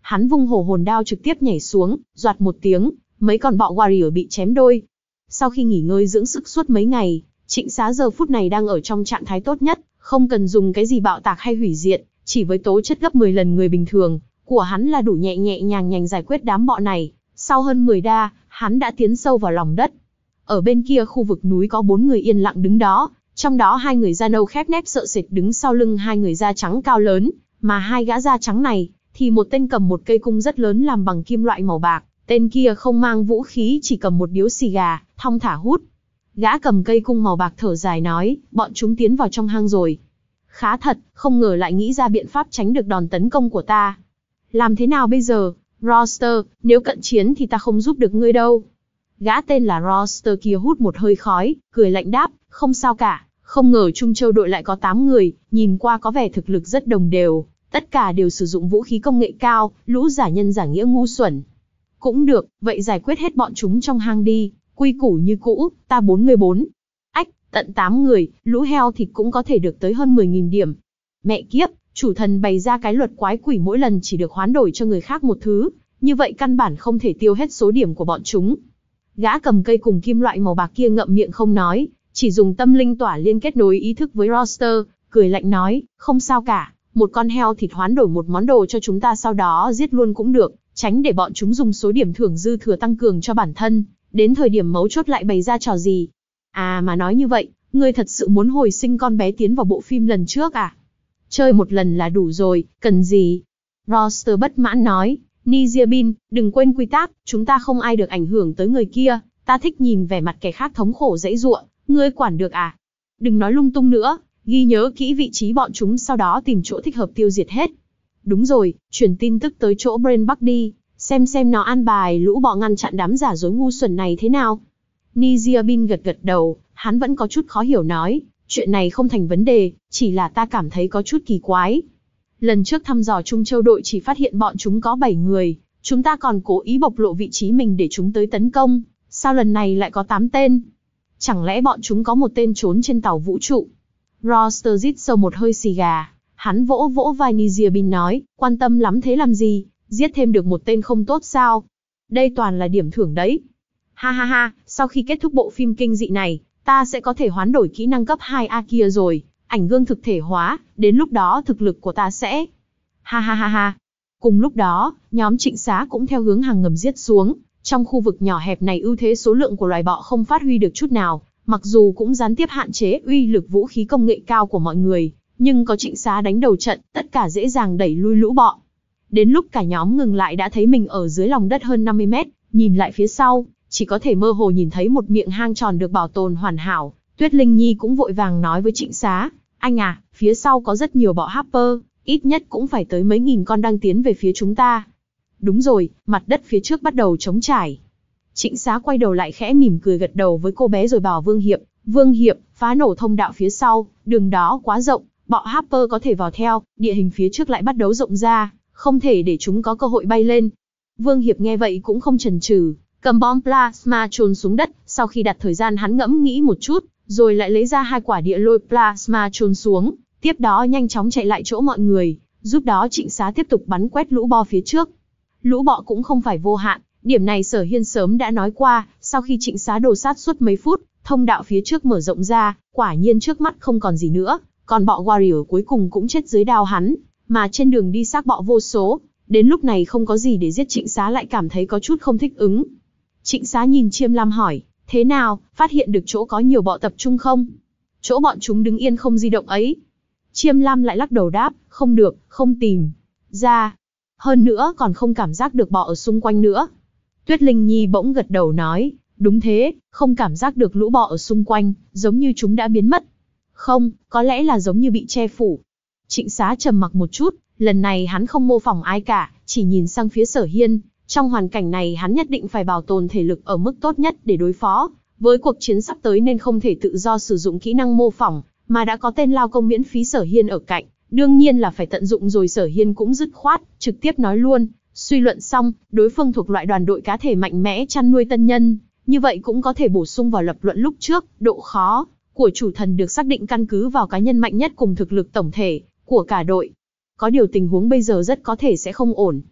Hắn vung hổ hồn đao trực tiếp nhảy xuống, doạt một tiếng, mấy con bọ warrior bị chém đôi. Sau khi nghỉ ngơi dưỡng sức suốt mấy ngày, Trịnh Xá giờ phút này đang ở trong trạng thái tốt nhất, không cần dùng cái gì bạo tạc hay hủy diệt, chỉ với tố chất gấp mười lần người bình thường của hắn là đủ nhẹ nhẹ nhàng nhàng giải quyết đám bọ này. Sau hơn mười đa, hắn đã tiến sâu vào lòng đất. Ở bên kia khu vực núi có bốn người yên lặng đứng đó, trong đó hai người da nâu khép nép sợ sệt đứng sau lưng hai người da trắng cao lớn, mà hai gã da trắng này thì một tên cầm một cây cung rất lớn làm bằng kim loại màu bạc, tên kia không mang vũ khí, chỉ cầm một điếu xì gà, thong thả hút. Gã cầm cây cung màu bạc thở dài nói, bọn chúng tiến vào trong hang rồi. Khá thật, không ngờ lại nghĩ ra biện pháp tránh được đòn tấn công của ta. Làm thế nào bây giờ, Roster, nếu cận chiến thì ta không giúp được ngươi đâu. Gã tên là Roster kia hút một hơi khói, cười lạnh đáp, không sao cả. Không ngờ Trung Châu đội lại có tám người, nhìn qua có vẻ thực lực rất đồng đều. Tất cả đều sử dụng vũ khí công nghệ cao, lũ giả nhân giả nghĩa ngu xuẩn. Cũng được, vậy giải quyết hết bọn chúng trong hang đi, quy củ như cũ, ta bốn người bốn. Ách, tận tám người, lũ heo thịt cũng có thể được tới hơn mười nghìn điểm. Mẹ kiếp, chủ thần bày ra cái luật quái quỷ mỗi lần chỉ được hoán đổi cho người khác một thứ, như vậy căn bản không thể tiêu hết số điểm của bọn chúng. Gã cầm cây cùng kim loại màu bạc kia ngậm miệng không nói, chỉ dùng tâm linh tỏa liên kết nối ý thức với Roster, cười lạnh nói, không sao cả, một con heo thịt hoán đổi một món đồ cho chúng ta sau đó giết luôn cũng được, tránh để bọn chúng dùng số điểm thưởng dư thừa tăng cường cho bản thân, đến thời điểm mấu chốt lại bày ra trò gì. À mà nói như vậy, ngươi thật sự muốn hồi sinh con bé tiến vào bộ phim lần trước à? Chơi một lần là đủ rồi, cần gì? Roster bất mãn nói, Niziabin, đừng quên quy tắc, chúng ta không ai được ảnh hưởng tới người kia, ta thích nhìn vẻ mặt kẻ khác thống khổ dãy giụa, ngươi quản được à? Đừng nói lung tung nữa, ghi nhớ kỹ vị trí bọn chúng sau đó tìm chỗ thích hợp tiêu diệt hết. Đúng rồi, truyền tin tức tới chỗ Brain Bắc đi, xem xem nó an bài lũ bọ ngăn chặn đám giả dối ngu xuẩn này thế nào. Niziabin gật gật đầu, hắn vẫn có chút khó hiểu nói, chuyện này không thành vấn đề, chỉ là ta cảm thấy có chút kỳ quái. Lần trước thăm dò Trung Châu đội chỉ phát hiện bọn chúng có bảy người, chúng ta còn cố ý bộc lộ vị trí mình để chúng tới tấn công, sao lần này lại có tám tên? Chẳng lẽ bọn chúng có một tên trốn trên tàu vũ trụ? Roster rít sâu một hơi xì gà, hắn vỗ vỗ vai Niziabin nói, quan tâm lắm thế làm gì, giết thêm được một tên không tốt sao? Đây toàn là điểm thưởng đấy. Ha ha ha, sau khi kết thúc bộ phim kinh dị này, ta sẽ có thể hoán đổi kỹ năng cấp hai A kia rồi, ảnh gương thực thể hóa, đến lúc đó thực lực của ta sẽ... Ha ha ha ha. Cùng lúc đó, nhóm Trịnh Xá cũng theo hướng hang ngầm giết xuống, trong khu vực nhỏ hẹp này ưu thế số lượng của loài bọ không phát huy được chút nào, mặc dù cũng gián tiếp hạn chế uy lực vũ khí công nghệ cao của mọi người, nhưng có Trịnh Xá đánh đầu trận, tất cả dễ dàng đẩy lui lũ bọ. Đến lúc cả nhóm ngừng lại đã thấy mình ở dưới lòng đất hơn năm mươi mét, nhìn lại phía sau, chỉ có thể mơ hồ nhìn thấy một miệng hang tròn được bảo tồn hoàn hảo. Tuyết Linh Nhi cũng vội vàng nói với Trịnh Xá, anh à, phía sau có rất nhiều bọ Harper, ít nhất cũng phải tới mấy nghìn con đang tiến về phía chúng ta. Đúng rồi, mặt đất phía trước bắt đầu trống trải. Trịnh Xá quay đầu lại khẽ mỉm cười gật đầu với cô bé rồi bảo Vương Hiệp, Vương Hiệp, phá nổ thông đạo phía sau, đường đó quá rộng, bọ Harper có thể vào theo, địa hình phía trước lại bắt đầu rộng ra, không thể để chúng có cơ hội bay lên. Vương Hiệp nghe vậy cũng không chần chừ, cầm bom plasma chôn xuống đất, sau khi đặt thời gian hắn ngẫm nghĩ một chút, rồi lại lấy ra hai quả địa lôi plasma chôn xuống, tiếp đó nhanh chóng chạy lại chỗ mọi người, giúp đó Trịnh Xá tiếp tục bắn quét lũ bọ phía trước. Lũ bọ cũng không phải vô hạn, điểm này Sở Hiên sớm đã nói qua, sau khi Trịnh Xá đồ sát suốt mấy phút, thông đạo phía trước mở rộng ra, quả nhiên trước mắt không còn gì nữa, còn bọ warrior cuối cùng cũng chết dưới đao hắn, mà trên đường đi xác bọ vô số, đến lúc này không có gì để giết Trịnh Xá lại cảm thấy có chút không thích ứng. Trịnh Xá nhìn Chiêm Lam hỏi, thế nào, phát hiện được chỗ có nhiều bọ tập trung không? Chỗ bọn chúng đứng yên không di động ấy. Chiêm Lam lại lắc đầu đáp, không được, không tìm ra. Hơn nữa còn không cảm giác được bọ ở xung quanh nữa. Tuyết Linh Nhi bỗng gật đầu nói, đúng thế, không cảm giác được lũ bọ ở xung quanh, giống như chúng đã biến mất. Không, có lẽ là giống như bị che phủ. Trịnh Xá trầm mặc một chút, lần này hắn không mô phỏng ai cả, chỉ nhìn sang phía Sở Hiên. Trong hoàn cảnh này hắn nhất định phải bảo tồn thể lực ở mức tốt nhất để đối phó với cuộc chiến sắp tới nên không thể tự do sử dụng kỹ năng mô phỏng, mà đã có tên lao công miễn phí Sở Hiên ở cạnh, đương nhiên là phải tận dụng rồi. Sở Hiên cũng dứt khoát, trực tiếp nói luôn, suy luận xong, đối phương thuộc loại đoàn đội cá thể mạnh mẽ chăn nuôi tân nhân, như vậy cũng có thể bổ sung vào lập luận lúc trước, độ khó của chủ thần được xác định căn cứ vào cá nhân mạnh nhất cùng thực lực tổng thể của cả đội. Có điều tình huống bây giờ rất có thể sẽ không ổn.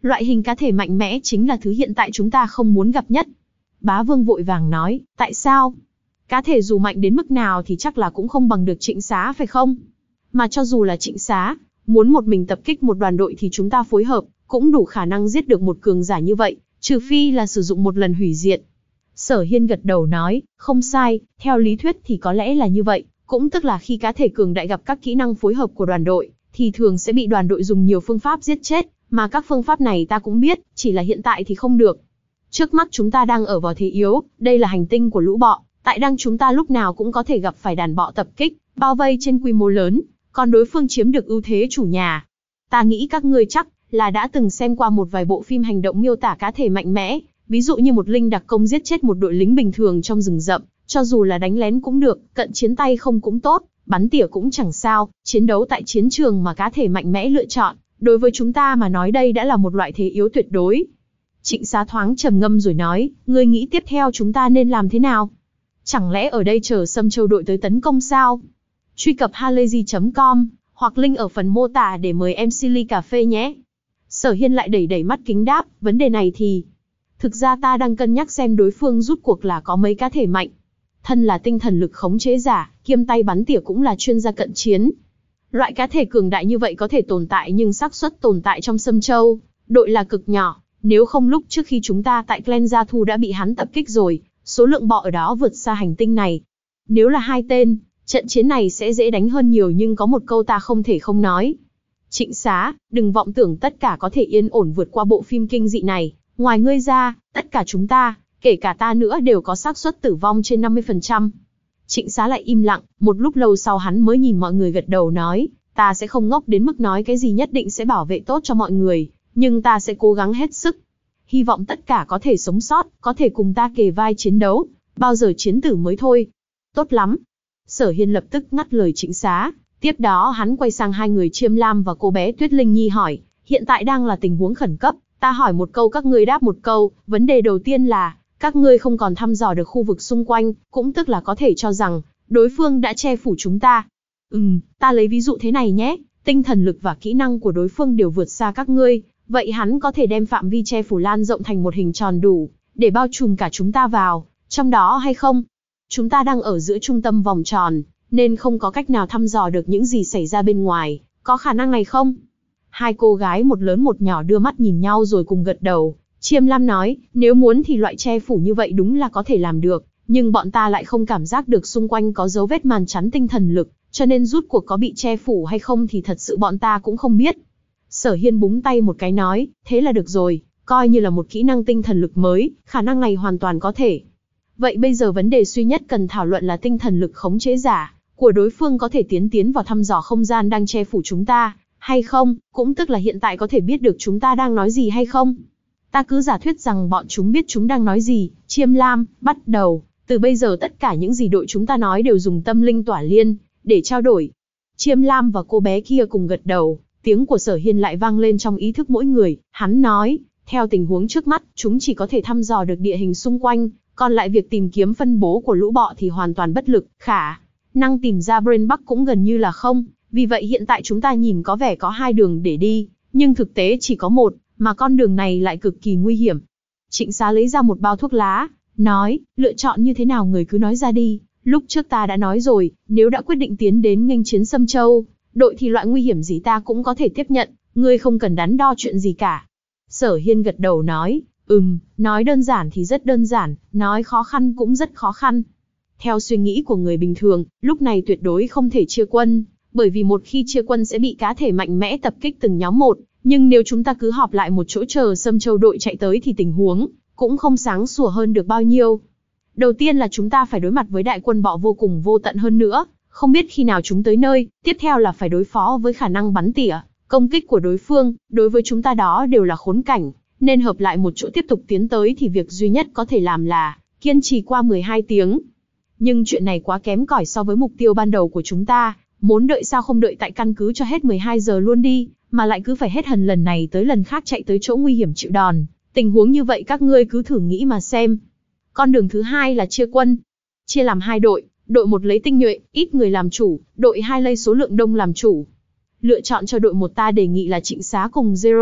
Loại hình cá thể mạnh mẽ chính là thứ hiện tại chúng ta không muốn gặp nhất. Bá Vương vội vàng nói, tại sao? Cá thể dù mạnh đến mức nào thì chắc là cũng không bằng được Trịnh Xá phải không? Mà cho dù là Trịnh Xá, muốn một mình tập kích một đoàn đội thì chúng ta phối hợp, cũng đủ khả năng giết được một cường giả như vậy, trừ phi là sử dụng một lần hủy diệt. Sở Hiên gật đầu nói, không sai, theo lý thuyết thì có lẽ là như vậy, cũng tức là khi cá thể cường đại gặp các kỹ năng phối hợp của đoàn đội, thì thường sẽ bị đoàn đội dùng nhiều phương pháp giết chết, mà các phương pháp này ta cũng biết, chỉ là hiện tại thì không được. Trước mắt chúng ta đang ở vào thế yếu, đây là hành tinh của lũ bọ, tại đang chúng ta lúc nào cũng có thể gặp phải đàn bọ tập kích, bao vây trên quy mô lớn, còn đối phương chiếm được ưu thế chủ nhà. Ta nghĩ các ngươi chắc là đã từng xem qua một vài bộ phim hành động miêu tả cá thể mạnh mẽ, ví dụ như một linh đặc công giết chết một đội lính bình thường trong rừng rậm, cho dù là đánh lén cũng được, cận chiến tay không cũng tốt, bắn tỉa cũng chẳng sao, chiến đấu tại chiến trường mà cá thể mạnh mẽ lựa chọn, đối với chúng ta mà nói đây đã là một loại thế yếu tuyệt đối. Trịnh Xá thoáng trầm ngâm rồi nói, ngươi nghĩ tiếp theo chúng ta nên làm thế nào? Chẳng lẽ ở đây chờ Sâm Châu đội tới tấn công sao? Truy cập halayzi chấm com, hoặc link ở phần mô tả để mời em xê ly cà phê nhé. Sở Hiên lại đẩy đẩy mắt kính đáp, vấn đề này thì... Thực ra ta đang cân nhắc xem đối phương rút cuộc là có mấy cá thể mạnh. Thân là tinh thần lực khống chế giả, kiêm tay bắn tỉa cũng là chuyên gia cận chiến. Loại cá thể cường đại như vậy có thể tồn tại nhưng xác suất tồn tại trong Sâm Châu đội là cực nhỏ, nếu không lúc trước khi chúng ta tại Clan Gia Thu đã bị hắn tập kích rồi, số lượng bọ ở đó vượt xa hành tinh này. Nếu là hai tên, trận chiến này sẽ dễ đánh hơn nhiều, nhưng có một câu ta không thể không nói. Trịnh Xá, đừng vọng tưởng tất cả có thể yên ổn vượt qua bộ phim kinh dị này, ngoài ngươi ra, tất cả chúng ta, kể cả ta nữa đều có xác suất tử vong trên năm mươi phần trăm. Trịnh Xá lại im lặng, một lúc lâu sau hắn mới nhìn mọi người gật đầu nói, ta sẽ không ngốc đến mức nói cái gì nhất định sẽ bảo vệ tốt cho mọi người, nhưng ta sẽ cố gắng hết sức. Hy vọng tất cả có thể sống sót, có thể cùng ta kề vai chiến đấu, bao giờ chiến tử mới thôi. Tốt lắm. Sở Hiên lập tức ngắt lời Trịnh Xá, tiếp đó hắn quay sang hai người Chiêm Lam và cô bé Tuyết Linh Nhi hỏi, hiện tại đang là tình huống khẩn cấp, ta hỏi một câu các ngươi đáp một câu, vấn đề đầu tiên là, các ngươi không còn thăm dò được khu vực xung quanh, cũng tức là có thể cho rằng, đối phương đã che phủ chúng ta. Ừm, ta lấy ví dụ thế này nhé, tinh thần lực và kỹ năng của đối phương đều vượt xa các ngươi, vậy hắn có thể đem phạm vi che phủ lan rộng thành một hình tròn đủ, để bao trùm cả chúng ta vào, trong đó hay không? Chúng ta đang ở giữa trung tâm vòng tròn, nên không có cách nào thăm dò được những gì xảy ra bên ngoài, có khả năng này không? Hai cô gái một lớn một nhỏ đưa mắt nhìn nhau rồi cùng gật đầu. Chiêm Lam nói, nếu muốn thì loại che phủ như vậy đúng là có thể làm được, nhưng bọn ta lại không cảm giác được xung quanh có dấu vết màn chắn tinh thần lực, cho nên rút cuộc có bị che phủ hay không thì thật sự bọn ta cũng không biết. Sở Hiên búng tay một cái nói, thế là được rồi, coi như là một kỹ năng tinh thần lực mới, khả năng này hoàn toàn có thể. Vậy bây giờ vấn đề duy nhất cần thảo luận là tinh thần lực khống chế giả của đối phương có thể tiến tiến vào thăm dò không gian đang che phủ chúng ta, hay không, cũng tức là hiện tại có thể biết được chúng ta đang nói gì hay không. Ta cứ giả thuyết rằng bọn chúng biết chúng đang nói gì. Chiêm Lam, bắt đầu, từ bây giờ tất cả những gì đội chúng ta nói đều dùng tâm linh tỏa liên, để trao đổi. Chiêm Lam và cô bé kia cùng gật đầu, tiếng của Sở Hiên lại vang lên trong ý thức mỗi người, hắn nói, theo tình huống trước mắt, chúng chỉ có thể thăm dò được địa hình xung quanh, còn lại việc tìm kiếm phân bố của lũ bọ thì hoàn toàn bất lực, khả năng tìm ra Brain Bug cũng gần như là không, vì vậy hiện tại chúng ta nhìn có vẻ có hai đường để đi, nhưng thực tế chỉ có một, mà con đường này lại cực kỳ nguy hiểm. Trịnh Xá lấy ra một bao thuốc lá, nói, lựa chọn như thế nào người cứ nói ra đi, lúc trước ta đã nói rồi, nếu đã quyết định tiến đến nghênh chiến Sâm Châu đội thì loại nguy hiểm gì ta cũng có thể tiếp nhận, ngươi không cần đắn đo chuyện gì cả. Sở Hiên gật đầu nói, ừm, nói đơn giản thì rất đơn giản, nói khó khăn cũng rất khó khăn. Theo suy nghĩ của người bình thường, lúc này tuyệt đối không thể chia quân, bởi vì một khi chia quân sẽ bị cá thể mạnh mẽ tập kích từng nhóm một, nhưng nếu chúng ta cứ họp lại một chỗ chờ Sâm Châu đội chạy tới thì tình huống cũng không sáng sủa hơn được bao nhiêu. Đầu tiên là chúng ta phải đối mặt với đại quân bọ vô cùng vô tận hơn nữa, không biết khi nào chúng tới nơi, tiếp theo là phải đối phó với khả năng bắn tỉa, công kích của đối phương, đối với chúng ta đó đều là khốn cảnh, nên hợp lại một chỗ tiếp tục tiến tới thì việc duy nhất có thể làm là kiên trì qua mười hai tiếng. Nhưng chuyện này quá kém cỏi so với mục tiêu ban đầu của chúng ta, muốn đợi sao không đợi tại căn cứ cho hết mười hai giờ luôn đi, mà lại cứ phải hết hần lần này tới lần khác chạy tới chỗ nguy hiểm chịu đòn. Tình huống như vậy các ngươi cứ thử nghĩ mà xem. Con đường thứ hai là chia quân. Chia làm hai đội, đội một lấy tinh nhuệ, ít người làm chủ, đội hai lấy số lượng đông làm chủ. Lựa chọn cho đội một ta đề nghị là Trịnh Xá cùng Zero,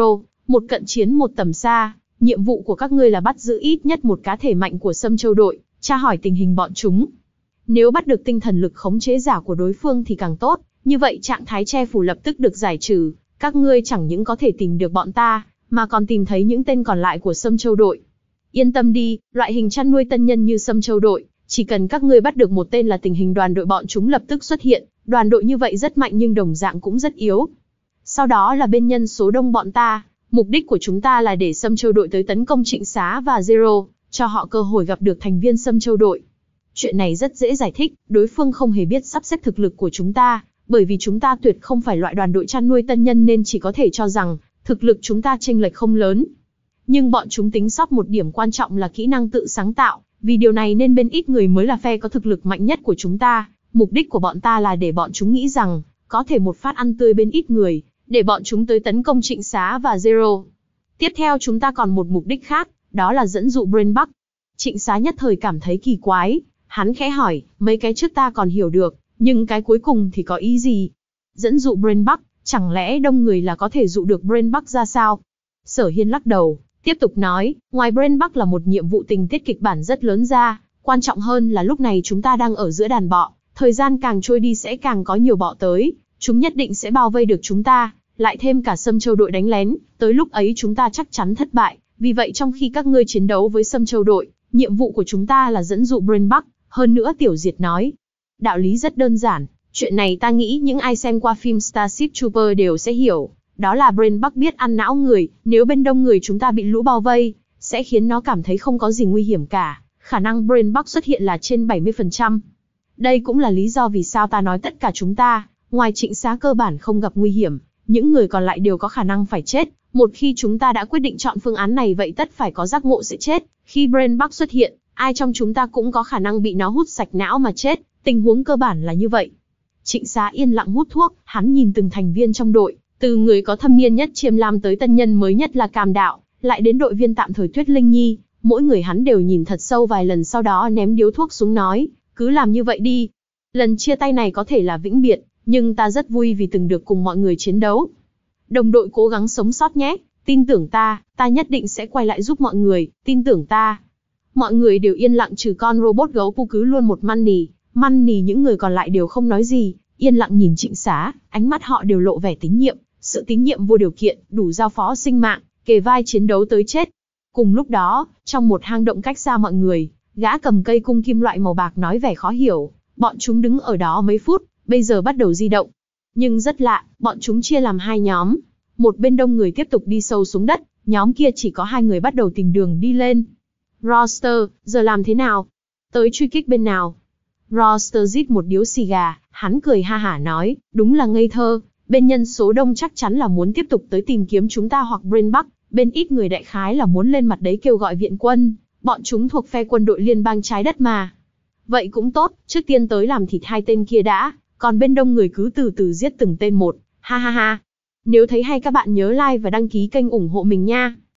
Một cận chiến một tầm xa, nhiệm vụ của các ngươi là bắt giữ ít nhất một cá thể mạnh của Sâm Châu đội, tra hỏi tình hình bọn chúng. Nếu bắt được tinh thần lực khống chế giả của đối phương thì càng tốt, như vậy trạng thái che phủ lập tức được giải trừ, các ngươi chẳng những có thể tìm được bọn ta, mà còn tìm thấy những tên còn lại của Sâm Châu đội. Yên tâm đi, loại hình chăn nuôi tân nhân như Sâm Châu đội, chỉ cần các ngươi bắt được một tên là tình hình đoàn đội bọn chúng lập tức xuất hiện, đoàn đội như vậy rất mạnh nhưng đồng dạng cũng rất yếu. Sau đó là bên nhân số đông bọn ta, mục đích của chúng ta là để Sâm Châu đội tới tấn công Trịnh Xá và Zero, cho họ cơ hội gặp được thành viên Sâm Châu đội. Chuyện này rất dễ giải thích, đối phương không hề biết sắp xếp thực lực của chúng ta, bởi vì chúng ta tuyệt không phải loại đoàn đội chăn nuôi tân nhân nên chỉ có thể cho rằng thực lực chúng ta chênh lệch không lớn. Nhưng bọn chúng tính sót một điểm quan trọng là kỹ năng tự sáng tạo, vì điều này nên bên ít người mới là phe có thực lực mạnh nhất của chúng ta. Mục đích của bọn ta là để bọn chúng nghĩ rằng có thể một phát ăn tươi bên ít người, để bọn chúng tới tấn công Trịnh Xá và Zero. Tiếp theo chúng ta còn một mục đích khác, đó là dẫn dụ Brain Buck. Trịnh Xá nhất thời cảm thấy kỳ quái, hắn khẽ hỏi, mấy cái trước ta còn hiểu được, nhưng cái cuối cùng thì có ý gì? Dẫn dụ Brain Buck, chẳng lẽ đông người là có thể dụ được Brain Buck ra sao? Sở Hiên lắc đầu, tiếp tục nói, ngoài Brain Buck là một nhiệm vụ tình tiết kịch bản rất lớn ra, quan trọng hơn là lúc này chúng ta đang ở giữa đàn bọ, thời gian càng trôi đi sẽ càng có nhiều bọ tới, chúng nhất định sẽ bao vây được chúng ta, lại thêm cả Sâm Châu đội đánh lén, tới lúc ấy chúng ta chắc chắn thất bại, vì vậy trong khi các ngươi chiến đấu với Sâm Châu đội, nhiệm vụ của chúng ta là dẫn dụ Brain Buck. Hơn nữa Tiểu Diệt nói, đạo lý rất đơn giản, chuyện này ta nghĩ những ai xem qua phim Starship Trooper đều sẽ hiểu, đó là Brain Buck biết ăn não người, nếu bên đông người chúng ta bị lũ bao vây, sẽ khiến nó cảm thấy không có gì nguy hiểm cả, khả năng Brain Buck xuất hiện là trên bảy mươi phần trăm. Đây cũng là lý do vì sao ta nói tất cả chúng ta, ngoài Trịnh Xá cơ bản không gặp nguy hiểm, những người còn lại đều có khả năng phải chết, một khi chúng ta đã quyết định chọn phương án này vậy tất phải có giác ngộ sẽ chết, khi Brain Buck xuất hiện, ai trong chúng ta cũng có khả năng bị nó hút sạch não mà chết, tình huống cơ bản là như vậy. Trịnh Xá yên lặng hút thuốc, hắn nhìn từng thành viên trong đội, từ người có thâm niên nhất Chiêm Lam tới tân nhân mới nhất là Cam Đạo, lại đến đội viên tạm thời Tuyết Linh Nhi, mỗi người hắn đều nhìn thật sâu vài lần sau đó ném điếu thuốc xuống nói, cứ làm như vậy đi. Lần chia tay này có thể là vĩnh biệt, nhưng ta rất vui vì từng được cùng mọi người chiến đấu. Đồng đội cố gắng sống sót nhé, tin tưởng ta, ta nhất định sẽ quay lại giúp mọi người, tin tưởng ta. Mọi người đều yên lặng trừ con robot gấu pu cứ luôn một Money, Money những người còn lại đều không nói gì, yên lặng nhìn Trịnh Xá, ánh mắt họ đều lộ vẻ tín nhiệm, sự tín nhiệm vô điều kiện, đủ giao phó sinh mạng, kề vai chiến đấu tới chết. Cùng lúc đó, trong một hang động cách xa mọi người, gã cầm cây cung kim loại màu bạc nói vẻ khó hiểu, bọn chúng đứng ở đó mấy phút, bây giờ bắt đầu di động. Nhưng rất lạ, bọn chúng chia làm hai nhóm, một bên đông người tiếp tục đi sâu xuống đất, nhóm kia chỉ có hai người bắt đầu tìm đường đi lên. Roster, giờ làm thế nào? Tới truy kích bên nào? Roster rít một điếu xì gà, hắn cười ha hả nói, đúng là ngây thơ, bên nhân số đông chắc chắn là muốn tiếp tục tới tìm kiếm chúng ta hoặc Brain Buck, bên ít người đại khái là muốn lên mặt đấy kêu gọi viện quân, bọn chúng thuộc phe quân đội liên bang trái đất mà. Vậy cũng tốt, trước tiên tới làm thịt hai tên kia đã, còn bên đông người cứ từ từ giết từng tên một, ha ha ha. Nếu thấy hay các bạn nhớ like và đăng ký kênh ủng hộ mình nha.